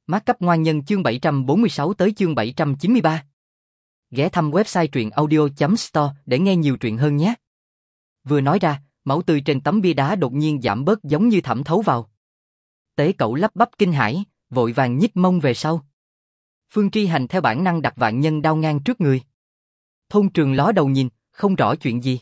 Markup ngoan nhân chương 746 tới chương 793. Ghé thăm website truyệnaudio.store để nghe nhiều truyện hơn nhé. Vừa nói ra, máu tươi trên tấm bia đá đột nhiên giảm bớt giống như thẩm thấu vào. Tế Cẩu lắp bắp kinh hãi, vội vàng nhích mông về sau. Phương Tri Hành theo bản năng đặt vạn nhân đao ngang trước người. Thôn Trường ló đầu nhìn, không rõ chuyện gì.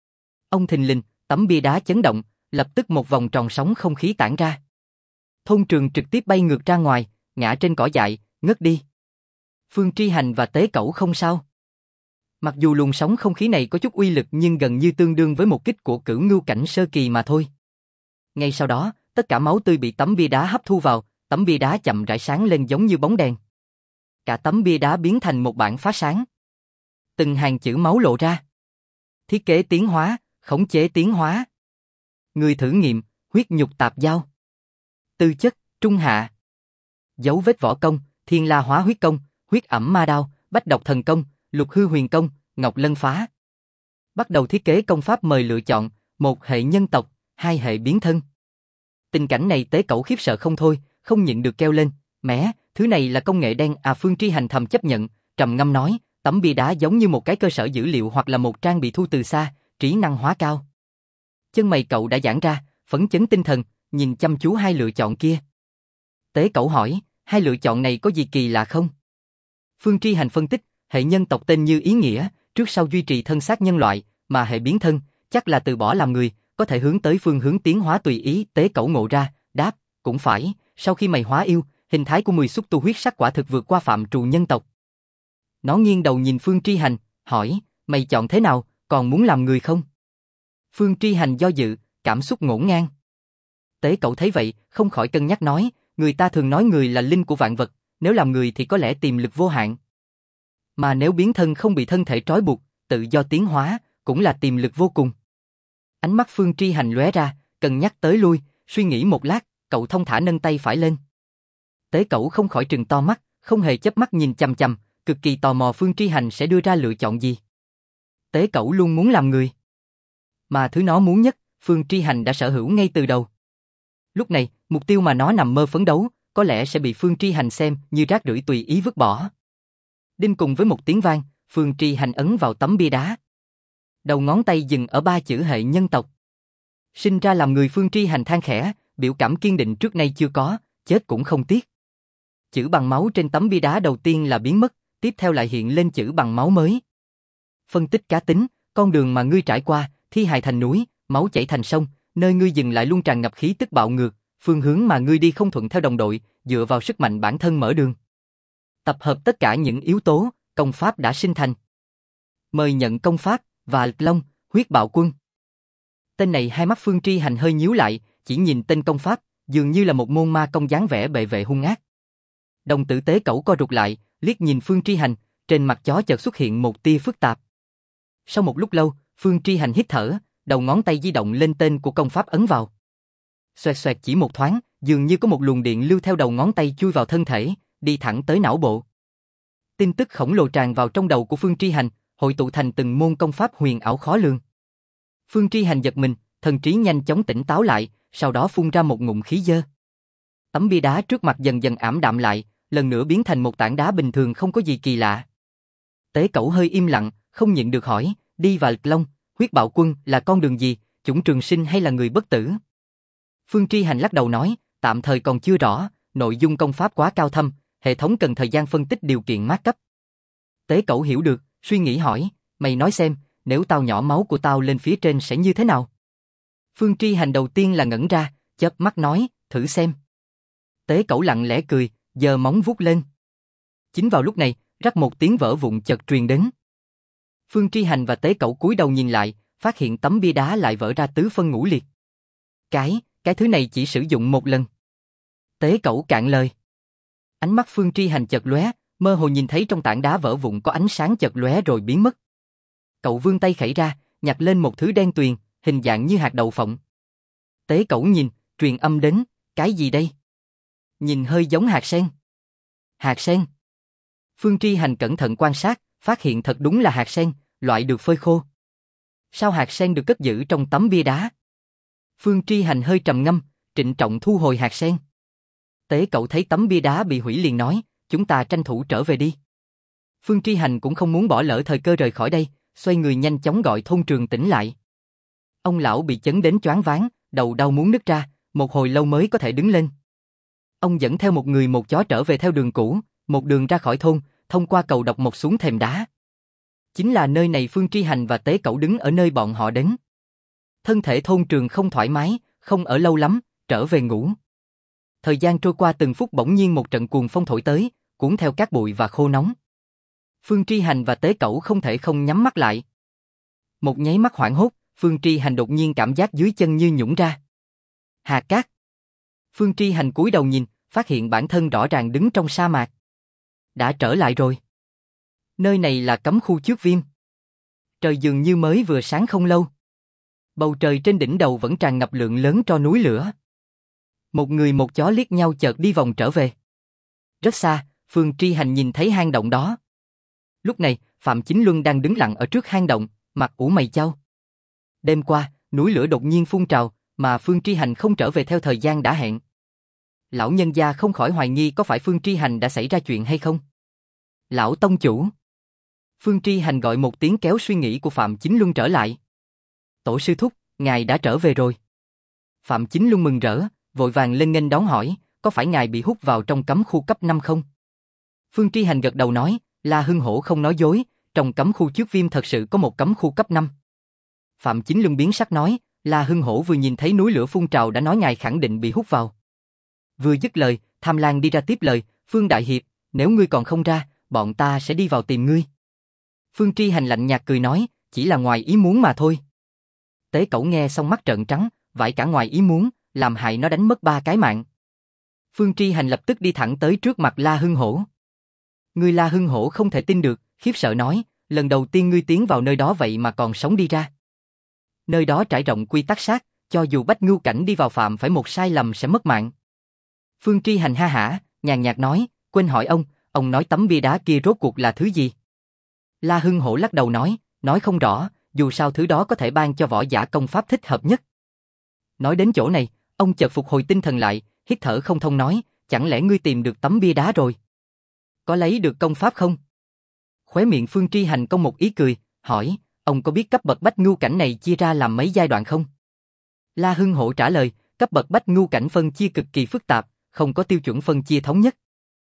Ông thình lình, tấm bia đá chấn động, lập tức một vòng tròn sóng không khí tản ra. Thôn Trường trực tiếp bay ngược ra ngoài, ngã trên cỏ dại, ngất đi. Phương Tri Hành và Tế Cẩu không sao. Mặc dù luồng sóng không khí này có chút uy lực nhưng gần như tương đương với một kích của Cửu Ngưu cảnh sơ kỳ mà thôi. Ngay sau đó, tất cả máu tươi bị tấm bia đá hấp thu vào, tấm bia đá chậm rãi sáng lên giống như bóng đèn. Cả tấm bia đá biến thành một bảng phá sáng. Từng hàng chữ máu lộ ra. Thiết kế tiến hóa, khống chế tiến hóa. Người thử nghiệm, huyết nhục tạp giao. Tư chất, trung hạ. Dấu vết võ công, Thiên La hóa huyết công, huyết ẩm ma đao, bách độc thần công, lục hư huyền công, ngọc lân phá. Bắt đầu thiết kế công pháp mời lựa chọn, một hệ nhân tộc, hai hệ biến thân. Tình cảnh này Tế Cẩu khiếp sợ không thôi, không nhịn được kêu lên, mẹ, thứ này là công nghệ đen à. Phương Tri Hành thầm chấp nhận, trầm ngâm nói, tấm bia đá giống như một cái cơ sở dữ liệu hoặc là một trang bị thu từ xa, trí năng hóa cao. Chân mày cậu đã giãn ra, phấn chấn tinh thần, nhìn chăm chú hai lựa chọn kia. Tế Cẩu hỏi, hai lựa chọn này có gì kỳ lạ không? Phương Tri Hành phân tích, hệ nhân tộc tên như ý nghĩa, trước sau duy trì thân xác nhân loại, mà hệ biến thân, chắc là từ bỏ làm người, có thể hướng tới phương hướng tiến hóa tùy ý. Tế Cẩu ngộ ra, đáp, cũng phải, sau khi mày hóa yêu, hình thái của 10 xúc tu huyết sắc quả thực vượt qua phạm trù nhân tộc. Nó nghiêng đầu nhìn Phương Tri Hành, hỏi, mày chọn thế nào, còn muốn làm người không? Phương Tri Hành do dự, cảm xúc ngổn ngang. Tế Cẩu thấy vậy, không khỏi cân nhắc nói, người ta thường nói người là linh của vạn vật, nếu làm người thì có lẽ tiềm lực vô hạn. Mà nếu biến thân không bị thân thể trói buộc, tự do tiến hóa, cũng là tiềm lực vô cùng. Ánh mắt Phương Tri Hành lóe ra, cân nhắc tới lui, suy nghĩ một lát, cậu thông thả nâng tay phải lên. Tế Cẩu không khỏi trừng to mắt, không hề chớp mắt nhìn chằm chằm, cực kỳ tò mò Phương Tri Hành sẽ đưa ra lựa chọn gì. Tế Cẩu luôn muốn làm người. Mà thứ nó muốn nhất, Phương Tri Hành đã sở hữu ngay từ đầu. Lúc này, mục tiêu mà nó nằm mơ phấn đấu, có lẽ sẽ bị Phương Tri Hành xem như rác rưởi tùy ý vứt bỏ. Đinh cùng với một tiếng vang, Phương Tri Hành ấn vào tấm bia đá. Đầu ngón tay dừng ở 3 chữ hệ nhân tộc. Sinh ra làm người. Phương Tri Hành than khẽ, biểu cảm kiên định trước nay chưa có, chết cũng không tiếc. Chữ bằng máu trên tấm bia đá đầu tiên là biến mất, tiếp theo lại hiện lên chữ bằng máu mới. Phân tích cá tính, con đường mà ngươi trải qua, thi hài thành núi, máu chảy thành sông, nơi ngươi dừng lại luôn tràn ngập khí tức bạo ngược, phương hướng mà ngươi đi không thuận theo đồng đội, dựa vào sức mạnh bản thân mở đường. Tập hợp tất cả những yếu tố, công pháp đã sinh thành. Mời nhận công pháp, và Long, huyết bạo quân. Tên này hai mắt Phương Tri Hành hơi nhíu lại, chỉ nhìn tên công pháp, dường như là một môn ma công dáng vẻ bệ vệ hung ác. Đồng tử Tế Cẩu co rụt lại, liếc nhìn Phương Tri Hành, trên mặt chó chợt xuất hiện một tia phức tạp. Sau một lúc lâu, Phương Tri Hành hít thở, đầu ngón tay di động lên tên của công pháp ấn vào. Xoẹt xoẹt chỉ một thoáng, dường như có một luồng điện lưu theo đầu ngón tay chui vào thân thể, đi thẳng tới não bộ. Tin tức khổng lồ tràn vào trong đầu của Phương Tri Hành, hội tụ thành từng môn công pháp huyền ảo khó lường. Phương Tri Hành giật mình, thần trí nhanh chóng tỉnh táo lại, sau đó phun ra một ngụm khí dơ. Tấm bia đá trước mặt dần dần ảm đạm lại, lần nữa biến thành một tảng đá bình thường không có gì kỳ lạ. Tế Cẩu hơi im lặng, không nhịn được hỏi, đi vào Long, huyết bạo quân là con đường gì, chủng trường sinh hay là người bất tử? Phương Tri Hành lắc đầu nói, tạm thời còn chưa rõ, nội dung công pháp quá cao thâm, hệ thống cần thời gian phân tích điều kiện mát cấp. Tế Cẩu hiểu được, suy nghĩ hỏi, mày nói xem, nếu tao nhỏ máu của tao lên phía trên sẽ như thế nào? Phương Tri Hành đầu tiên là ngẩn ra, chớp mắt nói, thử xem. Tế Cẩu lặng lẽ cười, giơ móng vuốt lên. Chính vào lúc này, rắc một tiếng vỡ vụn chợt truyền đến. Phương Tri Hành và Tế Cẩu cúi đầu nhìn lại, phát hiện tấm bia đá lại vỡ ra tứ phân ngũ liệt. Cái thứ này chỉ sử dụng một lần. Tế Cẩu cạn lời. Ánh mắt Phương Tri Hành chợt lóe, mơ hồ nhìn thấy trong tảng đá vỡ vụn có ánh sáng chợt lóe rồi biến mất. Cậu vươn tay khẩy ra, nhặt lên một thứ đen tuyền, hình dạng như hạt đậu phộng. Tế Cẩu nhìn, truyền âm đến, cái gì đây? Nhìn hơi giống hạt sen. Hạt sen. Phương Tri Hành cẩn thận quan sát, phát hiện thật đúng là hạt sen, loại được phơi khô. Sao hạt sen được cất giữ trong tấm bia đá? Phương Tri Hành hơi trầm ngâm, trịnh trọng thu hồi hạt sen. Tế Cẩu thấy tấm bia đá bị hủy liền nói, chúng ta tranh thủ trở về đi. Phương Tri Hành cũng không muốn bỏ lỡ thời cơ rời khỏi đây, xoay người nhanh chóng gọi thôn Trường tỉnh lại. Ông lão bị chấn đến choáng váng, đầu đau muốn nứt ra, một hồi lâu mới có thể đứng lên. Ông dẫn theo một người một chó trở về theo đường cũ, một đường ra khỏi thôn, thông qua cầu độc mộc xuống thềm đá. Chính là nơi này Phương Tri Hành và Tế Cẩu đứng ở nơi bọn họ đến. Thân thể thôn Trường không thoải mái, không ở lâu lắm, trở về ngủ. Thời gian trôi qua từng phút bỗng nhiên một trận cuồng phong thổi tới, cuốn theo cát bụi và khô nóng. Phương Tri Hành và Tế Cẩu không thể không nhắm mắt lại. Một nháy mắt hoảng hốt, Phương Tri Hành đột nhiên cảm giác dưới chân như nhũn ra. Hà cát. Phương Tri Hành cúi đầu nhìn, phát hiện bản thân rõ ràng đứng trong sa mạc. Đã trở lại rồi. Nơi này là cấm khu Chước Viêm. Trời dường như mới vừa sáng không lâu. Bầu trời trên đỉnh đầu vẫn tràn ngập lượng lớn tro núi lửa. Một người một chó liếc nhau chợt đi vòng trở về. Rất xa, Phương Tri Hành nhìn thấy hang động đó. Lúc này, Phạm Chính Luân đang đứng lặng ở trước hang động, mặt ủ mày chau. Đêm qua, núi lửa đột nhiên phun trào, mà Phương Tri Hành không trở về theo thời gian đã hẹn. Lão nhân gia không khỏi hoài nghi có phải Phương Tri Hành đã xảy ra chuyện hay không. Lão tông chủ. Phương Tri Hành gọi một tiếng kéo suy nghĩ của Phạm Chính Luân trở lại. Tổ sư thúc, ngài đã trở về rồi. Phạm Chính Luân mừng rỡ, vội vàng lên nghênh đón hỏi, có phải ngài bị hút vào trong cấm khu cấp 5 không? Phương Tri Hành gật đầu nói, La Hưng Hổ không nói dối, trong cấm khu Chước Viêm thật sự có một cấm khu cấp 5. Phạm Chính Luân biến sắc nói, La Hưng Hổ vừa nhìn thấy núi lửa phun trào đã nói ngài khẳng định bị hút vào. Vừa dứt lời, Tham Lang đi ra tiếp lời, Phương Đại Hiệp, nếu ngươi còn không ra, bọn ta sẽ đi vào tìm ngươi. Phương Tri Hành lạnh nhạt cười nói, chỉ là ngoài ý muốn mà thôi. Tế Cẩu nghe xong mắt trợn trắng, vãi cả ngoài ý muốn, làm hại nó đánh mất 3 cái mạng. Phương Tri Hành lập tức đi thẳng tới trước mặt La Hưng Hổ. Người La Hưng Hổ không thể tin được, khiếp sợ nói, lần đầu tiên ngươi tiến vào nơi đó vậy mà còn sống đi ra. Nơi đó trải rộng quy tắc sát, cho dù Bách Ngưu Cảnh đi vào phạm phải một sai lầm sẽ mất mạng. Phương Tri Hành ha hả, nhàn nhạt nói, quên hỏi ông nói tấm bia đá kia rốt cuộc là thứ gì? La Hưng Hổ lắc đầu nói không rõ, dù sao thứ đó có thể ban cho võ giả công pháp thích hợp nhất. Nói đến chỗ này, ông chợt phục hồi tinh thần lại, hít thở không thông nói, chẳng lẽ ngươi tìm được tấm bia đá rồi? Có lấy được công pháp không? Khóe miệng Phương Tri Hành cong một ý cười, hỏi, ông có biết cấp bậc Bách Ngưu Cảnh này chia ra làm mấy giai đoạn không? La Hưng Hổ trả lời, cấp bậc Bách Ngưu Cảnh phân chia cực kỳ phức tạp, không có tiêu chuẩn phân chia thống nhất.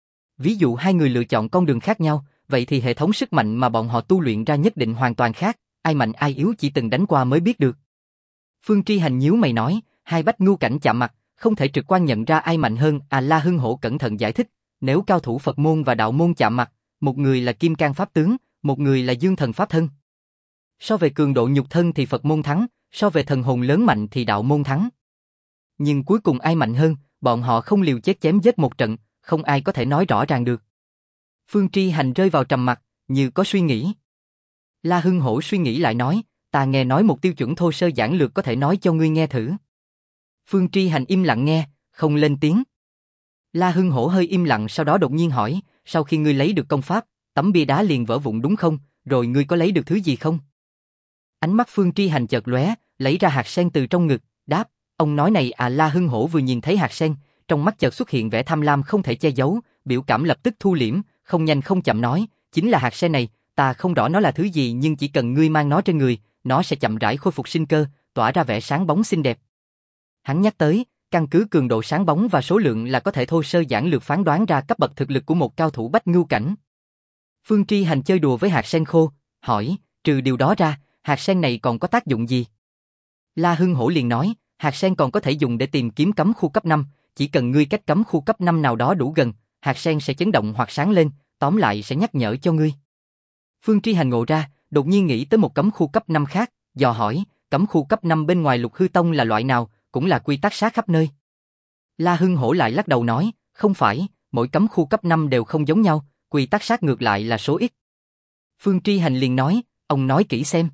Ví dụ hai người lựa chọn con đường khác nhau, vậy thì hệ thống sức mạnh mà bọn họ tu luyện ra nhất định hoàn toàn khác, ai mạnh ai yếu chỉ từng đánh qua mới biết được. Phương Tri Hành nhíu mày nói, hai Bách Ngưu Cảnh chạm mặt, không thể trực quan nhận ra ai mạnh hơn. La Hưng Hổ cẩn thận giải thích, nếu cao thủ Phật môn và đạo môn chạm mặt, một người là Kim Cang Pháp Tướng, một người là Dương Thần Pháp Thân. So về cường độ nhục thân thì Phật môn thắng, so về thần hồn lớn mạnh thì đạo môn thắng. Nhưng cuối cùng ai mạnh hơn, bọn họ không liều chết chém giết một trận, không ai có thể nói rõ ràng được. Phương Tri Hành rơi vào trầm mặc, như có suy nghĩ. La Hưng Hổ suy nghĩ lại nói, ta nghe nói một tiêu chuẩn thô sơ giản lược có thể nói cho ngươi nghe thử. Phương Tri Hành im lặng nghe, không lên tiếng. La Hưng Hổ hơi im lặng sau đó đột nhiên hỏi, sau khi ngươi lấy được công pháp, tấm bia đá liền vỡ vụn đúng không, rồi ngươi có lấy được thứ gì không? Ánh mắt Phương Tri Hành chợt lóe, lấy ra hạt sen từ trong ngực, đáp, ông nói này La Hưng Hổ vừa nhìn thấy hạt sen, trong mắt chợt xuất hiện vẻ tham lam không thể che giấu, biểu cảm lập tức thu liễm, không nhanh không chậm nói, chính là hạt sen này, ta không rõ nó là thứ gì nhưng chỉ cần ngươi mang nó trên người, nó sẽ chậm rãi khôi phục sinh cơ, tỏa ra vẻ sáng bóng xinh đẹp. Hắn nhắc tới, căn cứ cường độ sáng bóng và số lượng là có thể thô sơ giản lược phán đoán ra cấp bậc thực lực của một cao thủ Bách Ngưu Cảnh. Phương Tri Hành chơi đùa với hạt sen khô, hỏi, trừ điều đó ra, hạt sen này còn có tác dụng gì? La Hưng Hổ liền nói, hạt sen còn có thể dùng để tìm kiếm cấm khu cấp 5, chỉ cần ngươi cách cấm khu cấp 5 nào đó đủ gần, hạt sen sẽ chấn động hoặc sáng lên, tóm lại sẽ nhắc nhở cho ngươi. Phương Tri Hành ngộ ra, đột nhiên nghĩ tới một cấm khu cấp 5 khác, dò hỏi, cấm khu cấp 5 bên ngoài Lục Hư Tông là loại nào, cũng là quy tắc sát khắp nơi. La Hưng Hổ lại lắc đầu nói, không phải, mỗi cấm khu cấp 5 đều không giống nhau, quy tắc sát ngược lại là số ít. Phương Tri Hành liền nói, ông nói kỹ xem.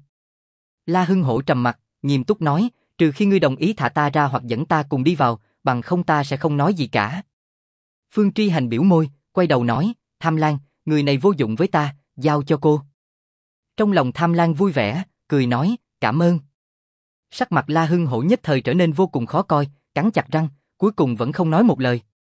La Hưng Hổ trầm mặt, nghiêm túc nói, trừ khi ngươi đồng ý thả ta ra hoặc dẫn ta cùng đi vào, bằng không ta sẽ không nói gì cả. Phương Tri Hành biểu môi, quay đầu nói, Tham Lang, người này vô dụng với ta, giao cho cô. Trong lòng Tham Lang vui vẻ, cười nói, cảm ơn. Sắc mặt La Hưng Hổ nhất thời trở nên vô cùng khó coi, cắn chặt răng, cuối cùng vẫn không nói một lời.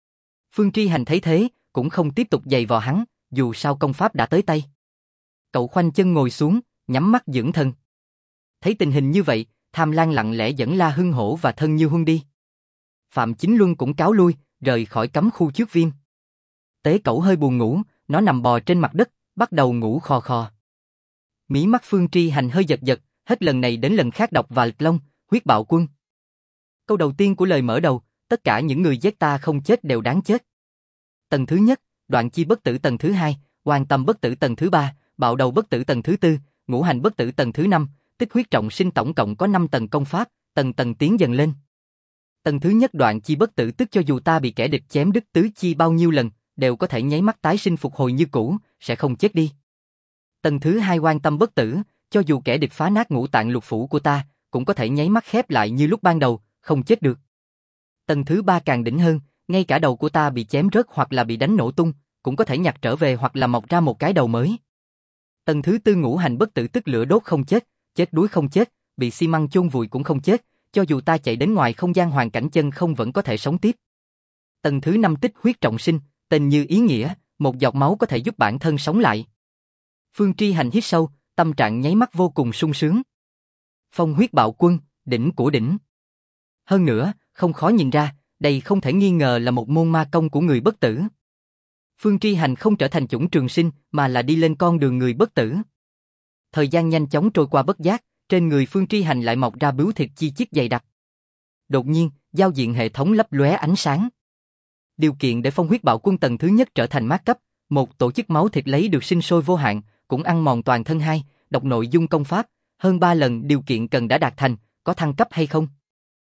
Phương Tri Hành thấy thế, cũng không tiếp tục giày vò hắn, dù sao công pháp đã tới tay. Cậu khoanh chân ngồi xuống, nhắm mắt dưỡng thần. Thấy tình hình như vậy, Tham Lang lặng lẽ dẫn La Hưng Hổ và Thân Như Huân đi. Phạm Chính Luân cũng cáo lui, rời khỏi cấm khu trước Viêm. Tế Cẩu hơi buồn ngủ, nó nằm bò trên mặt đất, bắt đầu ngủ khò khò. Mí mắt Phương Tri Hành hơi giật giật, hết lần này đến lần khác đọc và Lịch Long, huyết bạo quân. Câu đầu tiên của lời mở đầu, tất cả những người giết ta không chết đều đáng chết. Tầng thứ nhất, đoạn chi bất tử tầng thứ hai, quan tâm bất tử tầng thứ ba, bạo đầu bất tử tầng thứ tư, ngũ hành bất tử tầng thứ năm, tích huyết trọng sinh tổng cộng có 5 tầng công pháp, tầng tầng tiến dần lên. Tầng thứ nhất đoạn chi bất tử tức cho dù ta bị kẻ địch chém đứt tứ chi bao nhiêu lần, đều có thể nháy mắt tái sinh phục hồi như cũ, sẽ không chết đi. Tầng thứ hai quan tâm bất tử, cho dù kẻ địch phá nát ngũ tạng lục phủ của ta, cũng có thể nháy mắt khép lại như lúc ban đầu, không chết được. Tầng thứ ba càng đỉnh hơn, ngay cả đầu của ta bị chém rớt hoặc là bị đánh nổ tung, cũng có thể nhặt trở về hoặc là mọc ra một cái đầu mới. Tầng thứ tư ngũ hành bất tử tức lửa đốt không chết, chết đuối không chết, bị xi măng chôn vùi cũng không chết, cho dù ta chạy đến ngoài không gian hoàn cảnh chân không vẫn có thể sống tiếp. Tầng thứ năm tích huyết trọng sinh, tên như ý nghĩa, một giọt máu có thể giúp bản thân sống lại. Phương Tri Hành hít sâu, tâm trạng nháy mắt vô cùng sung sướng. Phong huyết bạo quân, đỉnh của đỉnh. Hơn nữa, không khó nhìn ra, đây không thể nghi ngờ là một môn ma công của người bất tử. Phương Tri Hành không trở thành chủng trường sinh, mà là đi lên con đường người bất tử. Thời gian nhanh chóng trôi qua bất giác, trên người Phương Tri Hành lại mọc ra bướu thịt chi chít dày đặc. Đột nhiên, giao diện hệ thống lấp lóe ánh sáng. Điều kiện để phong huyết bạo quân tầng thứ nhất trở thành mát cấp, một tổ chức máu thịt lấy được sinh sôi vô hạn, cũng ăn mòn toàn thân hai, đọc nội dung công pháp, hơn 3 lần điều kiện cần đã đạt thành, có thăng cấp hay không?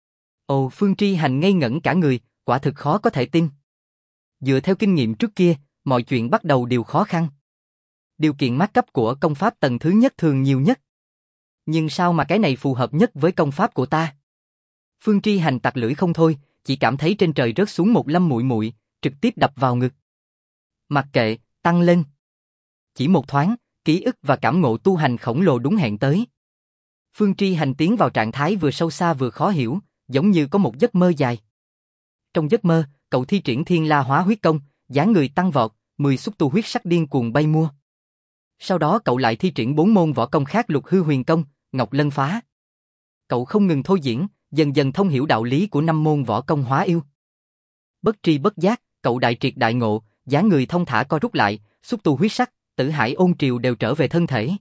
Ồ, Phương Tri Hành ngây ngẩn cả người, quả thực khó có thể tin. Dựa theo kinh nghiệm trước kia, mọi chuyện bắt đầu đều khó khăn. Điều kiện mát cấp của công pháp tầng thứ nhất thường nhiều nhất. Nhưng sao mà cái này phù hợp nhất với công pháp của ta? Phương Tri Hành tặc lưỡi không thôi, chỉ cảm thấy trên trời rớt xuống một lâm muội muội, trực tiếp đập vào ngực. Mặc kệ, tăng lên. Chỉ một thoáng, ký ức và cảm ngộ tu hành khổng lồ đúng hẹn tới. Phương Tri Hành tiến vào trạng thái vừa sâu xa vừa khó hiểu, giống như có một giấc mơ dài. Trong giấc mơ, cậu thi triển Thiên La Hóa Huyết Công, dáng người tăng vọt, 10 xúc tu huyết sắc điên cuồng bay mua. Sau đó cậu lại thi triển 4 môn võ công khác Lục Hư Huyền Công, Ngọc Lân Phá. Cậu không ngừng thôi diễn, dần dần thông hiểu đạo lý của 5 môn võ công hóa yêu. Bất tri bất giác, cậu đại triệt đại ngộ, dáng người thông thả co rút lại, xúc tu huyết sắc, tử hải ôn triều đều trở về thân thể.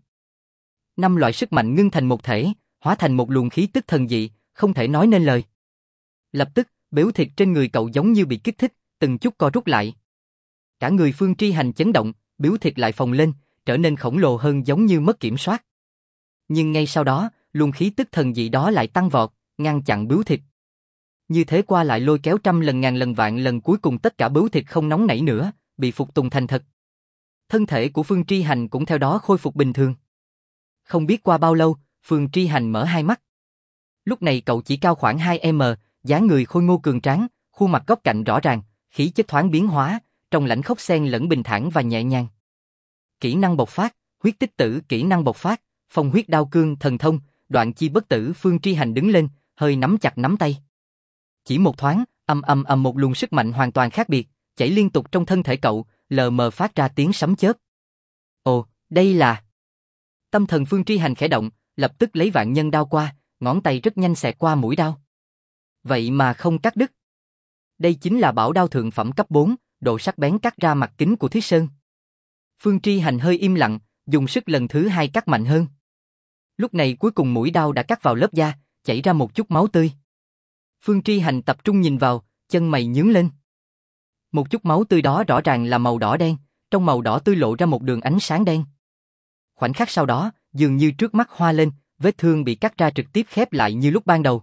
5 loại sức mạnh ngưng thành một thể, hóa thành một luồng khí tức thần dị, không thể nói nên lời. Lập tức, bếu thịt trên người cậu giống như bị kích thích, từng chút co rút lại. Cả người Phương Tri Hành chấn động, bướu thịt lại phồng lên, trở nên khổng lồ hơn giống như mất kiểm soát. Nhưng ngay sau đó, luồng khí tức thần dị đó lại tăng vọt, ngăn chặn bướu thịt. Như thế qua lại lôi kéo trăm lần ngàn lần vạn lần, cuối cùng tất cả bướu thịt không nóng nảy nữa, bị phục tùng thành thật. Thân thể của Phương Tri Hành cũng theo đó khôi phục bình thường. Không biết qua bao lâu, Phương Tri Hành mở hai mắt. Lúc này cậu chỉ cao khoảng 2m, dáng người khôi ngô cường tráng, khuôn mặt góc cạnh rõ ràng, khí chất thoáng biến hóa, trong lãnh khốc xen lẫn bình thản và nhẹ nhàng. Kỹ năng bộc phát, huyết tích tử kỹ năng bộc phát, phong huyết đao cương thần thông, đoạn chi bất tử. Phương Tri Hành đứng lên, hơi nắm chặt nắm tay. Chỉ một thoáng, một luồng sức mạnh hoàn toàn khác biệt, chảy liên tục trong thân thể cậu, lờ mờ phát ra tiếng sấm chớp. Ồ, đây là... Tâm thần Phương Tri Hành khẽ động, lập tức lấy vạn nhân đao qua, ngón tay rất nhanh xẹt qua mũi đao. Vậy mà không cắt đứt. Đây chính là bảo đao thượng phẩm cấp 4, độ sắc bén cắt ra mặt kính của Thiết Sơn. Phương Tri Hành hơi im lặng, dùng sức lần thứ hai cắt mạnh hơn. Lúc này cuối cùng mũi đao đã cắt vào lớp da, chảy ra một chút máu tươi. Phương Tri Hành tập trung nhìn vào, chân mày nhướng lên. Một chút máu tươi đó rõ ràng là màu đỏ đen, trong màu đỏ tươi lộ ra một đường ánh sáng đen. Khoảnh khắc sau đó, dường như trước mắt hoa lên, vết thương bị cắt ra trực tiếp khép lại như lúc ban đầu.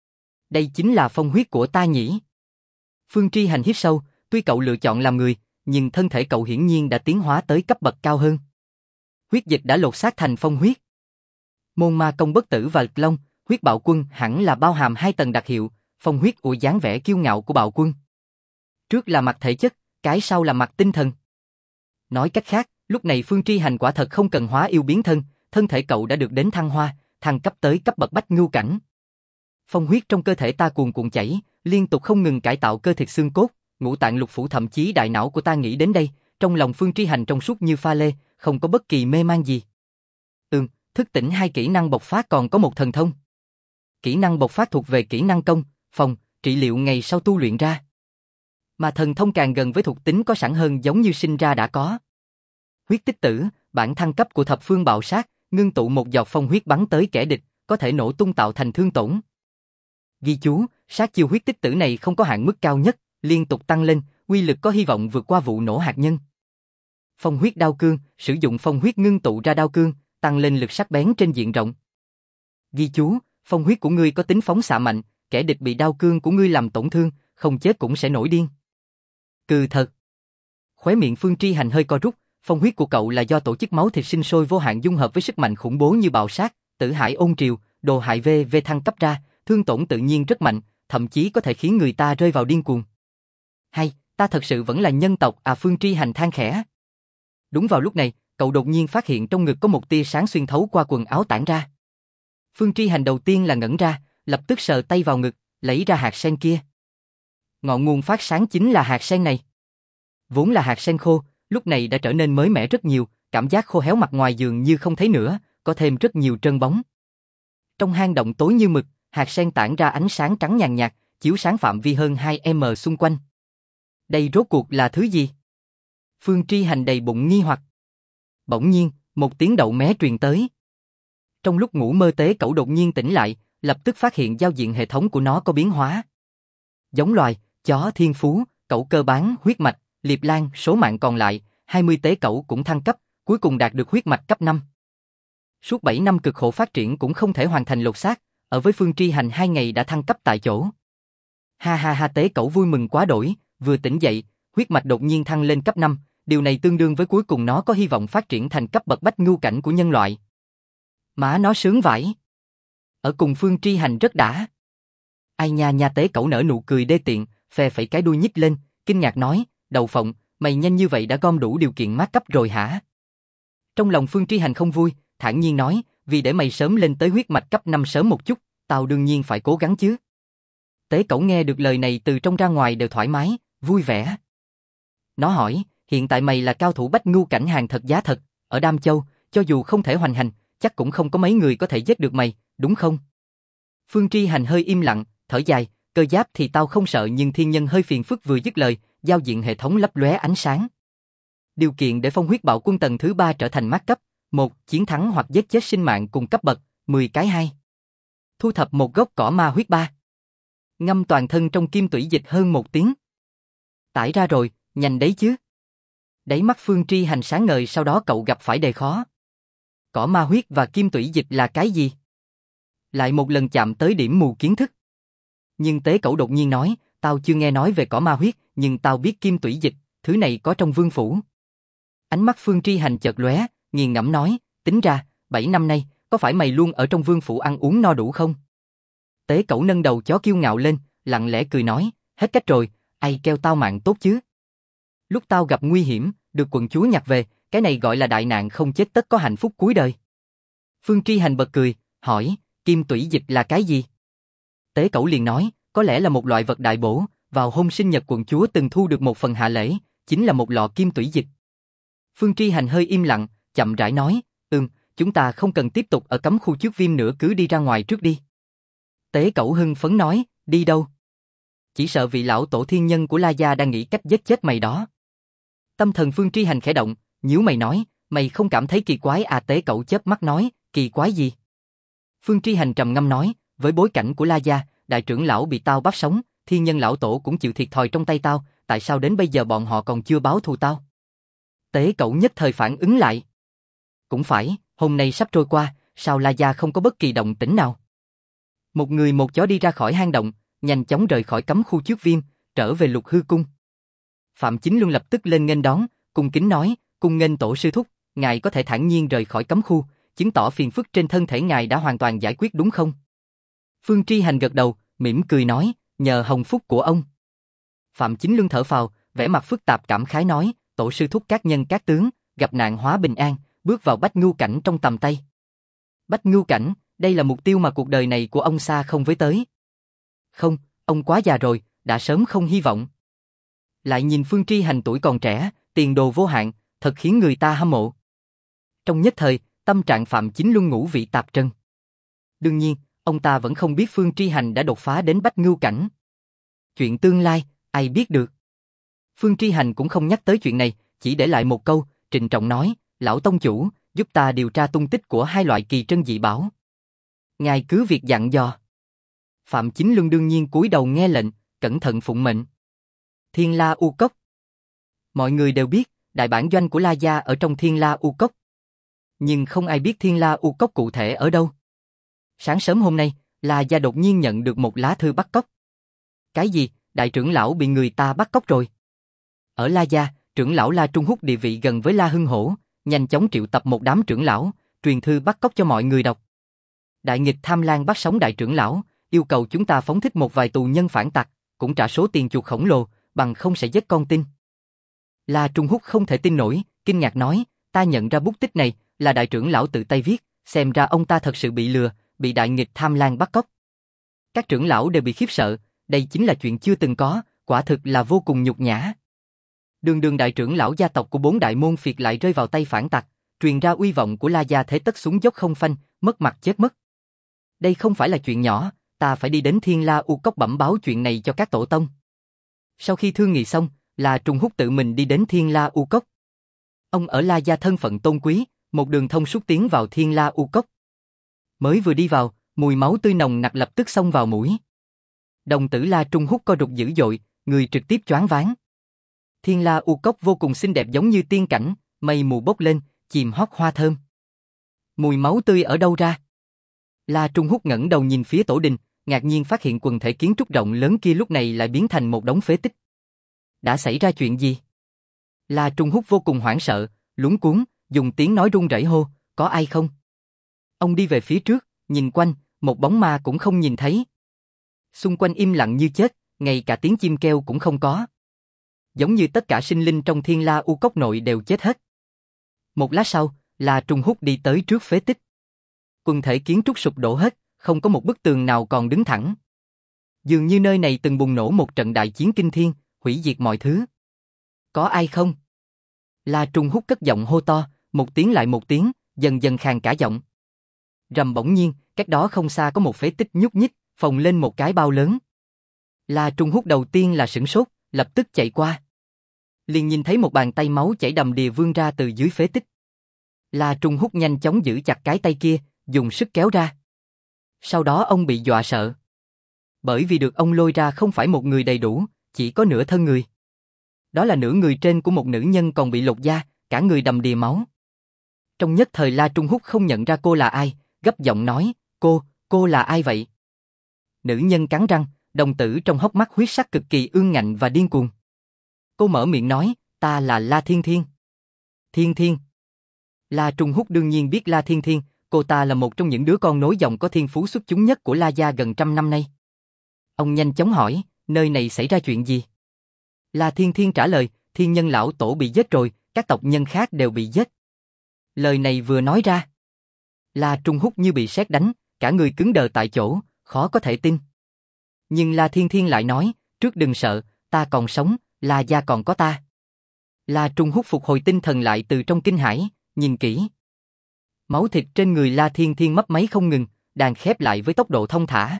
Đây chính là phong huyết của ta nhỉ? Phương Tri Hành hít sâu, tuy cậu lựa chọn làm người, nhưng thân thể cậu hiển nhiên đã tiến hóa tới cấp bậc cao hơn. Huyết dịch đã lột xác thành phong huyết. Môn ma công bất tử và Lịch Long, huyết bạo quân hẳn là bao hàm 2 tầng đặc hiệu, phong huyết của dáng vẻ kiêu ngạo của bạo quân. Trước là mặt thể chất, cái sau là mặt tinh thần. Nói cách khác, lúc này Phương Tri Hành quả thật không cần hóa yêu biến thân, thân thể cậu đã được đến thăng hoa, thăng cấp tới cấp bậc bách ngưu cảnh. Phong huyết trong cơ thể ta cuồn cuộn chảy, liên tục không ngừng cải tạo cơ thịt xương cốt, ngũ tạng lục phủ thậm chí đại não của ta nghĩ đến đây, trong lòng Phương Tri Hành trong suốt như pha lê, không có bất kỳ mê man gì. Thức tỉnh 2 kỹ năng bộc phát còn có một thần thông. Kỹ năng bộc phát thuộc về kỹ năng công, phòng, trị liệu ngày sau tu luyện ra. Mà thần thông càng gần với thuộc tính có sẵn hơn giống như sinh ra đã có. Huyết tích tử, bản thăng cấp của thập phương bạo sát, ngưng tụ một giọt phong huyết bắn tới kẻ địch, có thể nổ tung tạo thành thương tổn. Ghi chú, sát chiêu huyết tích tử này không có hạn mức cao nhất, liên tục tăng lên, uy lực có hy vọng vượt qua vụ nổ hạt nhân. Phong huyết đao cương, sử dụng phong huyết ngưng tụ ra đao cương, tăng lên lực sắc bén trên diện rộng. Ghi chú, phong huyết của ngươi có tính phóng xạ mạnh, kẻ địch bị đao cương của ngươi làm tổn thương, không chết cũng sẽ nổi điên. Cừ thật. Khóe miệng Phương Tri Hành hơi co rút, phong huyết của cậu là do tổ chức máu thịt sinh sôi vô hạn dung hợp với sức mạnh khủng bố như bạo sát, tử hải ôn triều, đồ hại v thăng cấp ra, thương tổn tự nhiên rất mạnh, thậm chí có thể khiến người ta rơi vào điên cuồng. Hay, ta thật sự vẫn là nhân tộc à, Phương Tri Hành than khẽ. Đúng vào lúc này, cậu đột nhiên phát hiện trong ngực có một tia sáng xuyên thấu qua quần áo tản ra. Phương Tri Hành đầu tiên là ngẩn ra, lập tức sờ tay vào ngực, lấy ra hạt sen kia. Ngọn nguồn phát sáng chính là hạt sen này. Vốn là hạt sen khô, lúc này đã trở nên mới mẻ rất nhiều, cảm giác khô héo mặt ngoài dường như không thấy nữa, có thêm rất nhiều trơn bóng. Trong hang động tối như mực, hạt sen tản ra ánh sáng trắng nhàn nhạt, chiếu sáng phạm vi hơn 2m xung quanh. Đây rốt cuộc là thứ gì? Phương Tri Hành đầy bụng nghi hoặc. Bỗng nhiên, một tiếng đậu mé truyền tới. Trong lúc ngủ mơ Tế Cẩu đột nhiên tỉnh lại, lập tức phát hiện giao diện hệ thống của nó có biến hóa. Giống loài, chó thiên phú, cẩu cơ bán, huyết mạch, liệp lan, số mạng còn lại, 20 Tế Cẩu cũng thăng cấp, cuối cùng đạt được huyết mạch cấp 5. Suốt 7 năm cực khổ phát triển cũng không thể hoàn thành lột xác, ở với Phương Tri Hành 2 ngày đã thăng cấp tại chỗ. Ha ha ha, Tế Cẩu vui mừng quá đổi, vừa tỉnh dậy, huyết mạch đột nhiên thăng lên cấp 5, điều này tương đương với cuối cùng nó có hy vọng phát triển thành cấp bậc bách ngưu cảnh của nhân loại. Má nó sướng vãi. Ở cùng Phương Tri Hành rất đã. Ai nha nha, Tế Cẩu nở nụ cười đê tiện, phè phẩy cái đuôi nhích lên, kinh ngạc nói, Đậu Phộng, mày nhanh như vậy đã gom đủ điều kiện mát cấp rồi hả? Trong lòng Phương Tri Hành không vui, thản nhiên nói, vì để mày sớm lên tới huyết mạch cấp 5 sớm một chút, tao đương nhiên phải cố gắng chứ. Tế Cẩu nghe được lời này từ trong ra ngoài đều thoải mái, vui vẻ. Nó hỏi, hiện tại mày là cao thủ bách ngưu cảnh hàng thật giá thật, ở Đam Châu, cho dù không thể hoành hành, chắc cũng không có mấy người có thể giết được mày, đúng không? Phương Tri Hành hơi im lặng, thở dài, cơ giáp thì tao không sợ nhưng thiên nhân hơi phiền phức. Vừa dứt lời, giao diện hệ thống lấp lóe ánh sáng. Điều kiện để phong huyết bạo quân tầng thứ 3 trở thành mát cấp: 1. Chiến thắng hoặc giết chết sinh mạng cùng cấp bậc, 10 cái 2. Thu thập một gốc cỏ ma huyết 3. Ngâm toàn thân trong kim tủy dịch hơn 1 tiếng. Tải ra rồi, nhanh đấy chứ. Đáy mắt Phương Tri Hành sáng ngời, sau đó cậu gặp phải đề khó. Cỏ ma huyết và kim tủy dịch là cái gì? Lại một lần chạm tới điểm mù kiến thức. Nhưng Tế Cẩu đột nhiên nói, tao chưa nghe nói về cỏ ma huyết, nhưng tao biết kim tủy dịch, thứ này có trong vương phủ. Ánh mắt Phương Tri Hành chợt lóe, nghiền ngẫm nói, tính ra, 7 năm nay, có phải mày luôn ở trong vương phủ ăn uống no đủ không? Tế Cẩu nâng đầu chó kiêu ngạo lên, lặng lẽ cười nói, hết cách rồi, ai kêu tao mạng tốt chứ. Lúc tao gặp nguy hiểm, được quận chúa nhặt về, cái này gọi là đại nạn không chết tất có hạnh phúc cuối đời. Phương Tri Hành bật cười, hỏi, kim tủy dịch là cái gì? Tế Cẩu liền nói, có lẽ là một loại vật đại bổ, vào hôm sinh nhật quận chúa từng thu được một phần hạ lễ, chính là một lọ kim tủy dịch. Phương Tri Hành hơi im lặng, chậm rãi nói, chúng ta không cần tiếp tục ở cấm khu trước Viêm nữa, cứ đi ra ngoài trước đi. Tế Cẩu hưng phấn nói, đi đâu? Chỉ sợ vị lão tổ thiên nhân của La Gia đang nghĩ cách giết chết mày đó. Tâm thần Phương Tri Hành khẽ động, nhíu mày nói, mày không cảm thấy kỳ quái à? Tế Cẩu chớp mắt nói, kỳ quái gì? Phương Tri Hành trầm ngâm nói, với bối cảnh của La Gia, đại trưởng lão bị tao bắt sống, thiên nhân lão tổ cũng chịu thiệt thòi trong tay tao, tại sao đến bây giờ bọn họ còn chưa báo thù tao? Tế Cẩu nhất thời phản ứng lại. Cũng phải, hôm nay sắp trôi qua, sao La Gia không có bất kỳ động tĩnh nào? Một người một chó đi ra khỏi hang động, nhanh chóng rời khỏi cấm khu trước Viêm, trở về Lục Hư Cung. Phạm Chính Luân lập tức lên nghênh đón, cung kính nói, cung nghênh tổ sư thúc, ngài có thể thản nhiên rời khỏi cấm khu, chứng tỏ phiền phức trên thân thể ngài đã hoàn toàn giải quyết đúng không? Phương Tri Hành gật đầu, mỉm cười nói, nhờ hồng phúc của ông. Phạm Chính Luân thở phào, vẻ mặt phức tạp cảm khái nói, tổ sư thúc các nhân các tướng, gặp nạn hóa bình an, bước vào bách ngưu cảnh trong tầm tay. Bách ngưu cảnh, đây là mục tiêu mà cuộc đời này của ông xa không với tới. Không, ông quá già rồi, đã sớm không hy vọng. Lại nhìn Phương Tri Hành tuổi còn trẻ, tiền đồ vô hạn, thật khiến người ta hâm mộ. Trong nhất thời, tâm trạng Phạm Chính Luân ngũ vị tạp trần. Đương nhiên, ông ta vẫn không biết Phương Tri Hành đã đột phá đến Bách Ngưu cảnh. Chuyện tương lai, ai biết được. Phương Tri Hành cũng không nhắc tới chuyện này, chỉ để lại một câu, trịnh trọng nói, lão tông chủ, giúp ta điều tra tung tích của hai loại kỳ trân dị bảo. Ngài cứ việc dặn dò. Phạm Chính Luân đương nhiên cúi đầu nghe lệnh, cẩn thận phụng mệnh. Thiên La U Cốc. Mọi người đều biết, đại bản doanh của La Gia ở trong Thiên La U Cốc. Nhưng không ai biết Thiên La U Cốc cụ thể ở đâu. Sáng sớm hôm nay, La Gia đột nhiên nhận được một lá thư bắt cóc. Cái gì, đại trưởng lão bị người ta bắt cóc rồi? Ở La Gia, trưởng lão La Trung Húc địa vị gần với La Hưng Hổ, nhanh chóng triệu tập một đám trưởng lão, truyền thư bắt cóc cho mọi người đọc. Đại nghịch Tham Lang bắt sống đại trưởng lão, yêu cầu chúng ta phóng thích một vài tù nhân phản tặc, cũng trả số tiền chuộc khổng lồ, bằng không sẽ giết con tin. La Trung Húc không thể tin nổi, kinh ngạc nói, ta nhận ra bút tích này là đại trưởng lão tự tay viết, xem ra ông ta thật sự bị lừa, bị đại nghịch Tham Lang bắt cóc. Các trưởng lão đều bị khiếp sợ, đây chính là chuyện chưa từng có, quả thực là vô cùng nhục nhã. Đường đường đại trưởng lão gia tộc của 4 đại môn phiệt lại rơi vào tay phản tặc, truyền ra uy vọng của La Gia thế tất xuống dốc không phanh, mất mặt chết mất. Đây không phải là chuyện nhỏ, ta phải đi đến Thiên La U Cốc bẩm báo chuyện này cho các tổ tông. Sau khi thương nghị xong, La Trung Húc tự mình đi đến Thiên La U Cốc. Ông ở La Gia thân phận tôn quý, một đường thông suốt tiến vào Thiên La U Cốc. Mới vừa đi vào, mùi máu tươi nồng nặc lập tức xông vào mũi. Đồng tử La Trung Húc co rụt dữ dội, người trực tiếp choáng váng. Thiên La U Cốc vô cùng xinh đẹp giống như tiên cảnh, mây mù bốc lên, chìm hót hoa thơm. Mùi máu tươi ở đâu ra? La Trung Húc ngẩng đầu nhìn phía tổ đình, ngạc nhiên phát hiện quần thể kiến trúc rộng lớn kia lúc này lại biến thành một đống phế tích. Đã xảy ra chuyện gì? La Trung Húc vô cùng hoảng sợ, luống cuống, dùng tiếng nói run rẩy hô, có ai không? Ông đi về phía trước, nhìn quanh, một bóng ma cũng không nhìn thấy. Xung quanh im lặng như chết, ngay cả tiếng chim kêu cũng không có. Giống như tất cả sinh linh trong Thiên La U Cốc nội đều chết hết. Một lát sau, La Trung Húc đi tới trước phế tích. Quần thể kiến trúc sụp đổ hết, không có một bức tường nào còn đứng thẳng. Dường như nơi này từng bùng nổ một trận đại chiến kinh thiên, hủy diệt mọi thứ. Có ai không? La Trung Húc cất giọng hô to, một tiếng lại một tiếng, dần dần khàn cả giọng. Rầm bỗng nhiên, cách đó không xa có một phế tích nhúc nhích, phồng lên một cái bao lớn. La Trung Húc đầu tiên là sửng sốt, lập tức chạy qua. Liền nhìn thấy một bàn tay máu chảy đầm đìa vươn ra từ dưới phế tích. La Trung Húc nhanh chóng giữ chặt cái tay kia, dùng sức kéo ra. Sau đó ông bị dọa sợ. Bởi vì được ông lôi ra không phải một người đầy đủ, chỉ có nửa thân người. Đó là nửa người trên của một nữ nhân còn bị lột da, cả người đầm đìa máu. Trong nhất thời La Trung Húc không nhận ra cô là ai, gấp giọng nói, cô là ai vậy? Nữ nhân cắn răng, đồng tử trong hốc mắt huyết sắc cực kỳ ương ngạnh và điên cuồng. Cô mở miệng nói, ta là La Thiên Thiên. Thiên Thiên. La Trung Húc đương nhiên biết La Thiên Thiên, cô ta là một trong những đứa con nối dòng có thiên phú xuất chúng nhất của La Gia gần trăm năm nay. Ông nhanh chóng hỏi, nơi này xảy ra chuyện gì? La Thiên Thiên trả lời, Thiên Nhân lão tổ bị giết rồi, các tộc nhân khác đều bị giết. Lời này vừa nói ra, La Trung Húc như bị sét đánh, cả người cứng đờ tại chỗ, khó có thể tin. Nhưng La Thiên Thiên lại nói, trước đừng sợ, ta còn sống, La Gia còn có ta. La Trung Húc phục hồi tinh thần lại từ trong kinh hãi, nhìn kỹ. Máu thịt trên người La Thiên Thiên mấp máy không ngừng, đàn khép lại với tốc độ thông thả.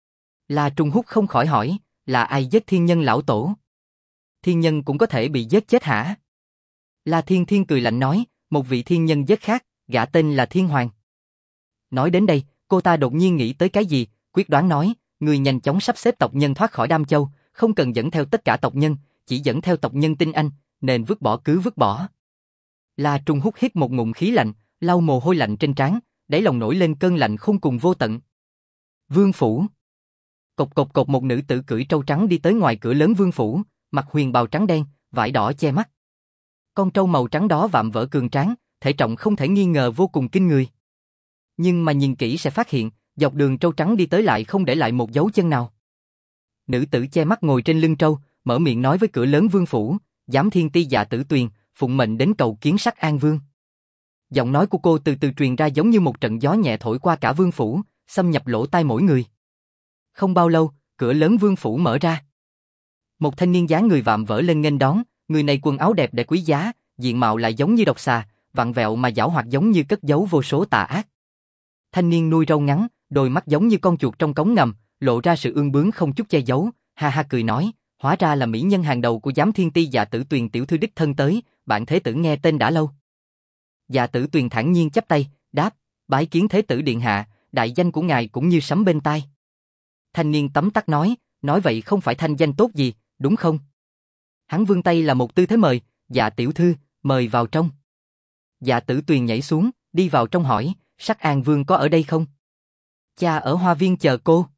La Trung Húc không khỏi hỏi, là ai giết Thiên Nhân lão tổ? Thiên nhân cũng có thể bị giết chết hả? La Thiên Thiên cười lạnh nói, một vị thiên nhân giết khác, gã tên là Thiên Hoàng. Nói đến đây, cô ta đột nhiên nghĩ tới cái gì, quyết đoán nói, người nhanh chóng sắp xếp tộc nhân thoát khỏi Đam Châu, không cần dẫn theo tất cả tộc nhân, chỉ dẫn theo tộc nhân tinh anh, nên vứt bỏ cứ vứt bỏ. La Trung Húc hít một ngụm khí lạnh, lau mồ hôi lạnh trên trán, đáy lòng nổi lên cơn lạnh khôn cùng vô tận. Vương phủ. Cộc cộc cộc, một nữ tử cưỡi trâu trắng đi tới ngoài cửa lớn vương phủ, mặc huyền bào trắng đen, vải đỏ che mắt. Con trâu màu trắng đó vạm vỡ cường tráng, thể trọng không thể nghi ngờ vô cùng kinh người. Nhưng mà nhìn kỹ sẽ phát hiện, dọc đường trâu trắng đi tới lại không để lại một dấu chân nào. Nữ tử che mắt ngồi trên lưng trâu, mở miệng nói với cửa lớn vương phủ, Giám Thiên Ti Dạ Tử Tuyền, phụng mệnh đến cầu kiến Sắc An Vương. Giọng nói của cô từ từ truyền ra giống như một trận gió nhẹ thổi qua cả vương phủ, xâm nhập lỗ tai mỗi người. Không bao lâu, cửa lớn vương phủ mở ra. Một thanh niên dáng người vạm vỡ lên nghênh đón, người này quần áo đẹp đẽ quý giá, diện mạo lại giống như độc xà, vặn vẹo mà giảo hoạt giống như cất giấu vô số tà ác. Thanh niên nuôi râu ngắn, đôi mắt giống như con chuột trong cống ngầm, lộ ra sự ương bướng không chút che giấu, ha ha cười nói, hóa ra là mỹ nhân hàng đầu của Giám Thiên Ti Dạ Tử Tuyền tiểu thư đích thân tới, bản thế tử nghe tên đã lâu. Dạ Tử Tuyền thản nhiên chắp tay, đáp, bái kiến thế tử điện hạ, đại danh của ngài cũng như sấm bên tai. Thanh niên tấm tắc nói vậy không phải thanh danh tốt gì, đúng không? Hắn vươn tay là một tư thế mời, dạ tiểu thư, mời vào trong. Dạ Tử Tuyền nhảy xuống, đi vào trong hỏi, Sắc An Vương có ở đây không? Cha ở hoa viên chờ cô.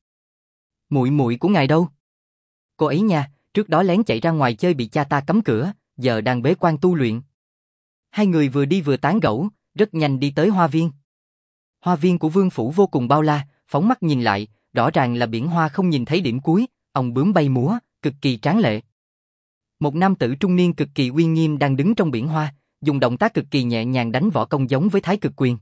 Muội muội của ngài đâu? Cô ấy nha, trước đó lén chạy ra ngoài chơi bị cha ta cấm cửa, giờ đang bế quan tu luyện. Hai người vừa đi vừa tán gẫu, rất nhanh đi tới hoa viên. Hoa viên của vương phủ vô cùng bao la, phóng mắt nhìn lại, rõ ràng là biển hoa không nhìn thấy điểm cuối, ong bướm bay múa, cực kỳ tráng lệ. Một nam tử trung niên cực kỳ uy nghiêm đang đứng trong biển hoa, dùng động tác cực kỳ nhẹ nhàng đánh võ công giống với Thái Cực Quyền.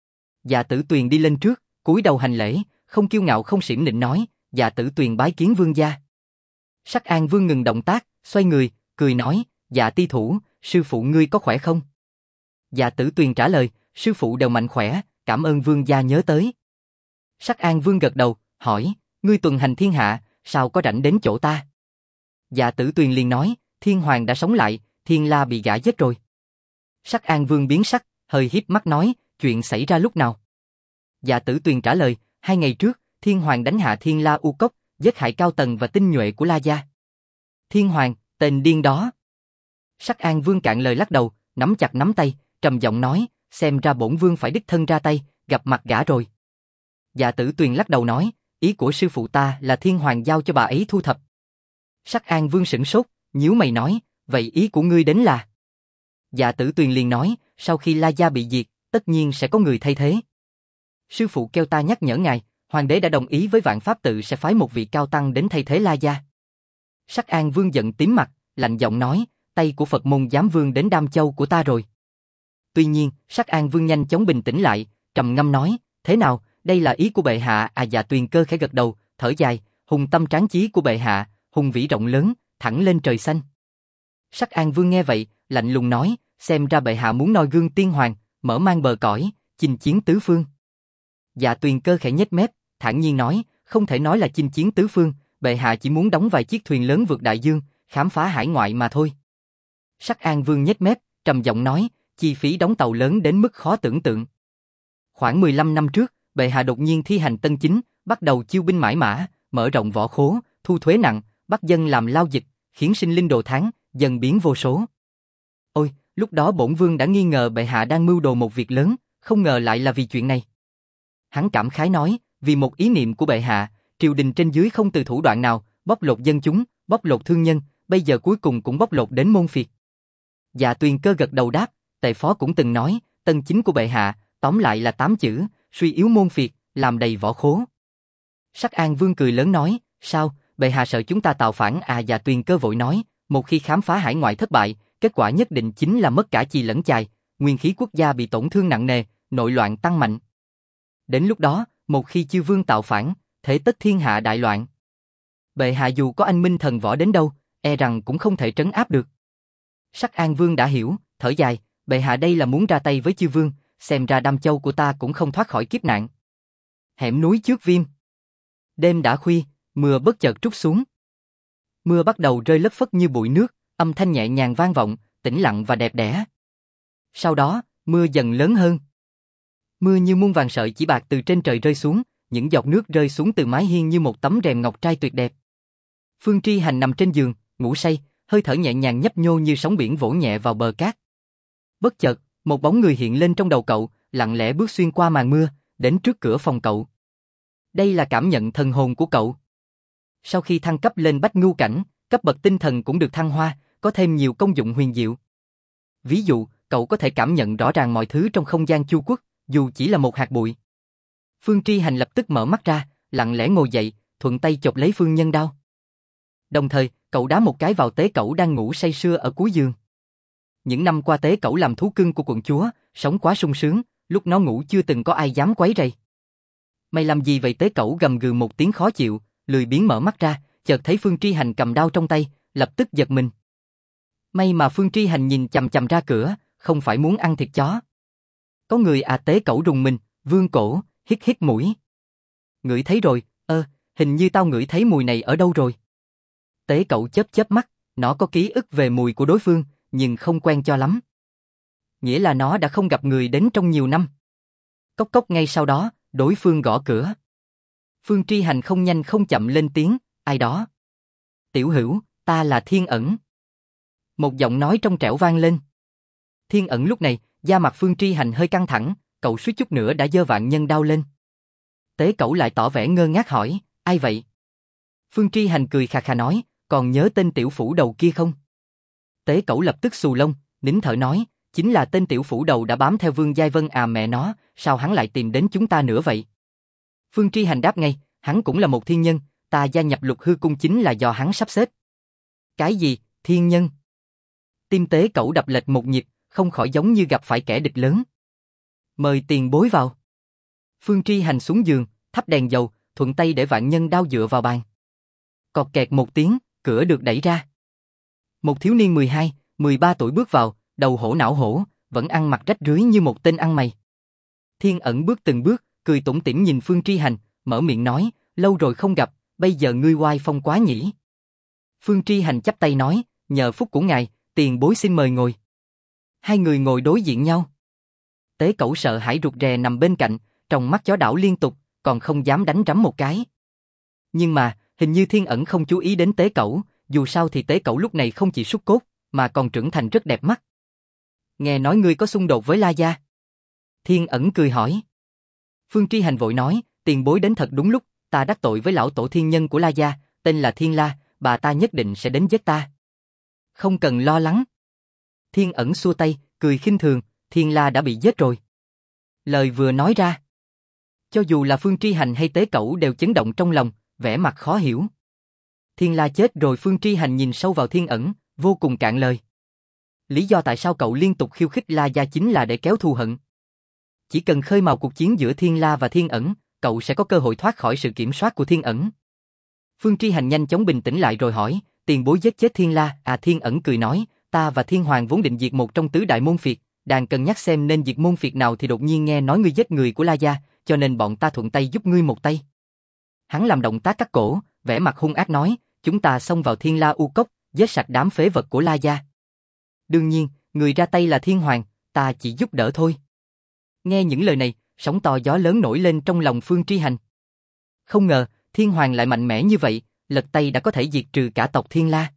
Dạ Tử Tuyền đi lên trước, cúi đầu hành lễ, không kiêu ngạo không xiểm nịnh nói, Dạ Tử Tuyền bái kiến vương gia. Sắc An Vương ngừng động tác, xoay người, cười nói, Dạ ti thủ, sư phụ ngươi có khỏe không? Dạ Tử Tuyền trả lời, sư phụ đều mạnh khỏe, cảm ơn vương gia nhớ tới. Sắc An Vương gật đầu, hỏi, ngươi tuần hành thiên hạ, sao có rảnh đến chỗ ta? Dạ Tử Tuyền liền nói, Thiên Hoàng đã sống lại, Thiên La bị gã giết rồi. Sắc An Vương biến sắc, hơi híp mắt nói, chuyện xảy ra lúc nào? Dạ Tử Tuyền trả lời, 2 ngày trước, Thiên Hoàng đánh hạ Thiên La U Cốc, giết hại cao tầng và tinh nhuệ của La gia. Thiên Hoàng, tên điên đó. Sắc An Vương cạn lời lắc đầu, nắm chặt nắm tay, trầm giọng nói, xem ra bổn vương phải đích thân ra tay, gặp mặt gã rồi. Dạ Tử Tuyền lắc đầu nói, ý của sư phụ ta là Thiên Hoàng giao cho bà ấy thu thập. Sắc An Vương sửng sốt, nhíu mày nói, vậy ý của ngươi đến là? Dạ Tử Tuyền liền nói, sau khi La gia bị diệt, tất nhiên sẽ có người thay thế. Sư phụ kêu ta nhắc nhở ngài, hoàng đế đã đồng ý với Vạn Pháp Tự sẽ phái một vị cao tăng đến thay thế La gia. Sắc An Vương giận tím mặt, lạnh giọng nói, tay của Phật môn giám vương đến Đam Châu của ta rồi. Tuy nhiên, Sắc An Vương nhanh chóng bình tĩnh lại, trầm ngâm nói, thế nào, đây là ý của bệ hạ à? Dạ Tuyền Cơ khẽ gật đầu, thở dài, hùng tâm tráng chí của bệ hạ, hùng vĩ rộng lớn, thẳng lên trời xanh. Sắc An Vương nghe vậy, lạnh lùng nói, xem ra bệ hạ muốn noi gương tiên hoàng, mở mang bờ cõi, chinh chiến tứ phương. Dạ Tuyền Cơ khẽ nhếch mép, thản nhiên nói, không thể nói là chinh chiến tứ phương, bệ hạ chỉ muốn đóng vài chiếc thuyền lớn vượt đại dương, khám phá hải ngoại mà thôi. Sắc An Vương nhếch mép, trầm giọng nói, chi phí đóng tàu lớn đến mức khó tưởng tượng. Khoảng 15 năm trước, bệ hạ đột nhiên thi hành tân chính, bắt đầu chiêu binh mãi mã, mở rộng võ khố, thu thuế nặng, bắt dân làm lao dịch, khiến sinh linh đồ thán, dần biến vô số. Ôi, lúc đó bổn vương đã nghi ngờ bệ hạ đang mưu đồ một việc lớn, không ngờ lại là vì chuyện này. Hắn cảm khái nói, vì một ý niệm của bệ hạ, triều đình trên dưới không từ thủ đoạn nào, bóc lột dân chúng, bóc lột thương nhân, bây giờ cuối cùng cũng bóc lột đến môn phiệt. Dạ Tuyền Cơ gật đầu đáp, Tề Phó cũng từng nói, tân chính của bệ hạ, tóm lại là 8 chữ, suy yếu môn phiệt, làm đầy võ khố. Sắc An Vương cười lớn nói, sao, bệ hạ sợ chúng ta tạo phản à? Dạ Tuyền Cơ vội nói, một khi khám phá hải ngoại thất bại, kết quả nhất định chính là mất cả chì lẫn chài, nguyên khí quốc gia bị tổn thương nặng nề, nội loạn tăng mạnh. Đến lúc đó, một khi chư vương tạo phản, thế tất thiên hạ đại loạn. Bệ hạ dù có anh minh thần võ đến đâu, e rằng cũng không thể trấn áp được. Sắc An Vương đã hiểu, thở dài, bệ hạ đây là muốn ra tay với chư vương, xem ra Đam Châu của ta cũng không thoát khỏi kiếp nạn. Hẻm núi Trước Viêm. Đêm đã khuya, mưa bất chợt trút xuống. Mưa bắt đầu rơi lất phất như bụi nước, âm thanh nhẹ nhàng vang vọng, tĩnh lặng và đẹp đẽ. Sau đó, mưa dần lớn hơn. Mưa như muôn vàng sợi chỉ bạc từ trên trời rơi xuống, những giọt nước rơi xuống từ mái hiên như một tấm rèm ngọc trai tuyệt đẹp. Phương Tri Hành nằm trên giường, ngủ say, hơi thở nhẹ nhàng nhấp nhô như sóng biển vỗ nhẹ vào bờ cát. Bất chợt, một bóng người hiện lên trong đầu cậu, lặng lẽ bước xuyên qua màn mưa, đến trước cửa phòng cậu. Đây là cảm nhận thần hồn của cậu. Sau khi thăng cấp lên Bách Ngưu Cảnh, cấp bậc tinh thần cũng được thăng hoa, có thêm nhiều công dụng huyền diệu. Ví dụ, cậu có thể cảm nhận rõ ràng mọi thứ trong không gian Chu Quốc, dù chỉ là một hạt bụi. Phương Tri Hành lập tức mở mắt ra, lặng lẽ ngồi dậy, thuận tay chộp lấy phương nhân đao. Đồng thời, cậu đá một cái vào Tế Cẩu đang ngủ say sưa ở cuối giường. Những năm qua Tế Cẩu làm thú cưng của quận chúa, sống quá sung sướng, lúc nó ngủ chưa từng có ai dám quấy rầy. Mày làm gì vậy? Tế Cẩu gầm gừ một tiếng khó chịu, lười biếng mở mắt ra, chợt thấy Phương Tri Hành cầm đao trong tay, lập tức giật mình. May mà Phương Tri Hành nhìn chằm chằm ra cửa, không phải muốn ăn thịt chó. Có người à, Tế Cẩu rùng mình, vươn cổ, hít hít mũi. Ngửi thấy rồi, hình như tao ngửi thấy mùi này ở đâu rồi. Tế Cẩu chớp chớp mắt, nó có ký ức về mùi của đối phương, nhưng không quen cho lắm. Nghĩa là nó đã không gặp người đến trong nhiều năm. Cốc cốc ngay sau đó, đối phương gõ cửa. Phương Tri Hành không nhanh không chậm lên tiếng, ai đó? Tiểu Hữu, ta là Thiên Ẩn. Một giọng nói trong trẻo vang lên. Thiên Ẩn lúc này, da mặt Phương Tri Hành hơi căng thẳng, cậu suýt chút nữa đã giơ vạn nhân đao lên. Tế Cẩu lại tỏ vẻ ngơ ngác hỏi, ai vậy? Phương Tri Hành cười khà khà nói, còn nhớ tên tiểu phủ đầu kia không? Tế Cẩu lập tức xù lông, nín thở nói, chính là tên tiểu phủ đầu đã bám theo Vương Giai Vân à, mẹ nó, sao hắn lại tìm đến chúng ta nữa vậy? Phương Tri Hành đáp ngay, hắn cũng là một thiên nhân, ta gia nhập Lục Hư Cung chính là do hắn sắp xếp. Cái gì, thiên nhân? Tim Tế Cẩu đập lệch một nhịp, không khỏi giống như gặp phải kẻ địch lớn. Mời tiền bối vào. Phương Tri Hành xuống giường, thắp đèn dầu, thuận tay để vạn nhân đao dựa vào bàn. Cọt kẹt một tiếng, cửa được đẩy ra. Một thiếu niên 12, 13 tuổi bước vào, đầu hổ não hổ, vẫn ăn mặc rách rưới như một tên ăn mày. Thiên Ẩn bước từng bước, cười tủm tỉm nhìn Phương Tri Hành, mở miệng nói, lâu rồi không gặp, bây giờ ngươi oai phong quá nhỉ. Phương Tri Hành chắp tay nói, nhờ phúc của ngài, tiền bối xin mời ngồi. Hai người ngồi đối diện nhau. Tế Cẩu sợ hãi rụt rè nằm bên cạnh, trong mắt chó đảo liên tục, còn không dám đánh rắm một cái. Nhưng mà, hình như Thiên Ẩn không chú ý đến Tế Cẩu, dù sao thì Tế Cẩu lúc này không chỉ sút cốt, mà còn trưởng thành rất đẹp mắt. Nghe nói ngươi có xung đột với La Gia. Thiên Ẩn cười hỏi. Phương Tri Hành vội nói, tiền bối đến thật đúng lúc, ta đắc tội với lão tổ thiên nhân của La Gia, tên là Thiên La, bà ta nhất định sẽ đến giết ta. Không cần lo lắng. Thiên Ẩn xua tay, cười khinh thường, Thiên La đã bị giết rồi. Lời vừa nói ra, cho dù là Phương Tri Hành hay Tế Cẩu đều chấn động trong lòng, vẻ mặt khó hiểu. Thiên La chết rồi. Phương Tri Hành nhìn sâu vào Thiên Ẩn, vô cùng cạn lời. Lý do tại sao cậu liên tục khiêu khích La Gia chính là để kéo thù hận. Chỉ cần khơi mào cuộc chiến giữa Thiên La và Thiên Ẩn, cậu sẽ có cơ hội thoát khỏi sự kiểm soát của Thiên Ẩn. Phương Tri Hành nhanh chóng bình tĩnh lại rồi hỏi, tiền bối giết chết Thiên La à? Thiên Ẩn cười nói, ta và Thiên Hoàng vốn định diệt một trong tứ đại môn phiệt, đang cân nhắc xem nên diệt môn phiệt nào thì đột nhiên nghe nói ngươi giết người của La Gia, cho nên bọn ta thuận tay giúp ngươi một tay. Hắn làm động tác cắt cổ, vẻ mặt hung ác nói, chúng ta xông vào Thiên La U Cốc, giết sạch đám phế vật của La Gia. Đương nhiên, người ra tay là Thiên Hoàng, ta chỉ giúp đỡ thôi. Nghe những lời này, sóng to gió lớn nổi lên trong lòng Phương Tri Hành. Không ngờ, Thiên Hoàng lại mạnh mẽ như vậy, lật tay đã có thể diệt trừ cả tộc Thiên La.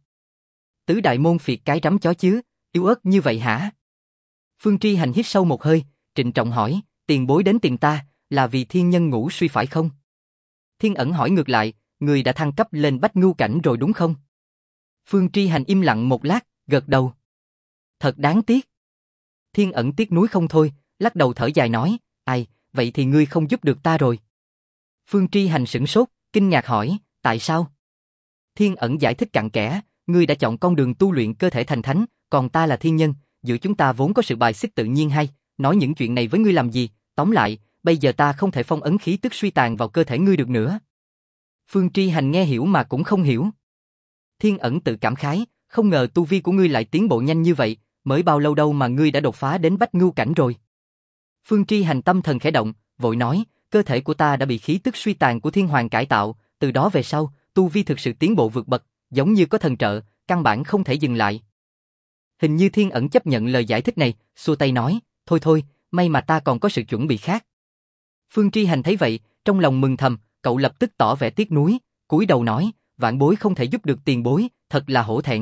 Tứ đại môn phiệt cái rắm chó chứ, yếu ớt như vậy hả? Phương Tri Hành hít sâu một hơi, trịnh trọng hỏi, tiền bối đến tìm ta, là vì thiên nhân ngũ suy phải không? Thiên Ẩn hỏi ngược lại, người đã thăng cấp lên Bách Ngưu cảnh rồi đúng không? Phương Tri Hành im lặng một lát, gật đầu. Thật đáng tiếc. Thiên Ẩn tiếc nuối không thôi, lắc đầu thở dài nói, ai, vậy thì ngươi không giúp được ta rồi. Phương Tri Hành sửng sốt, kinh ngạc hỏi, tại sao? Thiên Ẩn giải thích cặn kẽ, ngươi đã chọn con đường tu luyện cơ thể thành thánh, còn ta là thiên nhân, giữa chúng ta vốn có sự bài xích tự nhiên hay, nói những chuyện này với ngươi làm gì, tóm lại, bây giờ ta không thể phong ấn khí tức suy tàn vào cơ thể ngươi được nữa. Phương Tri Hành nghe hiểu mà cũng không hiểu. Thiên Ẩn tự cảm khái, không ngờ tu vi của ngươi lại tiến bộ nhanh như vậy, mới bao lâu đâu mà ngươi đã đột phá đến Bách Ngưu cảnh rồi. Phương Tri Hành tâm thần khẽ động, vội nói, cơ thể của ta đã bị khí tức suy tàn của Thiên Hoàng cải tạo, từ đó về sau, tu vi thực sự tiến bộ vượt bậc, giống như có thần trợ, căn bản không thể dừng lại. Hình như Thiên Ẩn chấp nhận lời giải thích này, xua tay nói, thôi thôi, may mà ta còn có sự chuẩn bị khác. Phương Tri Hành thấy vậy, trong lòng mừng thầm, cậu lập tức tỏ vẻ tiếc nuối, cúi đầu nói, vạn bối không thể giúp được tiền bối, thật là hổ thẹn.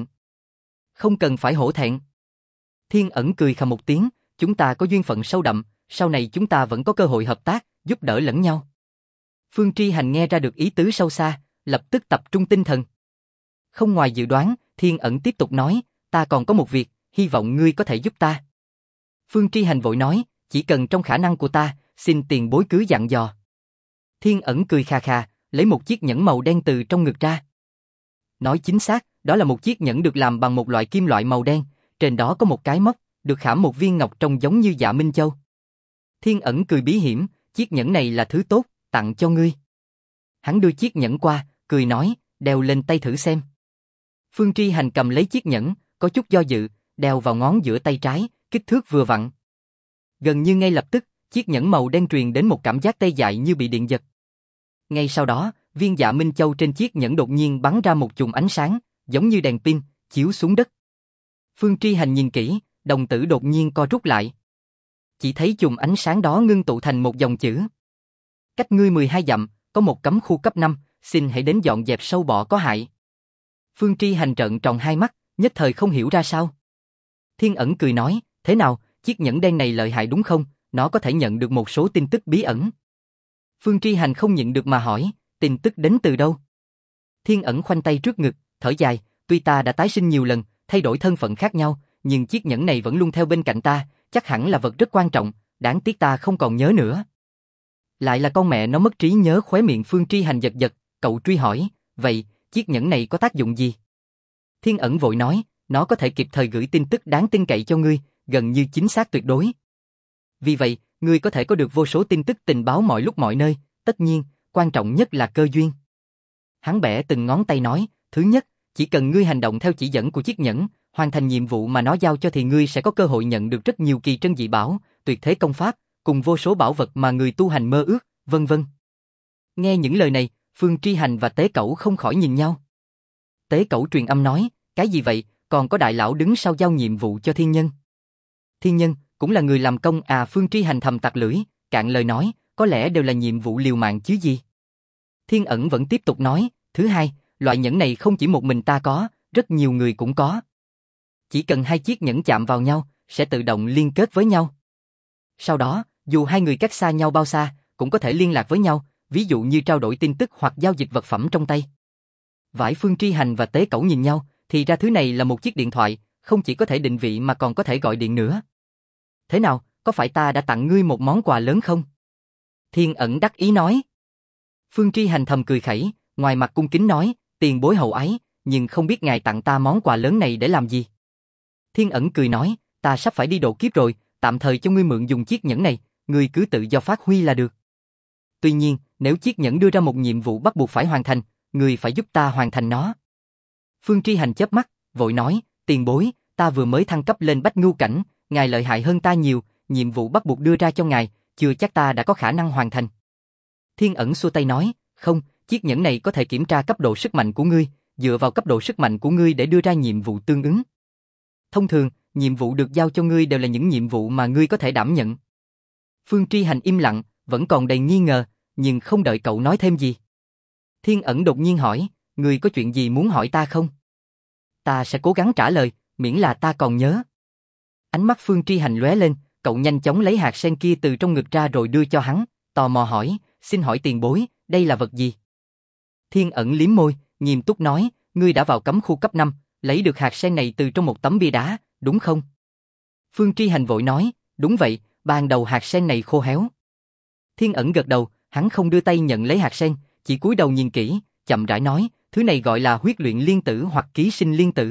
Không cần phải hổ thẹn. Thiên Ẩn cười khà một tiếng, chúng ta có duyên phận sâu đậm, sau này chúng ta vẫn có cơ hội hợp tác, giúp đỡ lẫn nhau. Phương Tri Hành nghe ra được ý tứ sâu xa, lập tức tập trung tinh thần. Không ngoài dự đoán, Thiên Ẩn tiếp tục nói, ta còn có một việc, hy vọng ngươi có thể giúp ta. Phương Tri Hành vội nói, chỉ cần trong khả năng của ta, xin tiền bối cứ dặn dò. Thiên Ẩn cười khà khà, lấy một chiếc nhẫn màu đen từ trong ngực ra. Nói chính xác, đó là một chiếc nhẫn được làm bằng một loại kim loại màu đen, trên đó có một cái móc, được khảm một viên ngọc trông giống như Dạ Minh Châu. Thiên Ẩn cười bí hiểm, chiếc nhẫn này là thứ tốt, tặng cho ngươi. Hắn đưa chiếc nhẫn qua, cười nói, đeo lên tay thử xem. Phương Tri Hành cầm lấy chiếc nhẫn, có chút do dự, đeo vào ngón giữa tay trái, kích thước vừa vặn. Gần như ngay lập tức, chiếc nhẫn màu đen truyền đến một cảm giác tê dại như bị điện giật. Ngay sau đó, viên Dạ Minh Châu trên chiếc nhẫn đột nhiên bắn ra một chùm ánh sáng, giống như đèn pin, chiếu xuống đất. Phương Tri Hành nhìn kỹ, đồng tử đột nhiên co rút lại. Chỉ thấy chùm ánh sáng đó ngưng tụ thành một dòng chữ. Cách ngươi 12 dặm, có một cấm khu cấp 5, xin hãy đến dọn dẹp sâu bọ có hại. Phương Tri Hành trợn tròn hai mắt, nhất thời không hiểu ra sao. Thiên Ẩn cười nói, thế nào, chiếc nhẫn đen này lợi hại đúng không, nó có thể nhận được một số tin tức bí ẩn. Phương Tri Hành không nhịn được mà hỏi, tin tức đến từ đâu? Thiên Ẩn khoanh tay trước ngực, thở dài, tuy ta đã tái sinh nhiều lần, thay đổi thân phận khác nhau, nhưng chiếc nhẫn này vẫn luôn theo bên cạnh ta, chắc hẳn là vật rất quan trọng, đáng tiếc ta không còn nhớ nữa. Lại là con mẹ nó mất trí nhớ. Khóe miệng Phương Tri Hành giật giật, cậu truy hỏi, vậy, chiếc nhẫn này có tác dụng gì? Thiên Ẩn vội nói, nó có thể kịp thời gửi tin tức đáng tin cậy cho ngươi, gần như chính xác tuyệt đối. Vì vậy, ngươi có thể có được vô số tin tức tình báo mọi lúc mọi nơi, tất nhiên, quan trọng nhất là cơ duyên. Hắn bẻ từng ngón tay nói, thứ nhất, chỉ cần ngươi hành động theo chỉ dẫn của chiếc nhẫn, hoàn thành nhiệm vụ mà nó giao cho thì ngươi sẽ có cơ hội nhận được rất nhiều kỳ trân dị bảo, tuyệt thế công pháp, cùng vô số bảo vật mà người tu hành mơ ước, vân vân. Nghe những lời này, Phương Tri Hành và Tế Cẩu không khỏi nhìn nhau. Tế Cẩu truyền âm nói, cái gì vậy, còn có đại lão đứng sau giao nhiệm vụ cho thiên nhân. Thiên nhân, cũng là người làm công à? Phương Tri Hành thầm tặc lưỡi, cạn lời nói, có lẽ đều là nhiệm vụ liều mạng chứ gì. Thiên Ẩn vẫn tiếp tục nói, thứ hai, loại nhẫn này không chỉ một mình ta có, rất nhiều người cũng có. Chỉ cần hai chiếc nhẫn chạm vào nhau, sẽ tự động liên kết với nhau. Sau đó, dù hai người cách xa nhau bao xa, cũng có thể liên lạc với nhau, ví dụ như trao đổi tin tức hoặc giao dịch vật phẩm trong tay. Vải. Phương Tri Hành và Tế Cẩu nhìn nhau, thì ra thứ này là một chiếc điện thoại, không chỉ có thể định vị mà còn có thể gọi điện nữa. Thế nào, có phải ta đã tặng ngươi một món quà lớn không? Thiên Ẩn đắc ý nói. Phương Tri Hành thầm cười khẩy, ngoài mặt cung kính nói, tiền bối hậu ái, nhưng không biết ngài tặng ta món quà lớn này để làm gì? Thiên Ẩn cười nói, ta sắp phải đi độ kiếp rồi, tạm thời cho ngươi mượn dùng chiếc nhẫn này, ngươi cứ tự do phát huy là được. Tuy nhiên, nếu chiếc nhẫn đưa ra một nhiệm vụ bắt buộc phải hoàn thành, ngươi phải giúp ta hoàn thành nó. Phương Tri Hành chớp mắt, vội nói, tiền bối, ta vừa mới thăng cấp lên Bách Ngưu cảnh, ngài lợi hại hơn ta nhiều, nhiệm vụ bắt buộc đưa ra cho ngài, chưa chắc ta đã có khả năng hoàn thành. Thiên Ẩn xua tay nói, không, chiếc nhẫn này có thể kiểm tra cấp độ sức mạnh của ngươi, dựa vào cấp độ sức mạnh của ngươi để đưa ra nhiệm vụ tương ứng. Thông thường, nhiệm vụ được giao cho ngươi đều là những nhiệm vụ mà ngươi có thể đảm nhận. Phương Tri Hành im lặng, vẫn còn đầy nghi ngờ, nhưng không đợi cậu nói thêm gì. Thiên Ẩn đột nhiên hỏi, ngươi có chuyện gì muốn hỏi ta không? Ta sẽ cố gắng trả lời, miễn là ta còn nhớ. Ánh mắt Phương Tri Hành lóe lên, cậu nhanh chóng lấy hạt sen kia từ trong ngực ra rồi đưa cho hắn, tò mò hỏi, xin hỏi tiền bối, đây là vật gì? Thiên Ẩn liếm môi, nghiêm túc nói, ngươi đã vào cấm khu cấp 5, lấy được hạt sen này từ trong một tấm bia đá, đúng không? Phương Tri Hành vội nói, đúng vậy, ban đầu hạt sen này khô héo. Thiên Ẩn gật đầu, hắn không đưa tay nhận lấy hạt sen, chỉ cúi đầu nhìn kỹ, chậm rãi nói, thứ này gọi là huyết luyện liên tử hoặc ký sinh liên tử.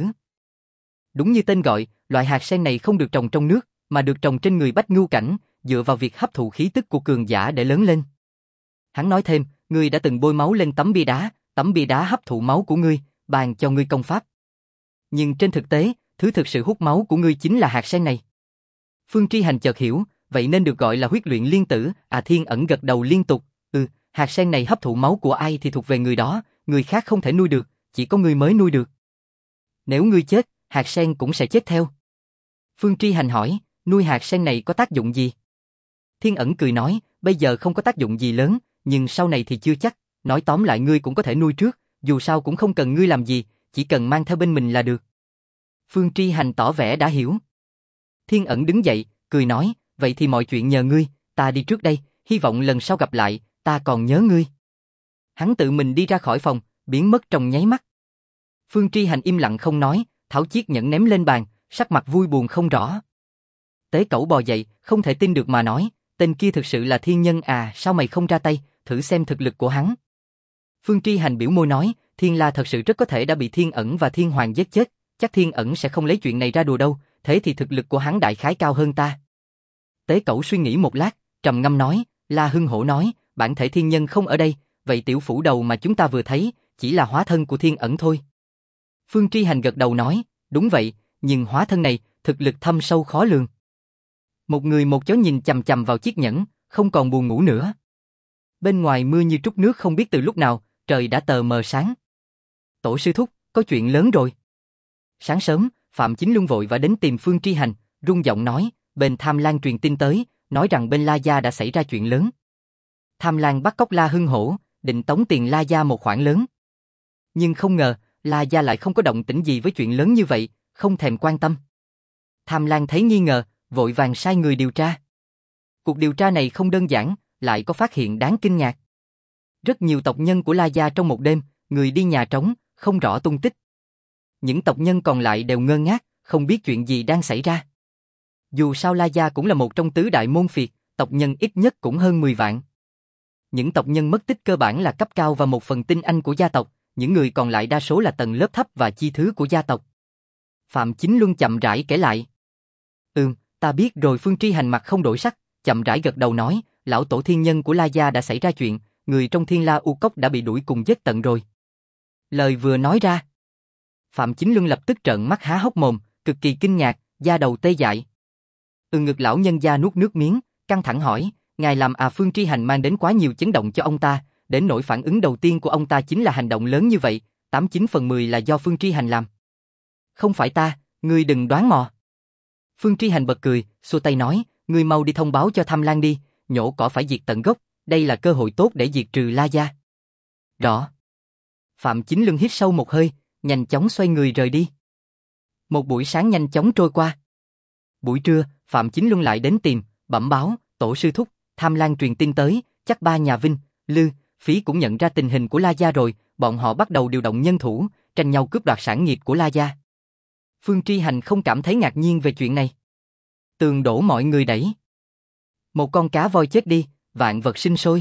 Đúng như tên gọi, loại hạt sen này không được trồng trong nước, mà được trồng trên người Bách Ngưu cảnh, dựa vào việc hấp thụ khí tức của cường giả để lớn lên. Hắn nói thêm, ngươi đã từng bôi máu lên tấm bia đá hấp thụ máu của ngươi, ban cho ngươi công pháp. Nhưng trên thực tế, thứ thực sự hút máu của ngươi chính là hạt sen này. Phương Tri Hành chợt hiểu, vậy nên được gọi là huyết luyện liên tử. À, Thiên Ẩn gật đầu liên tục, hạt sen này hấp thụ máu của ai thì thuộc về người đó, người khác không thể nuôi được, chỉ có ngươi mới nuôi được. Nếu ngươi chết, hạt sen cũng sẽ chết theo. Phương Tri Hành hỏi, nuôi hạt sen này có tác dụng gì? Thiên Ẩn cười nói, bây giờ không có tác dụng gì lớn, nhưng sau này thì chưa chắc, nói tóm lại ngươi cũng có thể nuôi trước, dù sao cũng không cần ngươi làm gì, chỉ cần mang theo bên mình là được. Phương Tri Hành tỏ vẻ đã hiểu. Thiên Ẩn đứng dậy, cười nói, vậy thì mọi chuyện nhờ ngươi, ta đi trước đây, hy vọng lần sau gặp lại, ta còn nhớ ngươi. Hắn tự mình đi ra khỏi phòng, biến mất trong nháy mắt. Phương Tri Hành im lặng không nói, tháo chiếc nhẫn ném lên bàn, sắc mặt vui buồn không rõ. Tế Cẩu bò dậy, không thể tin được mà nói, tên kia thực sự là thiên nhân à, sao mày không ra tay, thử xem thực lực của hắn. Phương Tri Hành biểu môi nói, Thiên La thật sự rất có thể đã bị Thiên Ẩn và Thiên Hoàng giết chết, chắc Thiên Ẩn sẽ không lấy chuyện này ra đùa đâu, thế thì thực lực của hắn đại khái cao hơn ta. Tế Cẩu suy nghĩ một lát, trầm ngâm nói, La Hưng Hổ nói, bản thể thiên nhân không ở đây, vậy tiểu phủ đầu mà chúng ta vừa thấy, chỉ là hóa thân của Thiên Ẩn thôi. Phương Tri Hành gật đầu nói, đúng vậy, nhưng hóa thân này, thực lực thâm sâu khó lường. Một người một chó nhìn chằm chằm vào chiếc nhẫn, không còn buồn ngủ nữa. Bên ngoài mưa như trút nước không biết từ lúc nào, trời đã tờ mờ sáng. Tổ sư thúc, có chuyện lớn rồi. Sáng sớm, Phạm Chính Luân vội và đến tìm Phương Tri Hành, rung giọng nói, bên Tham Lang truyền tin tới, nói rằng bên La Gia đã xảy ra chuyện lớn. Tham Lang bắt cóc La Hưng Hổ, định tống tiền La Gia một khoản lớn. Nhưng không ngờ, La Gia lại không có động tĩnh gì với chuyện lớn như vậy, không thèm quan tâm. Tham Lang thấy nghi ngờ, vội vàng sai người điều tra. Cuộc điều tra này không đơn giản, lại có phát hiện đáng kinh ngạc. Rất nhiều tộc nhân của La Gia trong một đêm, người đi nhà trống, không rõ tung tích. Những tộc nhân còn lại đều ngơ ngác, không biết chuyện gì đang xảy ra. Dù sao La Gia cũng là một trong tứ đại môn phiệt, tộc nhân ít nhất cũng hơn 10 vạn. Những tộc nhân mất tích cơ bản là cấp cao và một phần tinh anh của gia tộc, những người còn lại đa số là tầng lớp thấp và chi thứ của gia tộc. Phạm Chính Luân chậm rãi kể lại. Ta biết rồi. Phương Tri Hành mặt không đổi sắc, chậm rãi gật đầu nói, lão tổ thiên nhân của La Gia đã xảy ra chuyện, người trong Thiên La U Cốc đã bị đuổi cùng giết tận rồi. Lời vừa nói ra, Phạm Chính Luân lập tức trợn mắt há hốc mồm, cực kỳ kinh ngạc, da đầu tê dại. Ngực lão nhân gia nuốt nước miếng, căng thẳng hỏi, ngài làm Phương Tri Hành mang đến quá nhiều chấn động cho ông ta, đến nỗi phản ứng đầu tiên của ông ta chính là hành động lớn như vậy, 89 phần 10 là do Phương Tri Hành làm. Không phải ta, ngươi đừng đoán mò. Phương Tri Hành bật cười, xua tay nói, ngươi mau đi thông báo cho Tham Lang đi, nhổ cỏ phải diệt tận gốc, đây là cơ hội tốt để diệt trừ La Gia. Rõ. Phạm Chính Luân hít sâu một hơi, nhanh chóng xoay người rời đi. Một buổi sáng nhanh chóng trôi qua. Buổi trưa, Phạm Chính Luân lại đến tìm, bẩm báo, tổ sư thúc, Tham Lang truyền tin tới, chắc ba nhà Vinh, Lư, Phí cũng nhận ra tình hình của La Gia rồi, bọn họ bắt đầu điều động nhân thủ, tranh nhau cướp đoạt sản nghiệp của La Gia. Phương Tri Hành không cảm thấy ngạc nhiên về chuyện này. Tường đổ mọi người đẩy. Một con cá voi chết đi, vạn vật sinh sôi.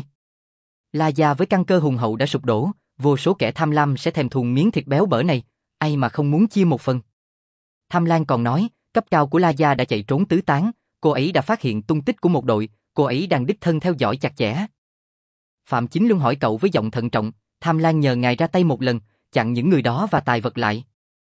La Gia với căn cơ hùng hậu đã sụp đổ, vô số kẻ tham lam sẽ thèm thuồng miếng thịt béo bở này, ai mà không muốn chia một phần. Tham Lang còn nói, cấp cao của La Gia đã chạy trốn tứ tán, cô ấy đã phát hiện tung tích của một đội, cô ấy đang đích thân theo dõi chặt chẽ. Phạm Chính Luân hỏi cậu với giọng thận trọng, Tham Lang nhờ ngài ra tay một lần, chặn những người đó và tài vật lại.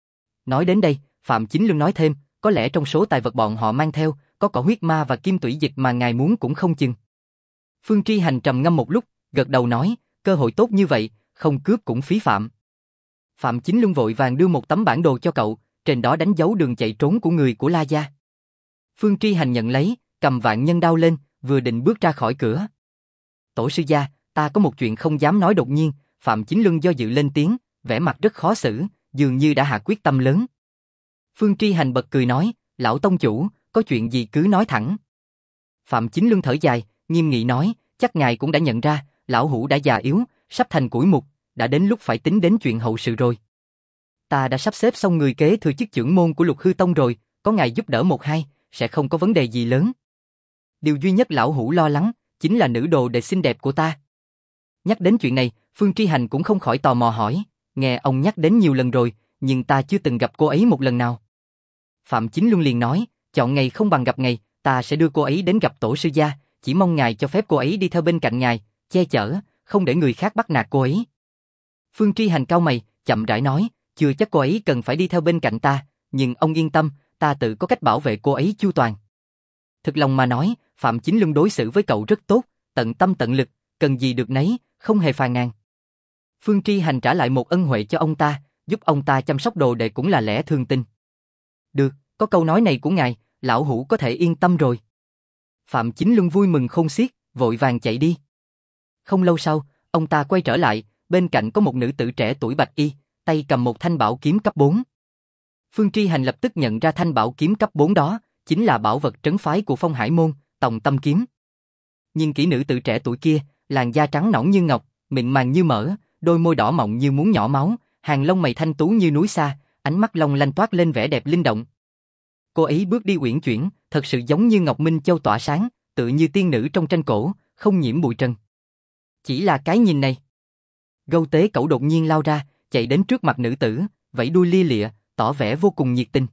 Nói đến đây, Phạm Chính Luân nói thêm, có lẽ trong số tài vật bọn họ mang theo, có cỏ huyết ma và kim tủy dịch mà ngài muốn cũng không chừng. Phương Tri Hành trầm ngâm một lúc, gật đầu nói, cơ hội tốt như vậy, không cướp cũng phí phạm. Phạm Chính Luân vội vàng đưa một tấm bản đồ cho cậu, trên đó đánh dấu đường chạy trốn của người của La Gia. Phương Tri Hành nhận lấy, cầm vạn nhân đao lên, vừa định bước ra khỏi cửa. Tổ sư gia, ta có một chuyện không dám nói. Đột nhiên, Phạm Chính Luân do dự lên tiếng, vẻ mặt rất khó xử, dường như đã hạ quyết tâm lớn. Phương Tri Hành bật cười nói, lão tông chủ, có chuyện gì cứ nói thẳng. Phạm Chính Luân thở dài, nghiêm nghị nói, chắc ngài cũng đã nhận ra, lão hủ đã già yếu, sắp thành củi mục, đã đến lúc phải tính đến chuyện hậu sự rồi. Ta đã sắp xếp xong người kế thừa chức trưởng môn của Lục Hư Tông rồi, có ngài giúp đỡ một hai, sẽ không có vấn đề gì lớn. Điều duy nhất lão hủ lo lắng, chính là nữ đồ đệ xinh đẹp của ta. Nhắc đến chuyện này, Phương Tri Hành cũng không khỏi tò mò hỏi, nghe ông nhắc đến nhiều lần rồi, nhưng ta chưa từng gặp cô ấy một lần nào. Phạm Chính Luân liền nói, chọn ngày không bằng gặp ngày, ta sẽ đưa cô ấy đến gặp tổ sư gia, chỉ mong ngài cho phép cô ấy đi theo bên cạnh ngài, che chở, không để người khác bắt nạt cô ấy. Phương Tri Hành cau mày, chậm rãi nói, chưa chắc cô ấy cần phải đi theo bên cạnh ta, nhưng ông yên tâm, ta tự có cách bảo vệ cô ấy chu toàn. Thực lòng mà nói, Phạm Chính Luân đối xử với cậu rất tốt, tận tâm tận lực, cần gì được nấy, không hề phàn nàn. Phương Tri Hành trả lại một ân huệ cho ông ta, giúp ông ta chăm sóc đồ đệ cũng là lẽ thường tình. Được, có câu nói này của ngài, lão hủ có thể yên tâm rồi. Phạm Chính Luân vui mừng khôn xiết, vội vàng chạy đi. Không lâu sau, ông ta quay trở lại, bên cạnh có một nữ tử trẻ tuổi bạch y, tay cầm một thanh bảo kiếm cấp 4. Phương Tri Hành lập tức nhận ra thanh bảo kiếm cấp 4 đó, chính là bảo vật trấn phái của Phong Hải Môn, Tòng Tâm Kiếm. Nhìn kỹ nữ tử trẻ tuổi kia, làn da trắng nõn như ngọc, mịn màng như mỡ, đôi môi đỏ mọng như muốn nhỏ máu, hàng lông mày thanh tú như núi xa, ánh mắt long lanh toát lên vẻ đẹp linh động. Cô ấy bước đi uyển chuyển, thật sự giống như ngọc minh châu tỏa sáng, tự như tiên nữ trong tranh cổ, không nhiễm bụi trần. Chỉ là cái nhìn này. Gâu Tế Cẩu đột nhiên lao ra, chạy đến trước mặt nữ tử, vẫy đuôi lia lịa, tỏ vẻ vô cùng nhiệt tình.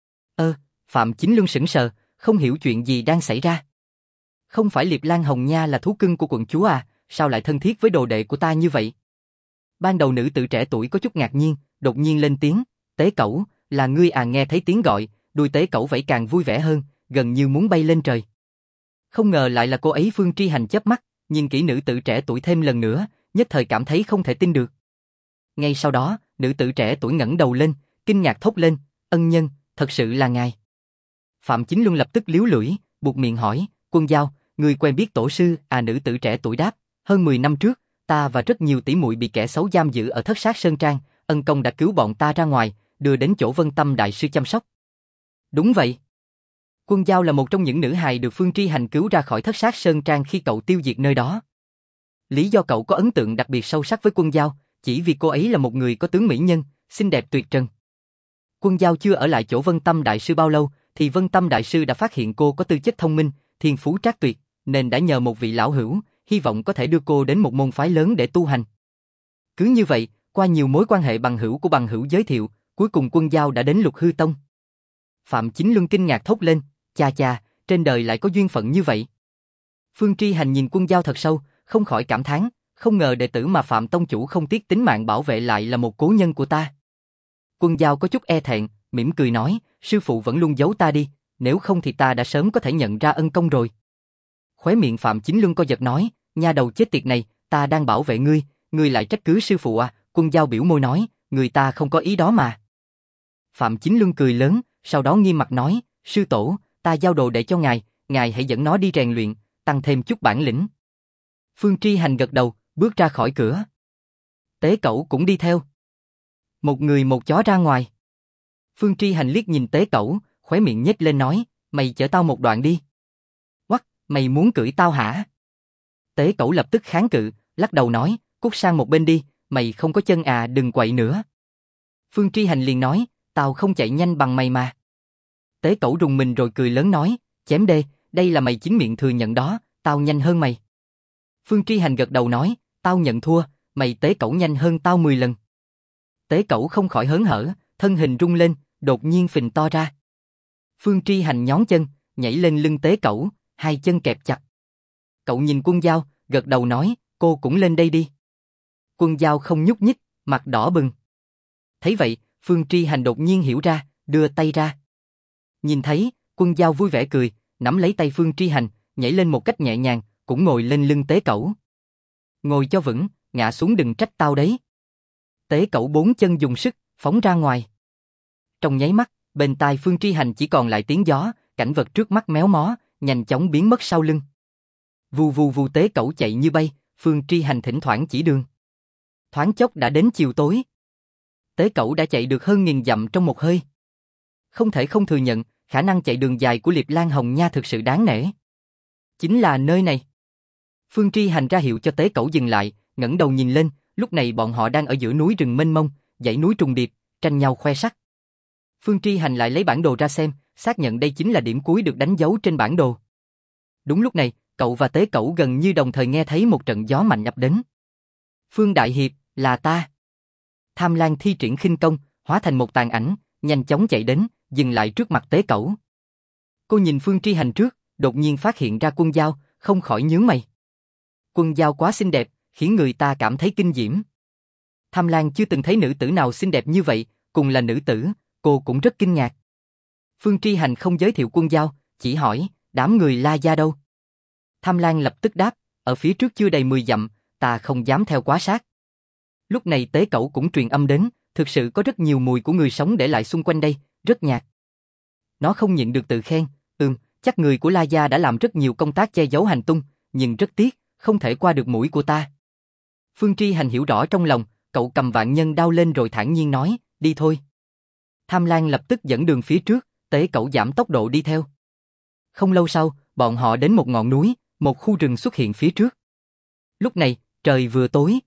Phạm Chính Luân sững sờ, không hiểu chuyện gì đang xảy ra. Không phải Liệp Lan Hồng Nha là thú cưng của quận chúa à, sao lại thân thiết với đồ đệ của ta như vậy? Ban đầu nữ tử trẻ tuổi có chút ngạc nhiên, đột nhiên lên tiếng, Tế Cẩu, là ngươi à? Nghe thấy tiếng gọi, đuôi Tế Cẩu vẫy càng vui vẻ hơn, gần như muốn bay lên trời. Không ngờ lại là cô ấy. Phương Tri Hành chớp mắt, nhìn kỹ nữ tử trẻ tuổi thêm lần nữa, nhất thời cảm thấy không thể tin được. Ngay sau đó, nữ tử trẻ tuổi ngẩng đầu lên, kinh ngạc thốt lên, ân nhân, thật sự là ngài. Phạm Chính Luân lập tức liếu lưỡi, buột miệng hỏi, Quân Giao, người quen biết tổ sư à? Nữ tử trẻ tuổi đáp, hơn 10 năm trước, ta và rất nhiều tỷ muội bị kẻ xấu giam giữ ở Thất Sát Sơn Trang, ân công đã cứu bọn ta ra ngoài, đưa đến chỗ Vân Tâm đại sư chăm sóc. Đúng vậy. Quân Giao là một trong những nữ hài được Phương Tri Hành cứu ra khỏi Thất Sát Sơn Trang khi cậu tiêu diệt nơi đó. Lý do cậu có ấn tượng đặc biệt sâu sắc với Quân Giao, chỉ vì cô ấy là một người có tướng mỹ nhân, xinh đẹp tuyệt trần. Quân Giao chưa ở lại chỗ Vân Tâm đại sư bao lâu, thì Vân Tâm đại sư đã phát hiện cô có tư chất thông minh, thiên phú trác tuyệt, nên đã nhờ một vị lão hữu, hy vọng có thể đưa cô đến một môn phái lớn để tu hành. Cứ như vậy, qua nhiều mối quan hệ bằng hữu của bằng hữu giới thiệu, cuối cùng Quân Giao đã đến Lục Hư Tông. Phạm Chính Luân kinh ngạc thốt lên, chà chà, trên đời lại có duyên phận như vậy. Phương Tri Hành nhìn Quân Giao thật sâu, không khỏi cảm thán, không ngờ đệ tử mà Phạm tông chủ không tiếc tính mạng bảo vệ lại là một cố nhân của ta. Quân Giao có chút e thẹn, mỉm cười nói, sư phụ vẫn luôn giấu ta đi, nếu không thì ta đã sớm có thể nhận ra ân công rồi. Khóe miệng Phạm Chính Luân co giật nói, nha đầu chết tiệt này, ta đang bảo vệ ngươi, ngươi lại trách cứ sư phụ à? Quân Giao biểu môi nói, người ta không có ý đó mà. Phạm Chính Luân cười lớn, sau đó nghiêm mặt nói, sư tổ, ta giao đồ đệ cho ngài hãy dẫn nó đi rèn luyện, tăng thêm chút bản lĩnh. Phương Tri Hành gật đầu, bước ra khỏi cửa. Tế Cẩu cũng đi theo. Một người một chó ra ngoài. Phương Tri Hành liếc nhìn Tế Cẩu, khóe miệng nhếch lên nói, mày chở tao một đoạn đi. Quắc, mày muốn cưỡi tao hả? Tế Cẩu lập tức kháng cự, lắc đầu nói, cút sang một bên đi, mày không có chân à, đừng quậy nữa. Phương Tri Hành liền nói, tao không chạy nhanh bằng mày mà. Tế Cẩu rùng mình rồi cười lớn nói, chém đê, đây là mày chính miệng thừa nhận đó, tao nhanh hơn mày. Phương Tri Hành gật đầu nói, tao nhận thua, mày Tế Cẩu nhanh hơn tao 10 lần. Tế Cẩu không khỏi hớn hở, thân hình rung lên, đột nhiên phình to ra. Phương Tri Hành nhón chân, nhảy lên lưng Tế Cẩu, hai chân kẹp chặt. Cậu nhìn Quân Giao, gật đầu nói, cô cũng lên đây đi. Quân Giao không nhúc nhích, mặt đỏ bừng. Thấy vậy, Phương Tri Hành đột nhiên hiểu ra, đưa tay ra. Nhìn thấy, Quân Giao vui vẻ cười, nắm lấy tay Phương Tri Hành, nhảy lên một cách nhẹ nhàng, cũng ngồi lên lưng Tế Cẩu. Ngồi cho vững, ngã xuống đừng trách tao đấy. Tế Cẩu bốn chân dùng sức, phóng ra ngoài. Trong nháy mắt, bên tai Phương Tri Hành chỉ còn lại tiếng gió, cảnh vật trước mắt méo mó, nhanh chóng biến mất sau lưng. Vù vù vù, Tế Cẩu chạy như bay, Phương Tri Hành thỉnh thoảng chỉ đường. Thoáng chốc đã đến chiều tối. Tế Cẩu đã chạy được hơn 1000 dặm trong một hơi. Không thể không thừa nhận, khả năng chạy đường dài của Liệp Lan Hồng Nha thực sự đáng nể. Chính là nơi này. Phương Tri Hành ra hiệu cho Tế Cẩu dừng lại, ngẩng đầu nhìn lên, lúc này bọn họ đang ở giữa núi rừng mênh mông, dãy núi trùng điệp, tranh nhau khoe sắc. Phương Tri Hành lại lấy bản đồ ra xem, xác nhận đây chính là điểm cuối được đánh dấu trên bản đồ. Đúng lúc này, cậu và Tế Cẩu gần như đồng thời nghe thấy một trận gió mạnh ập đến. Phương Đại Hiệp, là ta. Tham Lang thi triển khinh công, hóa thành một tàn ảnh, nhanh chóng chạy đến, dừng lại trước mặt Tế Cẩu. Cô nhìn Phương Tri Hành trước, đột nhiên phát hiện ra Quân Giao, không khỏi nhướng mày. Quân Giao quá xinh đẹp, khiến người ta cảm thấy kinh diễm. Tham Lang chưa từng thấy nữ tử nào xinh đẹp như vậy, cùng là nữ tử, cô cũng rất kinh ngạc. Phương Tri Hành không giới thiệu Quân Giao, chỉ hỏi, đám người La Gia đâu? Tham Lang lập tức đáp, ở phía trước chưa đầy 10 dặm, ta không dám theo quá sát. Lúc này Tế Cẩu cũng truyền âm đến, thực sự có rất nhiều mùi của người sống để lại xung quanh đây, rất nhạt. Nó không nhịn được tự khen, chắc người của La Gia đã làm rất nhiều công tác che giấu hành tung, nhưng rất tiếc, không thể qua được mũi của ta. Phương Tri Hành hiểu rõ trong lòng, cậu cầm vạn nhân đao lên rồi thản nhiên nói, đi thôi. Tham Lang lập tức dẫn đường phía trước, Tế Cẩu giảm tốc độ đi theo. Không lâu sau, bọn họ đến một ngọn núi, một khu rừng xuất hiện phía trước. Lúc này, trời vừa tối.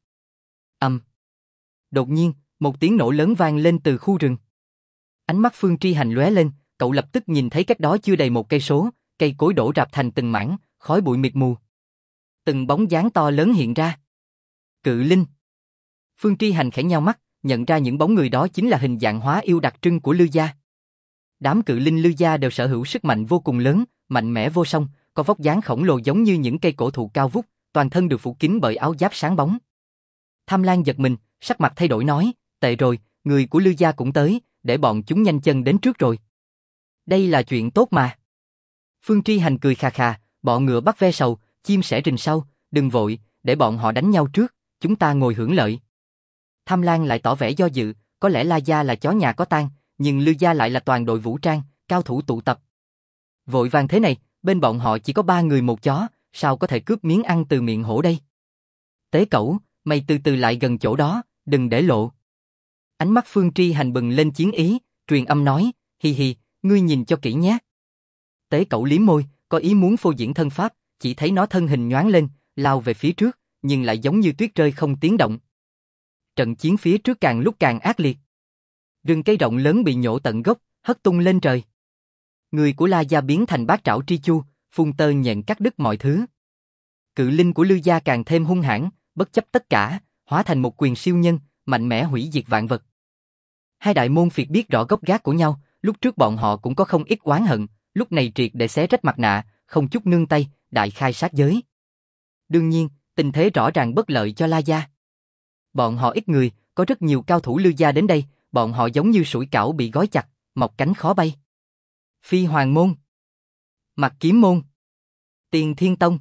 Đột nhiên, một tiếng nổ lớn vang lên từ khu rừng. Ánh mắt Phương Tri Hành lóe lên, cậu lập tức nhìn thấy cách đó chưa đầy 1 cây số, cây cối đổ rạp thành từng mảng, khói bụi mịt mù. Từng bóng dáng to lớn hiện ra. Cự linh. Phương Tri Hành khẽ nheo mắt, nhận ra những bóng người đó chính là hình dạng hóa yêu đặc trưng của Lư gia. Đám cự linh Lư gia đều sở hữu sức mạnh vô cùng lớn, mạnh mẽ vô song, có vóc dáng khổng lồ giống như những cây cổ thụ cao vút, toàn thân được phủ kín bởi áo giáp sáng bóng. Tham Lang giật mình, sắc mặt thay đổi nói, tệ rồi, người của Lư gia cũng tới, để bọn chúng nhanh chân đến trước rồi. Đây là chuyện tốt mà. Phương Tri Hành cười khà khà, bọ ngựa bắt ve sầu, chim sẻ rình sau, đừng vội, để bọn họ đánh nhau trước, chúng ta ngồi hưởng lợi. Tham Lang lại tỏ vẻ do dự, có lẽ La Gia là chó nhà có tang, nhưng Lư Gia lại là toàn đội vũ trang, cao thủ tụ tập. Vội vàng thế này, bên bọn họ chỉ có 3 người một chó, sao có thể cướp miếng ăn từ miệng hổ đây? Tế Cẩu, mày từ từ lại gần chỗ đó, đừng để lộ. Ánh mắt Phương Tri Hành bừng lên chiến ý, truyền âm nói, hi hi, ngươi nhìn cho kỹ nhé. Tế Cẩu liếm môi, có ý muốn phô diễn thân pháp, chỉ thấy nó thân hình nhoáng lên, lao về phía trước, nhưng lại giống như tuyết rơi không tiếng động. Trận chiến phía trước càng lúc càng ác liệt. Rừng cây rộng lớn bị nhổ tận gốc, hất tung lên trời. Người của La Gia biến thành bát trảo tri chu, phun tơ nhện cắt đứt mọi thứ. Cự linh của Lư Gia càng thêm hung hãn, bất chấp tất cả, hóa thành một quyền siêu nhân, mạnh mẽ hủy diệt vạn vật. Hai đại môn phiệt biết rõ gốc gác của nhau, lúc trước bọn họ cũng có không ít oán hận, lúc này triệt để xé rách mặt nạ, không chút nương tay, đại khai sát giới. Đương nhiên, tình thế rõ ràng bất lợi cho La Gia. Bọn họ ít người, có rất nhiều cao thủ Lư Gia đến đây, bọn họ giống như sủi cảo bị gói chặt, mọc cánh khó bay. Phi Hoàng Môn, Mặc Kiếm Môn, Tiền Thiên Tông.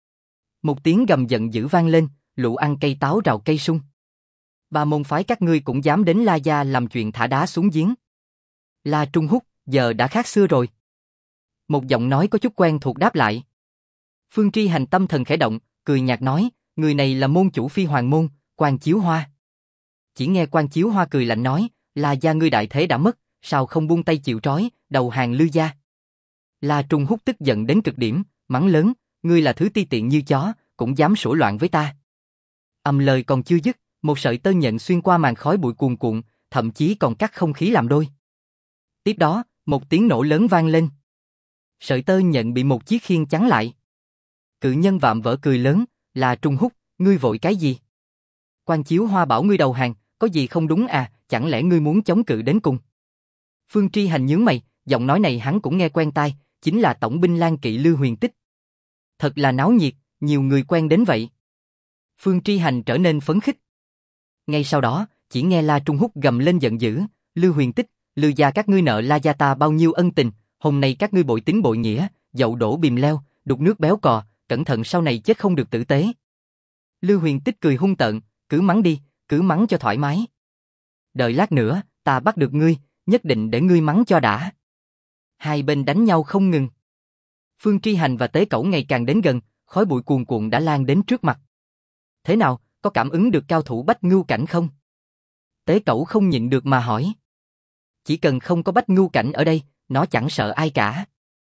Một tiếng gầm giận dữ vang lên, lũ ăn cây táo rào cây sung. 3 môn phái các ngươi cũng dám đến La Gia làm chuyện thả đá xuống giếng. La Trung Húc, giờ đã khác xưa rồi. Một giọng nói có chút quen thuộc đáp lại. Phương Tri Hành tâm thần khẽ động, cười nhạt nói, người này là môn chủ Phi Hoàng Môn, Quan Chiếu Hoa. Chỉ nghe Quan Chiếu Hoa cười lạnh nói, La Gia ngươi đại thế đã mất, sao không buông tay chịu trói, đầu hàng Lư Gia. La Trung Húc tức giận đến cực điểm, mắng lớn, ngươi là thứ ti tiện như chó, cũng dám sủa loạn với ta. Âm lời còn chưa dứt, một sợi tơ nhện xuyên qua màn khói bụi cuồn cuộn, thậm chí còn cắt không khí làm đôi. Tiếp đó, một tiếng nổ lớn vang lên. Sợi tơ nhện bị một chiếc khiên chắn lại. Cự nhân vạm vỡ cười lớn, là Trung Húc, ngươi vội cái gì? Quan Chiếu Hoa bảo ngươi đầu hàng, có gì không đúng à, chẳng lẽ ngươi muốn chống cự đến cùng? Phương Tri Hành nhướng mày, giọng nói này hắn cũng nghe quen tai, chính là tổng binh Lang Kỵ Lư Huyền Tích. Thật là náo nhiệt, nhiều người quen đến vậy. Phương Tri Hành trở nên phấn khích. Ngay sau đó, chỉ nghe La Trung Húc gầm lên giận dữ, Lư Huyền Tích, Lư gia các ngươi nợ La gia ta bao nhiêu ân tình, hôm nay các ngươi bội tính bội nghĩa, dậu đổ bìm leo, đục nước béo cò, cẩn thận sau này chết không được tử tế. Lư Huyền Tích cười hung tợn, cứ mắng đi, cứ mắng cho thoải mái. Đợi lát nữa, ta bắt được ngươi, nhất định để ngươi mắng cho đã. Hai bên đánh nhau không ngừng. Phương Tri Hành và Tế Cẩu ngày càng đến gần, khói bụi cuồn cuộn đã lan đến trước mặt. Thế nào, có cảm ứng được cao thủ Bách Ngưu Cảnh không? Tế Cẩu không nhịn được mà hỏi. Chỉ cần không có Bách Ngưu Cảnh ở đây, nó chẳng sợ ai cả.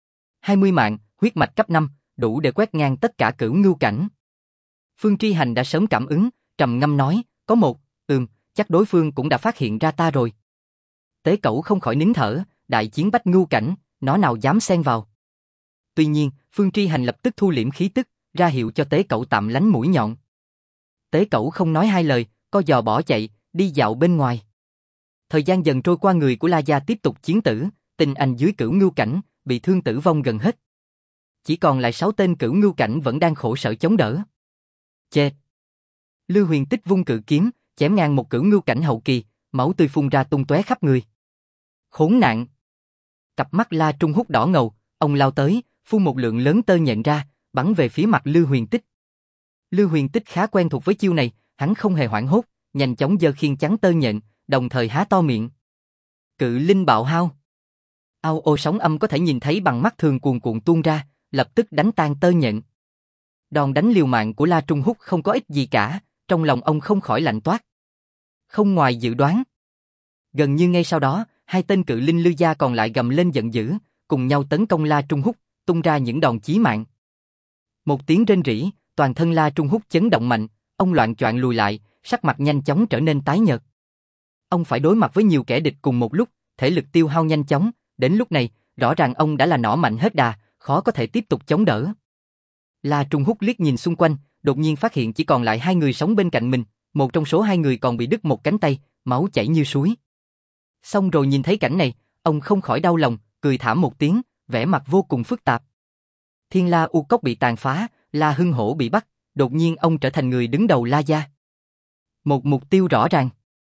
20 mạng, huyết mạch cấp 5, đủ để quét ngang tất cả Cửu Ngưu Cảnh. Phương Tri Hành đã sớm cảm ứng, trầm ngâm nói, có một, chắc đối phương cũng đã phát hiện ra ta rồi. Tế Cẩu không khỏi nín thở, đại chiến Bách Ngưu Cảnh, nó nào dám xen vào. Tuy nhiên, Phương Tri Hành lập tức thu liễm khí tức, ra hiệu cho Tế Cẩu tạm lánh mũi nhọn. Tế Cẩu không nói hai lời, co giò bỏ chạy, đi dạo bên ngoài. Thời gian dần trôi qua, người của La Gia tiếp tục chiến tử, tình anh dưới Cửu Ngưu Cảnh, bị thương tử vong gần hết. Chỉ còn lại 6 tên Cửu Ngưu Cảnh vẫn đang khổ sở chống đỡ. Chê! Lư Huyền Tích vung cự kiếm, chém ngang một Cửu Ngưu Cảnh hậu kỳ, máu tươi phun ra tung tóe khắp người. Khốn nạn! Cặp mắt La Trung Húc đỏ ngầu, ông lao tới, phun một lượng lớn tơ nhện ra, bắn về phía mặt Lư Huyền Tích. Lư Huyền Tích khá quen thuộc với chiêu này, hắn không hề hoảng hốt, nhanh chóng giơ khiên chắn tơ nhện, đồng thời há to miệng. Cự linh bạo hao. Ao ô sóng âm có thể nhìn thấy bằng mắt thường cuồn cuộn tuôn ra, lập tức đánh tan tơ nhện. Đòn đánh liều mạng của La Trung Húc không có ích gì cả, trong lòng ông không khỏi lạnh toát. Không ngoài dự đoán. Gần như ngay sau đó, 2 tên cự linh Lư gia còn lại gầm lên giận dữ, cùng nhau tấn công La Trung Húc, tung ra những đòn chí mạng. Một tiếng rên rỉ, toàn thân La Trung Húc chấn động mạnh, ông loạng choạng lùi lại, sắc mặt nhanh chóng trở nên tái nhợt. Ông phải đối mặt với nhiều kẻ địch cùng một lúc, thể lực tiêu hao nhanh chóng, đến lúc này, rõ ràng ông đã là nỏ mạnh hết đà, khó có thể tiếp tục chống đỡ. La Trung Húc liếc nhìn xung quanh, đột nhiên phát hiện chỉ còn lại 2 người sống bên cạnh mình, một trong số 2 người còn bị đứt một cánh tay, máu chảy như suối. Xong rồi nhìn thấy cảnh này, ông không khỏi đau lòng, cười thảm một tiếng, vẻ mặt vô cùng phức tạp. Thiên La U Cốc bị tàn phá, La Hưng Hổ bị bắt, đột nhiên ông trở thành người đứng đầu La Gia. Một mục tiêu rõ ràng.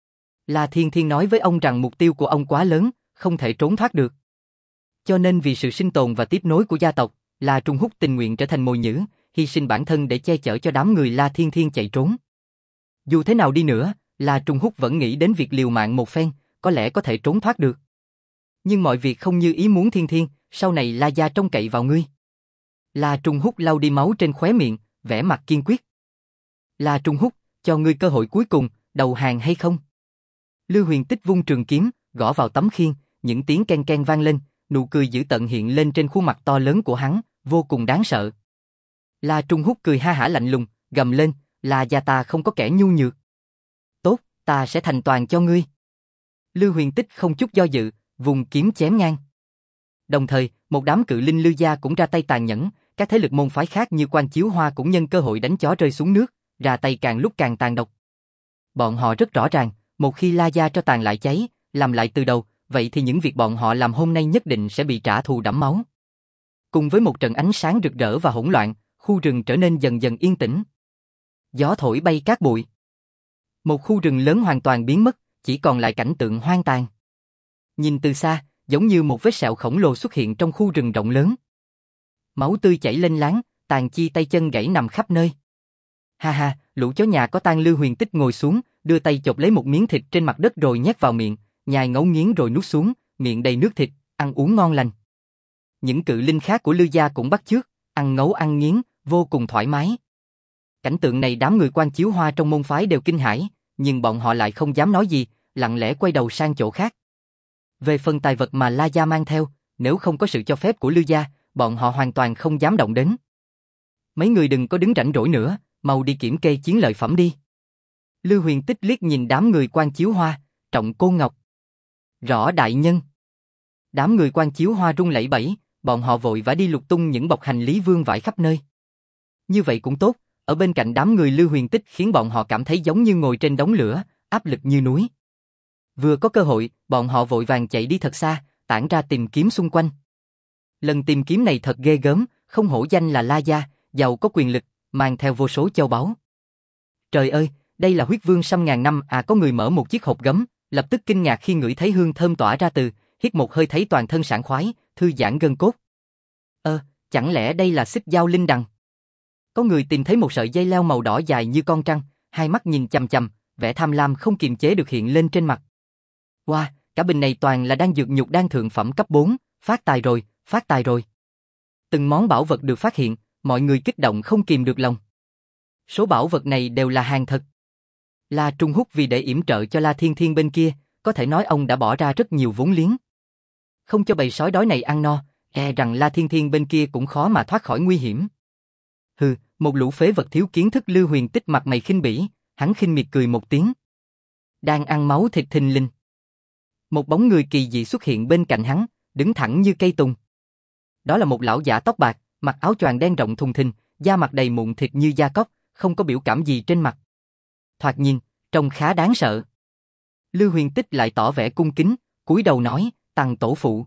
La Thiên Thiên nói với ông rằng mục tiêu của ông quá lớn, không thể trốn thoát được. Cho nên vì sự sinh tồn và tiếp nối của gia tộc, La Trung Húc tình nguyện trở thành mồi nhử, hy sinh bản thân để che chở cho đám người La Thiên Thiên chạy trốn. Dù thế nào đi nữa, La Trung Húc vẫn nghĩ đến việc liều mạng một phen, có lẽ có thể trốn thoát được. Nhưng mọi việc không như ý muốn Thiên Thiên, sau này La gia trông cậy vào ngươi. La Trung Húc lau đi máu trên khóe miệng, vẻ mặt kiên quyết. La Trung Húc, cho ngươi cơ hội cuối cùng, đầu hàng hay không? Lưu Huyền Tích vung trường kiếm, gõ vào tấm khiên, những tiếng ken ken vang lên, nụ cười dữ tợn hiện lên trên khuôn mặt to lớn của hắn, vô cùng đáng sợ. La Trung Húc cười ha hả lạnh lùng, gầm lên, La gia ta không có kẻ nhu nhược. Tốt, ta sẽ thành toàn cho ngươi. Lưu Huyền Tích không chút do dự, vùng kiếm chém ngang. Đồng thời, một đám cự linh Lưu gia cũng ra tay tàn nhẫn, các thế lực môn phái khác như Quan Chiếu Hoa cũng nhân cơ hội đánh chó rơi xuống nước, ra tay càng lúc càng tàn độc. Bọn họ rất rõ ràng, một khi La gia cho tàn lại cháy, làm lại từ đầu, vậy thì những việc bọn họ làm hôm nay nhất định sẽ bị trả thù đẫm máu. Cùng với một trận ánh sáng rực rỡ và hỗn loạn, khu rừng trở nên dần dần yên tĩnh. Gió thổi bay cát bụi. Một khu rừng lớn hoàn toàn biến mất, chỉ còn lại cảnh tượng hoang tàn. Nhìn từ xa, giống như một vết sẹo khổng lồ xuất hiện trong khu rừng rộng lớn. Máu tươi chảy lênh láng, tàn chi tay chân gãy nằm khắp nơi. Ha ha, lũ chó nhà có tang. Lưu Huyền Tích ngồi xuống, đưa tay chộp lấy một miếng thịt trên mặt đất rồi nhét vào miệng, nhai ngấu nghiến rồi nuốt xuống, miệng đầy nước thịt, ăn uống ngon lành. Những cự linh khác của Lưu gia cũng bắt chước, ăn ngấu ăn nghiến, vô cùng thoải mái. Cảnh tượng này đám người Quan Chiếu Hoa trong môn phái đều kinh hãi, nhưng bọn họ lại không dám nói gì, lặng lẽ quay đầu sang chỗ khác. Về phần tài vật mà La gia mang theo, nếu không có sự cho phép của Lưu gia, bọn họ hoàn toàn không dám động đến. Mấy người đừng có đứng rảnh rỗi nữa, mau đi kiểm kê chiến lợi phẩm đi. Lưu Huyền Tích liếc nhìn đám người Quan Chiếu Hoa, Trọng Côn Ngọc. Rõ đại nhân. Đám người Quan Chiếu Hoa run lẩy bẩy, bọn họ vội vã đi lục tung những bọc hành lý vương vãi khắp nơi. Như vậy cũng tốt, ở bên cạnh đám người Lưu Huyền Tích khiến bọn họ cảm thấy giống như ngồi trên đống lửa, áp lực như núi. Vừa có cơ hội, bọn họ vội vàng chạy đi thật xa, tản ra tìm kiếm xung quanh. Lần tìm kiếm này thật ghê gớm, không hổ danh là La gia, giàu có quyền lực, mang theo vô số châu báu. Trời ơi, đây là huyết vương sâm ngàn năm à. Có người mở một chiếc hộp gấm, lập tức kinh ngạc khi ngửi thấy hương thơm tỏa ra từ, hít một hơi thấy toàn thân sảng khoái, thư giãn gân cốt. Chẳng lẽ đây là xích dao linh đằng? Có người tìm thấy một sợi dây leo màu đỏ dài như con trăng, hai mắt nhìn chằm chằm, vẻ tham lam không kiềm chế được hiện lên trên mặt. Wow, cả bình này toàn là đan dược nhục đan thượng phẩm cấp 4, phát tài rồi, phát tài rồi. Từng món bảo vật được phát hiện, mọi người kích động không kìm được lòng. Số bảo vật này đều là hàng thật. La Trung Húc vì để yểm trợ cho La Thiên Thiên bên kia, có thể nói ông đã bỏ ra rất nhiều vốn liếng. Không cho bầy sói đói này ăn no, rằng La Thiên Thiên bên kia cũng khó mà thoát khỏi nguy hiểm. Hừ, một lũ phế vật thiếu kiến thức. Lưu Huyền Tích mặt mày khinh bỉ, hắn khinh miệt cười một tiếng. Đang ăn máu thịt thình lình. Một bóng người kỳ dị xuất hiện bên cạnh hắn, đứng thẳng như cây tùng. Đó là một lão giả tóc bạc, mặc áo choàng đen rộng thùng thình, da mặt đầy mụn thịt như da cóc, không có biểu cảm gì trên mặt. Thoạt nhìn, trông khá đáng sợ. Lưu Huyền Tích lại tỏ vẻ cung kính, cúi đầu nói, Tằng tổ phụ.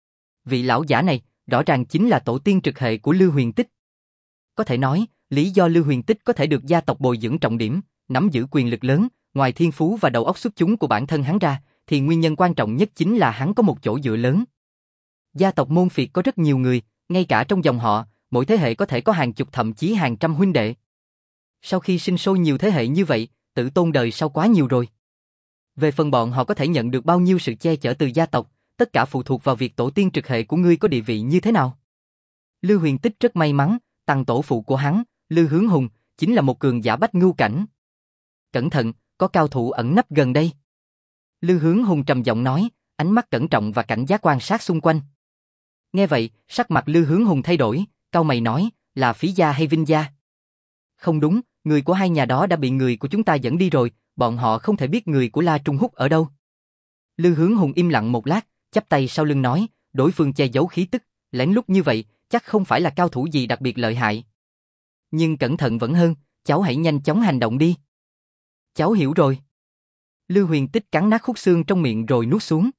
Vị lão giả này, rõ ràng chính là tổ tiên trực hệ của Lưu Huyền Tích. Có thể nói, lý do Lưu Huyền Tích có thể được gia tộc bồi dưỡng trọng điểm, nắm giữ quyền lực lớn, ngoài thiên phú và đầu óc xuất chúng của bản thân hắn ra, thì nguyên nhân quan trọng nhất chính là hắn có một chỗ dựa lớn. Gia tộc Môn Phiệt có rất nhiều người, ngay cả trong dòng họ, mỗi thế hệ có thể có hàng chục thậm chí hàng trăm huynh đệ. Sau khi sinh sôi nhiều thế hệ như vậy, tử tôn đời sau quá nhiều rồi. Về phần bọn họ có thể nhận được bao nhiêu sự che chở từ gia tộc, tất cả phụ thuộc vào việc tổ tiên trực hệ của ngươi có địa vị như thế nào. Lưu Huyền Tích rất may mắn, Tằng tổ phụ của hắn, Lưu Hướng Hùng, chính là một cường giả bách ngưu cảnh. Cẩn thận, có cao thủ ẩn nấp gần đây. Lưu Hướng Hùng trầm giọng nói, ánh mắt cẩn trọng và cảnh giác quan sát xung quanh. Nghe vậy, sắc mặt Lưu Hướng Hùng thay đổi, cau mày nói, là Phí gia hay Vinh gia? Không đúng, người của hai nhà đó đã bị người của chúng ta dẫn đi rồi, bọn họ không thể biết người của La Trung Húc ở đâu. Lưu Hướng Hùng im lặng một lát, chắp tay sau lưng nói, đối phương che giấu khí tức, lén lút như vậy, chắc không phải là cao thủ gì đặc biệt lợi hại. Nhưng cẩn thận vẫn hơn, cháu hãy nhanh chóng hành động đi. Cháu hiểu rồi. Lưu Huyền Tích cắn nát khúc xương trong miệng rồi nuốt xuống.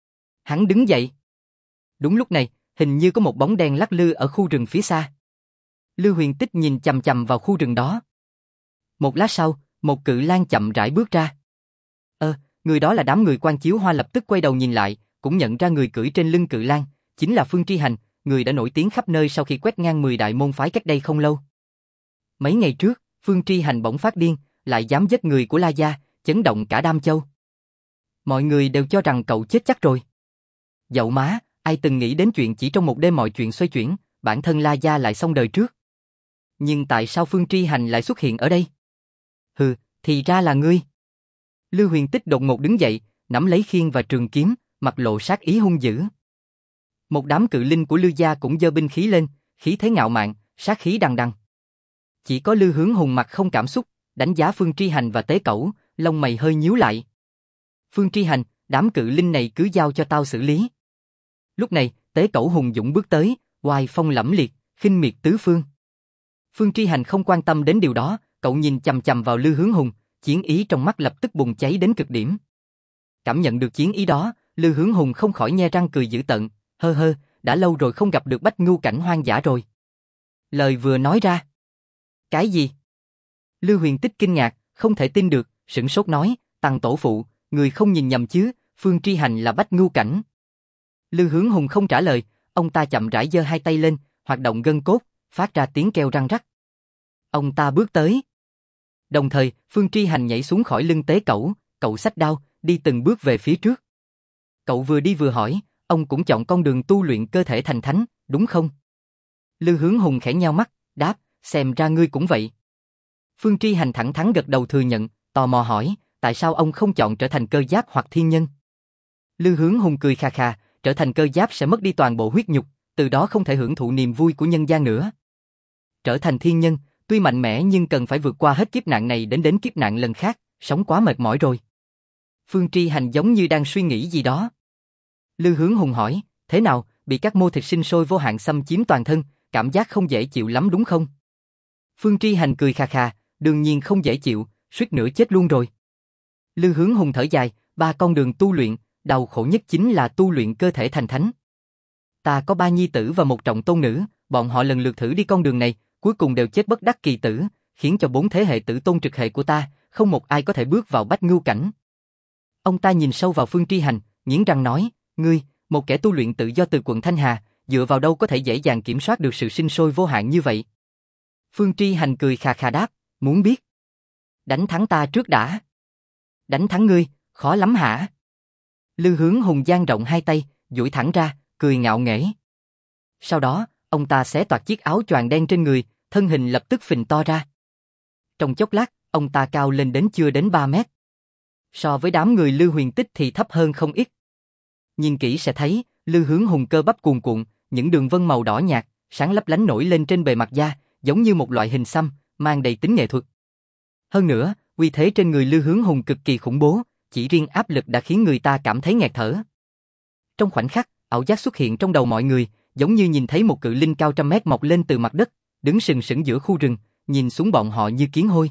Hắn đứng dậy. Đúng lúc này, hình như có một bóng đen lắc lư ở khu rừng phía xa. Lưu Huyền Tích nhìn chằm chằm vào khu rừng đó. Một lát sau, một cự lang chậm rãi bước ra. Người đó là đám người Quan Chiếu Hoa lập tức quay đầu nhìn lại, cũng nhận ra người cưỡi trên lưng cự lang, chính là Phương Tri Hành, người đã nổi tiếng khắp nơi sau khi quét ngang 10 đại môn phái cách đây không lâu. Mấy ngày trước, Phương Tri Hành bỗng phát điên, lại dám giết người của La Gia, chấn động cả Đam Châu. Mọi người đều cho rằng cậu chết chắc rồi. Dậu má, ai từng nghĩ đến chuyện chỉ trong một đêm mọi chuyện xoay chuyển, bản thân La Gia lại xong đời trước. Nhưng tại sao Phương Tri Hành lại xuất hiện ở đây? Hừ, thì ra là ngươi. Lưu Huyền Tích đột ngột đứng dậy, nắm lấy khiên và trường kiếm, mặt lộ sát ý hung dữ. Một đám cự linh của Lưu gia cũng giơ binh khí lên, khí thế ngạo mạn, sát khí đằng đằng. Chỉ có Lưu Hướng Hùng mặt không cảm xúc, đánh giá Phương Tri Hành và Tế Cẩu, lông mày hơi nhíu lại. Phương Tri Hành, đám cự linh này cứ giao cho tao xử lý. Lúc này, Tế Cẩu hùng dũng bước tới, oai phong lẫm liệt, khinh miệt tứ phương. Phương Tri Hành không quan tâm đến điều đó, cậu nhìn chằm chằm vào Lưu Hướng Hùng, chiến ý trong mắt lập tức bùng cháy đến cực điểm. Cảm nhận được chiến ý đó, Lưu Hướng Hùng không khỏi nhe răng cười dữ tợn, hơ hơ, đã lâu rồi không gặp được Bách Ngưu Cảnh hoang dã rồi. Lời vừa nói ra. Cái gì? Lưu Huyền Tích kinh ngạc, không thể tin được, sửng sốt nói, Tăng tổ phụ, người không nhìn nhầm chứ, Phương Tri Hành là Bách Ngưu Cảnh. Lưu Hướng Hùng không trả lời, ông ta chậm rãi giơ hai tay lên, hoạt động gân cốt, phát ra tiếng kêu răng rắc. Ông ta bước tới. Đồng thời, Phương Tri Hành nhảy xuống khỏi lưng Tế Cẩu, cậu xách đao, đi từng bước về phía trước. Cậu vừa đi vừa hỏi, ông cũng chọn con đường tu luyện cơ thể thành thánh, đúng không? Lưu Hướng Hùng khẽ nheo mắt, đáp, xem ra ngươi cũng vậy. Phương Tri Hành thẳng thắn gật đầu thừa nhận, tò mò hỏi, tại sao ông không chọn trở thành cơ giáp hoặc thiên nhân? Lưu Hướng Hùng cười khà khà, trở thành cơ giáp sẽ mất đi toàn bộ huyết nhục, từ đó không thể hưởng thụ niềm vui của nhân gian nữa. Trở thành thiên nhân, tuy mạnh mẽ nhưng cần phải vượt qua hết kiếp nạn này đến kiếp nạn lần khác, sống quá mệt mỏi rồi. Phương Tri Hành giống như đang suy nghĩ gì đó. Lưu Hướng Hùng hỏi, thế nào, bị các mô thịt sinh sôi vô hạn xâm chiếm toàn thân, cảm giác không dễ chịu lắm đúng không? Phương Tri Hành cười khà khà, đương nhiên không dễ chịu, suýt nữa chết luôn rồi. Lưu Hướng Hùng thở dài, 3 con đường tu luyện, đau khổ nhất chính là tu luyện cơ thể thành thánh. Ta có 3 nhi tử và 1 trọng tôn nữ, bọn họ lần lượt thử đi con đường này, cuối cùng đều chết bất đắc kỳ tử, khiến cho 4 thế hệ tử tôn trực hệ của ta, không một ai có thể bước vào Bách Ngưu Cảnh. Ông ta nhìn sâu vào Phương Tri Hành, nghiến răng nói, ngươi, một kẻ tu luyện tự do từ quận Thanh Hà, dựa vào đâu có thể dễ dàng kiểm soát được sự sinh sôi vô hạn như vậy? Phương Tri Hành cười khà khà đáp, muốn biết? Đánh thắng ta trước đã. Đánh thắng ngươi, khó lắm hả? Lưu Hướng Hùng dang rộng hai tay, duỗi thẳng ra, cười ngạo nghễ. Sau đó, ông ta xé toạc chiếc áo choàng đen trên người, thân hình lập tức phình to ra. Trong chốc lát, ông ta cao lên đến chưa đến 3 mét. So với đám người Lưu Huyền Tích thì thấp hơn không ít. Nhìn kỹ sẽ thấy, Lưu Hướng Hùng cơ bắp cuồn cuộn, những đường vân màu đỏ nhạt, sáng lấp lánh nổi lên trên bề mặt da, giống như một loại hình xăm, mang đầy tính nghệ thuật. Hơn nữa, uy thế trên người Lưu Hướng Hùng cực kỳ khủng bố, chỉ riêng áp lực đã khiến người ta cảm thấy nghẹt thở. Trong khoảnh khắc, ảo giác xuất hiện trong đầu mọi người, giống như nhìn thấy một cự linh cao trăm mét mọc lên từ mặt đất, đứng sừng sững giữa khu rừng, nhìn xuống bọn họ như kiến hôi.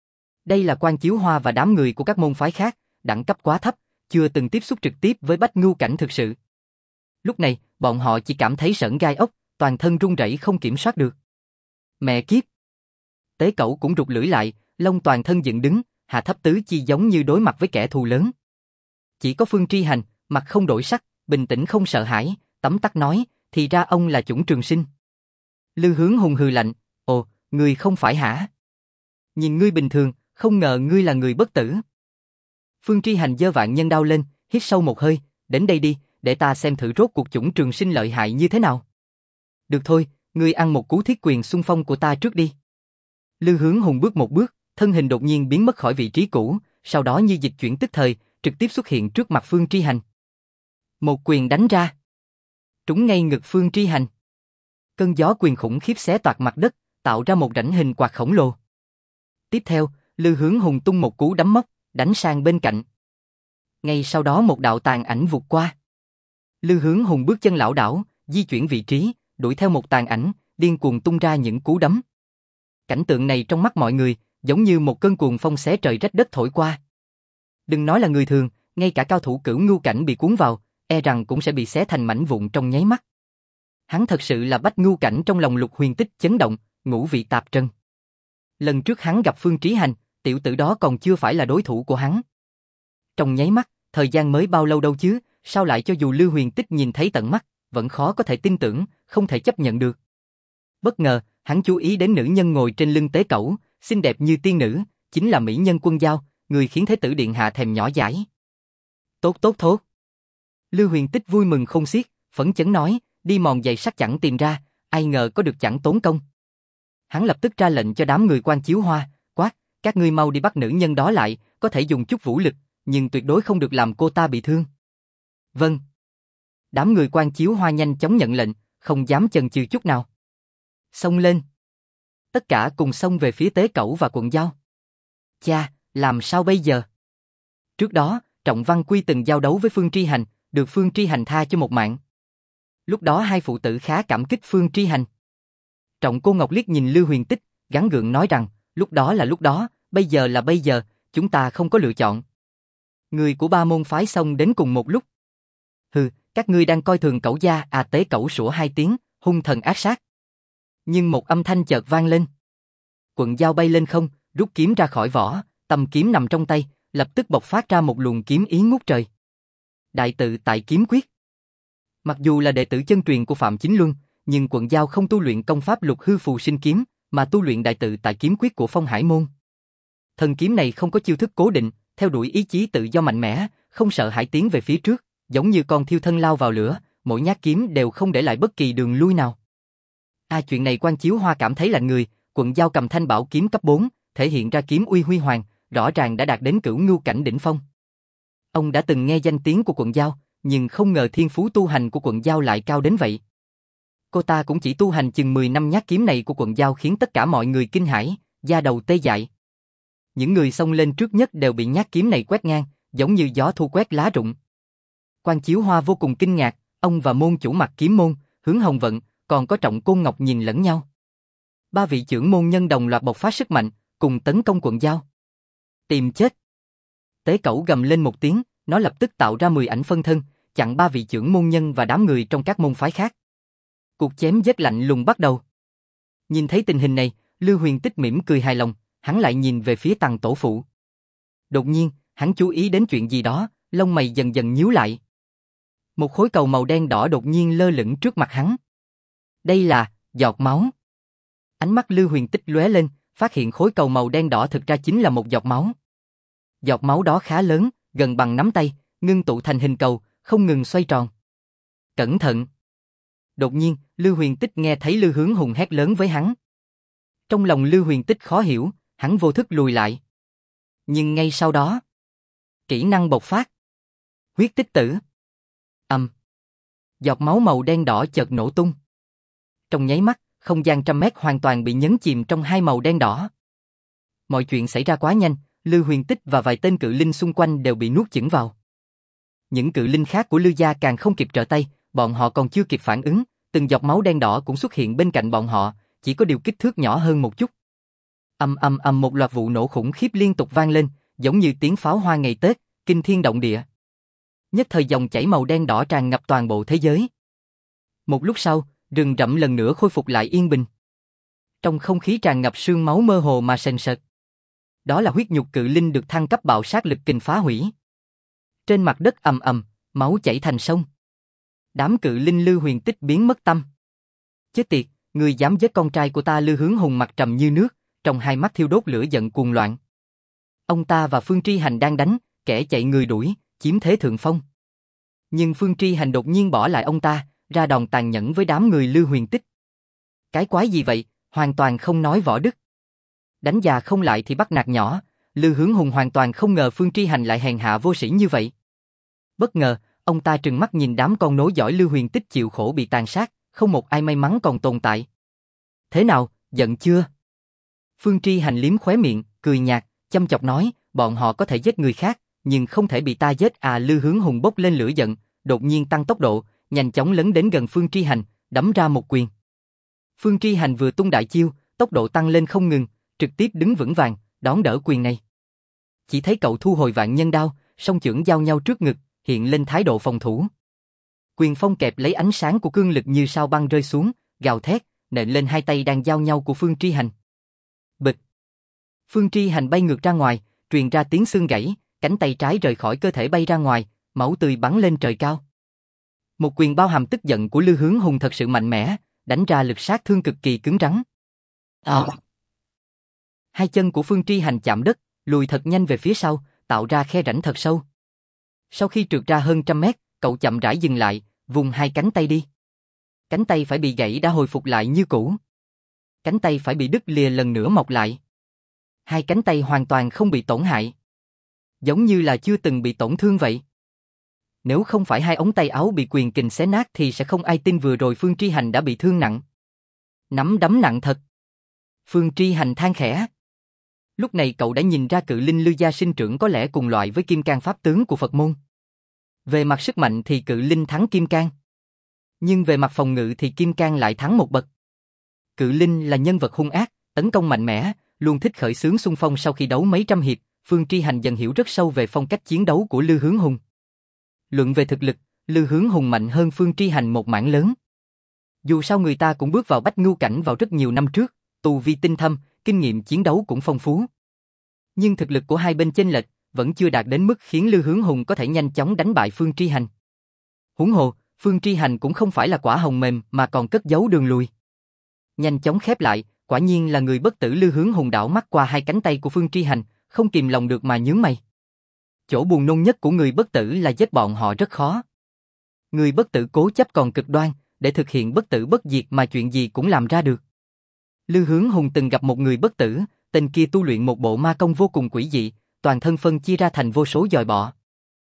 Đây là Quan Chiếu Hoa và đám người của các môn phái khác, đẳng cấp quá thấp, chưa từng tiếp xúc trực tiếp với Bách Ngưu Cảnh thực sự. Lúc này, bọn họ chỉ cảm thấy sởn gai ốc, toàn thân run rẩy không kiểm soát được. Mẹ kiếp! Tế Cẩu cũng rụt lưỡi lại, lông toàn thân dựng đứng, hạ thấp tứ chi giống như đối mặt với kẻ thù lớn. Chỉ có Phương Tri Hành, mặt không đổi sắc, bình tĩnh không sợ hãi, tấm tắc nói, thì ra ông là chủng trường sinh. Lưu Hướng Hùng hừ lạnh, ồ, ngươi không phải hả? Nhìn ngươi bình thường, không ngờ ngươi là người bất tử. Phương Tri Hành giơ vạn nhân đao lên, hít sâu một hơi, đến đây đi, để ta xem thử rốt cuộc chủng trường sinh lợi hại như thế nào. Được thôi, ngươi ăn một cú thiết quyền xung phong của ta trước đi. Lưu Hướng Hùng bước một bước, thân hình đột nhiên biến mất khỏi vị trí cũ, sau đó như dịch chuyển tức thời, trực tiếp xuất hiện trước mặt Phương Tri Hành. Một quyền đánh ra, trúng ngay ngực Phương Tri Hành. Cơn gió quyền khủng khiếp xé toạc mặt đất, tạo ra một rãnh hình quạt khổng lồ. Tiếp theo, Lưu Hướng Hùng tung một cú đấm móc, đánh sang bên cạnh. Ngay sau đó một đạo tàn ảnh vụt qua. Lưu Hướng Hùng bước chân lảo đảo, di chuyển vị trí, đuổi theo một tàn ảnh, điên cuồng tung ra những cú đấm. Cảnh tượng này trong mắt mọi người, giống như một cơn cuồng phong xé trời rách đất thổi qua. Đừng nói là người thường, ngay cả cao thủ Cửu Ngưu Cảnh bị cuốn vào, e rằng cũng sẽ bị xé thành mảnh vụn trong nháy mắt. Hắn thật sự là Bách Ngưu Cảnh trong lòng Lục Huyền Tích chấn động, ngũ vị tạp trần. Lần trước hắn gặp Phương Trí Hành, tiểu tử đó còn chưa phải là đối thủ của hắn. Trong nháy mắt, thời gian mới bao lâu đâu chứ, sao lại cho dù Lưu Huyền Tích nhìn thấy tận mắt, vẫn khó có thể tin tưởng, không thể chấp nhận được. Bất ngờ, hắn chú ý đến nữ nhân ngồi trên lưng tế cẩu, xinh đẹp như tiên nữ, chính là mỹ nhân Quân Dao, người khiến Thế tử điện hạ thèm nhỏ dãi. Tốt tốt tốt. Lưu Huyền Tích vui mừng không xiết, phấn chấn nói, đi mòn giày sắt chẳng tìm ra, ai ngờ có được chẳng tốn công. Hắn lập tức ra lệnh cho đám người quan chiếu hoa, quát, các ngươi mau đi bắt nữ nhân đó lại, có thể dùng chút vũ lực, nhưng tuyệt đối không được làm cô ta bị thương. Vâng. Đám người quan chiếu hoa nhanh chóng nhận lệnh, không dám chần chừ chút nào. Xông lên. Tất cả cùng xông về phía tế cẩu và Quận Dao. Cha, làm sao bây giờ? Trước đó, Trọng Văn Quy từng giao đấu với Phương Tri Hành, được Phương Tri Hành tha cho một mạng. Lúc đó hai phụ tử khá cảm kích Phương Tri Hành. Trọng Cô Ngọc liếc nhìn Lưu Huyền Tích, gắng gượng nói rằng, lúc đó là lúc đó, bây giờ là bây giờ, chúng ta không có lựa chọn. Người của ba môn phái xông đến cùng một lúc. Hừ, các ngươi đang coi thường Cẩu gia à? Tế Cẩu sủa hai tiếng, hung thần ác sát. Nhưng một âm thanh chợt vang lên. Quận Dao bay lên không, rút kiếm ra khỏi vỏ, tầm kiếm nằm trong tay, lập tức bộc phát ra một luồng kiếm ý ngút trời. Đại tự tại kiếm quyết. Mặc dù là đệ tử chân truyền của Phạm Chính Luân, nhưng Quận Dao không tu luyện công pháp Lục Hư Phù Sinh Kiếm, mà tu luyện đại tự tại kiếm quyết của Phong Hải môn. Thần kiếm này không có chiêu thức cố định, theo đuổi ý chí tự do mạnh mẽ, không sợ hãi tiến về phía trước, giống như con thiêu thân lao vào lửa, mỗi nhát kiếm đều không để lại bất kỳ đường lui nào. Chuyện này Quan Chiếu Hoa cảm thấy lạnh người, Quận Dao cầm thanh bảo kiếm cấp 4, thể hiện ra kiếm uy huy hoàng, rõ ràng đã đạt đến cửu ngưu cảnh đỉnh phong. Ông đã từng nghe danh tiếng của Quận Dao, nhưng không ngờ thiên phú tu hành của Quận Dao lại cao đến vậy. Cô ta cũng chỉ tu hành chừng 10 năm, nhát kiếm này của Quận Dao khiến tất cả mọi người kinh hãi, da đầu tê dại. Những người xông lên trước nhất đều bị nhát kiếm này quét ngang, giống như gió thu quét lá rụng. Quan Chiếu Hoa vô cùng kinh ngạc, ông và môn chủ Mặc Kiếm môn, Hướng Hồng Vận, còn có Trọng Côn Ngọc nhìn lẫn nhau. Ba vị trưởng môn nhân đồng loạt bộc phát sức mạnh, cùng tấn công Quận Dao. Tìm chết. Tế Cẩu gầm lên một tiếng, nó lập tức tạo ra 10 ảnh phân thân, chặn ba vị trưởng môn nhân và đám người trong các môn phái khác. Cuộc chém giết lạnh lùng bắt đầu. Nhìn thấy tình hình này, Lưu Huyền Tích mỉm cười hài lòng, hắn lại nhìn về phía Tằng tổ phụ. Đột nhiên, hắn chú ý đến chuyện gì đó, lông mày dần dần nhíu lại. Một khối cầu màu đen đỏ đột nhiên lơ lửng trước mặt hắn. Đây là giọt máu. Ánh mắt Lưu Huyền Tích lóe lên, phát hiện khối cầu màu đen đỏ thực ra chính là một giọt máu. Giọt máu đó khá lớn, gần bằng nắm tay, ngưng tụ thành hình cầu, không ngừng xoay tròn. Cẩn thận! Đột nhiên, Lưu Huyền Tích nghe thấy Lưu Hướng Hùng hét lớn với hắn. Trong lòng Lưu Huyền Tích khó hiểu, hắn vô thức lùi lại. Nhưng ngay sau đó, kỹ năng bộc phát. Huyết tích tử. Giọt máu màu đen đỏ chợt nổ tung. Trong nháy mắt, không gian trăm mét hoàn toàn bị nhấn chìm trong hai màu đen đỏ. Mọi chuyện xảy ra quá nhanh, Lưu Huyền Tích và vài tên cự linh xung quanh đều bị nuốt chửng vào. Những cự linh khác của Lưu gia càng không kịp trở tay, bọn họ còn chưa kịp phản ứng, từng giọt máu đen đỏ cũng xuất hiện bên cạnh bọn họ, chỉ có điều kích thước nhỏ hơn một chút. Một loạt vụ nổ khủng khiếp liên tục vang lên, giống như tiếng pháo hoa ngày Tết, kinh thiên động địa. Nhất thời dòng chảy màu đen đỏ tràn ngập toàn bộ thế giới. Một lúc sau, rừng rậm lần nữa khôi phục lại yên bình. Trong không khí tràn ngập sương máu mơ hồ mà sền sệt. Đó là huyết nhục cự linh được thăng cấp bạo sát lực kình phá hủy. Trên mặt đất máu chảy thành sông. Đám cự linh Lưu Huyền Tích biến mất tâm. Chết tiệt, người dám giết con trai của ta! Lưu Hướng Hùng mặt trầm như nước, trong hai mắt thiêu đốt lửa giận cuồng loạn. Ông ta và Phương Tri Hành đang đánh, kẻ chạy người đuổi, chiếm thế thượng phong. Nhưng Phương Tri Hành đột nhiên bỏ lại ông ta, ra đòn tàn nhẫn với đám người Lưu Huyền Tích. Cái quái gì vậy, hoàn toàn không nói võ đức. Đánh già không lại thì bắt nạt nhỏ, Lưu Hướng Hùng hoàn toàn không ngờ Phương Tri Hành lại hèn hạ vô sĩ như vậy. Bất ngờ, ông ta trừng mắt nhìn đám con nối dõi Lưu Huyền Tích chịu khổ bị tàn sát, không một ai may mắn còn tồn tại. Thế nào, giận chưa? Phương Tri Hành liếm khóe miệng, cười nhạt, châm chọc nói, bọn họ có thể giết người khác, nhưng không thể bị ta giết à? Lưu Hướng Hùng bốc lên lửa giận, đột nhiên tăng tốc độ, nhanh chóng lấn đến gần Phương Tri Hành, đấm ra một quyền. Phương Tri Hành vừa tung đại chiêu, tốc độ tăng lên không ngừng, trực tiếp đứng vững vàng, đón đỡ quyền này. Chỉ thấy cậu thu hồi vạn nhân đao, song chưởng giao nhau trước ngực, hiện lên thái độ phòng thủ. Quyền phong kẹp lấy ánh sáng của cương lực như sao băng rơi xuống, gào thét, nện lên hai tay đang giao nhau của Phương Tri Hành. Bịch! Phương Tri Hành bay ngược ra ngoài, truyền ra tiếng xương gãy, cánh tay trái rời khỏi cơ thể bay ra ngoài, máu tươi bắn lên trời cao. Một quyền bao hàm tức giận của Lư Hướng Hùng thật sự mạnh mẽ, đánh ra lực sát thương cực kỳ cứng rắn. Hai chân của Phương Tri Hành chạm đất, lùi thật nhanh về phía sau, tạo ra khe rãnh thật sâu. Sau khi trượt ra hơn 100 mét, cậu chậm rãi dừng lại, vùng hai cánh tay đi. Cánh tay phải bị gãy đã hồi phục lại như cũ. Cánh tay phải bị đứt lìa lần nữa mọc lại. Hai cánh tay hoàn toàn không bị tổn hại. Giống như là chưa từng bị tổn thương vậy. Nếu không phải hai ống tay áo bị quyền kình xé nát thì sẽ không ai tin vừa rồi Phương Tri Hành đã bị thương nặng. Nắm đấm nặng thật. Phương Tri Hành than khẽ. Lúc này cậu đã nhìn ra cự linh Lư Gia sinh trưởng có lẽ cùng loại với Kim Cang pháp tướng của Phật môn. Về mặt sức mạnh thì cự linh thắng Kim Cang. Nhưng về mặt phòng ngự thì Kim Cang lại thắng một bậc. Cự linh là nhân vật hung ác, tấn công mạnh mẽ, luôn thích khởi xướng xung phong sau khi đấu mấy trăm hiệp. Phương Tri Hành dần hiểu rất sâu về phong cách chiến đấu của Lư Hướng Hùng. Luận về thực lực, Lư Hướng Hùng mạnh hơn Phương Tri Hành một mảng lớn. Dù sao người ta cũng bước vào Bách Ngưu cảnh vào rất nhiều năm trước, tu vi tinh thâm, kinh nghiệm chiến đấu cũng phong phú. Nhưng thực lực của hai bên chênh lệch vẫn chưa đạt đến mức khiến Lư Hướng Hùng có thể nhanh chóng đánh bại Phương Tri Hành. Huống hồ, Phương Tri Hành cũng không phải là quả hồng mềm mà còn cất giấu đường lui. Nhanh chóng khép lại, quả nhiên là người bất tử. Lư Hướng Hùng đảo mắt qua hai cánh tay của Phương Tri Hành, không kìm lòng được mà nhướng mày. Chỗ buồn nôn nhất của người bất tử là giết bọn họ rất khó. Người bất tử cố chấp còn cực đoan, để thực hiện bất tử bất diệt mà chuyện gì cũng làm ra được. Lư Hướng Hùng từng gặp một người bất tử, tên kia tu luyện một bộ ma công vô cùng quỷ dị, toàn thân phân chia ra thành vô số giòi bọ.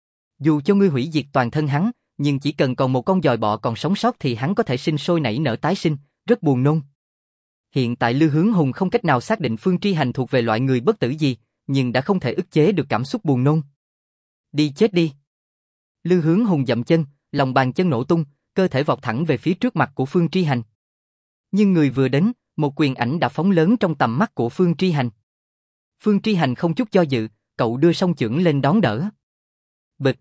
Dù cho ngươi hủy diệt toàn thân hắn, nhưng chỉ cần còn một con giòi bọ còn sống sót thì hắn có thể sinh sôi nảy nở tái sinh, rất buồn nôn. Hiện tại Lư Hướng Hùng không cách nào xác định Phương Tri Hành thuộc về loại người bất tử gì, nhưng đã không thể ức chế được cảm xúc buồn nôn. Đi chết đi. Lư Hướng Hùng dậm chân, lòng bàn chân nổ tung, cơ thể vọt thẳng về phía trước mặt của Phương Tri Hành. Nhưng người vừa đến, một quyền ảnh đã phóng lớn trong tầm mắt của Phương Tri Hành. Phương Tri Hành không chút do dự, cậu đưa song chưởng lên đón đỡ. Bịch.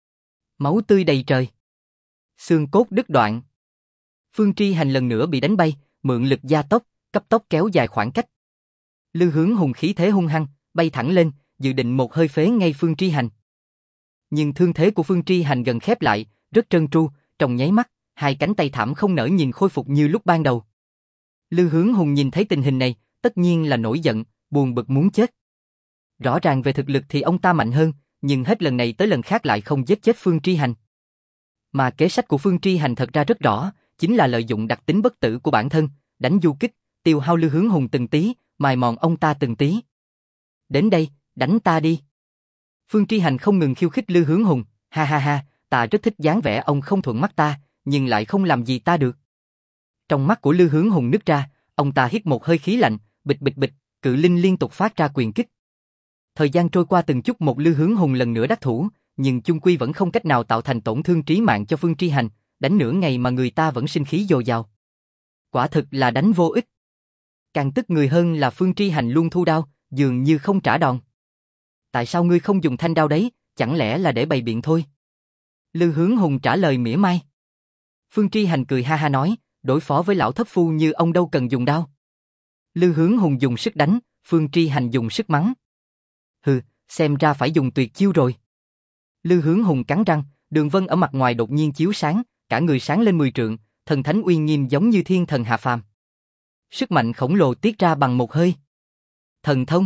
Máu tươi đầy trời. Xương cốt đứt đoạn. Phương Tri Hành lần nữa bị đánh bay, mượn lực gia tốc, cấp tốc kéo dài khoảng cách. Lư Hướng Hùng khí thế hung hăng, bay thẳng lên, dự định một hơi phế ngay Phương Tri Hành. Nhưng thương thế của Phương Tri Hành gần khép lại, rất trơn tru, trong nháy mắt, hai cánh tay thảm không nở nhìn khôi phục như lúc ban đầu. Lư Hướng Hùng nhìn thấy tình hình này, tất nhiên là nổi giận, buồn bực muốn chết. Rõ ràng về thực lực thì ông ta mạnh hơn, nhưng hết lần này tới lần khác lại không giết chết Phương Tri Hành. Mà kế sách của Phương Tri Hành thật ra rất rõ, chính là lợi dụng đặc tính bất tử của bản thân, đánh du kích, tiêu hao Lư Hướng Hùng từng tí, mài mòn ông ta từng tí. Đến đây, đánh ta đi. Phương Tri Hành không ngừng khiêu khích Lư Hướng Hùng, ha ha ha, ta rất thích dáng vẻ ông không thuận mắt ta, nhưng lại không làm gì ta được. Trong mắt của Lư Hướng Hùng nứt ra, ông ta hít một hơi khí lạnh, bịch bịch bịch, cự linh liên tục phát ra quyền kích. Thời gian trôi qua từng chút một, Lư Hướng Hùng lần nữa đắc thủ, nhưng chung quy vẫn không cách nào tạo thành tổn thương trí mạng cho Phương Tri Hành, đánh nửa ngày mà người ta vẫn sinh khí dồi dào. Quả thực là đánh vô ích. Càng tức người hơn là Phương Tri Hành luôn thu đao, dường như không trả đòn. Tại sao ngươi không dùng thanh đao đấy, chẳng lẽ là để bày biện thôi? Lư Hướng Hùng trả lời mỉa mai. Phương Tri Hành cười ha ha nói, đối phó với lão thất phu như ông đâu cần dùng đao. Lư Hướng Hùng dùng sức đánh, Phương Tri Hành dùng sức mắng. Hừ, xem ra phải dùng tuyệt chiêu rồi. Lư Hướng Hùng cắn răng, đường vân ở mặt ngoài đột nhiên chiếu sáng, cả người sáng lên 10 trượng, thần thánh uy nghiêm giống như thiên thần hạ phàm. Sức mạnh khổng lồ tiết ra bằng một hơi. Thần thông.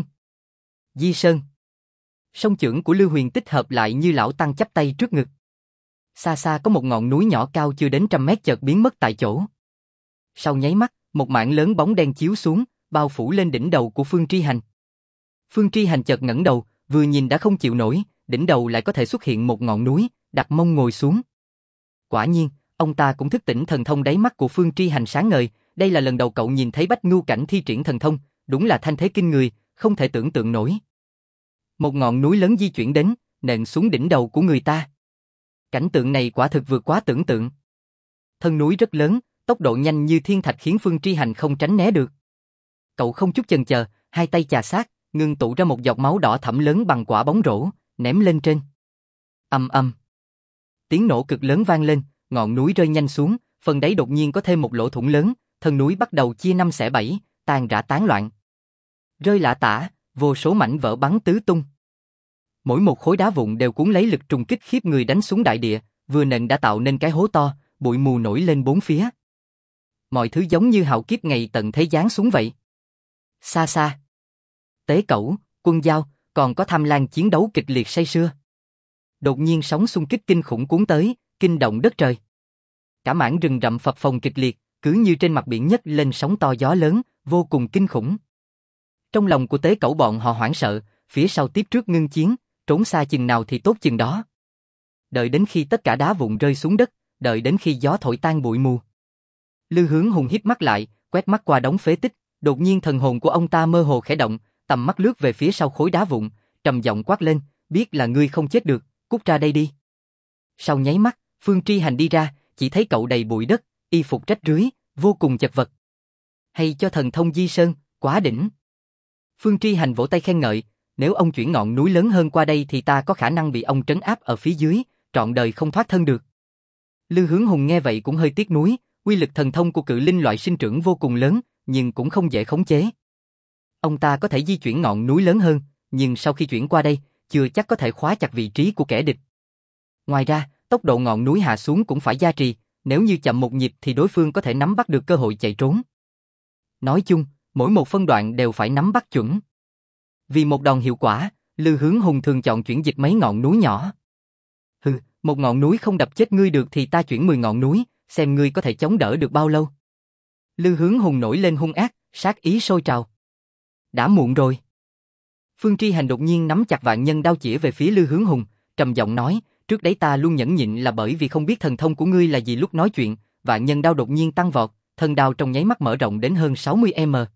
Di Sơn. Song chưởng của Lư Huyền tích hợp lại như lão tăng chắp tay trước ngực. Xa xa có một ngọn núi nhỏ cao chưa đến 100 mét chợt biến mất tại chỗ. Sau nháy mắt, một mảng lớn bóng đen chiếu xuống, bao phủ lên đỉnh đầu của Phương Tri Hành. Phương Tri Hành chợt ngẩng đầu, vừa nhìn đã không chịu nổi, đỉnh đầu lại có thể xuất hiện một ngọn núi, đặt mông ngồi xuống. Quả nhiên, ông ta cũng thức tỉnh thần thông. Đáy mắt của Phương Tri Hành sáng ngời, đây là lần đầu cậu nhìn thấy Bách Ngưu cảnh thi triển thần thông, đúng là thanh thế kinh người, không thể tưởng tượng nổi. Một ngọn núi lớn di chuyển đến, nện xuống đỉnh đầu của người ta. Cảnh tượng này quả thực vượt quá tưởng tượng. Thân núi rất lớn, tốc độ nhanh như thiên thạch khiến Phương Tri Hành không tránh né được. Cậu không chút chần chờ, hai tay chà sát, ngưng tụ ra một giọt máu đỏ thẫm lớn bằng quả bóng rổ, ném lên trên. Ầm ầm. Tiếng nổ cực lớn vang lên, ngọn núi rơi nhanh xuống, phần đáy đột nhiên có thêm một lỗ thủng lớn, thân núi bắt đầu chia năm xẻ bảy, tan rã tán loạn. Rơi lả tả, vô số mảnh vỡ bắn tứ tung. Mỗi một khối đá vụn đều cuốn lấy lực trùng kích khiếp người đánh xuống đại địa, vừa nện đã tạo nên cái hố to, bụi mù nổi lên bốn phía. Mọi thứ giống như hạo kiếp ngày tận thế giáng xuống vậy. Xa xa, Tế Cẩu, Quân Dao, còn có Tham Lang chiến đấu kịch liệt say sưa. Đột nhiên sóng xung kích kinh khủng cuốn tới, kinh động đất trời. Cả mảng rừng rậm phập phồng kịch liệt, cứ như trên mặt biển nhấc lên sóng to gió lớn, vô cùng kinh khủng. Trong lòng của Tế Cẩu bọn họ hoảng sợ, phía sau tiếp trước ngưng chiến, trốn xa chừng nào thì tốt chừng đó. Đợi đến khi tất cả đá vụn rơi xuống đất, đợi đến khi gió thổi tan bụi mù. Lư Hướng Hùng híp mắt lại, quét mắt qua đống phế tích, đột nhiên thần hồn của ông ta mơ hồ khẽ động, tầm mắt lướt về phía sau khối đá vụn, trầm giọng quát lên, biết là ngươi không chết được, cút ra đây đi. Sau nháy mắt, Phương Tri Hành đi ra, chỉ thấy cậu đầy bụi đất, y phục rách rưới, vô cùng chật vật. Hay cho thần thông Di Sơn, quá đỉnh. Phương Tri Hành vỗ tay khen ngợi, nếu ông chuyển ngọn núi lớn hơn qua đây thì ta có khả năng bị ông trấn áp ở phía dưới, trọn đời không thoát thân được. Lư Hướng Hùng nghe vậy cũng hơi tiếc nuối, uy lực thần thông của cự linh loại sinh trưởng vô cùng lớn, nhưng cũng không dễ khống chế. Ông ta có thể di chuyển ngọn núi lớn hơn, nhưng sau khi chuyển qua đây, chưa chắc có thể khóa chặt vị trí của kẻ địch. Ngoài ra, tốc độ ngọn núi hạ xuống cũng phải gia trì, nếu như chậm một nhịp thì đối phương có thể nắm bắt được cơ hội chạy trốn. Nói chung, mỗi một phân đoạn đều phải nắm bắt chuẩn. Vì một đòn hiệu quả, Lư Hướng Hùng thường chọn chuyển dịch mấy ngọn núi nhỏ. Hừ, một ngọn núi không đập chết ngươi được thì ta chuyển 10 ngọn núi, xem ngươi có thể chống đỡ được bao lâu. Lư Hướng Hùng nổi lên hung ác, sát ý sôi trào. Đã muộn rồi. Phương Tri Hành đột nhiên nắm chặt Vạn Nhân đao chĩa về phía Lư Hướng Hùng, trầm giọng nói, trước đấy ta luôn nhẫn nhịn là bởi vì không biết thần thông của ngươi là gì. Lúc nói chuyện, Vạn Nhân đao đột nhiên tăng vọt, thân đao trong nháy mắt mở rộng đến hơn 60m.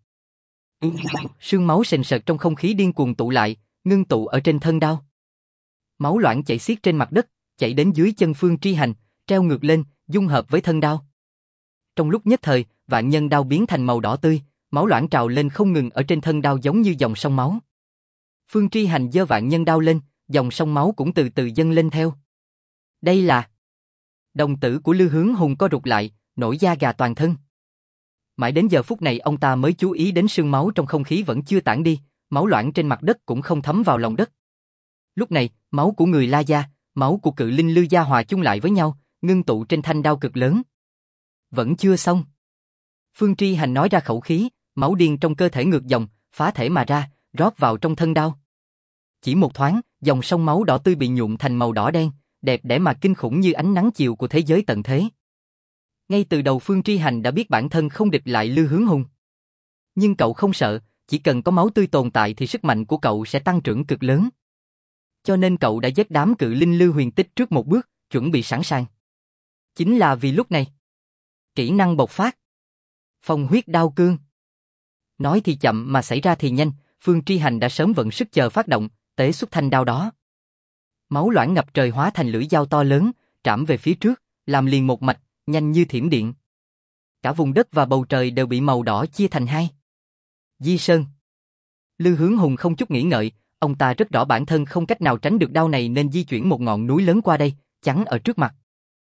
Sương máu sền sệt trong không khí điên cuồng tụ lại, ngưng tụ ở trên thân đao. Máu loãng chảy xiết trên mặt đất, chảy đến dưới chân Phương Tri Hành, treo ngược lên, dung hợp với thân đao. Trong lúc nhất thời, Vạn Nhân đao biến thành màu đỏ tươi, máu loãng trào lên không ngừng ở trên thân đao giống như dòng sông máu. Phương Tri Hành giơ Vạn Nhân đao lên, dòng sông máu cũng từ từ dâng lên theo. Đây là... Đồng tử của Lư Hướng Hùng co rụt lại, nổi da gà toàn thân. Mãi đến giờ phút này ông ta mới chú ý đến sương máu trong không khí vẫn chưa tản đi, máu loãng trên mặt đất cũng không thấm vào lòng đất. Lúc này, máu của người La Gia, máu của cự linh Lư Gia hòa chung lại với nhau, ngưng tụ trên thanh đao cực lớn. Vẫn chưa xong. Phương Tri Hành nói ra khẩu khí, máu điên trong cơ thể ngược dòng, phá thể mà ra, rót vào trong thân đao. Chỉ một thoáng, dòng sông máu đỏ tươi bị nhuộm thành màu đỏ đen, đẹp đẽ mà kinh khủng như ánh nắng chiều của thế giới tận thế. Ngay từ đầu Phương Tri Hành đã biết bản thân không địch lại Lư Hướng Hùng. Nhưng cậu không sợ, chỉ cần có máu tươi tồn tại thì sức mạnh của cậu sẽ tăng trưởng cực lớn. Cho nên cậu đã giết đám cự linh Lư Huyền Tích trước một bước, chuẩn bị sẵn sàng. Chính là vì lúc này. Kỹ năng bộc phát. Phong huyết đao cương. Nói thì chậm mà xảy ra thì nhanh, Phương Tri Hành đã sớm vận sức chờ phát động, tế xuất thanh đao đó. Máu loãng ngập trời hóa thành lưỡi dao to lớn, trảm về phía trước, làm liền một mạch, nhanh như thiểm điện. Cả vùng đất và bầu trời đều bị màu đỏ chia thành hai. Di Sơn. Lư Hướng Hùng không chút nghĩ ngợi, ông ta rất rõ bản thân không cách nào tránh được đao này nên di chuyển một ngọn núi lớn qua đây, chắn ở trước mặt.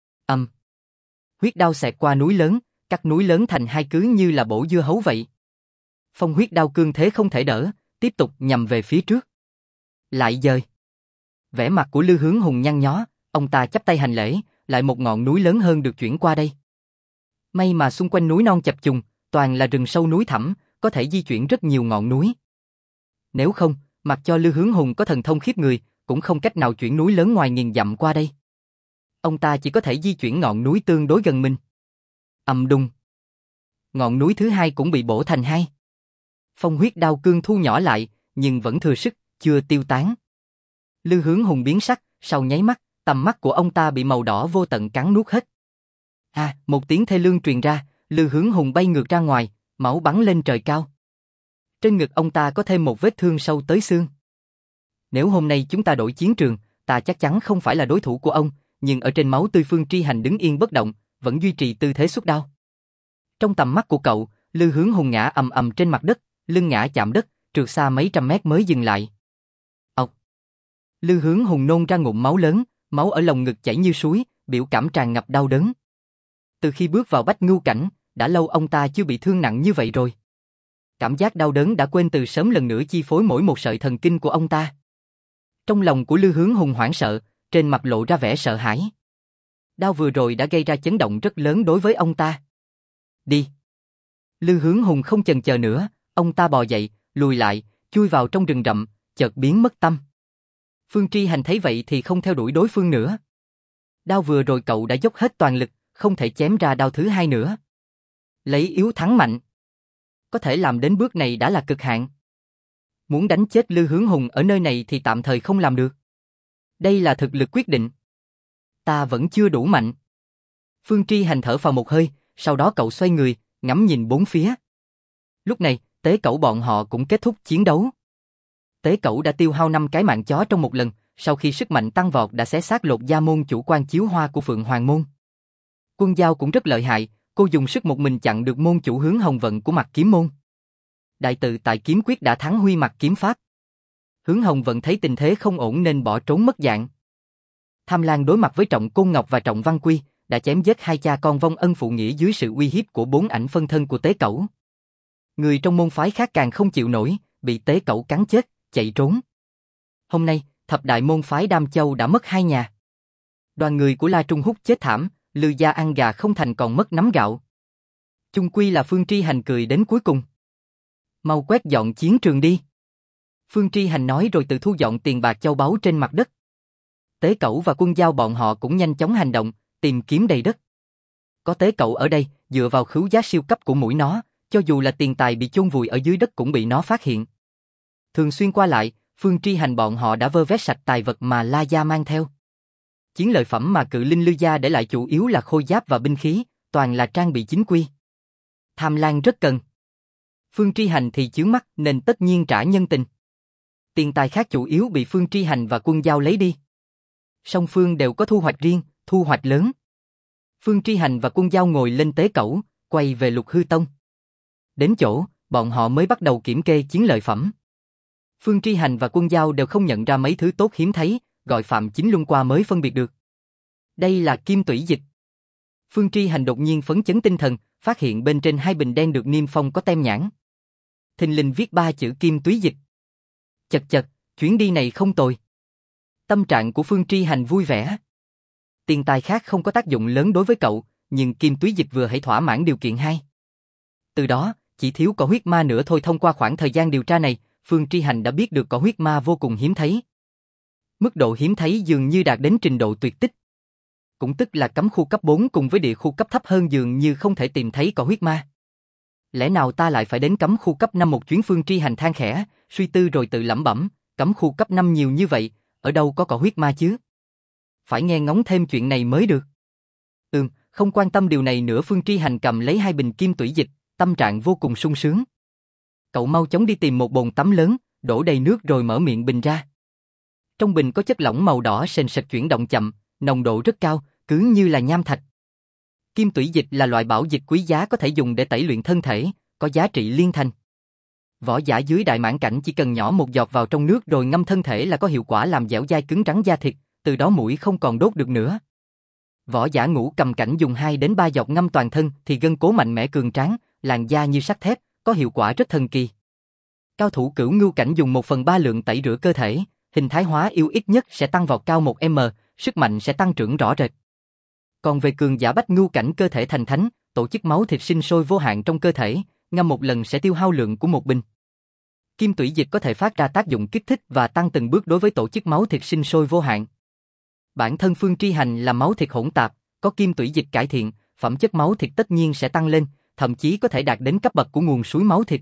Huyết đao xẹt qua núi lớn, cắt núi lớn thành hai cứ như là bổ dưa hấu vậy. Phong huyết đao cương thế không thể đỡ, tiếp tục nhằm về phía trước. Lại dời. Vẻ mặt của Lư Hướng Hùng nhăn nhó, ông ta chắp tay hành lễ, lại một ngọn núi lớn hơn được chuyển qua đây. May mà xung quanh núi non chập trùng, toàn là rừng sâu núi thẳm, có thể di chuyển rất nhiều ngọn núi. Nếu không, mặc cho Lư Hướng Hùng có thần thông khiếp người, cũng không cách nào chuyển núi lớn ngoài 1000 dặm qua đây. Ông ta chỉ có thể di chuyển ngọn núi tương đối gần mình. Ầm đùng. Ngọn núi thứ hai cũng bị bổ thành hai. Phong huyết đao cương thu nhỏ lại, nhưng vẫn thừa sức, chưa tiêu tán. Lư Hướng Hùng biến sắc, sau nháy mắt, tầm mắt của ông ta bị màu đỏ vô tận cắn nuốt hết. Một tiếng thê lương truyền ra, Lư Hướng Hùng bay ngược ra ngoài, máu bắn lên trời cao. Trên ngực ông ta có thêm một vết thương sâu tới xương. Nếu hôm nay chúng ta đổi chiến trường, ta chắc chắn không phải là đối thủ của ông, nhưng ở trên máu tươi Phương Tri Hành đứng yên bất động, vẫn duy trì tư thế xuất đao. Trong tầm mắt của cậu, Lư Hướng Hùng ngã ầm ầm trên mặt đất, lưng ngã chạm đất, trượt xa mấy trăm mét mới dừng lại. Ộc! Lư Hướng Hùng nôn ra ngụm máu lớn, máu ở lồng ngực chảy như suối, biểu cảm tràn ngập đau đớn. Từ khi bước vào Bách Ngưu Cảnh, đã lâu ông ta chưa bị thương nặng như vậy rồi. Cảm giác đau đớn đã quên từ sớm lần nữa chi phối mỗi một sợi thần kinh của ông ta. Trong lòng của Lư Hướng Hùng hoảng sợ, trên mặt lộ ra vẻ sợ hãi. Đao vừa rồi đã gây ra chấn động rất lớn đối với ông ta. Đi. Lư Hướng Hùng không chần chờ nữa, ông ta bò dậy, lùi lại, chui vào trong rừng rậm, chợt biến mất tâm. Phương Tri Hành thấy vậy thì không theo đuổi đối phương nữa. Đao vừa rồi cậu đã dốc hết toàn lực, không thể chém ra đao thứ hai nữa. Lấy yếu thắng mạnh. Có thể làm đến bước này đã là cực hạn. Muốn đánh chết Lư Hướng Hùng ở nơi này thì tạm thời không làm được. Đây là thực lực quyết định. Ta vẫn chưa đủ mạnh. Phương Tri Hành thở phào một hơi, sau đó cậu xoay người, ngắm nhìn bốn phía. Lúc này, Tế Cẩu bọn họ cũng kết thúc chiến đấu. Tế Cẩu đã tiêu hao 5 cái mạng chó trong một lần, sau khi sức mạnh tăng vọt đã xé xác lột da môn chủ quan chiếu hoa của Phượng Hoàng môn. Quân Giao cũng rất lợi hại, cô dùng sức một mình chặn được môn chủ Hướng Hồng Vận của Mặc Kiếm môn. Đại tự tại kiếm quyết đã thắng Huy Mặc kiếm pháp. Hướng Hồng Vận thấy tình thế không ổn nên bỏ trốn mất dạng. Tham Lang đối mặt với Trọng Côn Ngọc và Trọng Văn Quy, đã chém giết hai cha con vong ân phụ nghĩa dưới sự uy hiếp của 4 ảnh phân thân của Tế Cẩu. Người trong môn phái khác càng không chịu nổi, bị Tế Cẩu cắn chết, chạy trốn. Hôm nay, thập đại môn phái Đam Châu đã mất 2 nhà. Đoàn người của La Trung Húc chết thảm, Lư gia ăn gà không thành còn mất nắm gạo. Chung quy là Phương Tri Hành cười đến cuối cùng. Mau quét dọn chiến trường đi. Phương Tri Hành nói rồi tự thu dọn tiền bạc châu báu trên mặt đất. Tế Cẩu và Quân Giao bọn họ cũng nhanh chóng hành động, tìm kiếm đầy đất. Có Tế Cẩu ở đây, dựa vào khứu giác siêu cấp của mũi nó, cho dù là tiền tài bị chôn vùi ở dưới đất cũng bị nó phát hiện. Thường xuyên qua lại, Phương Tri Hành bọn họ đã vơ vét sạch tài vật mà La gia mang theo. Chiến lợi phẩm mà Cự Linh Lư gia để lại chủ yếu là khôi giáp và binh khí, toàn là trang bị chính quy. Tham Lang rất cần. Phương Tri Hành thì chướng mắt nên tất nhiên trả nhân tình. Tiền tài khác chủ yếu bị Phương Tri Hành và Quân Giao lấy đi. Song phương đều có thu hoạch riêng, thu hoạch lớn. Phương Tri Hành và Quân Giao ngồi lên Tế Cẩu, quay về Lục Hư Tông. Đến chỗ, bọn họ mới bắt đầu kiểm kê chiến lợi phẩm. Phương Tri Hành và Quân Giao đều không nhận ra mấy thứ tốt hiếm thấy, gọi Phạm Chính Luân qua mới phân biệt được. Đây là kim tủy dịch. Phương Tri Hành đột nhiên phấn chấn tinh thần, phát hiện bên trên 2 bình đen được niêm phong có tem nhãn. Thình lình viết 3 chữ kim túy dịch. Chật chật, chuyến đi này không tồi. Tâm trạng của Phương Tri Hành vui vẻ. Tiền tài khác không có tác dụng lớn đối với cậu, nhưng kim túy dịch vừa hãy thỏa mãn điều kiện 2. Từ đó, chỉ thiếu cỏ huyết ma nữa thôi. Thông qua khoảng thời gian điều tra này, Phương Tri Hành đã biết được cỏ huyết ma vô cùng hiếm thấy. Mức độ hiếm thấy dường như đạt đến trình độ tuyệt tích. Cũng tức là cấm khu cấp 4 cùng với địa khu cấp thấp hơn dường như không thể tìm thấy cỏ huyết ma. Lẽ nào ta lại phải đến cấm khu cấp 5 một chuyến? Phương Tri Hành than khẽ, suy tư rồi tự lẩm bẩm, cấm khu cấp 5 nhiều như vậy, ở đâu có cỏ huyết ma chứ? Phải nghe ngóng thêm chuyện này mới được. Không quan tâm điều này nữa. Phương Tri Hành cầm lấy 2 bình kim tủy dịch, tâm trạng vô cùng sung sướng. Cậu mau chóng đi tìm một bồn tắm lớn, đổ đầy nước rồi mở miệng bình ra. Trong bình có chất lỏng màu đỏ sền sệt chuyển động chậm, nồng độ rất cao, cứ như là nham thạch. Kim tủy dịch là loại bảo dịch quý giá có thể dùng để tẩy luyện thân thể, có giá trị liên thành. Võ giả dưới đại mãn cảnh chỉ cần nhỏ một giọt vào trong nước rồi ngâm thân thể là có hiệu quả làm dẻo dai cứng rắn da thịt, từ đó mũi không còn đốt được nữa. Võ giả ngũ cầm cảnh dùng 2 đến 3 giọt ngâm toàn thân thì gân cố mạnh mẽ cường tráng, làn da như sắt thép, có hiệu quả rất thần kỳ. Cao thủ cửu ngưu cảnh dùng 1/3 lượng tẩy rửa cơ thể, hình thái hóa yêu ít nhất sẽ tăng vọt cao 1m, sức mạnh sẽ tăng trưởng rõ rệt. Còn về cường giả bách ngưu cảnh cơ thể thành thánh, tổ chức máu thịt sinh sôi vô hạn trong cơ thể, ngâm một lần sẽ tiêu hao lượng của một bình. Kim tủy dịch có thể phát ra tác dụng kích thích và tăng từng bước đối với tổ chức máu thịt sinh sôi vô hạn. Bản thân Phương Tri Hành là máu thịt hỗn tạp, có kim tủy dịch cải thiện, phẩm chất máu thịt tất nhiên sẽ tăng lên, thậm chí có thể đạt đến cấp bậc của nguồn suối máu thịt.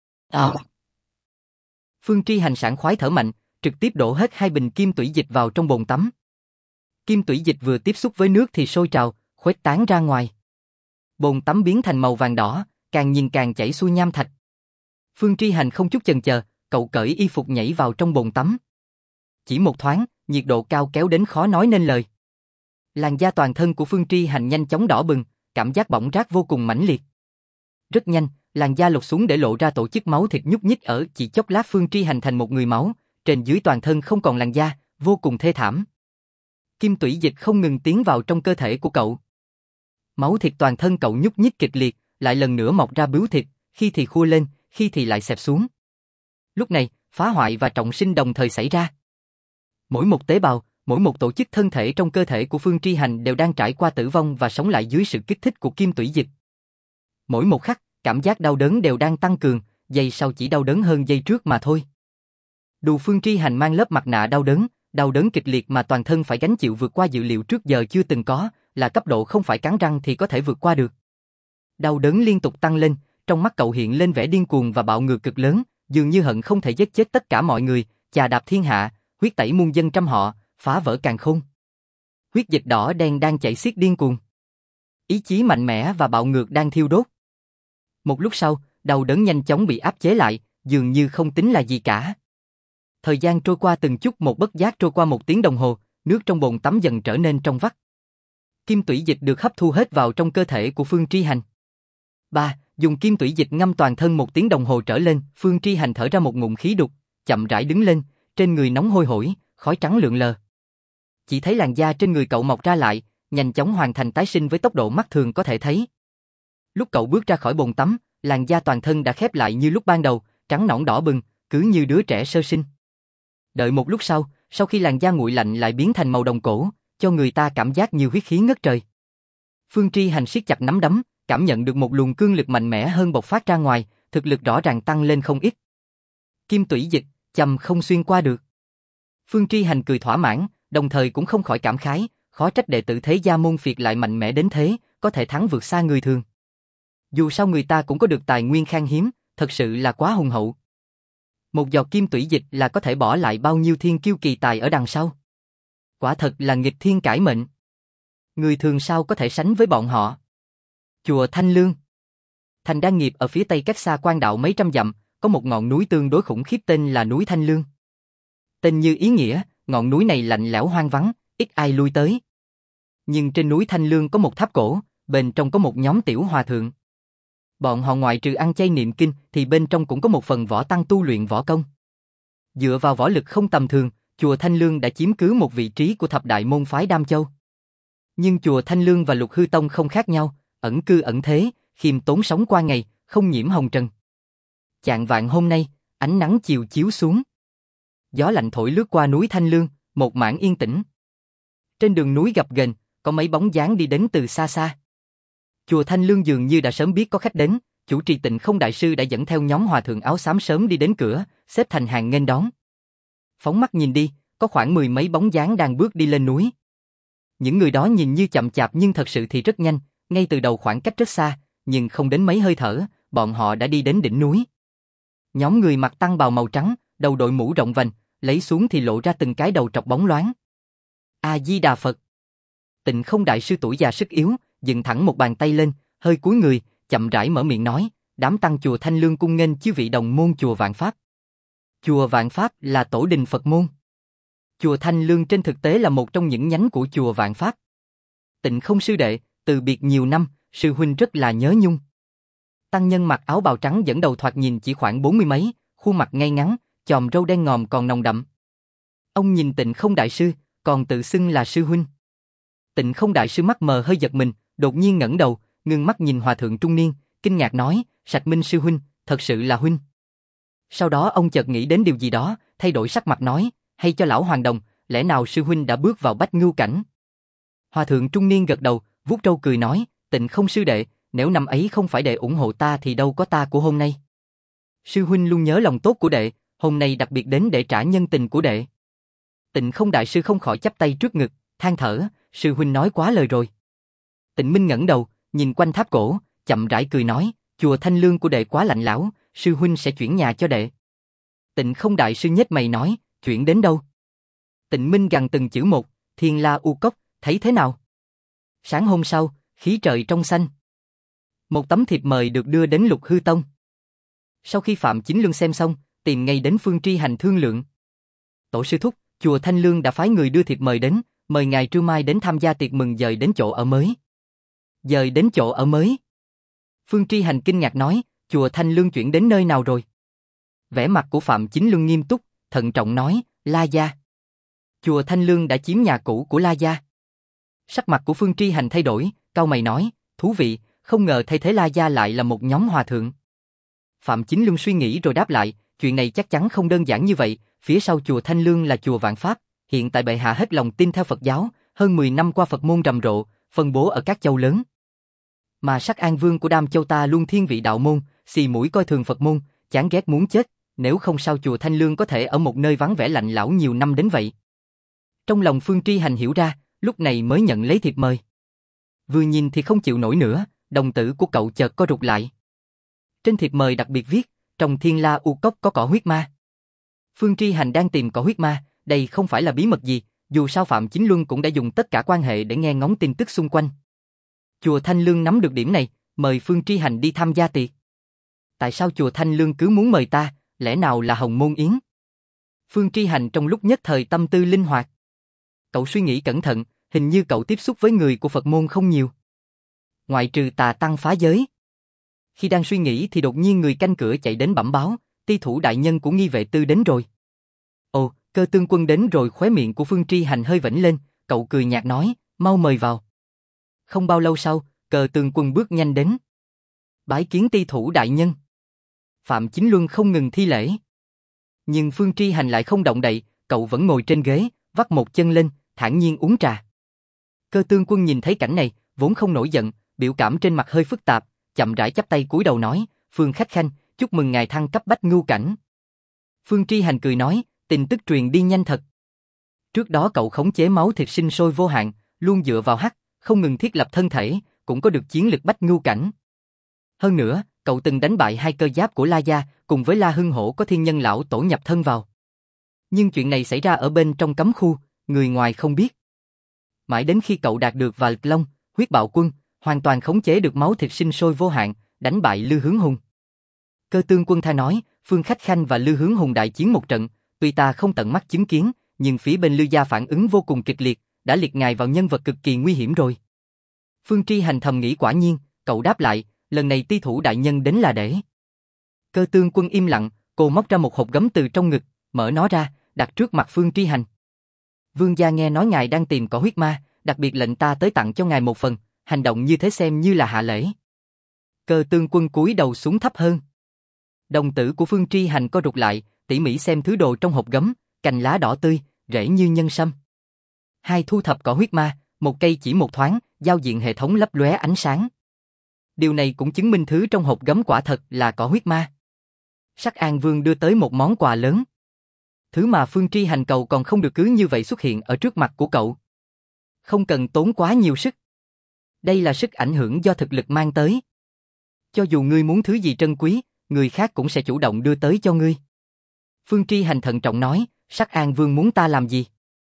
Phương Tri Hành sảng khoái thở mạnh, trực tiếp đổ hết 2 bình kim tủy dịch vào trong bồn tắm. Kim tủy dịch vừa tiếp xúc với nước thì sôi trào, khuếch tán ra ngoài. Bồn tắm biến thành màu vàng đỏ, càng nhìn càng chảy xuôi nham thạch. Phương Tri Hành không chút chần chờ, cậu cởi y phục nhảy vào trong bồn tắm. Chỉ một thoáng, nhiệt độ cao kéo đến khó nói nên lời. Làn da toàn thân của Phương Tri Hành nhanh chóng đỏ bừng, cảm giác bỏng rát vô cùng mãnh liệt. Rất nhanh, làn da lột xuống để lộ ra tổ chức máu thịt nhúc nhích ở chỉ chốc lát. Phương Tri Hành thành một người máu, trên dưới toàn thân không còn làn da, vô cùng thê thảm. Kim tủy dịch không ngừng tiến vào trong cơ thể của cậu. Máu thịt toàn thân cậu nhúc nhích kịch liệt, lại lần nữa mọc ra bướu thịt, khi thì khua lên, khi thì lại xẹp xuống. Lúc này, phá hoại và trọng sinh đồng thời xảy ra. Mỗi một tế bào, mỗi một tổ chức thân thể trong cơ thể của Phương Tri Hành đều đang trải qua tử vong và sống lại dưới sự kích thích của kim tủy dịch. Mỗi một khắc, cảm giác đau đớn đều đang tăng cường, giây sau chỉ đau đớn hơn giây trước mà thôi. Dù Phương Tri Hành mang lớp mặt nạ đau đớn kịch liệt mà toàn thân phải gánh chịu vượt qua dự liệu trước giờ chưa từng có, là cấp độ không phải cắn răng thì có thể vượt qua được. Đau đớn liên tục tăng lên, trong mắt cậu hiện lên vẻ điên cuồng và bạo ngược cực lớn, dường như hận không thể giết chết tất cả mọi người, chà đạp thiên hạ, huyết tẩy muôn dân trăm họ, phá vỡ càn khôn. Huyết dịch đỏ đen đang chảy xiết điên cuồng. Ý chí mạnh mẽ và bạo ngược đang thiêu đốt. Một lúc sau, đau đớn nhanh chóng bị áp chế lại, dường như không tính là gì cả. Thời gian trôi qua từng chút một, bất giác trôi qua 1 tiếng đồng hồ, nước trong bồn tắm dần trở nên trong vắt. Kim tủy dịch được hấp thu hết vào trong cơ thể của Phương Tri Hành. 3. Dùng kim tủy dịch ngâm toàn thân 1 tiếng đồng hồ trở lên, Phương Tri Hành thở ra một ngụm khí đục, chậm rãi đứng lên, trên người nóng hôi hổi, khói trắng lượn lờ. Chỉ thấy làn da trên người cậu mọc ra lại, nhanh chóng hoàn thành tái sinh với tốc độ mắt thường có thể thấy. Lúc cậu bước ra khỏi bồn tắm, làn da toàn thân đã khép lại như lúc ban đầu, trắng nõn đỏ bừng, cứ như đứa trẻ sơ sinh. Đợi một lúc sau khi làn da nguội lạnh lại biến thành màu đồng cổ, cho người ta cảm giác như huyết khí ngất trời. Phương Tri Hành siết chặt nắm đấm, cảm nhận được một luồng cương lực mạnh mẽ hơn bộc phát ra ngoài, thực lực rõ ràng tăng lên không ít. Kim tủy dịch, chầm không xuyên qua được. Phương Tri Hành cười thỏa mãn, đồng thời cũng không khỏi cảm khái, khó trách đệ tử Thế Gia môn phiệt lại mạnh mẽ đến thế, có thể thắng vượt xa người thường. Dù sao người ta cũng có được tài nguyên khan hiếm, thật sự là quá hùng hậu. Một giọt kim tủy dịch là có thể bỏ lại bao nhiêu thiên kiêu kỳ tài ở đằng sau. Quả thật là nghịch thiên cải mệnh. Người thường sao có thể sánh với bọn họ. Chùa Thanh Lương. Thành Đan Nghiệp ở phía tây cách xa Quan Đạo mấy trăm dặm, có một ngọn núi tương đối khủng khiếp tên là núi Thanh Lương. Tên như ý nghĩa, ngọn núi này lạnh lẽo hoang vắng, ít ai lui tới. Nhưng trên núi Thanh Lương có một tháp cổ, bên trong có một nhóm tiểu hòa thượng. Bọn họ ngoại trừ ăn chay niệm kinh thì bên trong cũng có một phần võ tăng tu luyện võ công. Dựa vào võ lực không tầm thường, chùa Thanh Lương đã chiếm cứ một vị trí của thập đại môn phái Đam Châu. Nhưng chùa Thanh Lương và Lục Hư Tông không khác nhau, ẩn cư ẩn thế, khiêm tốn sống qua ngày, không nhiễm hồng trần. Chạng vạng hôm nay, ánh nắng chiều chiếu xuống. Gió lạnh thổi lướt qua núi Thanh Lương, một mảng yên tĩnh. Trên đường núi gập ghềnh, có mấy bóng dáng đi đến từ xa xa. Chùa Thanh Lương dường như đã sớm biết có khách đến, chủ trì Tịnh Không đại sư đã dẫn theo nhóm hòa thượng áo xám sớm đi đến cửa, xếp thành hàng nghênh đón. Phóng mắt nhìn đi, có khoảng 10 mấy bóng dáng đang bước đi lên núi. Những người đó nhìn như chậm chạp nhưng thật sự thì rất nhanh, ngay từ đầu khoảng cách rất xa, nhưng không đến mấy hơi thở, bọn họ đã đi đến đỉnh núi. Nhóm người mặc tăng bào màu trắng, đầu đội mũ rộng vành, lấy xuống thì lộ ra từng cái đầu trọc bóng loáng. A Di Đà Phật. Tịnh Không đại sư tuổi già sức yếu, dựng thẳng một bàn tay lên, hơi cúi người, chậm rãi mở miệng nói, đám tăng chùa Thanh Lương cung nghênh chư vị đồng môn chùa Vạn Pháp. Chùa Vạn Pháp là tổ đình Phật môn. Chùa Thanh Lương trên thực tế là một trong những nhánh của chùa Vạn Pháp. Tịnh Không sư đệ, từ biệt nhiều năm, sư huynh rất là nhớ nhung. Tăng nhân mặc áo bào trắng dẫn đầu thoạt nhìn chỉ khoảng 40 mấy, khuôn mặt ngay ngắn, chòm râu đen ngòm còn nồng đậm. Ông nhìn Tịnh Không đại sư, còn tự xưng là sư huynh. Tịnh Không đại sư mắt mờ hơi giật mình, đột nhiên ngẩng đầu, ngưng mắt nhìn hòa thượng trung niên, kinh ngạc nói, Sạch Minh sư huynh, thật sự là huynh. Sau đó ông chợt nghĩ đến điều gì đó, thay đổi sắc mặt nói, hay cho lão hoàng đồng, lẽ nào sư huynh đã bước vào bách ngưu cảnh? Hòa thượng trung niên gật đầu, vuốt râu cười nói, Tịnh Không sư đệ, nếu năm ấy không phải đệ ủng hộ ta thì đâu có ta của hôm nay. Sư huynh luôn nhớ lòng tốt của đệ, hôm nay đặc biệt đến để trả nhân tình của đệ. Tịnh Không đại sư không khỏi chắp tay trước ngực, than thở, sư huynh nói quá lời rồi. Tịnh Minh ngẩng đầu, nhìn quanh tháp cổ, chậm rãi cười nói, chùa Thanh Lương của đệ quá lạnh lẽo, sư huynh sẽ chuyển nhà cho đệ. Tịnh Không đại sư nhếch mày nói, chuyển đến đâu? Tịnh Minh gằn từng chữ một, Thiên La U Cốc, thấy thế nào? Sáng hôm sau, khí trời trong xanh. Một tấm thiệp mời được đưa đến Lục Hư Tông. Sau khi Phạm Chính Lương xem xong, tìm ngay đến Phương Tri Hành thương lượng. Tổ sư thúc, chùa Thanh Lương đã phái người đưa thiệp mời đến, mời ngài trưa mai đến tham gia tiệc mừng dời đến chỗ ở mới. Dời đến chỗ ở mới? Phương Tri Hành kinh ngạc nói, chùa Thanh Lương chuyển đến nơi nào rồi? Vẻ mặt của Phạm Chính Lương nghiêm túc, thận trọng nói, La Gia. Chùa Thanh Lương đã chiếm nhà cũ của La Gia. Sắc mặt của Phương Tri Hành thay đổi, cau mày nói, thú vị, không ngờ thay thế La Gia lại là một nhóm hòa thượng. Phạm Chính Lương suy nghĩ rồi đáp lại, chuyện này chắc chắn không đơn giản như vậy, phía sau chùa Thanh Lương là chùa Vạn Pháp, hiện tại bệ hạ hết lòng tin theo Phật giáo, hơn 10 năm qua Phật môn rầm rộ, phân bố ở các châu lớn. Mà Sắc An Vương của Đam Châu ta luôn thiên vị đạo môn, xì mũi coi thường Phật môn, chán ghét muốn chết, nếu không sao chùa Thanh Lương có thể ở một nơi vắng vẻ lạnh lẽo nhiều năm đến vậy. Trong lòng Phương Tri Hành hiểu ra, lúc này mới nhận lấy thiệp mời. Vừa nhìn thì không chịu nổi nữa, đồng tử của cậu chợt co rụt lại. Trên thiệp mời đặc biệt viết, trong Thiên La U Cốc có cỏ huyết ma. Phương Tri Hành đang tìm cỏ huyết ma, đây không phải là bí mật gì, dù sao Phạm Chính Luân cũng đã dùng tất cả quan hệ để nghe ngóng tin tức xung quanh. Chùa Thanh Lương nắm được điểm này, mời Phương Tri Hành đi tham gia tiệc. Tại sao chùa Thanh Lương cứ muốn mời ta, lẽ nào là Hồng Môn Yến? Phương Tri Hành trong lúc nhất thời tâm tư linh hoạt. Cậu suy nghĩ cẩn thận, hình như cậu tiếp xúc với người của Phật môn không nhiều. Ngoại trừ Tà Tăng phá giới. Khi đang suy nghĩ thì đột nhiên người canh cửa chạy đến bẩm báo, ti thủ đại nhân của Nghi Vệ Tư đến rồi. Ồ, Cơ Tương Quân đến rồi, khóe miệng của Phương Tri Hành hơi vểnh lên, cậu cười nhạt nói, mau mời vào. Không bao lâu sau, Cơ Tương Quân bước nhanh đến. Bái kiến ti thủ đại nhân. Phạm Chính Luân không ngừng thi lễ. Nhưng Phương Tri Hành lại không động đậy, cậu vẫn ngồi trên ghế, vắt một chân lên, thản nhiên uống trà. Cơ Tương Quân nhìn thấy cảnh này, vốn không nổi giận, biểu cảm trên mặt hơi phức tạp, chậm rãi chắp tay cúi đầu nói, Phương khách khanh, chúc mừng ngài thăng cấp bách ngưu cảnh. Phương Tri Hành cười nói, tin tức truyền đi nhanh thật. Trước đó cậu khống chế máu thịt sinh sôi vô hạn, luôn dựa vào hắc, không ngừng thiết lập thân thể, cũng có được chiến lực bách ngưu cảnh. Hơn nữa, cậu từng đánh bại hai cơ giáp của La Gia, cùng với La Hưng Hổ có thiên nhân lão tổ nhập thân vào. Nhưng chuyện này xảy ra ở bên trong cấm khu, người ngoài không biết. Mãi đến khi cậu đạt được Vạc Long, Huyết Bạo Quân, hoàn toàn khống chế được máu thịt sinh sôi vô hạn, đánh bại Lư Hướng Hùng. Cơ Tương Quân tha nói, Phương Khách Khanh và Lư Hướng Hùng đại chiến một trận, tuy ta không tận mắt chứng kiến, nhưng phía bên Lư gia phản ứng vô cùng kịch liệt, đã liệt ngài vào nhân vật cực kỳ nguy hiểm rồi. Phương Tri Hành thầm nghĩ quả nhiên, cậu đáp lại, lần này ti thủ đại nhân đến là để. Cơ Tương Quân im lặng, cô móc ra một hộp gấm từ trong ngực, mở nó ra, đặt trước mặt Phương Tri Hành. Vương gia nghe nói ngài đang tìm cỏ huyết ma, đặc biệt lệnh ta tới tặng cho ngài một phần, hành động như thế xem như là hạ lễ. Cơ Tương Quân cúi đầu xuống thấp hơn. Đồng tử của Phương Tri Hành co rụt lại, tỉ mỉ xem thứ đồ trong hộp gấm, cành lá đỏ tươi, rễ như nhân sâm. Hai thu thập cỏ huyết ma, một cây chỉ một thoáng, giao diện hệ thống lấp lóe ánh sáng. Điều này cũng chứng minh thứ trong hộp gấm quả thật là cỏ huyết ma. Sắc An Vương đưa tới một món quà lớn. Thứ mà Phương Tri Hành cầu còn không được cứ như vậy xuất hiện ở trước mặt của cậu. Không cần tốn quá nhiều sức. Đây là sức ảnh hưởng do thực lực mang tới. Cho dù ngươi muốn thứ gì trân quý, người khác cũng sẽ chủ động đưa tới cho ngươi. Phương Tri Hành thận trọng nói, Sắc An Vương muốn ta làm gì?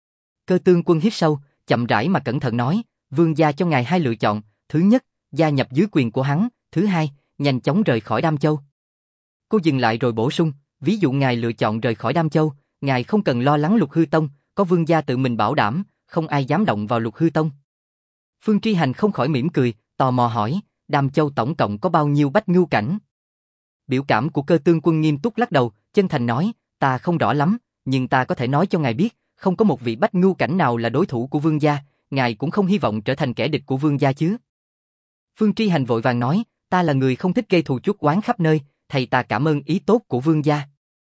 Cơ Tương Quân hít sâu, chậm rãi mà cẩn thận nói, Vương gia cho ngài hai lựa chọn, thứ nhất, gia nhập dưới quyền của hắn, thứ hai, nhanh chóng rời khỏi Đam Châu. Cô dừng lại rồi bổ sung, ví dụ ngài lựa chọn rời khỏi Đam Châu, ngài không cần lo lắng Lục Hư Tông, có vương gia tự mình bảo đảm, không ai dám động vào Lục Hư Tông. Phương Tri Hành không khỏi mỉm cười, tò mò hỏi, Đam Châu tổng cộng có bao nhiêu bách ngưu cảnh? Biểu cảm của Cơ Tương Quân nghiêm túc lắc đầu, chân thành nói, ta không rõ lắm, nhưng ta có thể nói cho ngài biết, không có một vị bách ngưu cảnh nào là đối thủ của vương gia, ngài cũng không hy vọng trở thành kẻ địch của vương gia chứ. Phương Tri Hành vội vàng nói, ta là người không thích gây thù chuốc oán khắp nơi, thầy ta cảm ơn ý tốt của vương gia.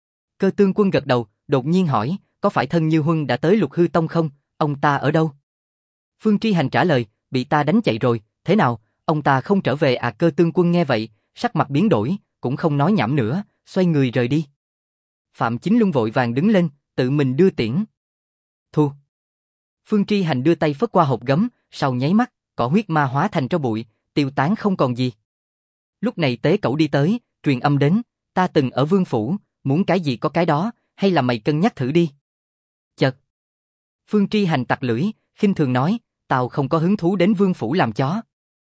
Cơ Tương Quân gật đầu, đột nhiên hỏi, có phải thân Như Huân đã tới Lục Hư Tông không, ông ta ở đâu? Phương Tri Hành trả lời, bị ta đánh chạy rồi, thế nào, ông ta không trở về à? Cơ Tương Quân nghe vậy, sắc mặt biến đổi, cũng không nói nhảm nữa, xoay người rời đi. Phạm Chính Luân vội vàng đứng lên, tự mình đưa tiễn. Thu. Phương Tri Hành đưa tay phất qua hộp gấm, sau nháy mắt, cỏ huyết ma hóa thành tro bụi, tiêu tán không còn gì. Lúc này Tế Cẩu đi tới, truyền âm đến, ta từng ở Vương phủ, muốn cái gì có cái đó, hay là mày cân nhắc thử đi. Chật. Phương Tri Hành tặc lưỡi, khinh thường nói, tao không có hứng thú đến Vương phủ làm chó.